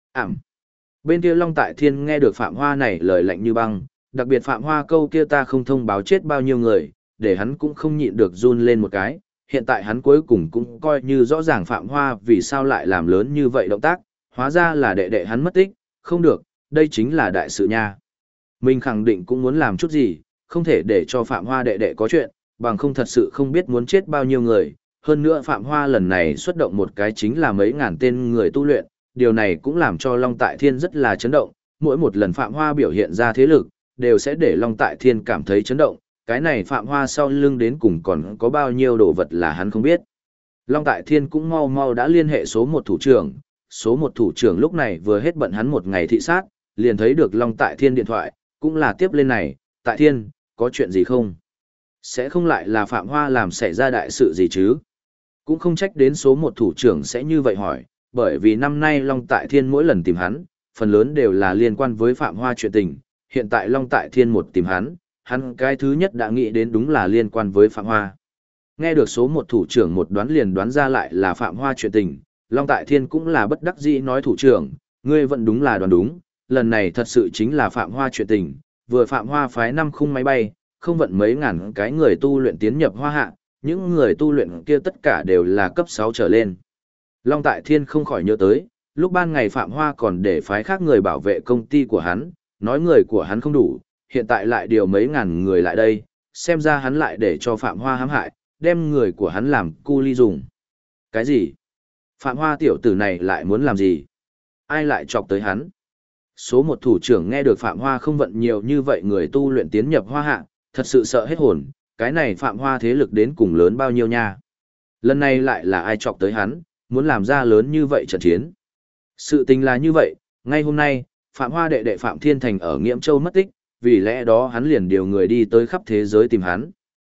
A: Bên kia Long Tại Thiên nghe được Phạm Hoa này lời lạnh như băng, đặc biệt Phạm Hoa câu kia ta không thông báo chết bao nhiêu người, để hắn cũng không nhịn được run lên một cái. Hiện tại hắn cuối cùng cũng coi như rõ ràng Phạm Hoa vì sao lại làm lớn như vậy động tác, hóa ra là đệ đệ hắn mất tích, không được, đây chính là đại sự nha. Mình khẳng định cũng muốn làm chút gì, không thể để cho Phạm Hoa đệ đệ có chuyện, bằng không thật sự không biết muốn chết bao nhiêu người. Hơn nữa Phạm Hoa lần này xuất động một cái chính là mấy ngàn tên người tu luyện, điều này cũng làm cho Long Tại Thiên rất là chấn động, mỗi một lần Phạm Hoa biểu hiện ra thế lực, đều sẽ để Long Tại Thiên cảm thấy chấn động, cái này Phạm Hoa sau lưng đến cùng còn có bao nhiêu đồ vật là hắn không biết. Long Tại Thiên cũng mau mau đã liên hệ số 1 thủ trưởng, số 1 thủ trưởng lúc này vừa hết bận hắn một ngày thị sát, liền thấy được Long Tại Thiên điện thoại, cũng là tiếp lên này, Tại Thiên, có chuyện gì không? Sẽ không lại là Phạm Hoa làm xảy ra đại sự gì chứ? Cũng không trách đến số 1 thủ trưởng sẽ như vậy hỏi, bởi vì năm nay Long Tại Thiên mỗi lần tìm hắn, phần lớn đều là liên quan với Phạm Hoa chuyện tình, hiện tại Long Tại Thiên một tìm hắn cái thứ nhất đã nghĩ đến đúng là liên quan với Phạm Hoa. Nghe được số 1 thủ trưởng một đoán liền đoán ra lại là Phạm Hoa chuyện tình, Long Tại Thiên cũng là bất đắc dĩ nói thủ trưởng, ngươi vẫn đúng là đoán đúng, lần này thật sự chính là Phạm Hoa chuyện tình, vừa Phạm Hoa phái 5 khung máy bay, không vận mấy ngàn cái người tu luyện tiến nhập Hoa Hạ, những người tu luyện kia tất cả đều là cấp 6 trở lên. Long Tại Thiên không khỏi nhớ tới, lúc ban ngày Phạm Hoa còn để phái khác người bảo vệ công ty của hắn, nói người của hắn không đủ, hiện tại lại điều mấy ngàn người lại đây, xem ra hắn lại để cho Phạm Hoa hãm hại, đem người của hắn làm cu ly dùng. Cái gì? Phạm Hoa tiểu tử này lại muốn làm gì? Ai lại chọc tới hắn? Số 1 thủ trưởng nghe được Phạm Hoa không vận nhiều như vậy người tu luyện tiến nhập Hoa Hạ, thật sự sợ hết hồn, cái này Phạm Hoa thế lực đến cùng lớn bao nhiêu nha? Lần này lại là ai chọc tới hắn, muốn làm ra lớn như vậy trận chiến? Sự tình là như vậy, ngay hôm nay, Phạm Hoa đệ đệ Phạm Thiên Thành ở Nghiễm Châu mất tích, vì lẽ đó hắn liền điều người đi tới khắp thế giới tìm hắn.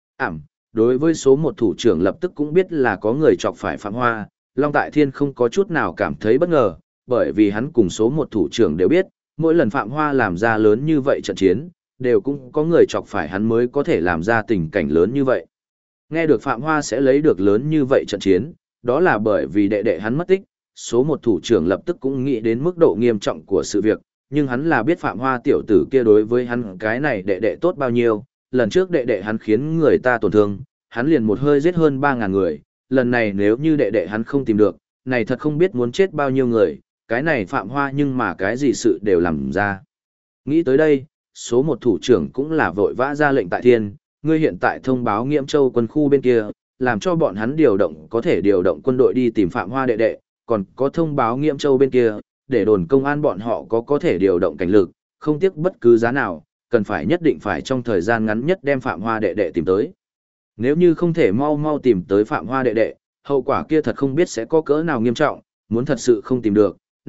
A: Đối với số 1 thủ trưởng lập tức cũng biết là có người chọc phải Phạm Hoa, Long Tại Thiên không có chút nào cảm thấy bất ngờ, bởi vì hắn cùng số 1 thủ trưởng đều biết, mỗi lần Phạm Hoa làm ra lớn như vậy trận chiến, đều cũng có người chọc phải hắn mới có thể làm ra tình cảnh lớn như vậy. Nghe được Phạm Hoa sẽ lấy được lớn như vậy trận chiến, đó là bởi vì đệ đệ hắn mất tích, số 1 thủ trưởng lập tức cũng nghĩ đến mức độ nghiêm trọng của sự việc, nhưng hắn là biết Phạm Hoa tiểu tử kia đối với hắn cái này đệ đệ tốt bao nhiêu, lần trước đệ đệ hắn khiến người ta tổn thương, hắn liền một hơi giết hơn 3.000 người, lần này nếu như đệ đệ hắn không tìm được, này thật không biết muốn chết bao nhiêu người, cái này Phạm Hoa nhưng mà cái gì sự đều làm ra. Nghĩ tới đây, số 1 thủ trưởng cũng là vội vã ra lệnh Tại Thiên, ngươi hiện tại thông báo Nghiễm Châu quân khu bên kia, làm cho bọn hắn có thể điều động quân đội đi tìm Phạm Hoa đệ đệ, còn có thông báo Nghiễm Châu bên kia, để đồn công an bọn họ có thể điều động cảnh lực, không tiếc bất cứ giá nào, cần phải nhất định phải trong thời gian ngắn nhất đem Phạm Hoa đệ đệ tìm tới. Nếu như không thể mau mau tìm tới Phạm Hoa đệ đệ, hậu quả kia thật không biết sẽ có cỡ nào nghiêm trọng, muốn thật sự không tìm được,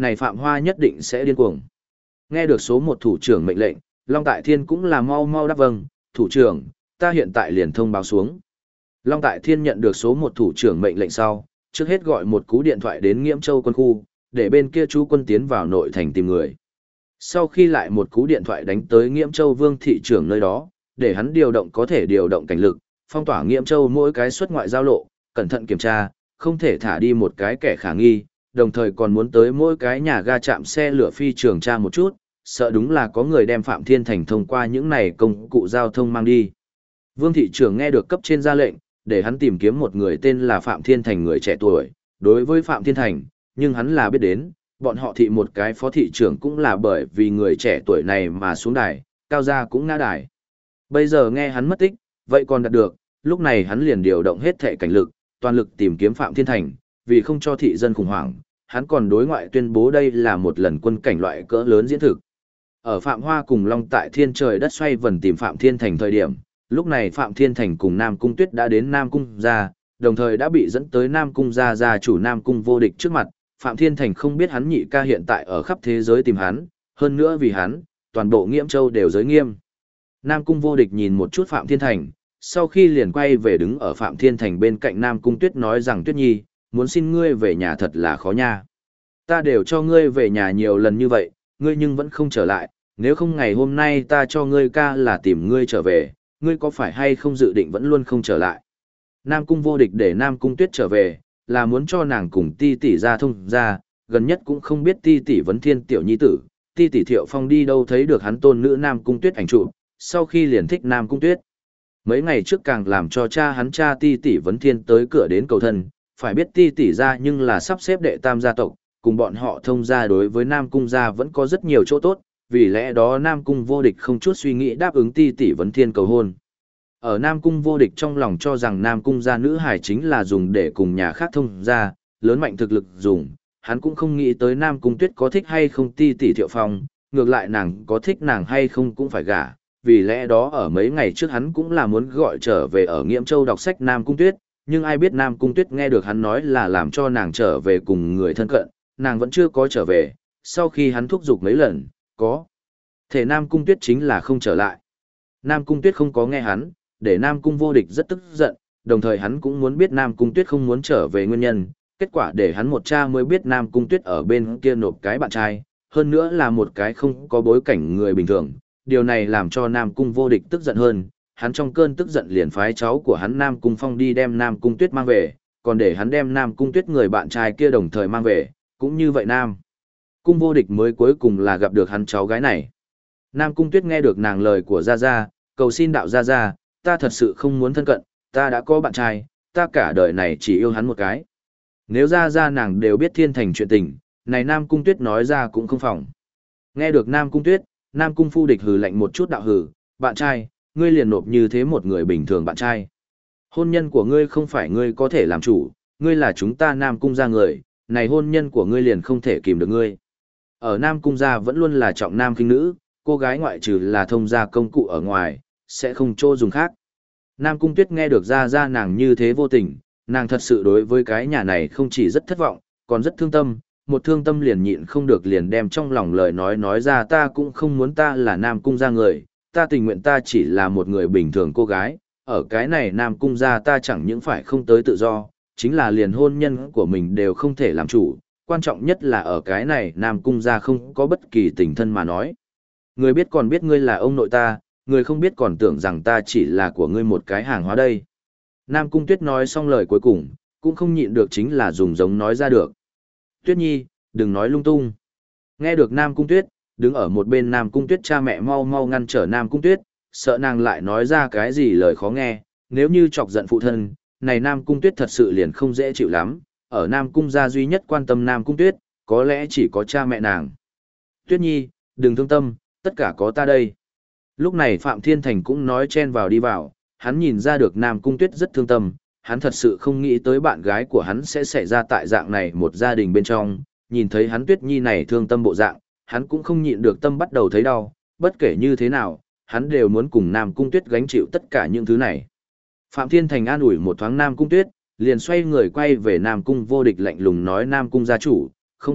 A: này Phạm Hoa nhất định sẽ điên cuồng. Nghe được số một thủ trưởng mệnh lệnh, Long Tại Thiên cũng là mau mau đáp vâng, thủ trưởng, ta hiện tại liền thông báo xuống. Long Tại Thiên nhận được số một thủ trưởng mệnh lệnh sau, trước hết gọi một cú điện thoại đến Nghiễm Châu quân khu, để bên kia chú quân tiến vào nội thành tìm người. Sau khi lại một cú điện thoại đánh tới Nghiễm Châu Vương thị trưởng nơi đó, để hắn điều động có thể điều động cảnh lực, phong tỏa Nghiễm Châu mỗi cái xuất ngoại giao lộ, cẩn thận kiểm tra, không thể thả đi một cái kẻ khả nghi, đồng thời còn muốn tới mỗi cái nhà ga trạm xe lửa phi trường tra một chút, sợ đúng là có người đem Phạm Thiên Thành thông qua những này công cụ giao thông mang đi. Vương thị trưởng nghe được cấp trên ra lệnh, để hắn tìm kiếm một người tên là Phạm Thiên Thành người trẻ tuổi, đối với Phạm Thiên Thành, nhưng hắn là biết đến, bọn họ thị một cái phó thị trưởng cũng là bởi vì người trẻ tuổi này mà xuống đài, cao gia cũng ngã đài. Bây giờ nghe hắn mất tích, vậy còn đạt được, lúc này hắn liền điều động hết thể cảnh lực, toàn lực tìm kiếm Phạm Thiên Thành, vì không cho thị dân khủng hoảng, hắn còn đối ngoại tuyên bố đây là một lần quân cảnh loại cỡ lớn diễn thực. Ở Phạm Hoa cùng Long Tại Thiên trời đất xoay vần tìm Phạm Thiên Thành thời điểm, lúc này Phạm Thiên Thành cùng Nam Cung Tuyết đã đến Nam Cung gia, đồng thời đã bị dẫn tới Nam Cung gia gia chủ Nam Cung Vô Địch trước mặt. Phạm Thiên Thành không biết hắn nhị ca hiện tại ở khắp thế giới tìm hắn, hơn nữa vì hắn, toàn bộ Nghiễm Châu đều giới nghiêm. Nam Cung Vô Địch nhìn một chút Phạm Thiên Thành, sau khi liền quay về đứng ở Phạm Thiên Thành bên cạnh Nam Cung Tuyết nói rằng Tuyết Nhi, muốn xin ngươi về nhà thật là khó nha. Ta đều cho ngươi về nhà nhiều lần như vậy, ngươi nhưng vẫn không trở lại, nếu không ngày hôm nay ta cho ngươi ca là tìm ngươi trở về, ngươi có phải hay không dự định vẫn luôn không trở lại. Nam Cung Vô Địch để Nam Cung Tuyết trở về, là muốn cho nàng cùng ti tỷ ra thông ra, gần nhất cũng không biết ti tỷ vấn thiên tiểu nhi tử, ti tỷ Thiệu Phong đi đâu thấy được hắn tôn nữ Nam Cung Tuyết ảnh chụp, sau khi liền thích Nam Cung Tuyết. Mấy ngày trước càng làm cho cha hắn cha ti tỷ vấn thiên tới cửa đến cầu thân, phải biết ti tỷ ra nhưng là sắp xếp đệ tam gia tộc, cùng bọn họ thông gia đối với Nam Cung gia vẫn có rất nhiều chỗ tốt, vì lẽ đó Nam Cung Vô Địch không chút suy nghĩ đáp ứng ti tỷ vấn thiên cầu hôn. Ở Nam Cung Vô Địch trong lòng cho rằng Nam Cung gia nữ hài chính là dùng để cùng nhà khác thông gia, lớn mạnh thực lực dùng, hắn cũng không nghĩ tới Nam Cung Tuyết có thích hay không ti tỷ Thiệu Phong, ngược lại nàng có thích nàng hay không cũng phải gả, vì lẽ đó ở mấy ngày trước hắn cũng là muốn gọi trở về ở Nghiễm Châu đọc sách Nam Cung Tuyết, nhưng ai biết Nam Cung Tuyết nghe được hắn nói là làm cho nàng trở về cùng người thân cận, nàng vẫn chưa có trở về, sau khi hắn thúc giục mấy lần, có thể Nam Cung Tuyết chính là không trở lại. Nam Cung Tuyết không có nghe hắn, để Nam Cung Vô Địch rất tức giận, đồng thời hắn cũng muốn biết Nam Cung Tuyết không muốn trở về nguyên nhân, kết quả để hắn một cha mới biết Nam Cung Tuyết ở bên kia nộp cái bạn trai, hơn nữa là một cái không có bối cảnh người bình thường, điều này làm cho Nam Cung Vô Địch tức giận hơn, hắn trong cơn tức giận liền phái cháu của hắn Nam Cung Phong đi đem Nam Cung Tuyết mang về, còn để hắn đem Nam Cung Tuyết người bạn trai kia đồng thời mang về, cũng như vậy Nam Cung Vô Địch mới cuối cùng là gặp được hắn cháu gái này. Nam Cung Tuyết nghe được nàng lời của Gia Gia, cầu xin đạo Gia Gia, ta thật sự không muốn thân cận, ta đã có bạn trai, ta cả đời này chỉ yêu hắn một cái. Nếu Gia Gia nàng đều biết Thiên Thành chuyện tình, này Nam Cung Tuyết nói ra cũng không phòng. Nghe được Nam Cung Tuyết, Nam Cung Phu Địch hừ lạnh một chút đạo hừ, bạn trai, ngươi liền nộp như thế một người bình thường bạn trai. Hôn nhân của ngươi không phải ngươi có thể làm chủ, ngươi là chúng ta Nam Cung gia người, này hôn nhân của ngươi liền không thể kìm được ngươi. Ở Nam Cung gia vẫn luôn là trọng nam khinh nữ, cô gái ngoại trừ là thông gia công cụ ở ngoài, sẽ không chỗ dùng khác. Nam Cung Tuyết nghe được Gia nàng như thế vô tình, nàng thật sự đối với cái nhà này không chỉ rất thất vọng, còn rất thương tâm, một thương tâm liền nhịn không được liền đem trong lòng lời nói ra ta cũng không muốn ta là Nam Cung gia người, ta tình nguyện ta chỉ là một người bình thường cô gái, ở cái này Nam Cung gia ta chẳng những phải không tới tự do, chính là liền hôn nhân của mình đều không thể làm chủ, quan trọng nhất là ở cái này Nam Cung gia không có bất kỳ tình thân mà nói. Người biết còn biết ngươi là ông nội ta, người không biết còn tưởng rằng ta chỉ là của ngươi một cái hàng hóa đây. Nam Cung Tuyết nói xong lời cuối cùng, cũng không nhịn được chính là dùng giống nói ra được. Tuyết Nhi, đừng nói lung tung. Nghe được Nam Cung Tuyết, đứng ở một bên Nam Cung Tuyết cha mẹ mau mau ngăn trở Nam Cung Tuyết, sợ nàng lại nói ra cái gì lời khó nghe, nếu như chọc giận phụ thân, này Nam Cung Tuyết thật sự liền không dễ chịu lắm, ở Nam Cung gia duy nhất quan tâm Nam Cung Tuyết, có lẽ chỉ có cha mẹ nàng. Tuyết Nhi, đừng thương tâm, tất cả có ta đây. Lúc này Phạm Thiên Thành cũng nói chen vào đi vào, hắn nhìn ra được Nam Cung Tuyết rất thương tâm, hắn thật sự không nghĩ tới bạn gái của hắn sẽ xảy ra tại dạng này một gia đình bên trong, nhìn thấy hắn Tuyết Nhi này thương tâm bộ dạng, hắn cũng không nhịn được tâm bắt đầu thấy đau, bất kể như thế nào, hắn đều muốn cùng Nam Cung Tuyết gánh chịu tất cả những thứ này. Phạm Thiên Thành an ủi một thoáng Nam Cung Tuyết, liền xoay người quay về Nam Cung Vô Địch lạnh lùng nói Nam Cung gia chủ, không biết,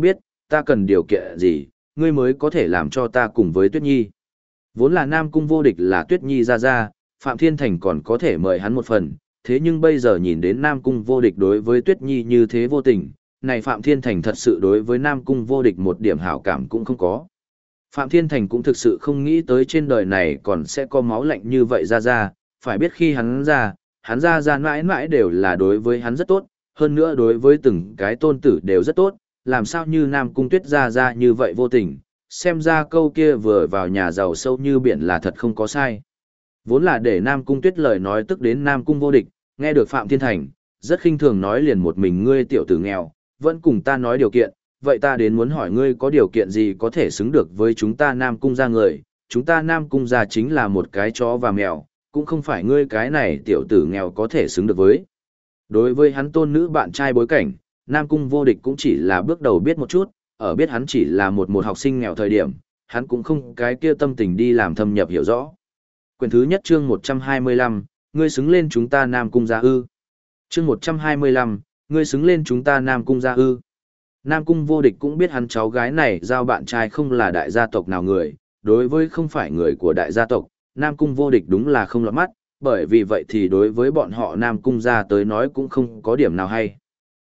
A: ta cần điều kiện gì, ngươi mới có thể làm cho ta cùng với Tuyết Nhi. Vốn là Nam Cung vô địch là Tuyết Nhi ra, Phạm Thiên Thành còn có thể mời hắn một phần, thế nhưng bây giờ nhìn đến Nam Cung vô địch đối với Tuyết Nhi như thế vô tình, này Phạm Thiên Thành thật sự đối với Nam Cung vô địch một điểm hảo cảm cũng không có. Phạm Thiên Thành cũng thực sự không nghĩ tới trên đời này còn sẽ có máu lạnh như vậy ra, phải biết khi hắn ra mãi mãi đều là đối với hắn rất tốt, hơn nữa đối với từng cái tôn tử đều rất tốt, làm sao như Nam Cung Tuyết ra như vậy vô tình, xem ra câu kia vừa vào nhà giàu sâu như biển là thật không có sai. Vốn là để Nam Cung Tuyết lời nói tức đến Nam Cung vô địch, nghe được Phạm Thiên Thành, rất khinh thường nói liền một mình ngươi tiểu tử nghèo, vẫn cùng ta nói điều kiện, vậy ta đến muốn hỏi ngươi có điều kiện gì có thể xứng được với chúng ta Nam Cung gia người, chúng ta Nam Cung gia chính là một cái chó và mèo, cũng không phải ngươi cái này tiểu tử nghèo có thể xứng được với. Đối với hắn tôn nữ bạn trai bối cảnh, Nam Cung vô địch cũng chỉ là bước đầu biết một chút, ở biết hắn chỉ là một học sinh nghèo thời điểm, hắn cũng không cái kia tâm tình đi làm thâm nhập hiểu rõ. Quyển thứ nhất chương 125, ngươi xứng lên chúng ta Nam Cung gia ư. Chương 125, ngươi xứng lên chúng ta Nam Cung gia ư. Nam Cung vô địch cũng biết hắn cháu gái này giao bạn trai không là đại gia tộc nào người, đối với không phải người của đại gia tộc, Nam Cung vô địch đúng là không lọt mắt, bởi vì vậy thì đối với bọn họ Nam Cung gia tới nói cũng không có điểm nào hay.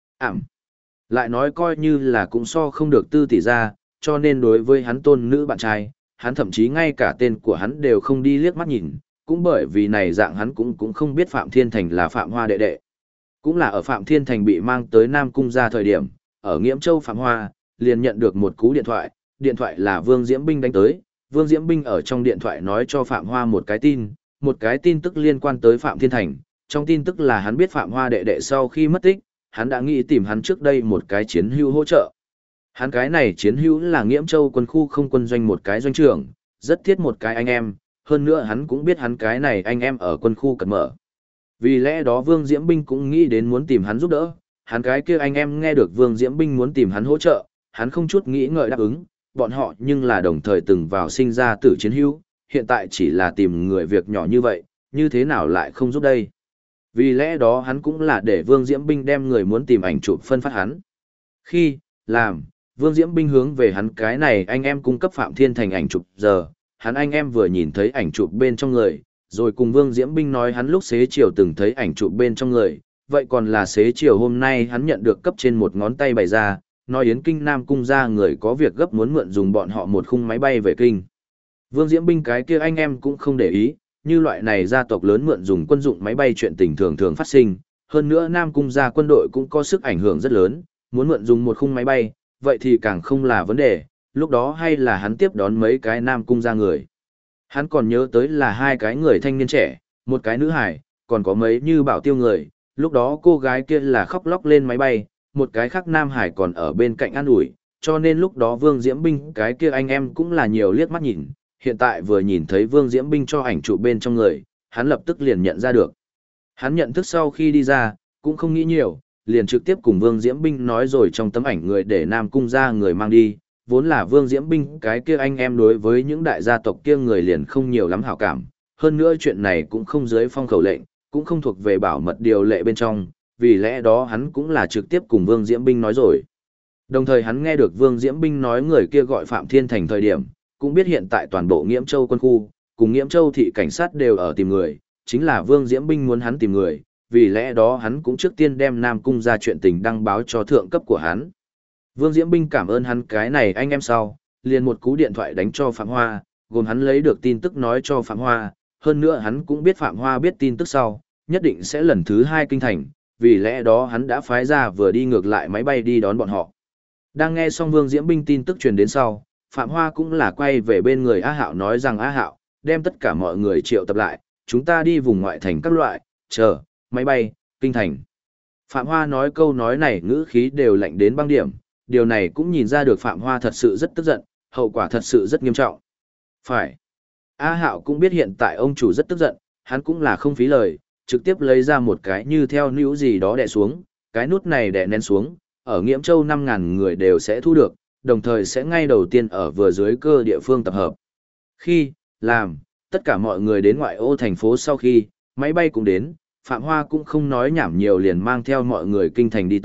A: Lại nói coi như là cũng so không được Tư tỷ gia, cho nên đối với hắn tôn nữ bạn trai, hắn thậm chí ngay cả tên của hắn đều không đi liếc mắt nhìn, cũng bởi vì này dạng hắn cũng không biết Phạm Thiên Thành là Phạm Hoa đệ đệ. Cũng là ở Phạm Thiên Thành bị mang tới Nam Cung gia thời điểm, ở Nghiễm Châu Phạm Hoa, liền nhận được một cú điện thoại là Vương Diễm Binh đánh tới, Vương Diễm Binh ở trong điện thoại nói cho Phạm Hoa một cái tin tức liên quan tới Phạm Thiên Thành, trong tin tức là hắn biết Phạm Hoa đệ đệ sau khi mất tích, hắn đã nghĩ tìm hắn trước đây một cái chiến hữu hỗ trợ. Hắn cái này chiến hữu là Nghiễm Châu quân khu không quân doanh một cái doanh trưởng, rất thiết một cái anh em, hơn nữa hắn cũng biết hắn cái này anh em ở quân khu cần mở. Vì lẽ đó Vương Diễm Binh cũng nghĩ đến muốn tìm hắn giúp đỡ, hắn cái kia anh em nghe được Vương Diễm Binh muốn tìm hắn hỗ trợ, hắn không chút nghĩ ngợi đáp ứng, bọn họ nhưng là đồng thời từng vào sinh ra tử chiến hữu, hiện tại chỉ là tìm người việc nhỏ như vậy, như thế nào lại không giúp đây. Vì lẽ đó hắn cũng là để Vương Diễm Binh đem người muốn tìm ảnh chụp phân phát hắn. Khi làm, Vương Diễm Binh hướng về hắn cái này anh em cung cấp Phạm Thiên Thành ảnh chụp giờ, hắn anh em vừa nhìn thấy ảnh chụp bên trong người, rồi cùng Vương Diễm Binh nói hắn lúc xế chiều từng thấy ảnh chụp bên trong người, vậy còn là xế chiều hôm nay hắn nhận được cấp trên một ngón tay bày ra, nói Yến Kinh Nam Cung ra người có việc gấp muốn mượn dùng bọn họ một khung máy bay về Kinh. Vương Diễm Binh cái kia anh em cũng không để ý, như loại này gia tộc lớn mượn dùng quân dụng máy bay chuyện tình thường thường phát sinh, hơn nữa Nam Cung gia quân đội cũng có sức ảnh hưởng rất lớn, muốn mượn dùng một khung máy bay, vậy thì càng không là vấn đề, lúc đó hay là hắn tiếp đón mấy cái Nam Cung gia người. Hắn còn nhớ tới là hai cái người thanh niên trẻ, một cái nữ hải, còn có mấy như bảo tiêu người, lúc đó cô gái kia là khóc lóc lên máy bay, một cái khác nam hải còn ở bên cạnh an ủi, cho nên lúc đó Vương Diễm Binh cái kia anh em cũng là nhiều liếc mắt nhìn, hiện tại vừa nhìn thấy Vương Diễm Binh cho ảnh chụp bên trong người, hắn lập tức liền nhận ra được. Hắn nhận thức sau khi đi ra, cũng không nghĩ nhiều, liền trực tiếp cùng Vương Diễm Binh nói rồi trong tấm ảnh người để Nam Cung ra người mang đi, vốn là Vương Diễm Binh cái kia anh em đối với những đại gia tộc kia người liền không nhiều lắm hảo cảm, hơn nữa chuyện này cũng không dưới phong khẩu lệnh, cũng không thuộc về bảo mật điều lệ bên trong, vì lẽ đó hắn cũng là trực tiếp cùng Vương Diễm Binh nói rồi. Đồng thời hắn nghe được Vương Diễm Binh nói người kia gọi Phạm Thiên Thành thời điểm, cũng biết hiện tại toàn bộ Nghiễm Châu quân khu, cùng Nghiễm Châu thị cảnh sát đều ở tìm người, chính là Vương Diễm Binh muốn hắn tìm người, vì lẽ đó hắn cũng trước tiên đem Nam Cung ra chuyện tình đăng báo cho thượng cấp của hắn. Vương Diễm Binh cảm ơn hắn cái này anh em sau, liền một cú điện thoại đánh cho Phạm Hoa, gồm hắn lấy được tin tức nói cho Phạm Hoa, hơn nữa hắn cũng biết Phạm Hoa biết tin tức sau, nhất định sẽ lần thứ 2 kinh thành, vì lẽ đó hắn đã phái ra vừa đi ngược lại máy bay đi đón bọn họ. Đang nghe xong Vương Diễm Binh tin tức truyền đến sau, Phạm Hoa cũng là quay về bên người A Hạo nói rằng A Hạo, đem tất cả mọi người triệu tập lại, chúng ta đi vùng ngoại thành các loại, chờ, máy bay, kinh thành. Phạm Hoa nói câu nói này ngữ khí đều lạnh đến băng điểm, điều này cũng nhìn ra được Phạm Hoa thật sự rất tức giận, hậu quả thật sự rất nghiêm trọng. Phải. A Hạo cũng biết hiện tại ông chủ rất tức giận, hắn cũng là không phí lời, trực tiếp lấy ra một cái như theo níu gì đó đè xuống, cái nút này đè nén xuống, ở Nghiễm Châu 5.000 người đều sẽ thu được, đồng thời sẽ ngay đầu tiên ở vừa dưới cơ địa phương tập hợp. Khi, làm, tất cả mọi người đến ngoại ô thành phố sau khi, máy bay cũng đến, Phạm Hoa cũng không nói nhảm nhiều liền mang theo mọi người kinh thành đi tới,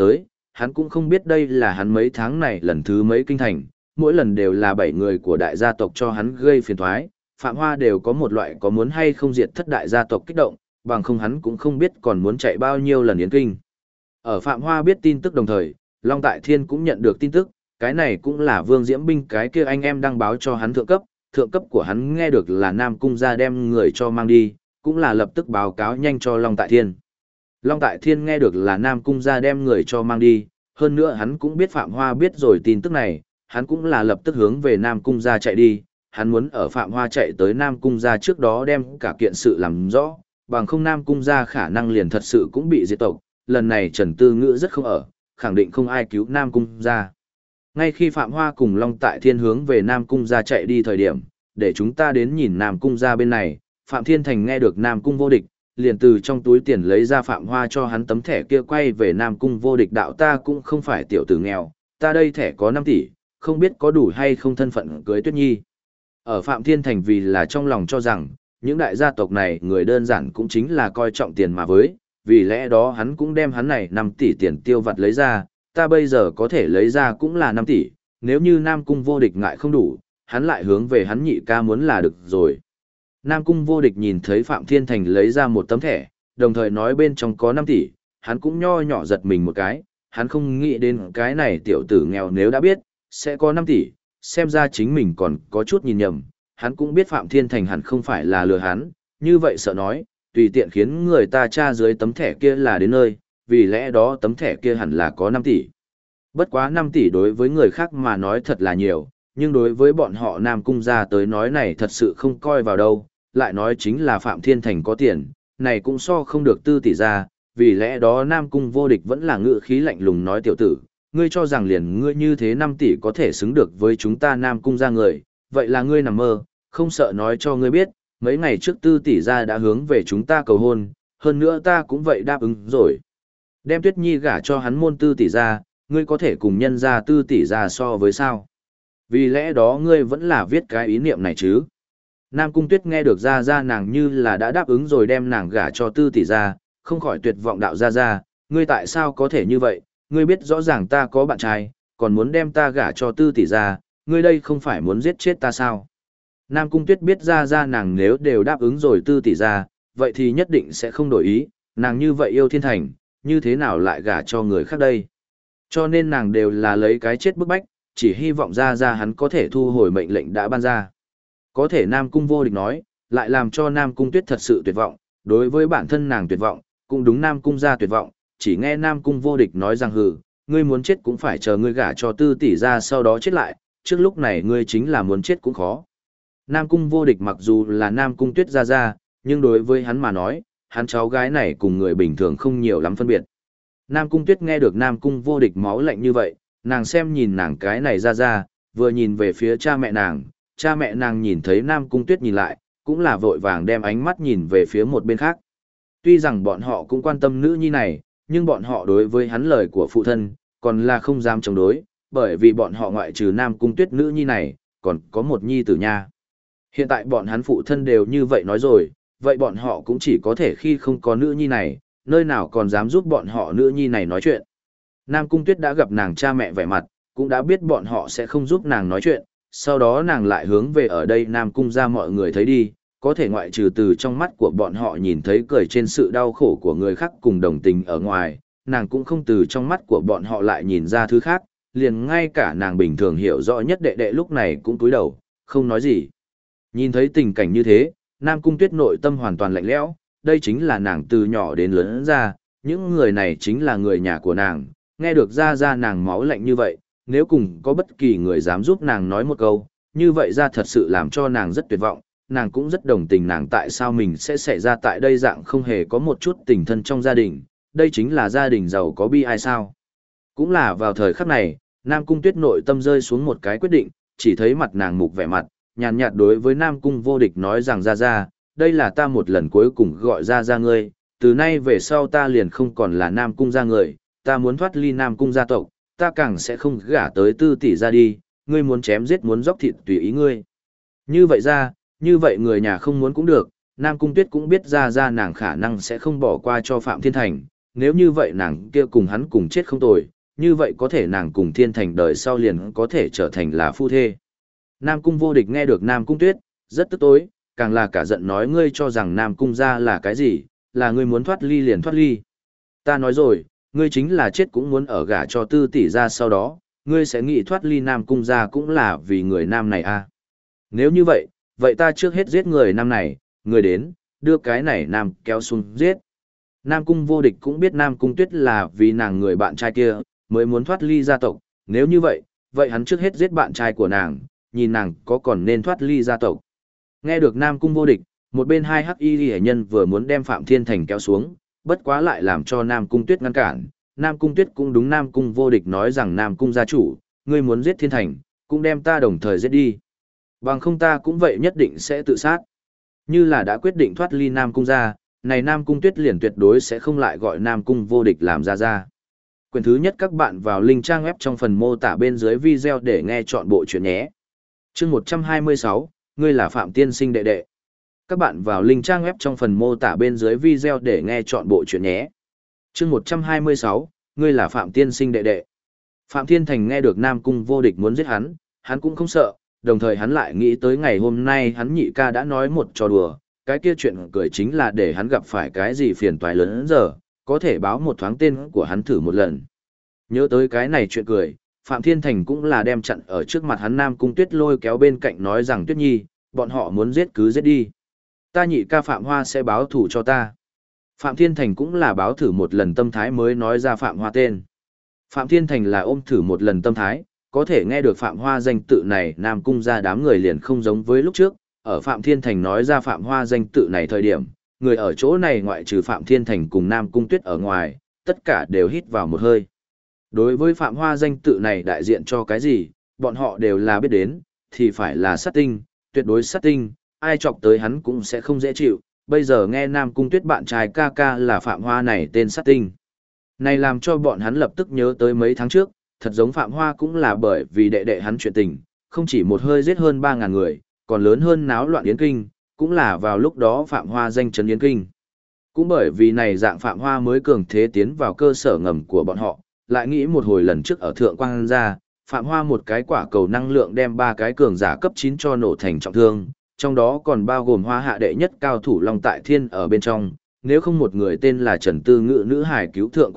A: hắn cũng không biết đây là hắn mấy tháng này lần thứ mấy kinh thành, mỗi lần đều là 7 người của đại gia tộc cho hắn gây phiền toái, Phạm Hoa đều có một loại có muốn hay không diệt thất đại gia tộc kích động, bằng không hắn cũng không biết còn muốn chạy bao nhiêu lần yến kinh. Ở Phạm Hoa biết tin tức đồng thời, Long Tại Thiên cũng nhận được tin tức, cái này cũng là Vương Diễm Binh cái kia anh em đăng báo cho hắn thượng cấp của hắn nghe được là Nam Cung gia đem người cho mang đi, cũng là lập tức báo cáo nhanh cho Long Tại Thiên. Long Tại Thiên nghe được là Nam Cung gia đem người cho mang đi, hơn nữa hắn cũng biết Phạm Hoa biết rồi tin tức này, hắn cũng là lập tức hướng về Nam Cung gia chạy đi, hắn muốn ở Phạm Hoa chạy tới Nam Cung gia trước đó đem cả kiện sự làm rõ, bằng không Nam Cung gia khả năng liền thật sự cũng bị diệt tộc, lần này Trần Tư Ngữ rất không ở, khẳng định không ai cứu Nam Cung gia. Ngay khi Phạm Hoa cùng Long Tại Thiên hướng về Nam Cung gia chạy đi thời điểm, để chúng ta đến nhìn Nam Cung gia bên này, Phạm Thiên Thành nghe được Nam Cung vô địch, liền từ trong túi tiền lấy ra Phạm Hoa cho hắn tấm thẻ kia quay về Nam Cung vô địch đạo ta cũng không phải tiểu tử nghèo, ta đây thẻ có 5 tỷ, không biết có đủ hay không thân phận cưới Tuyết Nhi. Ở Phạm Thiên Thành vì là trong lòng cho rằng, những đại gia tộc này người đơn giản cũng chính là coi trọng tiền mà với, vì lẽ đó hắn cũng đem hắn này 5 tỷ tiền tiêu vặt lấy ra, ta bây giờ có thể lấy ra cũng là 5 tỷ, nếu như Nam Cung vô địch ngại không đủ, hắn lại hướng về hắn nhị ca muốn là được rồi. Nam Cung vô địch nhìn thấy Phạm Thiên Thành lấy ra một tấm thẻ, đồng thời nói bên trong có 5 tỷ, hắn cũng nho nhỏ giật mình một cái, hắn không nghĩ đến cái này tiểu tử nghèo nếu đã biết, sẽ có 5 tỷ, xem ra chính mình còn có chút nhìn nhầm, hắn cũng biết Phạm Thiên Thành hẳn không phải là lừa hắn, như vậy sợ nói, tùy tiện khiến người ta tra dưới tấm thẻ kia là đến nơi, vì lẽ đó tấm thẻ kia hẳn là có 5 tỷ. Bất quá 5 tỷ đối với người khác mà nói thật là nhiều, nhưng đối với bọn họ Nam Cung gia tới nói này thật sự không coi vào đâu, lại nói chính là Phạm Thiên Thành có tiền, này cũng so không được 4 tỷ ra, vì lẽ đó Nam Cung vô địch vẫn là ngữ khí lạnh lùng nói tiểu tử, ngươi cho rằng liền ngươi như thế 5 tỷ có thể xứng được với chúng ta Nam Cung gia người, vậy là ngươi nằm mơ, không sợ nói cho ngươi biết, mấy ngày trước 4 tỷ gia đã hướng về chúng ta cầu hôn, hơn nữa ta cũng vậy đáp ứng rồi. Đem Tuyết Nhi gả cho hắn môn 4 tỷ gia, ngươi có thể cùng nhân ra 4 tỷ gia so với sao? Vì lẽ đó ngươi vẫn là viết cái ý niệm này chứ? Nam Cung Tuyết nghe được ra nàng như là đã đáp ứng rồi đem nàng gả cho 4 tỷ gia, không khỏi tuyệt vọng đạo ra, ngươi tại sao có thể như vậy, ngươi biết rõ ràng ta có bạn trai, còn muốn đem ta gả cho 4 tỷ gia, ngươi đây không phải muốn giết chết ta sao? Nam Cung Tuyết biết ra nàng nếu đều đáp ứng rồi 4 tỷ gia, vậy thì nhất định sẽ không đổi ý, nàng như vậy yêu Thiên Thành, như thế nào lại gả cho người khác đây? Cho nên nàng đều là lấy cái chết bức bách, chỉ hy vọng ra hắn có thể thu hồi mệnh lệnh đã ban ra. Có thể Nam Cung vô địch nói, lại làm cho Nam Cung Tuyết thật sự tuyệt vọng, đối với bản thân nàng tuyệt vọng, cũng đúng Nam Cung gia tuyệt vọng, chỉ nghe Nam Cung vô địch nói rằng hừ, ngươi muốn chết cũng phải chờ ngươi gả cho 4 tỷ gia sau đó chết lại, trước lúc này ngươi chính là muốn chết cũng khó. Nam Cung vô địch mặc dù là Nam Cung Tuyết gia, nhưng đối với hắn mà nói, hắn cháu gái này cùng người bình thường không nhiều lắm phân biệt. Nam Cung Tuyết nghe được Nam Cung vô địch máu lạnh như vậy, nàng xem nhìn nàng cái này ra, vừa nhìn về phía cha mẹ nàng nhìn thấy Nam Cung Tuyết nhìn lại, cũng là vội vàng đem ánh mắt nhìn về phía một bên khác. Tuy rằng bọn họ cũng quan tâm nữ nhi này, nhưng bọn họ đối với hắn lời của phụ thân, còn là không dám chống đối, bởi vì bọn họ ngoại trừ Nam Cung Tuyết nữ nhi này, còn có một nhi tử nha. Hiện tại bọn hắn phụ thân đều như vậy nói rồi, vậy bọn họ cũng chỉ có thể khi không có nữ nhi này, nơi nào còn dám giúp bọn họ nữ nhi này nói chuyện. Nam Cung Tuyết đã gặp nàng cha mẹ vẻ mặt, cũng đã biết bọn họ sẽ không giúp nàng nói chuyện, sau đó nàng lại hướng về ở đây Nam Cung ra mọi người thấy đi, có thể ngoại trừ từ trong mắt của bọn họ nhìn thấy cười trên sự đau khổ của người khác cùng đồng tình ở ngoài, nàng cũng không từ trong mắt của bọn họ lại nhìn ra thứ khác, liền ngay cả nàng bình thường hiểu rõ nhất đệ đệ lúc này cũng cúi đầu, không nói gì. Nhìn thấy tình cảnh như thế, Nam Cung Tuyết nội tâm hoàn toàn lạnh lẽo, đây chính là nàng từ nhỏ đến lớn ra, những người này chính là người nhà của nàng, nghe được ra nàng máu lạnh như vậy, nếu cùng có bất kỳ người dám giúp nàng nói một câu, như vậy ra thật sự làm cho nàng rất tuyệt vọng, nàng cũng rất đồng tình nàng tại sao mình sẽ xảy ra tại đây dạng không hề có một chút tình thân trong gia đình, đây chính là gia đình giàu có bi ai sao. Cũng là vào thời khắc này, Nam Cung Tuyết nội tâm rơi xuống một cái quyết định, chỉ thấy mặt nàng mục vẻ mặt, nhàn nhạt đối với Nam Cung vô địch nói rằng ra, đây là ta một lần cuối cùng gọi ra ngươi, từ nay về sau ta liền không còn là Nam Cung gia người, ta muốn thoát ly Nam Cung gia tộc, ta càng sẽ không gả tới 4 tỷ ra đi, ngươi muốn chém giết muốn dốc thịt tùy ý ngươi. Như vậy ra, như vậy người nhà không muốn cũng được, Nam Cung Tuyết cũng biết ra nàng khả năng sẽ không bỏ qua cho Phạm Thiên Thành, nếu như vậy nàng kia cùng hắn cùng chết không tồi, như vậy có thể nàng cùng Thiên Thành đời sau liền có thể trở thành là phu thê. Nam Cung Vô Địch nghe được Nam Cung Tuyết, rất tức tối, càng là cả giận nói ngươi cho rằng Nam Cung gia là cái gì, là ngươi muốn thoát ly liền thoát ly. Ta nói rồi, ngươi chính là chết cũng muốn ở gả cho Tư tỷ gia sau đó, ngươi sẽ nghĩ thoát ly Nam Cung gia cũng là vì người nam này à. Nếu như vậy, vậy ta trước hết giết người nam này, người đến, đưa cái này nam kéo xuống giết. Nam Cung Vô Địch cũng biết Nam Cung Tuyết là vì nàng người bạn trai kia, mới muốn thoát ly gia tộc, nếu như vậy, vậy hắn trước hết giết bạn trai của nàng, nhìn nàng có còn nên thoát ly gia tộc. Nghe được Nam Cung Vô Địch, một bên hai hắc y hệ nhân vừa muốn đem Phạm Thiên Thành kéo xuống, bất quá lại làm cho Nam Cung Tuyết ngăn cản. Nam Cung Tuyết cũng đúng Nam Cung Vô Địch nói rằng Nam Cung gia chủ, ngươi muốn giết Thiên Thành, cũng đem ta đồng thời giết đi. Bằng không ta cũng vậy nhất định sẽ tự sát. Như là đã quyết định thoát ly Nam Cung gia, này Nam Cung Tuyết liền tuyệt đối sẽ không lại gọi Nam Cung Vô Địch làm ra. Quyển thứ nhất các bạn vào link trang web trong phần mô tả bên dưới video để nghe chọn bộ chuyện nhé. Chương 126, ngươi là Phạm Tiên Sinh đệ đệ. Các bạn vào link trang web trong phần mô tả bên dưới video để nghe chọn bộ chuyện nhé. Chương 126, ngươi là Phạm Tiên Sinh đệ đệ. Phạm Thiên Thành nghe được Nam Cung Vô Địch muốn giết hắn cũng không sợ, đồng thời hắn lại nghĩ tới ngày hôm nay hắn nhị ca đã nói một trò đùa, cái kia chuyện cười chính là để hắn gặp phải cái gì phiền toái lớn giờ, có thể báo một thoáng tên của hắn thử một lần. Nhớ tới cái này chuyện cười, Phạm Thiên Thành cũng là đem chặn ở trước mặt hắn Nam Cung Tuyết lôi kéo bên cạnh nói rằng Tuyết Nhi, bọn họ muốn giết cứ giết đi. Ta nhị ca Phạm Hoa sẽ báo thủ cho ta. Phạm Thiên Thành cũng là báo thử một lần tâm thái mới nói ra Phạm Hoa tên. Phạm Thiên Thành là ôm thử một lần tâm thái, có thể nghe được Phạm Hoa danh tự này Nam Cung ra đám người liền không giống với lúc trước. Ở Phạm Thiên Thành nói ra Phạm Hoa danh tự này thời điểm, người ở chỗ này ngoại trừ Phạm Thiên Thành cùng Nam Cung Tuyết ở ngoài, tất cả đều hít vào một hơi. Đối với Phạm Hoa danh tự này đại diện cho cái gì, bọn họ đều là biết đến, thì phải là sát tinh, tuyệt đối sát tinh, ai chọc tới hắn cũng sẽ không dễ chịu. Bây giờ nghe Nam Cung Tuyết bạn trai ca ca là Phạm Hoa này tên sát tinh. Này làm cho bọn hắn lập tức nhớ tới mấy tháng trước, thật giống Phạm Hoa cũng là bởi vì đệ đệ hắn chuyện tình, không chỉ một hơi giết hơn 3.000 người, còn lớn hơn náo loạn Yến Kinh, cũng là vào lúc đó Phạm Hoa danh chấn Yến Kinh. Cũng bởi vì này dạng Phạm Hoa mới cường thế tiến vào cơ sở ngầm của bọn họ, lại nghĩ một hồi lần trước ở Thượng Quang ra, Phạm Hoa một cái quả cầu năng lượng đem 3 cái cường giả cấp 9 cho nổ thành trọng thương, trong đó còn bao gồm Hoa hạ đệ nhất cao thủ Long Tại Thiên ở bên trong, nếu không một người tên là Trần Tư Ngự nữ hải cứu Thượng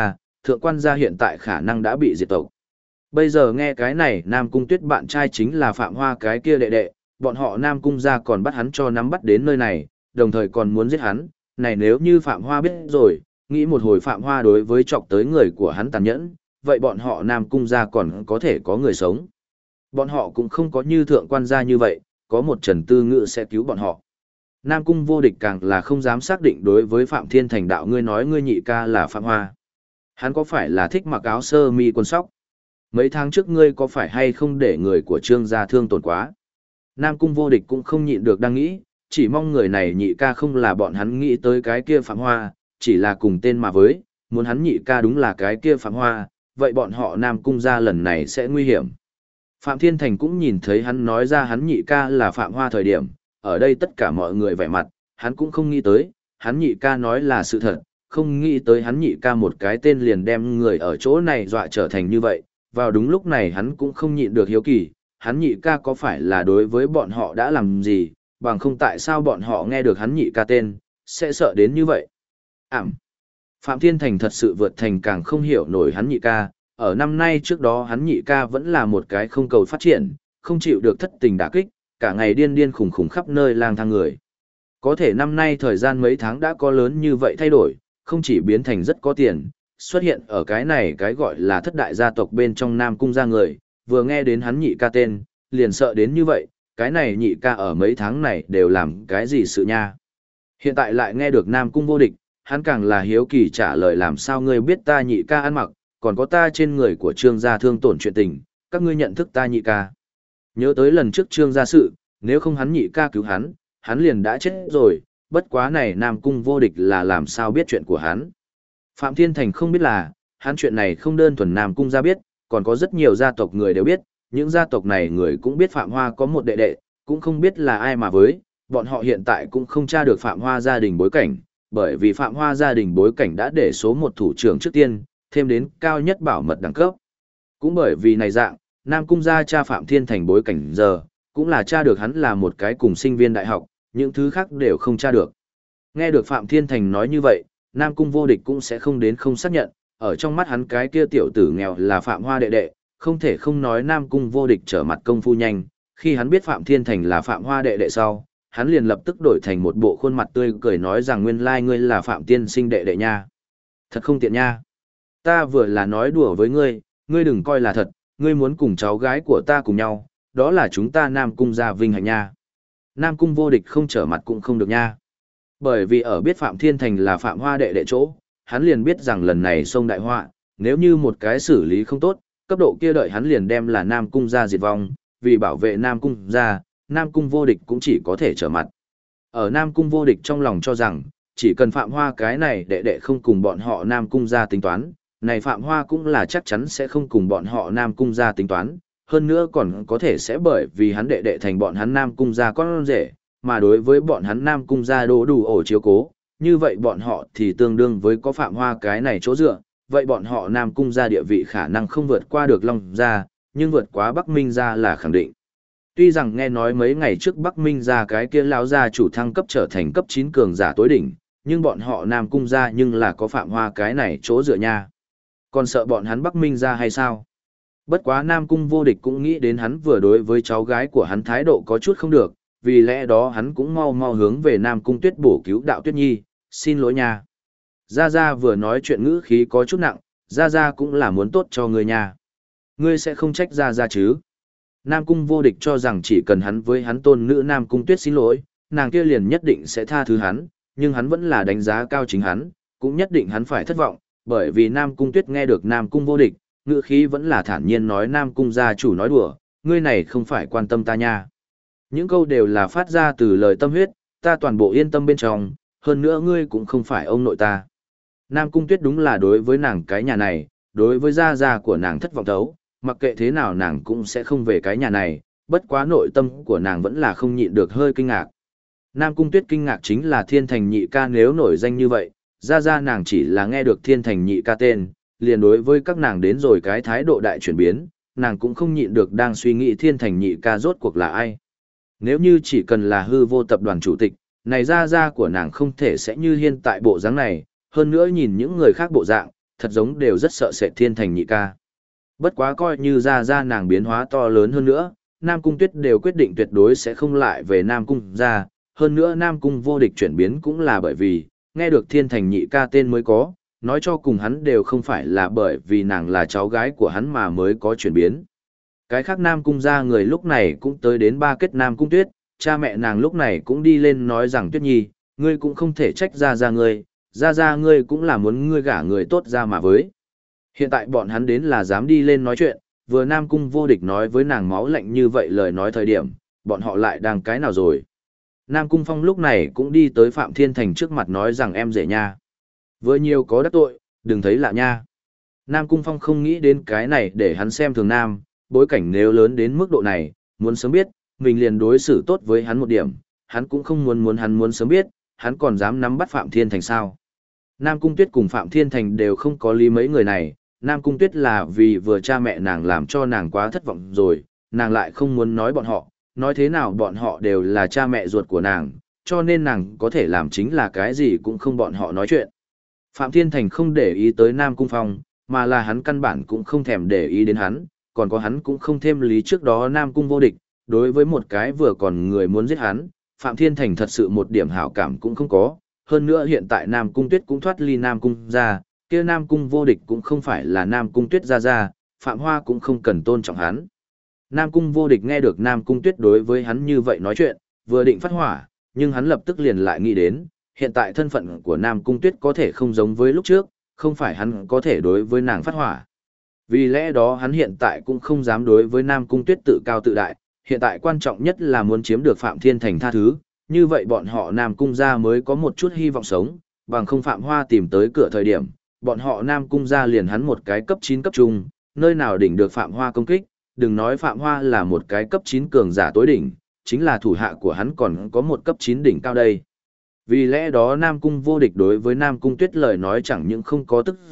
A: Quan gia hiện tại khả năng đã bị diệt tộc. Bây giờ nghe cái này Nam Cung Tuyết bạn trai chính là Phạm Hoa cái kia đệ đệ, bọn họ Nam Cung gia còn bắt hắn cho nắm bắt đến nơi này, đồng thời còn muốn giết hắn, này nếu như Phạm Hoa biết rồi, nghĩ một hồi Phạm Hoa đối với chọc tới người của hắn tàn nhẫn, vậy bọn họ Nam Cung gia còn có thể có người sống. Bọn họ cũng không có như Thượng Quan gia như vậy, có một Trần Tư Ngự sẽ cứu bọn họ. Nam Cung Vô Địch càng là không dám xác định đối với Phạm Thiên Thành đạo ngươi nói ngươi nhị ca là Phạm Hoa. Hắn có phải là thích mặc áo sơ mi quần sóc? Mấy tháng trước ngươi có phải hay không để người của Trương gia thương tổn quá? Nam Cung Vô Địch cũng không nhịn được đang nghĩ, chỉ mong người này nhị ca không là bọn hắn nghĩ tới cái kia Phạm Hoa, chỉ là cùng tên mà với, muốn hắn nhị ca đúng là cái kia Phạm Hoa, vậy bọn họ Nam Cung gia lần này sẽ nguy hiểm. Phạm Thiên Thành cũng nhìn thấy hắn nói ra hắn nhị ca là Phạm Hoa thời điểm, ở đây tất cả mọi người vẻ mặt, hắn cũng không nghĩ tới, hắn nhị ca nói là sự thật, không nghĩ tới hắn nhị ca một cái tên liền đem người ở chỗ này dọa trở thành như vậy, vào đúng lúc này hắn cũng không nhịn được hiếu kỳ, hắn nhị ca có phải là đối với bọn họ đã làm gì, bằng không tại sao bọn họ nghe được hắn nhị ca tên, sẽ sợ đến như vậy. Phạm Thiên Thành thật sự vượt thành càng không hiểu nổi hắn nhị ca, ở năm nay trước đó hắn nhị ca vẫn là một cái không cầu phát triển, không chịu được thất tình đả kích, cả ngày điên điên khủng khủng khắp nơi lang thang người. Có thể năm nay thời gian mấy tháng đã có lớn như vậy thay đổi, không chỉ biến thành rất có tiền, xuất hiện ở cái này cái gọi là thất đại gia tộc bên trong Nam Cung gia người, vừa nghe đến hắn nhị ca tên, liền sợ đến như vậy, cái này nhị ca ở mấy tháng này đều làm cái gì sự nha. Hiện tại lại nghe được Nam Cung Vô Địch, hắn càng là hiếu kỳ trả lời làm sao ngươi biết ta nhị ca ăn mặc, còn có ta trên người của Trương gia thương tổn chuyện tình, các ngươi nhận thức ta nhị ca. Nhớ tới lần trước Trương gia sự, nếu không hắn nhị ca cứu hắn liền đã chết rồi, bất quá này Nam Cung Vô Địch là làm sao biết chuyện của hắn. Phạm Thiên Thành không biết là, hắn chuyện này không đơn thuần Nam Cung gia biết, còn có rất nhiều gia tộc người đều biết, những gia tộc này người cũng biết Phạm Hoa có một đệ đệ, cũng không biết là ai mà với, bọn họ hiện tại cũng không tra được Phạm Hoa gia đình bối cảnh, bởi vì Phạm Hoa gia đình bối cảnh đã để số một thủ trưởng trước tiên, thêm đến cao nhất bảo mật đẳng cấp. Cũng bởi vì này dạng, Nam Cung gia cha Phạm Thiên Thành bối cảnh giờ, cũng là tra được hắn là một cái cùng sinh viên đại học, những thứ khác đều không tra được. Nghe được Phạm Thiên Thành nói như vậy, Nam Cung vô địch cũng sẽ không đến không xác nhận, ở trong mắt hắn cái kia tiểu tử nghèo là Phạm Hoa đệ đệ, không thể không nói Nam Cung vô địch trở mặt công phu nhanh, khi hắn biết Phạm Thiên Thành là Phạm Hoa đệ đệ sau, hắn liền lập tức đổi thành một bộ khuôn mặt tươi cười nói rằng nguyên lai ngươi là Phạm Tiên Sinh đệ đệ nha. Thật không tiện nha. Ta vừa là nói đùa với ngươi, ngươi đừng coi là thật, ngươi muốn cùng cháu gái của ta cùng nhau, đó là chúng ta Nam Cung gia vinh hạnh nha. Nam Cung vô địch không trở mặt cũng không được nha. Bởi vì ở biết Phạm Thiên Thành là Phạm Hoa đệ đệ chỗ, hắn liền biết rằng lần này xông đại họa, nếu như một cái xử lý không tốt, cấp độ kia đợi hắn liền đem là Nam Cung gia diệt vong, vì bảo vệ Nam Cung gia, Nam Cung vô địch cũng chỉ có thể trở mặt. Ở Nam Cung vô địch trong lòng cho rằng, chỉ cần Phạm Hoa cái này đệ đệ không cùng bọn họ Nam Cung gia tính toán, này Phạm Hoa cũng là chắc chắn sẽ không cùng bọn họ Nam Cung gia tính toán, hơn nữa còn có thể sẽ bởi vì hắn đệ đệ thành bọn hắn Nam Cung gia con rể, mà đối với bọn hắn Nam Cung gia đố đủ ổ chiếu cố, như vậy bọn họ thì tương đương với có Phạm Hoa cái này chỗ dựa, vậy bọn họ Nam Cung gia địa vị khả năng không vượt qua được Long gia, nhưng vượt quá Bắc Minh gia là khẳng định. Tuy rằng nghe nói mấy ngày trước Bắc Minh gia cái kia lão gia chủ thăng cấp trở thành cấp 9 cường giả tối đỉnh, nhưng bọn họ Nam Cung gia nhưng là có Phạm Hoa cái này chỗ dựa nha. Còn sợ bọn hắn Bắc Minh gia hay sao? Bất quá Nam Cung vô địch cũng nghĩ đến hắn vừa đối với cháu gái của hắn thái độ có chút không được, vì lẽ đó hắn cũng mau mau hướng về Nam Cung Tuyết bổ cứu đạo Tuyết Nhi, xin lỗi nha. Gia Gia vừa nói chuyện ngữ khí có chút nặng, Gia Gia cũng là muốn tốt cho ngươi nha. Ngươi sẽ không trách Gia Gia chứ? Nam Cung vô địch cho rằng chỉ cần hắn với hắn tôn nữ Nam Cung Tuyết xin lỗi, nàng kia liền nhất định sẽ tha thứ hắn, nhưng hắn vẫn là đánh giá cao chính hắn, cũng nhất định hắn phải thất vọng, bởi vì Nam Cung Tuyết nghe được Nam Cung vô địch, ngữ khí vẫn là thản nhiên nói Nam Cung gia chủ nói đùa, ngươi này không phải quan tâm ta nha. Những câu đều là phát ra từ lời tâm huyết, ta toàn bộ yên tâm bên trong, hơn nữa ngươi cũng không phải ông nội ta. Nam Cung Tuyết đúng là đối với nàng cái nhà này, đối với gia gia của nàng thất vọng thấu, mặc kệ thế nào nàng cũng sẽ không về cái nhà này, bất quá nội tâm của nàng vẫn là không nhịn được hơi kinh ngạc. Nam Cung Tuyết kinh ngạc chính là Thiên Thành nhị ca nếu nổi danh như vậy, gia gia nàng chỉ là nghe được Thiên Thành nhị ca tên, liền đối với các nàng đến rồi cái thái độ đại chuyển biến, nàng cũng không nhịn được đang suy nghĩ Thiên Thành nhị ca rốt cuộc là ai. Nếu như chỉ cần là hư vô tập đoàn chủ tịch, này gia gia của nàng không thể sẽ như hiện tại bộ dáng này, hơn nữa nhìn những người khác bộ dạng, thật giống đều rất sợ sệt Thiên Thành nhị ca. Bất quá coi như gia gia nàng biến hóa to lớn hơn nữa, Nam Cung Tuyết đều quyết định tuyệt đối sẽ không lại về Nam Cung gia, hơn nữa Nam Cung vô địch chuyển biến cũng là bởi vì, nghe được Thiên Thành nhị ca tên mới có, nói cho cùng hắn đều không phải là bởi vì nàng là cháu gái của hắn mà mới có chuyển biến. Cái khác Nam Cung gia người lúc này cũng tới đến ba kết Nam Cung Tuyết, cha mẹ nàng lúc này cũng đi lên nói rằng Tuyết Nhi, ngươi cũng không thể trách gia gia ngươi cũng là muốn ngươi gả người tốt ra mà với. Hiện tại bọn hắn đến là dám đi lên nói chuyện, vừa Nam Cung vô địch nói với nàng máu lạnh như vậy lời nói thời điểm, bọn họ lại đang cái nào rồi. Nam Cung Phong lúc này cũng đi tới Phạm Thiên Thành trước mặt nói rằng em rể nha. Vừa nhiều có đắc tội, đừng thấy lạ nha. Nam Cung Phong không nghĩ đến cái này để hắn xem thường Nam, bối cảnh nếu lớn đến mức độ này, muốn sớm biết, mình liền đối xử tốt với hắn một điểm, hắn cũng không muốn hắn muốn sớm biết, hắn còn dám nắm bắt Phạm Thiên Thành sao. Nam Cung Tuyết cùng Phạm Thiên Thành đều không có lý mấy người này, Nam Cung Tuyết là vì vừa cha mẹ nàng làm cho nàng quá thất vọng rồi, nàng lại không muốn nói bọn họ, nói thế nào bọn họ đều là cha mẹ ruột của nàng, cho nên nàng có thể làm chính là cái gì cũng không bọn họ nói chuyện. Phạm Thiên Thành không để ý tới Nam Cung Phong, mà là hắn căn bản cũng không thèm để ý đến hắn, còn có hắn cũng không thêm lý trước đó Nam Cung vô địch, đối với một cái vừa còn người muốn giết hắn, Phạm Thiên Thành thật sự một điểm hảo cảm cũng không có, hơn nữa hiện tại Nam Cung Tuyết cũng thoát ly Nam Cung ra, kia Nam Cung vô địch cũng không phải là Nam Cung Tuyết ra, Phạm Hoa cũng không cần tôn trọng hắn. Nam Cung vô địch nghe được Nam Cung Tuyết đối với hắn như vậy nói chuyện, vừa định phát hỏa, nhưng hắn lập tức liền lại nghĩ đến, hiện tại thân phận của Nam Cung Tuyết có thể không giống với lúc trước, không phải hắn có thể đối với nàng phát hỏa. Vì lẽ đó hắn hiện tại cũng không dám đối với Nam Cung Tuyết tự cao tự đại, hiện tại quan trọng nhất là muốn chiếm được Phạm Thiên Thành tha thứ, như vậy bọn họ Nam Cung gia mới có một chút hy vọng sống, bằng không Phạm Hoa tìm tới cửa thời điểm, bọn họ Nam Cung gia liền hắn một cái cấp 9 cấp trung, nơi nào đỉnh được Phạm Hoa công kích, đừng nói Phạm Hoa là một cái cấp 9 cường giả tối đỉnh, chính là thủ hạ của hắn còn có một cấp 9 đỉnh cao đây. Vì lẽ đó Nam Cung vô địch đối với Nam Cung Tuyết lời nói chẳng những không có tức giận,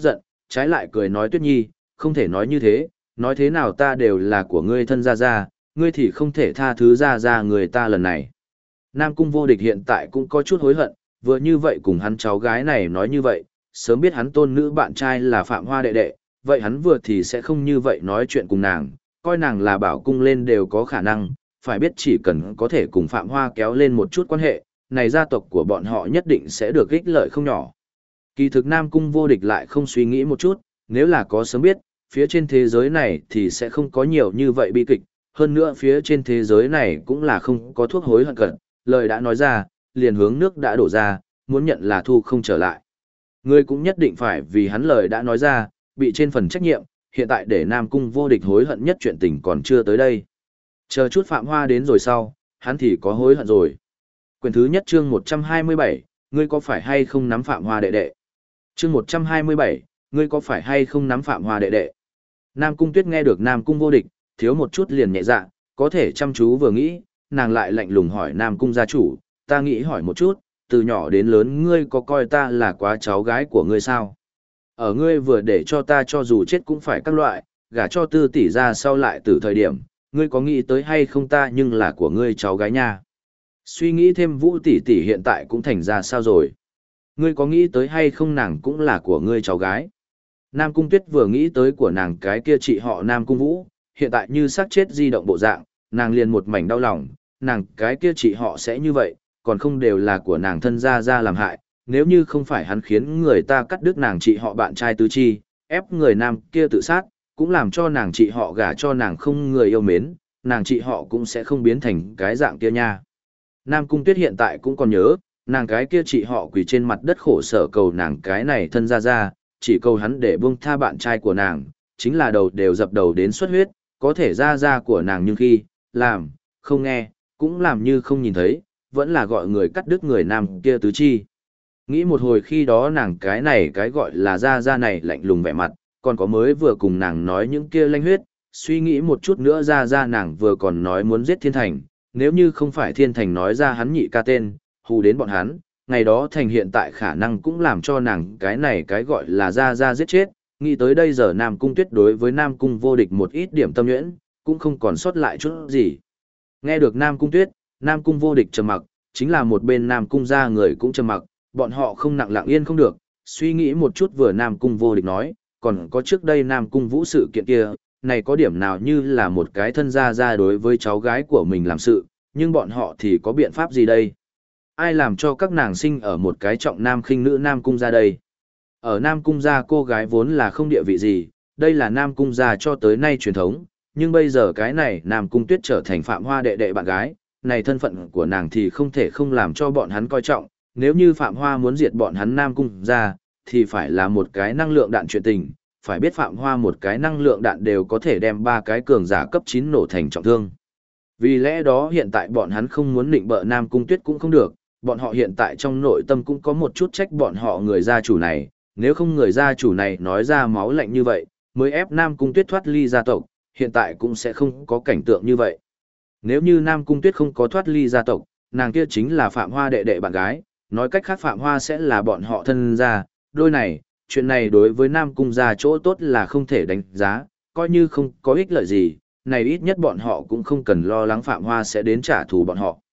A: trái lại cười nói Tuyết Nhi, không thể nói như thế, nói thế nào ta đều là của ngươi thân gia gia, ngươi thì không thể tha thứ gia gia người ta lần này. Nam Cung Vô Địch hiện tại cũng có chút hối hận, vừa như vậy cùng hắn cháu gái này nói như vậy, sớm biết hắn tôn nữ bạn trai là Phạm Hoa đệ đệ, vậy hắn vừa thì sẽ không như vậy nói chuyện cùng nàng, coi nàng là bảo cung lên đều có khả năng, phải biết chỉ cần có thể cùng Phạm Hoa kéo lên một chút quan hệ, này gia tộc của bọn họ nhất định sẽ được ích lợi không nhỏ. Kỳ thực Nam Cung Vô Địch lại không suy nghĩ một chút, nếu là có sớm biết, phía trên thế giới này thì sẽ không có nhiều như vậy bi kịch, hơn nữa phía trên thế giới này cũng là không có thuốc hối hận cận, lời đã nói ra, liền hướng nước đã đổ ra, muốn nhận là thu không trở lại. Ngươi cũng nhất định phải vì hắn lời đã nói ra, bị trên phần trách nhiệm, hiện tại để Nam Cung Vô Địch hối hận nhất chuyện tình còn chưa tới đây. Chờ chút Phạm Hoa đến rồi sau, hắn thì có hối hận rồi. Quyển thứ nhất chương 127, ngươi có phải hay không nắm Phạm Hoa đệ đệ? Chương 127, ngươi có phải hay không nắm Phạm Hoa đệ đệ? Nam Cung Tuyết nghe được Nam Cung Vô Địch, thiếu một chút liền nhẹ dạ, có thể chăm chú vừa nghĩ, nàng lại lạnh lùng hỏi Nam Cung gia chủ, ta nghĩ hỏi một chút, từ nhỏ đến lớn ngươi có coi ta là quá cháu gái của ngươi sao? Ở ngươi vừa để cho ta cho dù chết cũng phải các loại, gả cho Tư tỷ ra sau lại từ thời điểm, ngươi có nghĩ tới hay không ta nhưng là của ngươi cháu gái nha. Suy nghĩ thêm Vũ tỷ tỷ hiện tại cũng thành ra sao rồi? Ngươi có nghĩ tới hay không nàng cũng là của ngươi cháu gái? Nam Cung Tuyết vừa nghĩ tới của nàng cái kia chị họ Nam Cung Vũ, hiện tại như xác chết di động bộ dạng, nàng liền một mảnh đau lòng, nàng cái kia chị họ sẽ như vậy, còn không đều là của nàng thân gia ra làm hại, nếu như không phải hắn khiến người ta cắt đứt nàng chị họ bạn trai tứ chi, ép người nam kia tự sát, cũng làm cho nàng chị họ gả cho nàng không người yêu mến, nàng chị họ cũng sẽ không biến thành cái dạng kia nha. Nam Cung Tuyết hiện tại cũng còn nhớ, nàng cái kia chị họ quỳ trên mặt đất khổ sở cầu nàng cái này thân gia ra, chỉ cầu hắn để buông tha bạn trai của nàng, chính là đầu đều dập đầu đến xuất huyết, có thể ra của nàng nhưng khi, làm, không nghe, cũng làm như không nhìn thấy, vẫn là gọi người cắt đứt người nam kia tứ chi. Nghĩ một hồi khi đó nàng cái này cái gọi là ra này lạnh lùng vẻ mặt, còn có mới vừa cùng nàng nói những kia lanh huyết, suy nghĩ một chút nữa ra nàng vừa còn nói muốn giết Thiên Thành, nếu như không phải Thiên Thành nói ra hắn nhị ca tên, hù đến bọn hắn, ngày đó Thành hiện tại khả năng cũng làm cho nàng cái này cái gọi là ra giết chết, nghĩ tới đây giờ Nam Cung Tuyết đối với Nam Cung Vô Địch một ít điểm tâm nhuyễn, cũng không còn sót lại chút gì. Nghe được Nam Cung Tuyết, Nam Cung Vô Địch trầm mặc, chính là một bên Nam Cung gia người cũng trầm mặc, bọn họ không nặng lặng yên không được, suy nghĩ một chút vừa Nam Cung Vô Địch nói, còn có trước đây Nam Cung Vũ sự kiện kia, này có điểm nào như là một cái thân gia ra đối với cháu gái của mình làm sự, nhưng bọn họ thì có biện pháp gì đây? Ai làm cho các nàng sinh ở một cái trọng nam khinh nữ Nam Cung gia đây? Ở Nam Cung gia cô gái vốn là không địa vị gì, đây là Nam Cung gia cho tới nay truyền thống, nhưng bây giờ cái này Nam Cung Tuyết trở thành Phạm Hoa đệ đệ bạn gái, này thân phận của nàng thì không thể không làm cho bọn hắn coi trọng, nếu như Phạm Hoa muốn diệt bọn hắn Nam Cung gia, thì phải là một cái năng lượng đạn chuyện tình, phải biết Phạm Hoa một cái năng lượng đạn đều có thể đem ba cái cường giả cấp 9 nổ thành trọng thương. Vì lẽ đó hiện tại bọn hắn không muốn định bợ Nam Cung Tuyết cũng không được, bọn họ hiện tại trong nội tâm cũng có một chút trách bọn họ người gia chủ này, nếu không người gia chủ này nói ra máu lạnh như vậy, mới ép Nam Cung Tuyết thoát ly gia tộc, hiện tại cũng sẽ không có cảnh tượng như vậy. Nếu như Nam Cung Tuyết không có thoát ly gia tộc, nàng kia chính là Phạm Hoa đệ đệ bạn gái, nói cách khác Phạm Hoa sẽ là bọn họ thân gia, đôi này, chuyện này đối với Nam Cung gia chỗ tốt là không thể đánh giá, coi như không có ích lợi gì, này ít nhất bọn họ cũng không cần lo lắng Phạm Hoa sẽ đến trả thù bọn họ.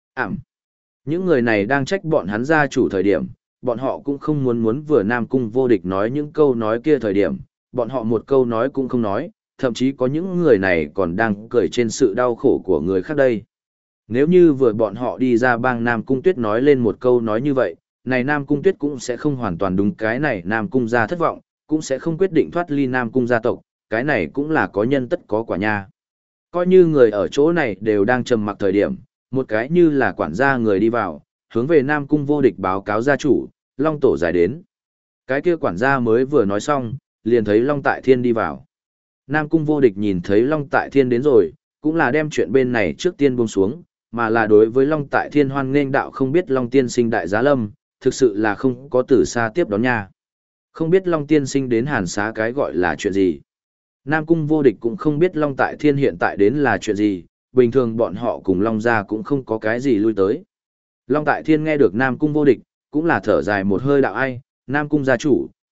A: Những người này đang trách bọn hắn gia chủ thời điểm, bọn họ cũng không muốn vừa Nam Cung Vô Địch nói những câu nói kia thời điểm, bọn họ một câu nói cũng không nói, thậm chí có những người này còn đang cười trên sự đau khổ của người khác đây. Nếu như vừa bọn họ đi ra bang Nam Cung Tuyết nói lên một câu nói như vậy, này Nam Cung Tuyết cũng sẽ không hoàn toàn đúng cái này Nam Cung gia thất vọng, cũng sẽ không quyết định thoát ly Nam Cung gia tộc, cái này cũng là có nhân tất có quả nha. Coi như người ở chỗ này đều đang trầm mặc thời điểm, một cái như là quản gia người đi vào, hướng về Nam Cung Vô Địch báo cáo gia chủ, Long Tổ giải đến. Cái kia quản gia mới vừa nói xong, liền thấy Long Tại Thiên đi vào. Nam Cung Vô Địch nhìn thấy Long Tại Thiên đến rồi, cũng là đem chuyện bên này trước tiên buông xuống, mà là đối với Long Tại Thiên hoan nghênh đạo không biết Long Tiên Sinh đại giá lâm, thực sự là không có từ xa tiếp đón nha. Không biết Long Tiên Sinh đến Hàn Xá cái gọi là chuyện gì. Nam Cung Vô Địch cũng không biết Long Tại Thiên hiện tại đến là chuyện gì, bình thường bọn họ cùng Long gia cũng không có cái gì lui tới. Long Tại Thiên nghe được Nam Cung Vô Địch, cũng là thở dài một hơi đạo ai, Nam Cung gia chủ,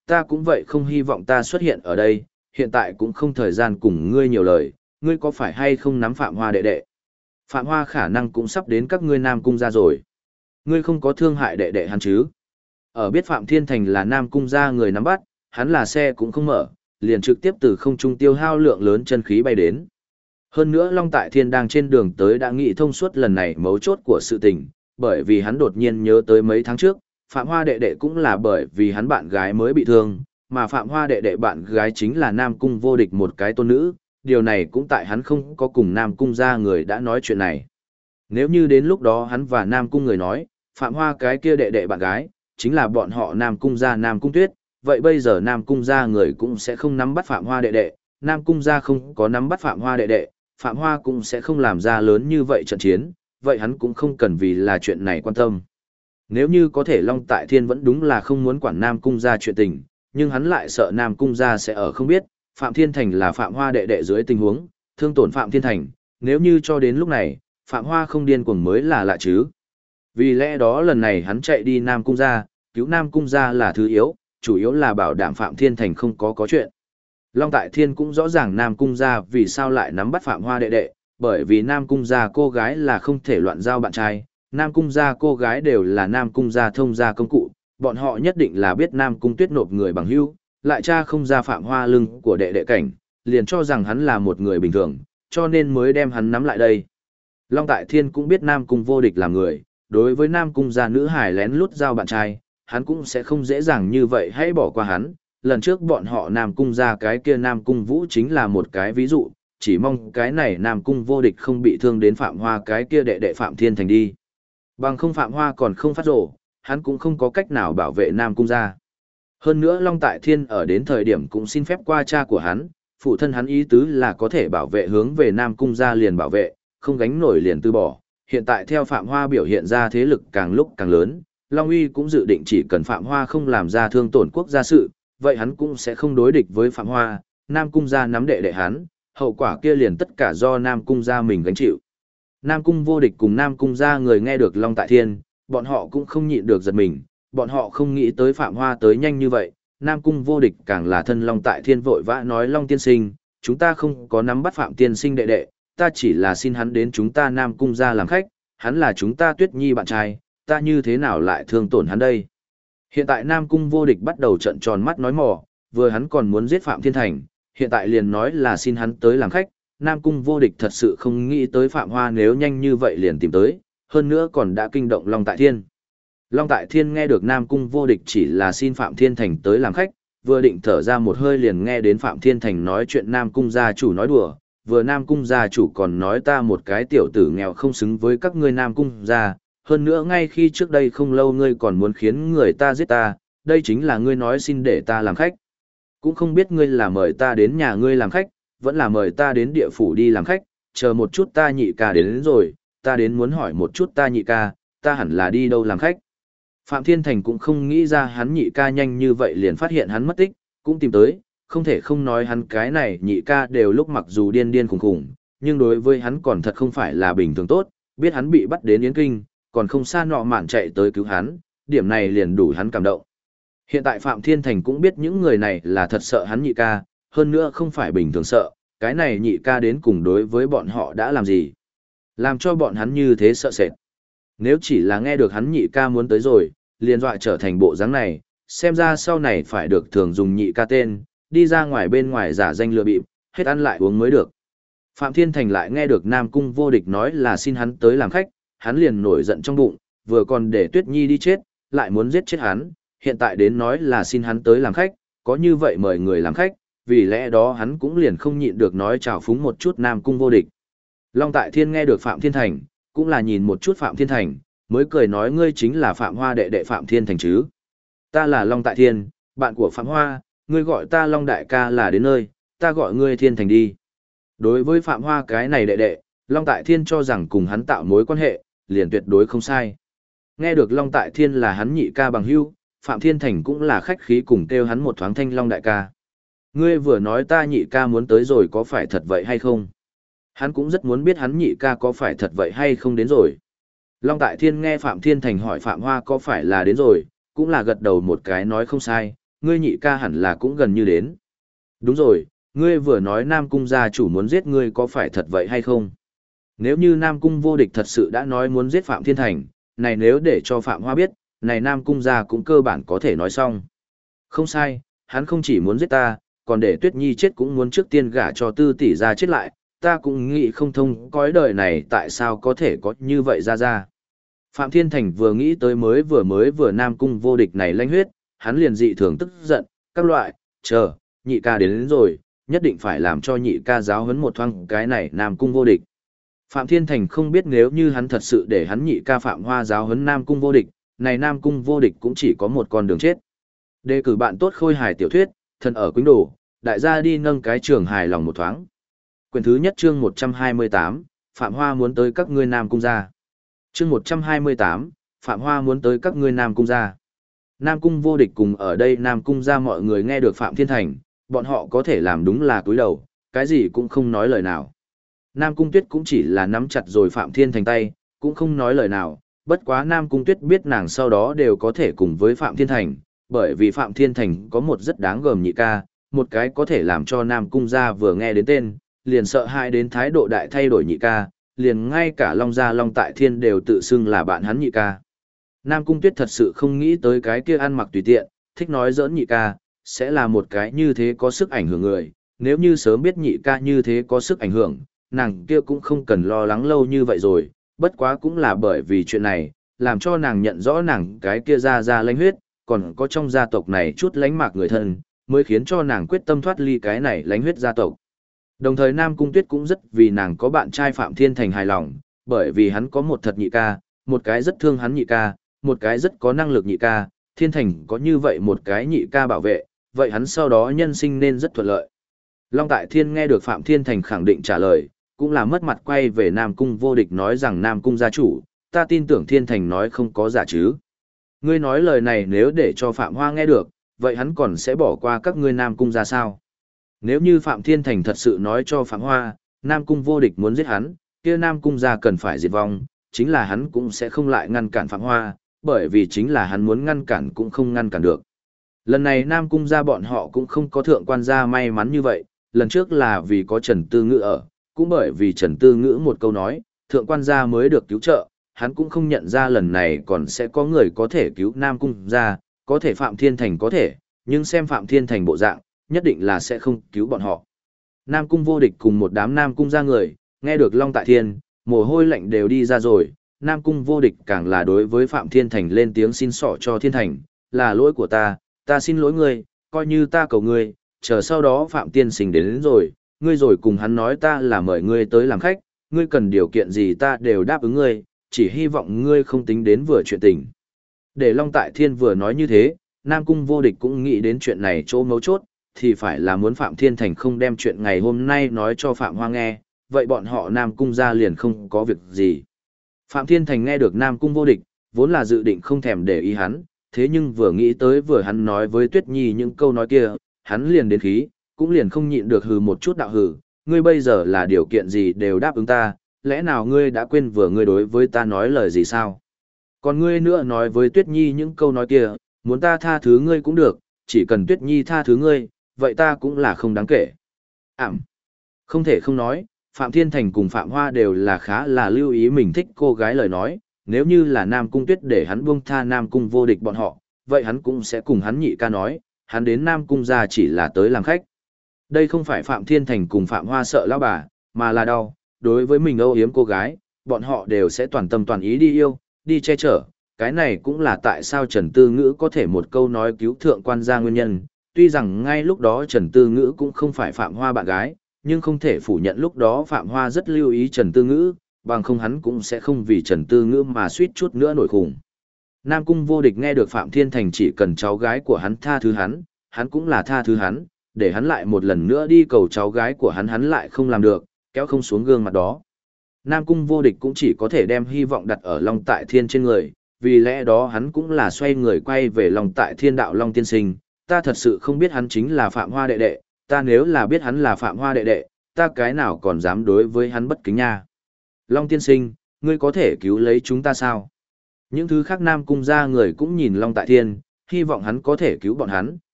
A: ta cũng vậy không hy vọng ta xuất hiện ở đây, hiện tại cũng không thời gian cùng ngươi nhiều lời, ngươi có phải hay không nắm Phạm Hoa đệ đệ? Phạm Hoa khả năng cũng sắp đến các ngươi Nam Cung gia rồi. Ngươi không có thương hại đệ đệ hắn chứ? Ở biết Phạm Thiên Thành là Nam Cung gia người nắm bắt, hắn là xe cũng không mở, liền trực tiếp từ không trung tiêu hao lượng lớn chân khí bay đến. Hơn nữa Long Tại Thiên đang trên đường tới đã nghĩ thông suốt lần này mấu chốt của sự tình, bởi vì hắn đột nhiên nhớ tới mấy tháng trước, Phạm Hoa đệ đệ cũng là bởi vì hắn bạn gái mới bị thương, mà Phạm Hoa đệ đệ bạn gái chính là Nam Cung vô địch một cái tôn nữ, điều này cũng tại hắn không có cùng Nam Cung gia người đã nói chuyện này. Nếu như đến lúc đó hắn và Nam Cung người nói, Phạm Hoa cái kia đệ đệ bạn gái, chính là bọn họ Nam Cung gia Nam Cung Tuyết, vậy bây giờ Nam Cung gia người cũng sẽ không nắm bắt Phạm Hoa đệ đệ, Nam Cung gia không có nắm bắt Phạm Hoa đệ đệ, Phạm Hoa cũng sẽ không làm ra lớn như vậy trận chiến, vậy hắn cũng không cần vì là chuyện này quan tâm. Nếu như có thể Long Tại Thiên vẫn đúng là không muốn quản Nam Cung gia chuyện tình, nhưng hắn lại sợ Nam Cung gia sẽ ở không biết, Phạm Thiên Thành là Phạm Hoa đệ đệ dưới tình huống, thương tổn Phạm Thiên Thành, nếu như cho đến lúc này, Phạm Hoa không điên cuồng mới là lạ chứ. Vì lẽ đó lần này hắn chạy đi Nam Cung gia, cứu Nam Cung gia là thứ yếu, chủ yếu là bảo đảm Phạm Thiên Thành không có chuyện. Long Tại Thiên cũng rõ ràng Nam Cung gia vì sao lại nắm bắt Phạm Hoa đệ đệ, bởi vì Nam Cung gia cô gái là không thể loạn giao bạn trai, Nam Cung gia cô gái đều là Nam Cung gia thông gia công cụ, bọn họ nhất định là biết Nam Cung Tuyết nộp người bằng hữu, lại cha không ra Phạm Hoa lưng của đệ đệ cảnh, liền cho rằng hắn là một người bình thường, cho nên mới đem hắn nắm lại đây. Long Tại Thiên cũng biết Nam Cung vô địch là người, đối với Nam Cung gia nữ hài lén lút giao bạn trai, hắn cũng sẽ không dễ dàng như vậy hãy bỏ qua hắn. Lần trước bọn họ Nam Cung gia cái kia Nam Cung Vũ chính là một cái ví dụ, chỉ mong cái này Nam Cung vô địch không bị thương đến Phạm Hoa cái kia đệ đệ Phạm Thiên Thành đi. Bằng không Phạm Hoa còn không phát rổ, hắn cũng không có cách nào bảo vệ Nam Cung gia. Hơn nữa Long Tại Thiên ở đến thời điểm cũng xin phép qua cha của hắn, phụ thân hắn ý tứ là có thể bảo vệ hướng về Nam Cung gia liền bảo vệ, không gánh nổi liền từ bỏ. Hiện tại theo Phạm Hoa biểu hiện ra thế lực càng lúc càng lớn, Long Uy cũng dự định chỉ cần Phạm Hoa không làm ra thương tổn quốc gia sự, vậy hắn cũng sẽ không đối địch với Phạm Hoa, Nam Cung gia nắm đệ đệ hắn, hậu quả kia liền tất cả do Nam Cung gia mình gánh chịu. Nam Cung vô địch cùng Nam Cung gia người nghe được Long Tại Thiên, bọn họ cũng không nhịn được giật mình, bọn họ không nghĩ tới Phạm Hoa tới nhanh như vậy, Nam Cung vô địch càng là thân Long Tại Thiên vội vã nói Long tiên sinh, chúng ta không có nắm bắt Phạm tiên sinh đệ đệ, ta chỉ là xin hắn đến chúng ta Nam Cung gia làm khách, hắn là chúng ta Tuyết Nhi bạn trai, ta như thế nào lại thương tổn hắn đây? Hiện tại Nam Cung vô địch bắt đầu trợn tròn mắt nói mò, vừa hắn còn muốn giết Phạm Thiên Thành, hiện tại liền nói là xin hắn tới làm khách, Nam Cung vô địch thật sự không nghĩ tới Phạm Hoa nếu nhanh như vậy liền tìm tới, hơn nữa còn đã kinh động Long Tại Thiên. Long Tại Thiên nghe được Nam Cung vô địch chỉ là xin Phạm Thiên Thành tới làm khách, vừa định thở ra một hơi liền nghe đến Phạm Thiên Thành nói chuyện Nam Cung gia chủ nói đùa, vừa Nam Cung gia chủ còn nói ta một cái tiểu tử nghèo không xứng với các ngươi Nam Cung gia, hơn nữa ngay khi trước đây không lâu ngươi còn muốn khiến người ta giết ta, đây chính là ngươi nói xin để ta làm khách. Cũng không biết ngươi là mời ta đến nhà ngươi làm khách, vẫn là mời ta đến địa phủ đi làm khách, chờ một chút ta nhị ca đến rồi, ta đến muốn hỏi một chút ta nhị ca, ta hẳn là đi đâu làm khách. Phạm Thiên Thành cũng không nghĩ ra hắn nhị ca nhanh như vậy liền phát hiện hắn mất tích, cũng tìm tới, không thể không nói hắn cái này nhị ca đều lúc mặc dù điên điên khủng khủng, nhưng đối với hắn còn thật không phải là bình thường tốt, biết hắn bị bắt đến Yến Kinh, còn không xa nọ mạn chạy tới cứu hắn, điểm này liền đủ hắn cảm động. Hiện tại Phạm Thiên Thành cũng biết những người này là thật sợ hắn nhị ca, hơn nữa không phải bình thường sợ, cái này nhị ca đến cùng đối với bọn họ đã làm gì. Làm cho bọn hắn như thế sợ sệt. Nếu chỉ là nghe được hắn nhị ca muốn tới rồi, liền dọa trở thành bộ dáng này, xem ra sau này phải được thường dùng nhị ca tên, đi ra ngoài bên ngoài giả danh lừa bịp, hết ăn lại uống mới được. Phạm Thiên Thành lại nghe được Nam Cung vô địch nói là xin hắn tới làm khách, hắn liền nổi giận trong bụng, vừa còn để Tuyết Nhi đi chết, lại muốn giết chết hắn, hiện tại đến nói là xin hắn tới làm khách, có như vậy mời người làm khách, vì lẽ đó hắn cũng liền không nhịn được nói chào phúng một chút Nam Cung vô địch. Long Tại Thiên nghe được Phạm Thiên Thành, cũng là nhìn một chút Phạm Thiên Thành, mới cười nói ngươi chính là Phạm Hoa đệ đệ Phạm Thiên Thành chứ. Ta là Long Tại Thiên, bạn của Phạm Hoa, ngươi gọi ta Long Đại ca là đến nơi, ta gọi ngươi Thiên Thành đi. Đối với Phạm Hoa cái này đệ đệ, Long Tại Thiên cho rằng cùng hắn tạo mối quan hệ, liền tuyệt đối không sai. Nghe được Long Tại Thiên là hắn nhị ca bằng hữu, Phạm Thiên Thành cũng là khách khí cùng kêu hắn một thoáng thanh Long Đại ca. Ngươi vừa nói ta nhị ca muốn tới rồi có phải thật vậy hay không? Hắn cũng rất muốn biết hắn nhị ca có phải thật vậy hay không đến rồi. Long Tại Thiên nghe Phạm Thiên Thành hỏi Phạm Hoa có phải là đến rồi, cũng là gật đầu một cái nói không sai, ngươi nhị ca hẳn là cũng gần như đến. Đúng rồi, ngươi vừa nói Nam Cung gia chủ muốn giết ngươi có phải thật vậy hay không? Nếu như Nam Cung vô địch thật sự đã nói muốn giết Phạm Thiên Thành, này nếu để cho Phạm Hoa biết, này Nam Cung gia cũng cơ bản có thể nói xong. Không sai, hắn không chỉ muốn giết ta, còn để Tuyết Nhi chết cũng muốn trước tiên gả cho Tư tỷ ra chết lại, ta cũng nghĩ không thông cõi đời này tại sao có thể có như vậy ra. Phạm Thiên Thành vừa nghĩ tới vừa Nam Cung vô địch này lanh huyết, hắn liền dị thường tức giận, các loại, chờ, nhị ca đến rồi, nhất định phải làm cho nhị ca giáo huấn một thoáng cái này Nam Cung vô địch. Phạm Thiên Thành không biết nếu như hắn thật sự để hắn nhị ca Phạm Hoa giáo huấn Nam Cung vô địch, này Nam Cung vô địch cũng chỉ có một con đường chết. Đề cử bạn tốt khôi hài tiểu thuyết, thần ở Quýnh Đồ, đại gia đi nâng cái trường hài lòng một thoáng. Quyển thứ nhất chương 128, Phạm Hoa muốn tới các ngươi Nam Cung gia. Chương 128, Phạm Hoa muốn tới các ngươi Nam Cung gia. Nam Cung vô địch cùng ở đây Nam Cung gia mọi người nghe được Phạm Thiên Thành, bọn họ có thể làm đúng là cúi đầu, cái gì cũng không nói lời nào. Nam Cung Tuyết cũng chỉ là nắm chặt rồi Phạm Thiên Thành tay, cũng không nói lời nào, bất quá Nam Cung Tuyết biết nàng sau đó đều có thể cùng với Phạm Thiên Thành, bởi vì Phạm Thiên Thành có một rất đáng gờm nhị ca, một cái có thể làm cho Nam Cung gia vừa nghe đến tên, liền sợ hãi đến thái độ đại thay đổi nhị ca, liền ngay cả Long Gia Long Tại Thiên đều tự xưng là bạn hắn nhị ca. Nam Cung Tuyết thật sự không nghĩ tới cái kia ăn mặc tùy tiện, thích nói giỡn nhị ca, sẽ là một cái như thế có sức ảnh hưởng người, nếu như sớm biết nhị ca như thế có sức ảnh hưởng, nàng kia cũng không cần lo lắng lâu như vậy rồi, bất quá cũng là bởi vì chuyện này, làm cho nàng nhận rõ nàng cái kia ra lãnh huyết, còn có trong gia tộc này chút lãnh mạc người thân, mới khiến cho nàng quyết tâm thoát ly cái này lãnh huyết gia tộc. Đồng thời Nam Cung Tuyết cũng rất vì nàng có bạn trai Phạm Thiên Thành hài lòng, bởi vì hắn có một thật nhị ca, một cái rất thương hắn nhị ca, một cái rất có năng lực nhị ca, Thiên Thành có như vậy một cái nhị ca bảo vệ, vậy hắn sau đó nhân sinh nên rất thuận lợi. Long Tại Thiên nghe được Phạm Thiên Thành khẳng định trả lời, cũng là mất mặt quay về Nam Cung vô địch nói rằng Nam Cung gia chủ, ta tin tưởng Thiên Thành nói không có giả chứ. Ngươi nói lời này nếu để cho Phạm Hoa nghe được, vậy hắn còn sẽ bỏ qua các ngươi Nam Cung ra sao? Nếu như Phạm Thiên Thành thật sự nói cho Phạm Hoa, Nam Cung vô địch muốn giết hắn, kia Nam Cung gia cần phải diệt vong, chính là hắn cũng sẽ không lại ngăn cản Phạm Hoa, bởi vì chính là hắn muốn ngăn cản cũng không ngăn cản được. Lần này Nam Cung gia bọn họ cũng không có thượng quan gia may mắn như vậy, lần trước là vì có Trần Tư Ngữ ở, cũng bởi vì Trần Tư Ngữ một câu nói, thượng quan gia mới được cứu trợ, hắn cũng không nhận ra lần này còn sẽ có người có thể cứu Nam Cung gia, có thể Phạm Thiên Thành có thể, nhưng xem Phạm Thiên Thành bộ dạng, nhất định là sẽ không cứu bọn họ. Nam Cung vô địch cùng một đám Nam Cung gia người, nghe được Long Tại Thiên, mồ hôi lạnh đều đi ra rồi, Nam Cung vô địch càng là đối với Phạm Thiên Thành lên tiếng xin xỏ cho Thiên Thành, là lỗi của ta xin lỗi ngươi, coi như ta cầu ngươi, chờ sau đó Phạm Tiên Sinh đến rồi, ngươi rồi cùng hắn nói ta là mời ngươi tới làm khách, ngươi cần điều kiện gì ta đều đáp ứng ngươi, chỉ hy vọng ngươi không tính đến vừa chuyện tình. Để Long Tại Thiên vừa nói như thế, Nam Cung vô địch cũng nghĩ đến chuyện này chỗ mấu chốt, thì phải là muốn Phạm Thiên Thành không đem chuyện ngày hôm nay nói cho Phạm Hoa nghe, vậy bọn họ Nam Cung ra liền không có việc gì. Phạm Thiên Thành nghe được Nam Cung vô địch, vốn là dự định không thèm để ý hắn, thế nhưng vừa nghĩ tới vừa hắn nói với Tuyết Nhi những câu nói kia, hắn liền đến khí, cũng liền không nhịn được hừ một chút đạo hừ, ngươi bây giờ là điều kiện gì đều đáp ứng ta, lẽ nào ngươi đã quên vừa ngươi đối với ta nói lời gì sao? Còn ngươi nữa nói với Tuyết Nhi những câu nói kia, muốn ta tha thứ ngươi cũng được, chỉ cần Tuyết Nhi tha thứ ngươi, vậy ta cũng là không đáng kể. Không thể không nói, Phạm Thiên Thành cùng Phạm Hoa đều là khá là lưu ý mình thích cô gái lời nói, nếu như là Nam Cung Tuyết để hắn buông tha Nam Cung vô địch bọn họ, vậy hắn cũng sẽ cùng hắn nhị ca nói, hắn đến Nam Cung ra chỉ là tới làm khách. Đây không phải Phạm Thiên Thành cùng Phạm Hoa sợ lão bà, mà là đau, đối với mình âu yếm cô gái, bọn họ đều sẽ toàn tâm toàn ý đi yêu, đi che chở. Cái này cũng là tại sao Trần Tư Ngữ có thể một câu nói cứu thượng quan gia nguyên nhân, tuy rằng ngay lúc đó Trần Tư Ngữ cũng không phải Phạm Hoa bạn gái, nhưng không thể phủ nhận lúc đó Phạm Hoa rất lưu ý Trần Tư Ngữ, bằng không hắn cũng sẽ không vì Trần Tư Ngữ mà suýt chút nữa nổi khủng. Nam Cung vô địch nghe được Phạm Thiên Thành chỉ cần cháu gái của hắn tha thứ hắn cũng là tha thứ hắn, để hắn lại một lần nữa đi cầu cháu gái của hắn lại không làm được, kéo không xuống gương mặt đó. Nam Cung vô địch cũng chỉ có thể đem hy vọng đặt ở Long Tại Thiên trên người, vì lẽ đó hắn cũng là xoay người quay về Long Tại Thiên đạo Long tiên sinh, ta thật sự không biết hắn chính là Phạm Hoa đệ đệ, ta nếu là biết hắn là Phạm Hoa đệ đệ, ta cái nào còn dám đối với hắn bất kính nha. Long tiên sinh, ngươi có thể cứu lấy chúng ta sao? Những thứ khác Nam Cung gia người cũng nhìn Long Tại Thiên, hy vọng hắn có thể cứu bọn hắn,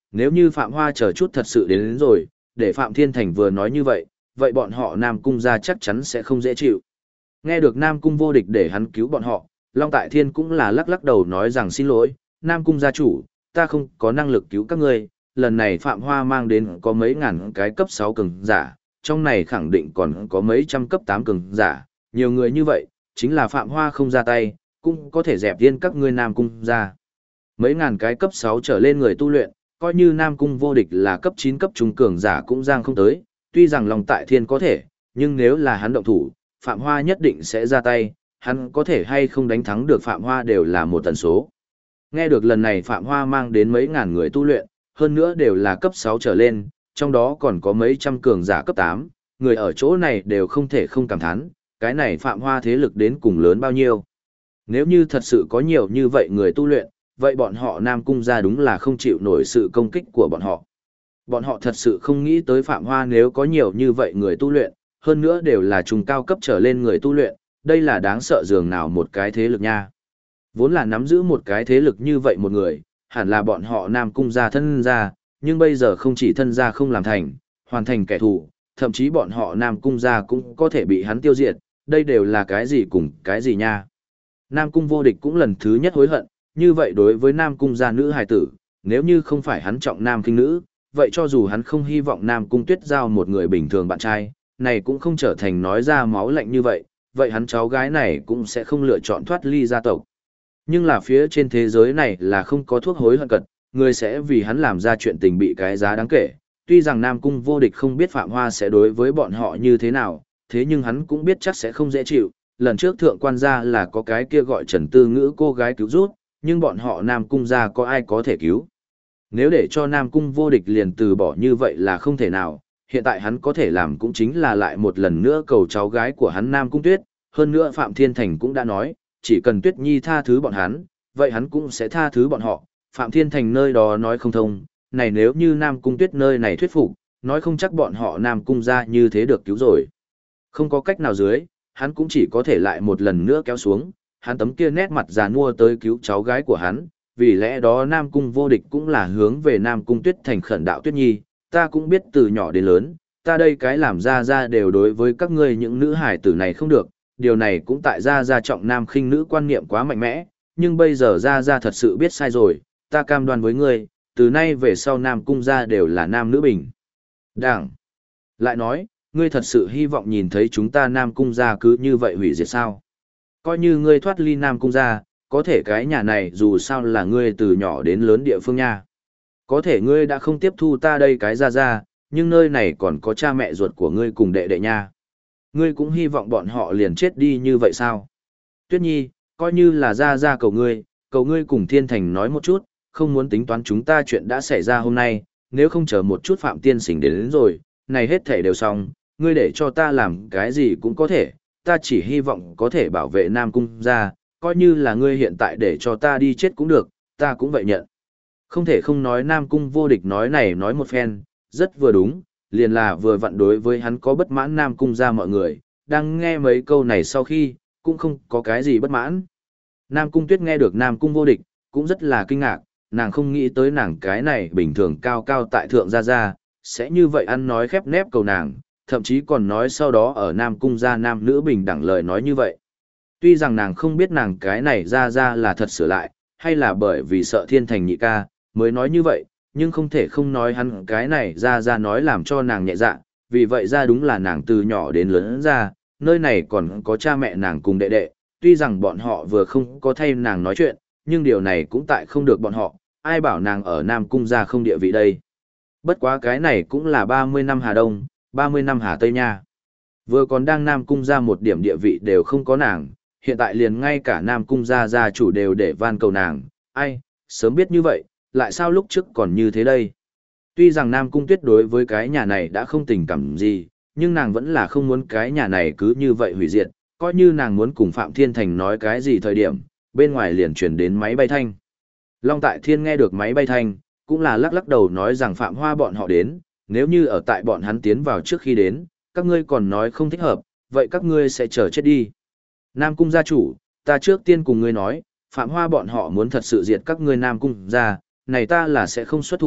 A: nếu như Phạm Hoa chờ chút thật sự đến rồi, để Phạm Thiên Thành vừa nói như vậy, vậy bọn họ Nam Cung gia chắc chắn sẽ không dễ chịu. Nghe được Nam Cung vô địch để hắn cứu bọn họ, Long Tại Thiên cũng là lắc lắc đầu nói rằng xin lỗi, Nam Cung gia chủ, ta không có năng lực cứu các ngươi, lần này Phạm Hoa mang đến có mấy ngàn cái cấp 6 cường giả, trong này khẳng định còn có mấy trăm cấp 8 cường giả, nhiều người như vậy, chính là Phạm Hoa không ra tay, cũng có thể dẹp yên các ngươi Nam Cung gia. Mấy ngàn cái cấp 6 trở lên người tu luyện, coi như Nam Cung vô địch là cấp 9 cấp trung cường giả cũng giang không tới, tuy rằng Long Tại Thiên có thể, nhưng nếu là hắn động thủ, Phạm Hoa nhất định sẽ ra tay, hắn có thể hay không đánh thắng được Phạm Hoa đều là một tần số. Nghe được lần này Phạm Hoa mang đến mấy ngàn người tu luyện, hơn nữa đều là cấp 6 trở lên, trong đó còn có mấy trăm cường giả cấp 8, người ở chỗ này đều không thể không cảm thán, cái này Phạm Hoa thế lực đến cùng lớn bao nhiêu. Nếu như thật sự có nhiều như vậy người tu luyện, vậy bọn họ Nam Cung gia đúng là không chịu nổi sự công kích của bọn họ. Bọn họ thật sự không nghĩ tới Phạm Hoa nếu có nhiều như vậy người tu luyện, hơn nữa đều là trung cao cấp trở lên người tu luyện, đây là đáng sợ dường nào một cái thế lực nha. Vốn là nắm giữ một cái thế lực như vậy một người, hẳn là bọn họ Nam Cung gia thân gia, nhưng bây giờ không chỉ thân gia không làm thành, hoàn thành kẻ thù, thậm chí bọn họ Nam Cung gia cũng có thể bị hắn tiêu diệt, đây đều là cái gì cùng cái gì nha. Nam Cung vô địch cũng lần thứ nhất hối hận, như vậy đối với Nam Cung gia nữ hài tử, nếu như không phải hắn trọng nam khinh nữ, vậy cho dù hắn không hy vọng Nam Cung Tuyết giao một người bình thường bạn trai, này cũng không trở thành nói ra máu lạnh như vậy hắn cháu gái này cũng sẽ không lựa chọn thoát ly gia tộc. Nhưng là phía trên thế giới này là không có thuốc hối hận cật, người sẽ vì hắn làm ra chuyện tình bị cái giá đáng kể. Tuy rằng Nam Cung vô địch không biết Phạm Hoa sẽ đối với bọn họ như thế nào, thế nhưng hắn cũng biết chắc sẽ không dễ chịu. Lần trước thượng quan gia là có cái kia gọi Trần Tư Ngữ cô gái cứu rút, nhưng bọn họ Nam Cung gia có ai có thể cứu. Nếu để cho Nam Cung vô địch liền từ bỏ như vậy là không thể nào, hiện tại hắn có thể làm cũng chính là lại một lần nữa cầu cháu gái của hắn Nam Cung Tuyết, hơn nữa Phạm Thiên Thành cũng đã nói, chỉ cần Tuyết Nhi tha thứ bọn hắn, vậy hắn cũng sẽ tha thứ bọn họ. Phạm Thiên Thành nơi đó nói không thông, này nếu như Nam Cung Tuyết nơi này thuyết phục, nói không chắc bọn họ Nam Cung gia như thế được cứu rồi. Không có cách nào dưới, hắn cũng chỉ có thể lại một lần nữa kéo xuống, hắn tấm kia nét mặt già nua tới cứu cháu gái của hắn, vì lẽ đó Nam Cung vô địch cũng là hướng về Nam Cung Tuyết thành khẩn đạo Tuyết Nhi, ta cũng biết từ nhỏ đến lớn, ta đây cái làm ra đều đối với các ngươi những nữ hải tử này không được, điều này cũng tại ra trọng nam khinh nữ quan niệm quá mạnh mẽ, nhưng bây giờ ra thật sự biết sai rồi, ta cam đoan với ngươi, từ nay về sau Nam Cung gia đều là nam nữ bình đẳng. Lại nói, ngươi thật sự hy vọng nhìn thấy chúng ta Nam Cung gia cứ như vậy hủy diệt sao? Coi như ngươi thoát ly Nam Cung gia, có thể cái nhà này dù sao là ngươi từ nhỏ đến lớn địa phương nha. Có thể ngươi đã không tiếp thu ta đây cái ra, nhưng nơi này còn có cha mẹ ruột của ngươi cùng đệ đệ nha. Ngươi cũng hy vọng bọn họ liền chết đi như vậy sao? Tuyết Nhi, coi như là ra cầu ngươi cùng Thiên Thành nói một chút, không muốn tính toán chúng ta chuyện đã xảy ra hôm nay, nếu không chờ một chút Phạm Tiên Sinh đến rồi, này hết thể đều xong, ngươi để cho ta làm cái gì cũng có thể, ta chỉ hy vọng có thể bảo vệ Nam Cung gia, coi như là ngươi hiện tại để cho ta đi chết cũng được, ta cũng vậy nhận. Không thể không nói Nam Cung vô địch nói này nói một phen, rất vừa đúng, liền là vừa vặn đối với hắn có bất mãn Nam Cung gia mọi người, đang nghe mấy câu này sau khi, cũng không có cái gì bất mãn. Nam Cung Tuyết nghe được Nam Cung vô địch, cũng rất là kinh ngạc, nàng không nghĩ tới nàng cái này bình thường cao cao tại thượng gia, sẽ như vậy ăn nói khép nép cầu nàng, thậm chí còn nói sau đó ở Nam Cung gia nam nữ bình đẳng lời nói như vậy. Tuy rằng nàng không biết nàng cái này ra là thật sửa lại, hay là bởi vì sợ Thiên Thành nhị ca, mới nói như vậy, nhưng không thể không nói hắn cái này ra nói làm cho nàng nhẹ dạ, vì vậy ra đúng là nàng từ nhỏ đến lớn ra, nơi này còn có cha mẹ nàng cùng đệ đệ, tuy rằng bọn họ vừa không có thay nàng nói chuyện, nhưng điều này cũng tại không được bọn họ, ai bảo nàng ở Nam Cung gia không địa vị đây. Bất quá cái này cũng là 30 năm Hà Đông, 30 năm Hà Tây nha. Vừa còn đang Nam Cung gia một điểm địa vị đều không có nàng, hiện tại liền ngay cả Nam Cung gia chủ đều để van cầu nàng, ai, sớm biết như vậy, lại sao lúc trước còn như thế đây? Tuy rằng Nam Cung Tuyết đối với cái nhà này đã không tình cảm gì, nhưng nàng vẫn là không muốn cái nhà này cứ như vậy hủy diệt, coi như nàng muốn cùng Phạm Thiên Thành nói cái gì thời điểm, bên ngoài liền truyền đến máy bay thanh. Long Tại Thiên nghe được máy bay thanh, cũng là lắc lắc đầu nói rằng Phạm Hoa bọn họ đến, nếu như ở tại bọn hắn tiến vào trước khi đến, các ngươi còn nói không thích hợp, vậy các ngươi sẽ chờ chết đi. Nam Cung gia chủ, ta trước tiên cùng ngươi nói, Phạm Hoa bọn họ muốn thật sự diệt các ngươi Nam Cung gia, này ta là sẽ không xuất thủ,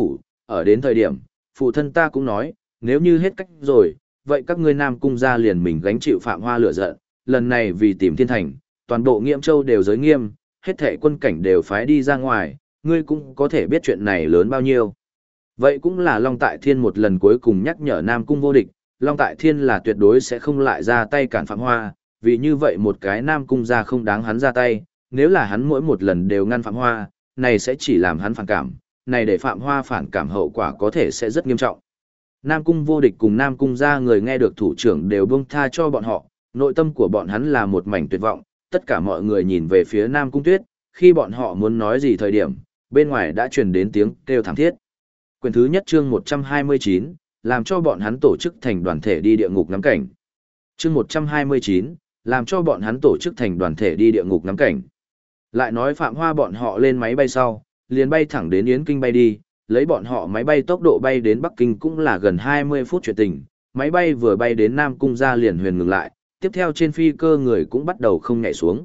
A: ở đến thời điểm, phụ thân ta cũng nói, nếu như hết cách rồi, vậy các ngươi Nam Cung gia liền mình gánh chịu Phạm Hoa lửa giận, lần này vì tìm thiên thành, toàn bộ Nghiễm Châu đều giới nghiêm, hết thảy quân cảnh đều phái đi ra ngoài, ngươi cũng có thể biết chuyện này lớn bao nhiêu. Vậy cũng là Long Tại Thiên một lần cuối cùng nhắc nhở Nam Cung vô địch, Long Tại Thiên là tuyệt đối sẽ không lại ra tay cản Phạm Hoa, vì như vậy một cái Nam Cung gia không đáng hắn ra tay, nếu là hắn mỗi một lần đều ngăn Phạm Hoa, này sẽ chỉ làm hắn phản cảm, này để Phạm Hoa phản cảm hậu quả có thể sẽ rất nghiêm trọng. Nam Cung vô địch cùng Nam Cung gia người nghe được thủ trưởng đều buông tha cho bọn họ, nội tâm của bọn hắn là một mảnh tuyệt vọng, tất cả mọi người nhìn về phía Nam Cung Tuyết, khi bọn họ muốn nói gì thời điểm, bên ngoài đã truyền đến tiếng kêu thảm thiết. Quyển thứ nhất chương 129, làm cho bọn hắn tổ chức thành đoàn thể đi địa ngục ngắm cảnh. Chương 129, làm cho bọn hắn tổ chức thành đoàn thể đi địa ngục ngắm cảnh. Lại nói Phạm Hoa bọn họ lên máy bay sau, liền bay thẳng đến Yến Kinh bay đi, lấy bọn họ máy bay tốc độ bay đến Bắc Kinh cũng là gần 20 phút chuyện tình, máy bay vừa bay đến Nam Cung ra liền huyền ngừng lại, tiếp theo trên phi cơ người cũng bắt đầu không nhảy xuống.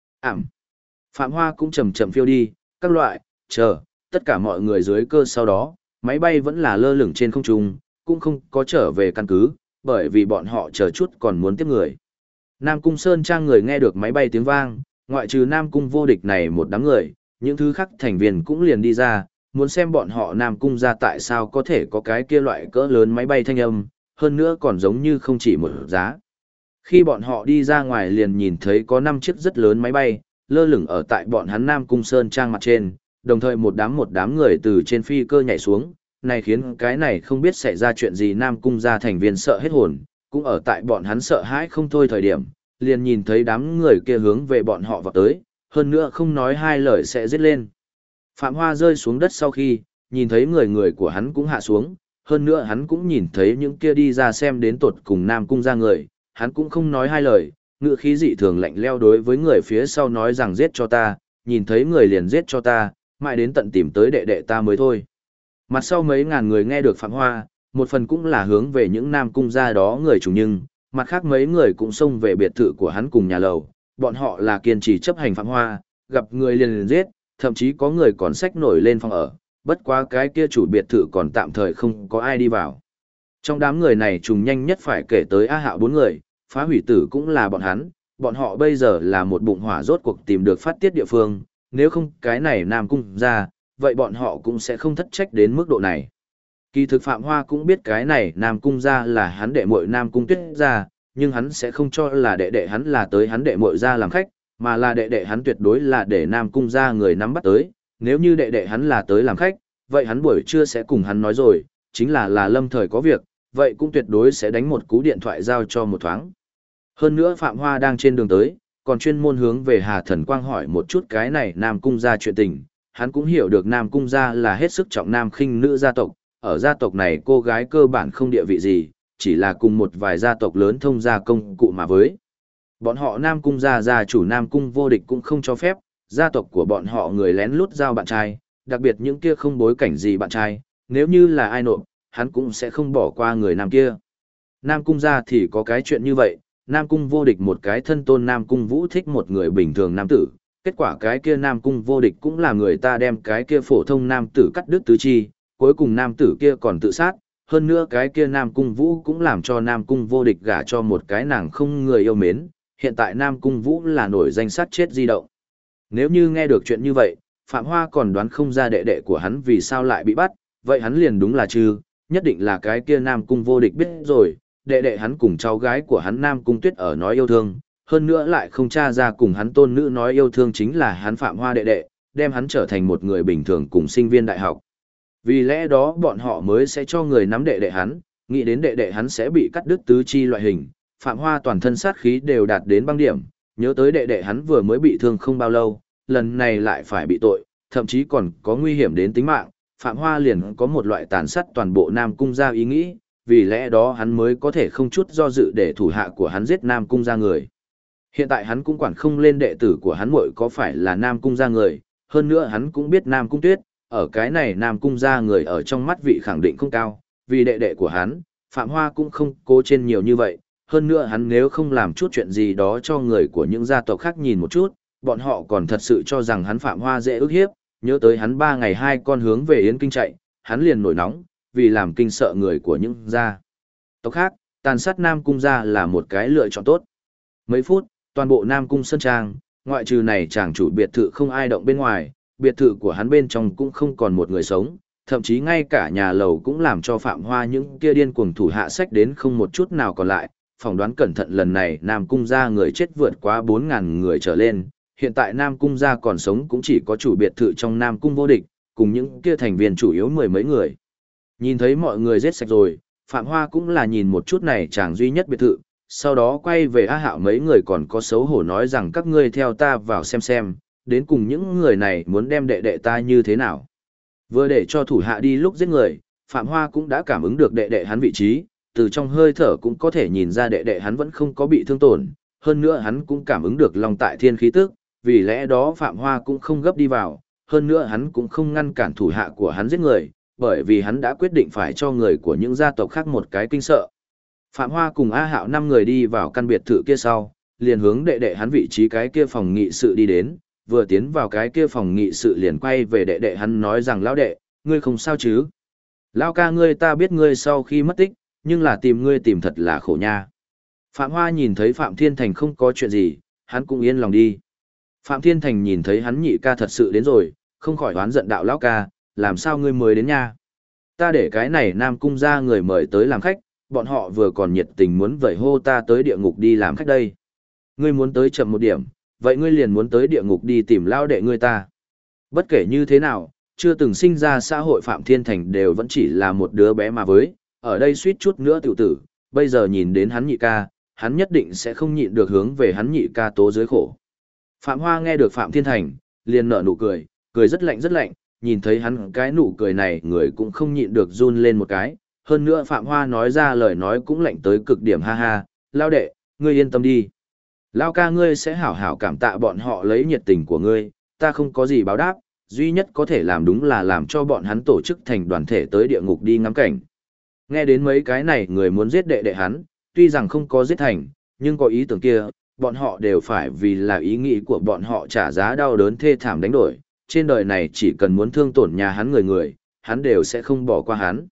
A: Phạm Hoa cũng chậm chậm phiêu đi, các loại, chờ, tất cả mọi người dưới cơ sau đó, máy bay vẫn là lơ lửng trên không trung, cũng không có trở về căn cứ, bởi vì bọn họ chờ chút còn muốn tiếp người. Nam Cung Sơn Trang người nghe được máy bay tiếng vang, ngoại trừ Nam Cung vô địch này một đám người, những thứ khác thành viên cũng liền đi ra, muốn xem bọn họ Nam Cung ra tại sao có thể có cái kia loại cỡ lớn máy bay thanh âm, hơn nữa còn giống như không chỉ một giá. Khi bọn họ đi ra ngoài liền nhìn thấy có 5 chiếc rất lớn máy bay, lơ lửng ở tại bọn hắn Nam Cung Sơn Trang mặt trên, đồng thời một đám người từ trên phi cơ nhảy xuống, này khiến cái này không biết xảy ra chuyện gì Nam Cung ra thành viên sợ hết hồn, cũng ở tại bọn hắn sợ hãi không thôi thời điểm, liền nhìn thấy đám người kia hướng về bọn họ vào tới, hơn nữa không nói hai lời sẽ giết lên. Phạm Hoa rơi xuống đất sau khi, nhìn thấy người của hắn cũng hạ xuống, hơn nữa hắn cũng nhìn thấy những kia đi ra xem đến tột cùng Nam Cung ra người, hắn cũng không nói hai lời, ngữ khí dị thường lạnh leo đối với người phía sau nói rằng giết cho ta, nhìn thấy người liền giết cho ta, mãi đến tận tìm tới đệ đệ ta mới thôi. Mặt sau mấy ngàn người nghe được Phạm Hoa, một phần cũng là hướng về những Nam Cung gia đó người chủ nhưng, mặt khác mấy người cũng xông về biệt thự của hắn cùng nhà lầu, bọn họ là kiên trì chấp hành Phạm Hoa, gặp người liền giết, thậm chí có người còn xách nổi lên phòng ở, bất quá cái kia chủ biệt thự còn tạm thời không có ai đi vào. Trong đám người này trùng nhanh nhất phải kể tới A Hạo 4 người, phá hủy tử cũng là bọn hắn, bọn họ bây giờ là một bụng hỏa rốt cuộc tìm được phát tiết địa phương, nếu không cái này Nam Cung ra, vậy bọn họ cũng sẽ không thất trách đến mức độ này. Kỳ thực Phạm Hoa cũng biết cái này Nam Cung ra là hắn đệ muội Nam Cung Tuyết ra, nhưng hắn sẽ không cho là đệ đệ hắn là tới hắn đệ muội ra làm khách, mà là đệ đệ hắn tuyệt đối là để Nam Cung ra người nắm bắt tới, nếu như đệ đệ hắn là tới làm khách, vậy hắn buổi trưa sẽ cùng hắn nói rồi, chính là lâm thời có việc, vậy cũng tuyệt đối sẽ đánh một cú điện thoại giao cho một thoáng. Hơn nữa Phạm Hoa đang trên đường tới, còn chuyên môn hướng về Hà Thần Quang hỏi một chút cái này Nam Cung gia chuyện tình, hắn cũng hiểu được Nam Cung gia là hết sức trọng nam khinh nữ gia tộc, ở gia tộc này cô gái cơ bản không địa vị gì, chỉ là cùng một vài gia tộc lớn thông gia công cụ mà với. Bọn họ Nam Cung gia chủ Nam Cung vô địch cũng không cho phép, gia tộc của bọn họ người lén lút giao bạn trai, đặc biệt những kia không bối cảnh gì bạn trai, nếu như là ai nộp, hắn cũng sẽ không bỏ qua người nam kia. Nam Cung gia thì có cái chuyện như vậy, Nam Cung vô địch một cái thân tôn Nam Cung Vũ thích một người bình thường nam tử, kết quả cái kia Nam Cung vô địch cũng là người ta đem cái kia phổ thông nam tử cắt đứt tứ chi, cuối cùng nam tử kia còn tự sát, hơn nữa cái kia Nam Cung Vũ cũng làm cho Nam Cung vô địch gả cho một cái nàng không người yêu mến, hiện tại Nam Cung Vũ là nổi danh sát chết di động. Nếu như nghe được chuyện như vậy, Phạm Hoa còn đoán không ra đệ đệ của hắn vì sao lại bị bắt, vậy hắn liền đúng là chứ, nhất định là cái kia Nam Cung vô địch biết rồi, đệ đệ hắn cùng cháu gái của hắn Nam Cung Tuyết ở nói yêu thương, hơn nữa lại không tra ra cùng hắn tôn nữ nói yêu thương chính là hắn Phạm Hoa đệ đệ, đem hắn trở thành một người bình thường cùng sinh viên đại học. Vì lẽ đó bọn họ mới sẽ cho người nắm đệ đệ hắn, nghĩ đến đệ đệ hắn sẽ bị cắt đứt tứ chi loại hình, Phạm Hoa toàn thân sát khí đều đạt đến băng điểm, nhớ tới đệ đệ hắn vừa mới bị thương không bao lâu, lần này lại phải bị tội, thậm chí còn có nguy hiểm đến tính mạng, Phạm Hoa liền có một loại tàn sát toàn bộ Nam Cung gia ý nghĩ, vì lẽ đó hắn mới có thể không chút do dự để thủ hạ của hắn giết Nam Cung gia người. Hiện tại hắn cũng quản không lên đệ tử của hắn muội có phải là Nam Cung gia người, hơn nữa hắn cũng biết Nam Cung Tuyết, ở cái này Nam Cung gia người ở trong mắt vị khẳng định không cao, vì đệ đệ của hắn, Phạm Hoa cũng không cố trên nhiều như vậy, hơn nữa hắn nếu không làm chút chuyện gì đó cho người của những gia tộc khác nhìn một chút, bọn họ còn thật sự cho rằng hắn Phạm Hoa dễ ức hiếp, nhớ tới hắn 3 ngày 2 con hướng về Yến Kinh chạy, hắn liền nổi nóng, vì làm kinh sợ người của những gia tộc khác, tàn sát Nam Cung gia là một cái lựa chọn tốt. Mấy phút, toàn bộ Nam Cung Sơn Trang, ngoại trừ này chàng chủ biệt thự không ai động bên ngoài, biệt thự của hắn bên trong cũng không còn một người sống, thậm chí ngay cả nhà lầu cũng làm cho Phạm Hoa những kia điên cuồng thủ hạ sách đến không một chút nào còn lại. Phỏng đoán cẩn thận lần này Nam Cung gia người chết vượt quá 4.000 người trở lên, hiện tại Nam Cung gia còn sống cũng chỉ có chủ biệt thự trong Nam Cung vô địch, cùng những kia thành viên chủ yếu mười mấy người. Nhìn thấy mọi người giết sạch rồi, Phạm Hoa cũng là nhìn một chút này chàng duy nhất biệt thự, sau đó quay về A Hạo mấy người còn có xấu hổ nói rằng các ngươi theo ta vào xem, đến cùng những người này muốn đem đệ đệ ta như thế nào. Vừa để cho thủ hạ đi lúc giết người, Phạm Hoa cũng đã cảm ứng được đệ đệ hắn vị trí, từ trong hơi thở cũng có thể nhìn ra đệ đệ hắn vẫn không có bị thương tổn, hơn nữa hắn cũng cảm ứng được Long tại thiên khí tức, vì lẽ đó Phạm Hoa cũng không gấp đi vào, hơn nữa hắn cũng không ngăn cản thủ hạ của hắn giết người, bởi vì hắn đã quyết định phải cho người của những gia tộc khác một cái kinh sợ. Phạm Hoa cùng A Hạo 5 người đi vào căn biệt thự kia sau, liền hướng đệ đệ hắn vị trí cái kia phòng nghị sự đi đến, vừa tiến vào cái kia phòng nghị sự liền quay về đệ đệ hắn nói rằng lão đệ, ngươi không sao chứ? Lão ca ngươi ta biết ngươi sau khi mất tích, nhưng là tìm ngươi tìm thật là khổ nha. Phạm Hoa nhìn thấy Phạm Thiên Thành không có chuyện gì, hắn cũng yên lòng đi. Phạm Thiên Thành nhìn thấy hắn nhị ca thật sự đến rồi, không khỏi oán giận đạo lão ca, làm sao ngươi mới đến nha? Ta để cái này Nam Cung gia người mời tới làm khách, bọn họ vừa còn nhiệt tình muốn vẩy hô ta tới địa ngục đi làm khách đây. Ngươi muốn tới chậm một điểm, vậy ngươi liền muốn tới địa ngục đi tìm lao đệ ngươi ta. Bất kể như thế nào, chưa từng sinh ra xã hội Phạm Thiên Thành đều vẫn chỉ là một đứa bé mà với, ở đây suýt chút nữa tiểu tử, bây giờ nhìn đến hắn nhị ca, hắn nhất định sẽ không nhịn được hướng về hắn nhị ca tố dưới khổ. Phạm Hoa nghe được Phạm Thiên Thành, liền nở nụ cười, cười rất lạnh, nhìn thấy hắn cái nụ cười này người cũng không nhịn được run lên một cái, hơn nữa Phạm Hoa nói ra lời nói cũng lạnh tới cực điểm ha ha, lao đệ, ngươi yên tâm đi. Lao ca ngươi sẽ hảo hảo cảm tạ bọn họ lấy nhiệt tình của ngươi, ta không có gì báo đáp, duy nhất có thể làm đúng là làm cho bọn hắn tổ chức thành đoàn thể tới địa ngục đi ngắm cảnh. Nghe đến mấy cái này người muốn giết đệ đệ hắn, tuy rằng không có giết thành, nhưng có ý tưởng kia, bọn họ đều phải vì là ý nghĩ của bọn họ trả giá đau đớn thê thảm đánh đổi, trên đời này chỉ cần muốn thương tổn nhà hắn người, hắn đều sẽ không bỏ qua hắn.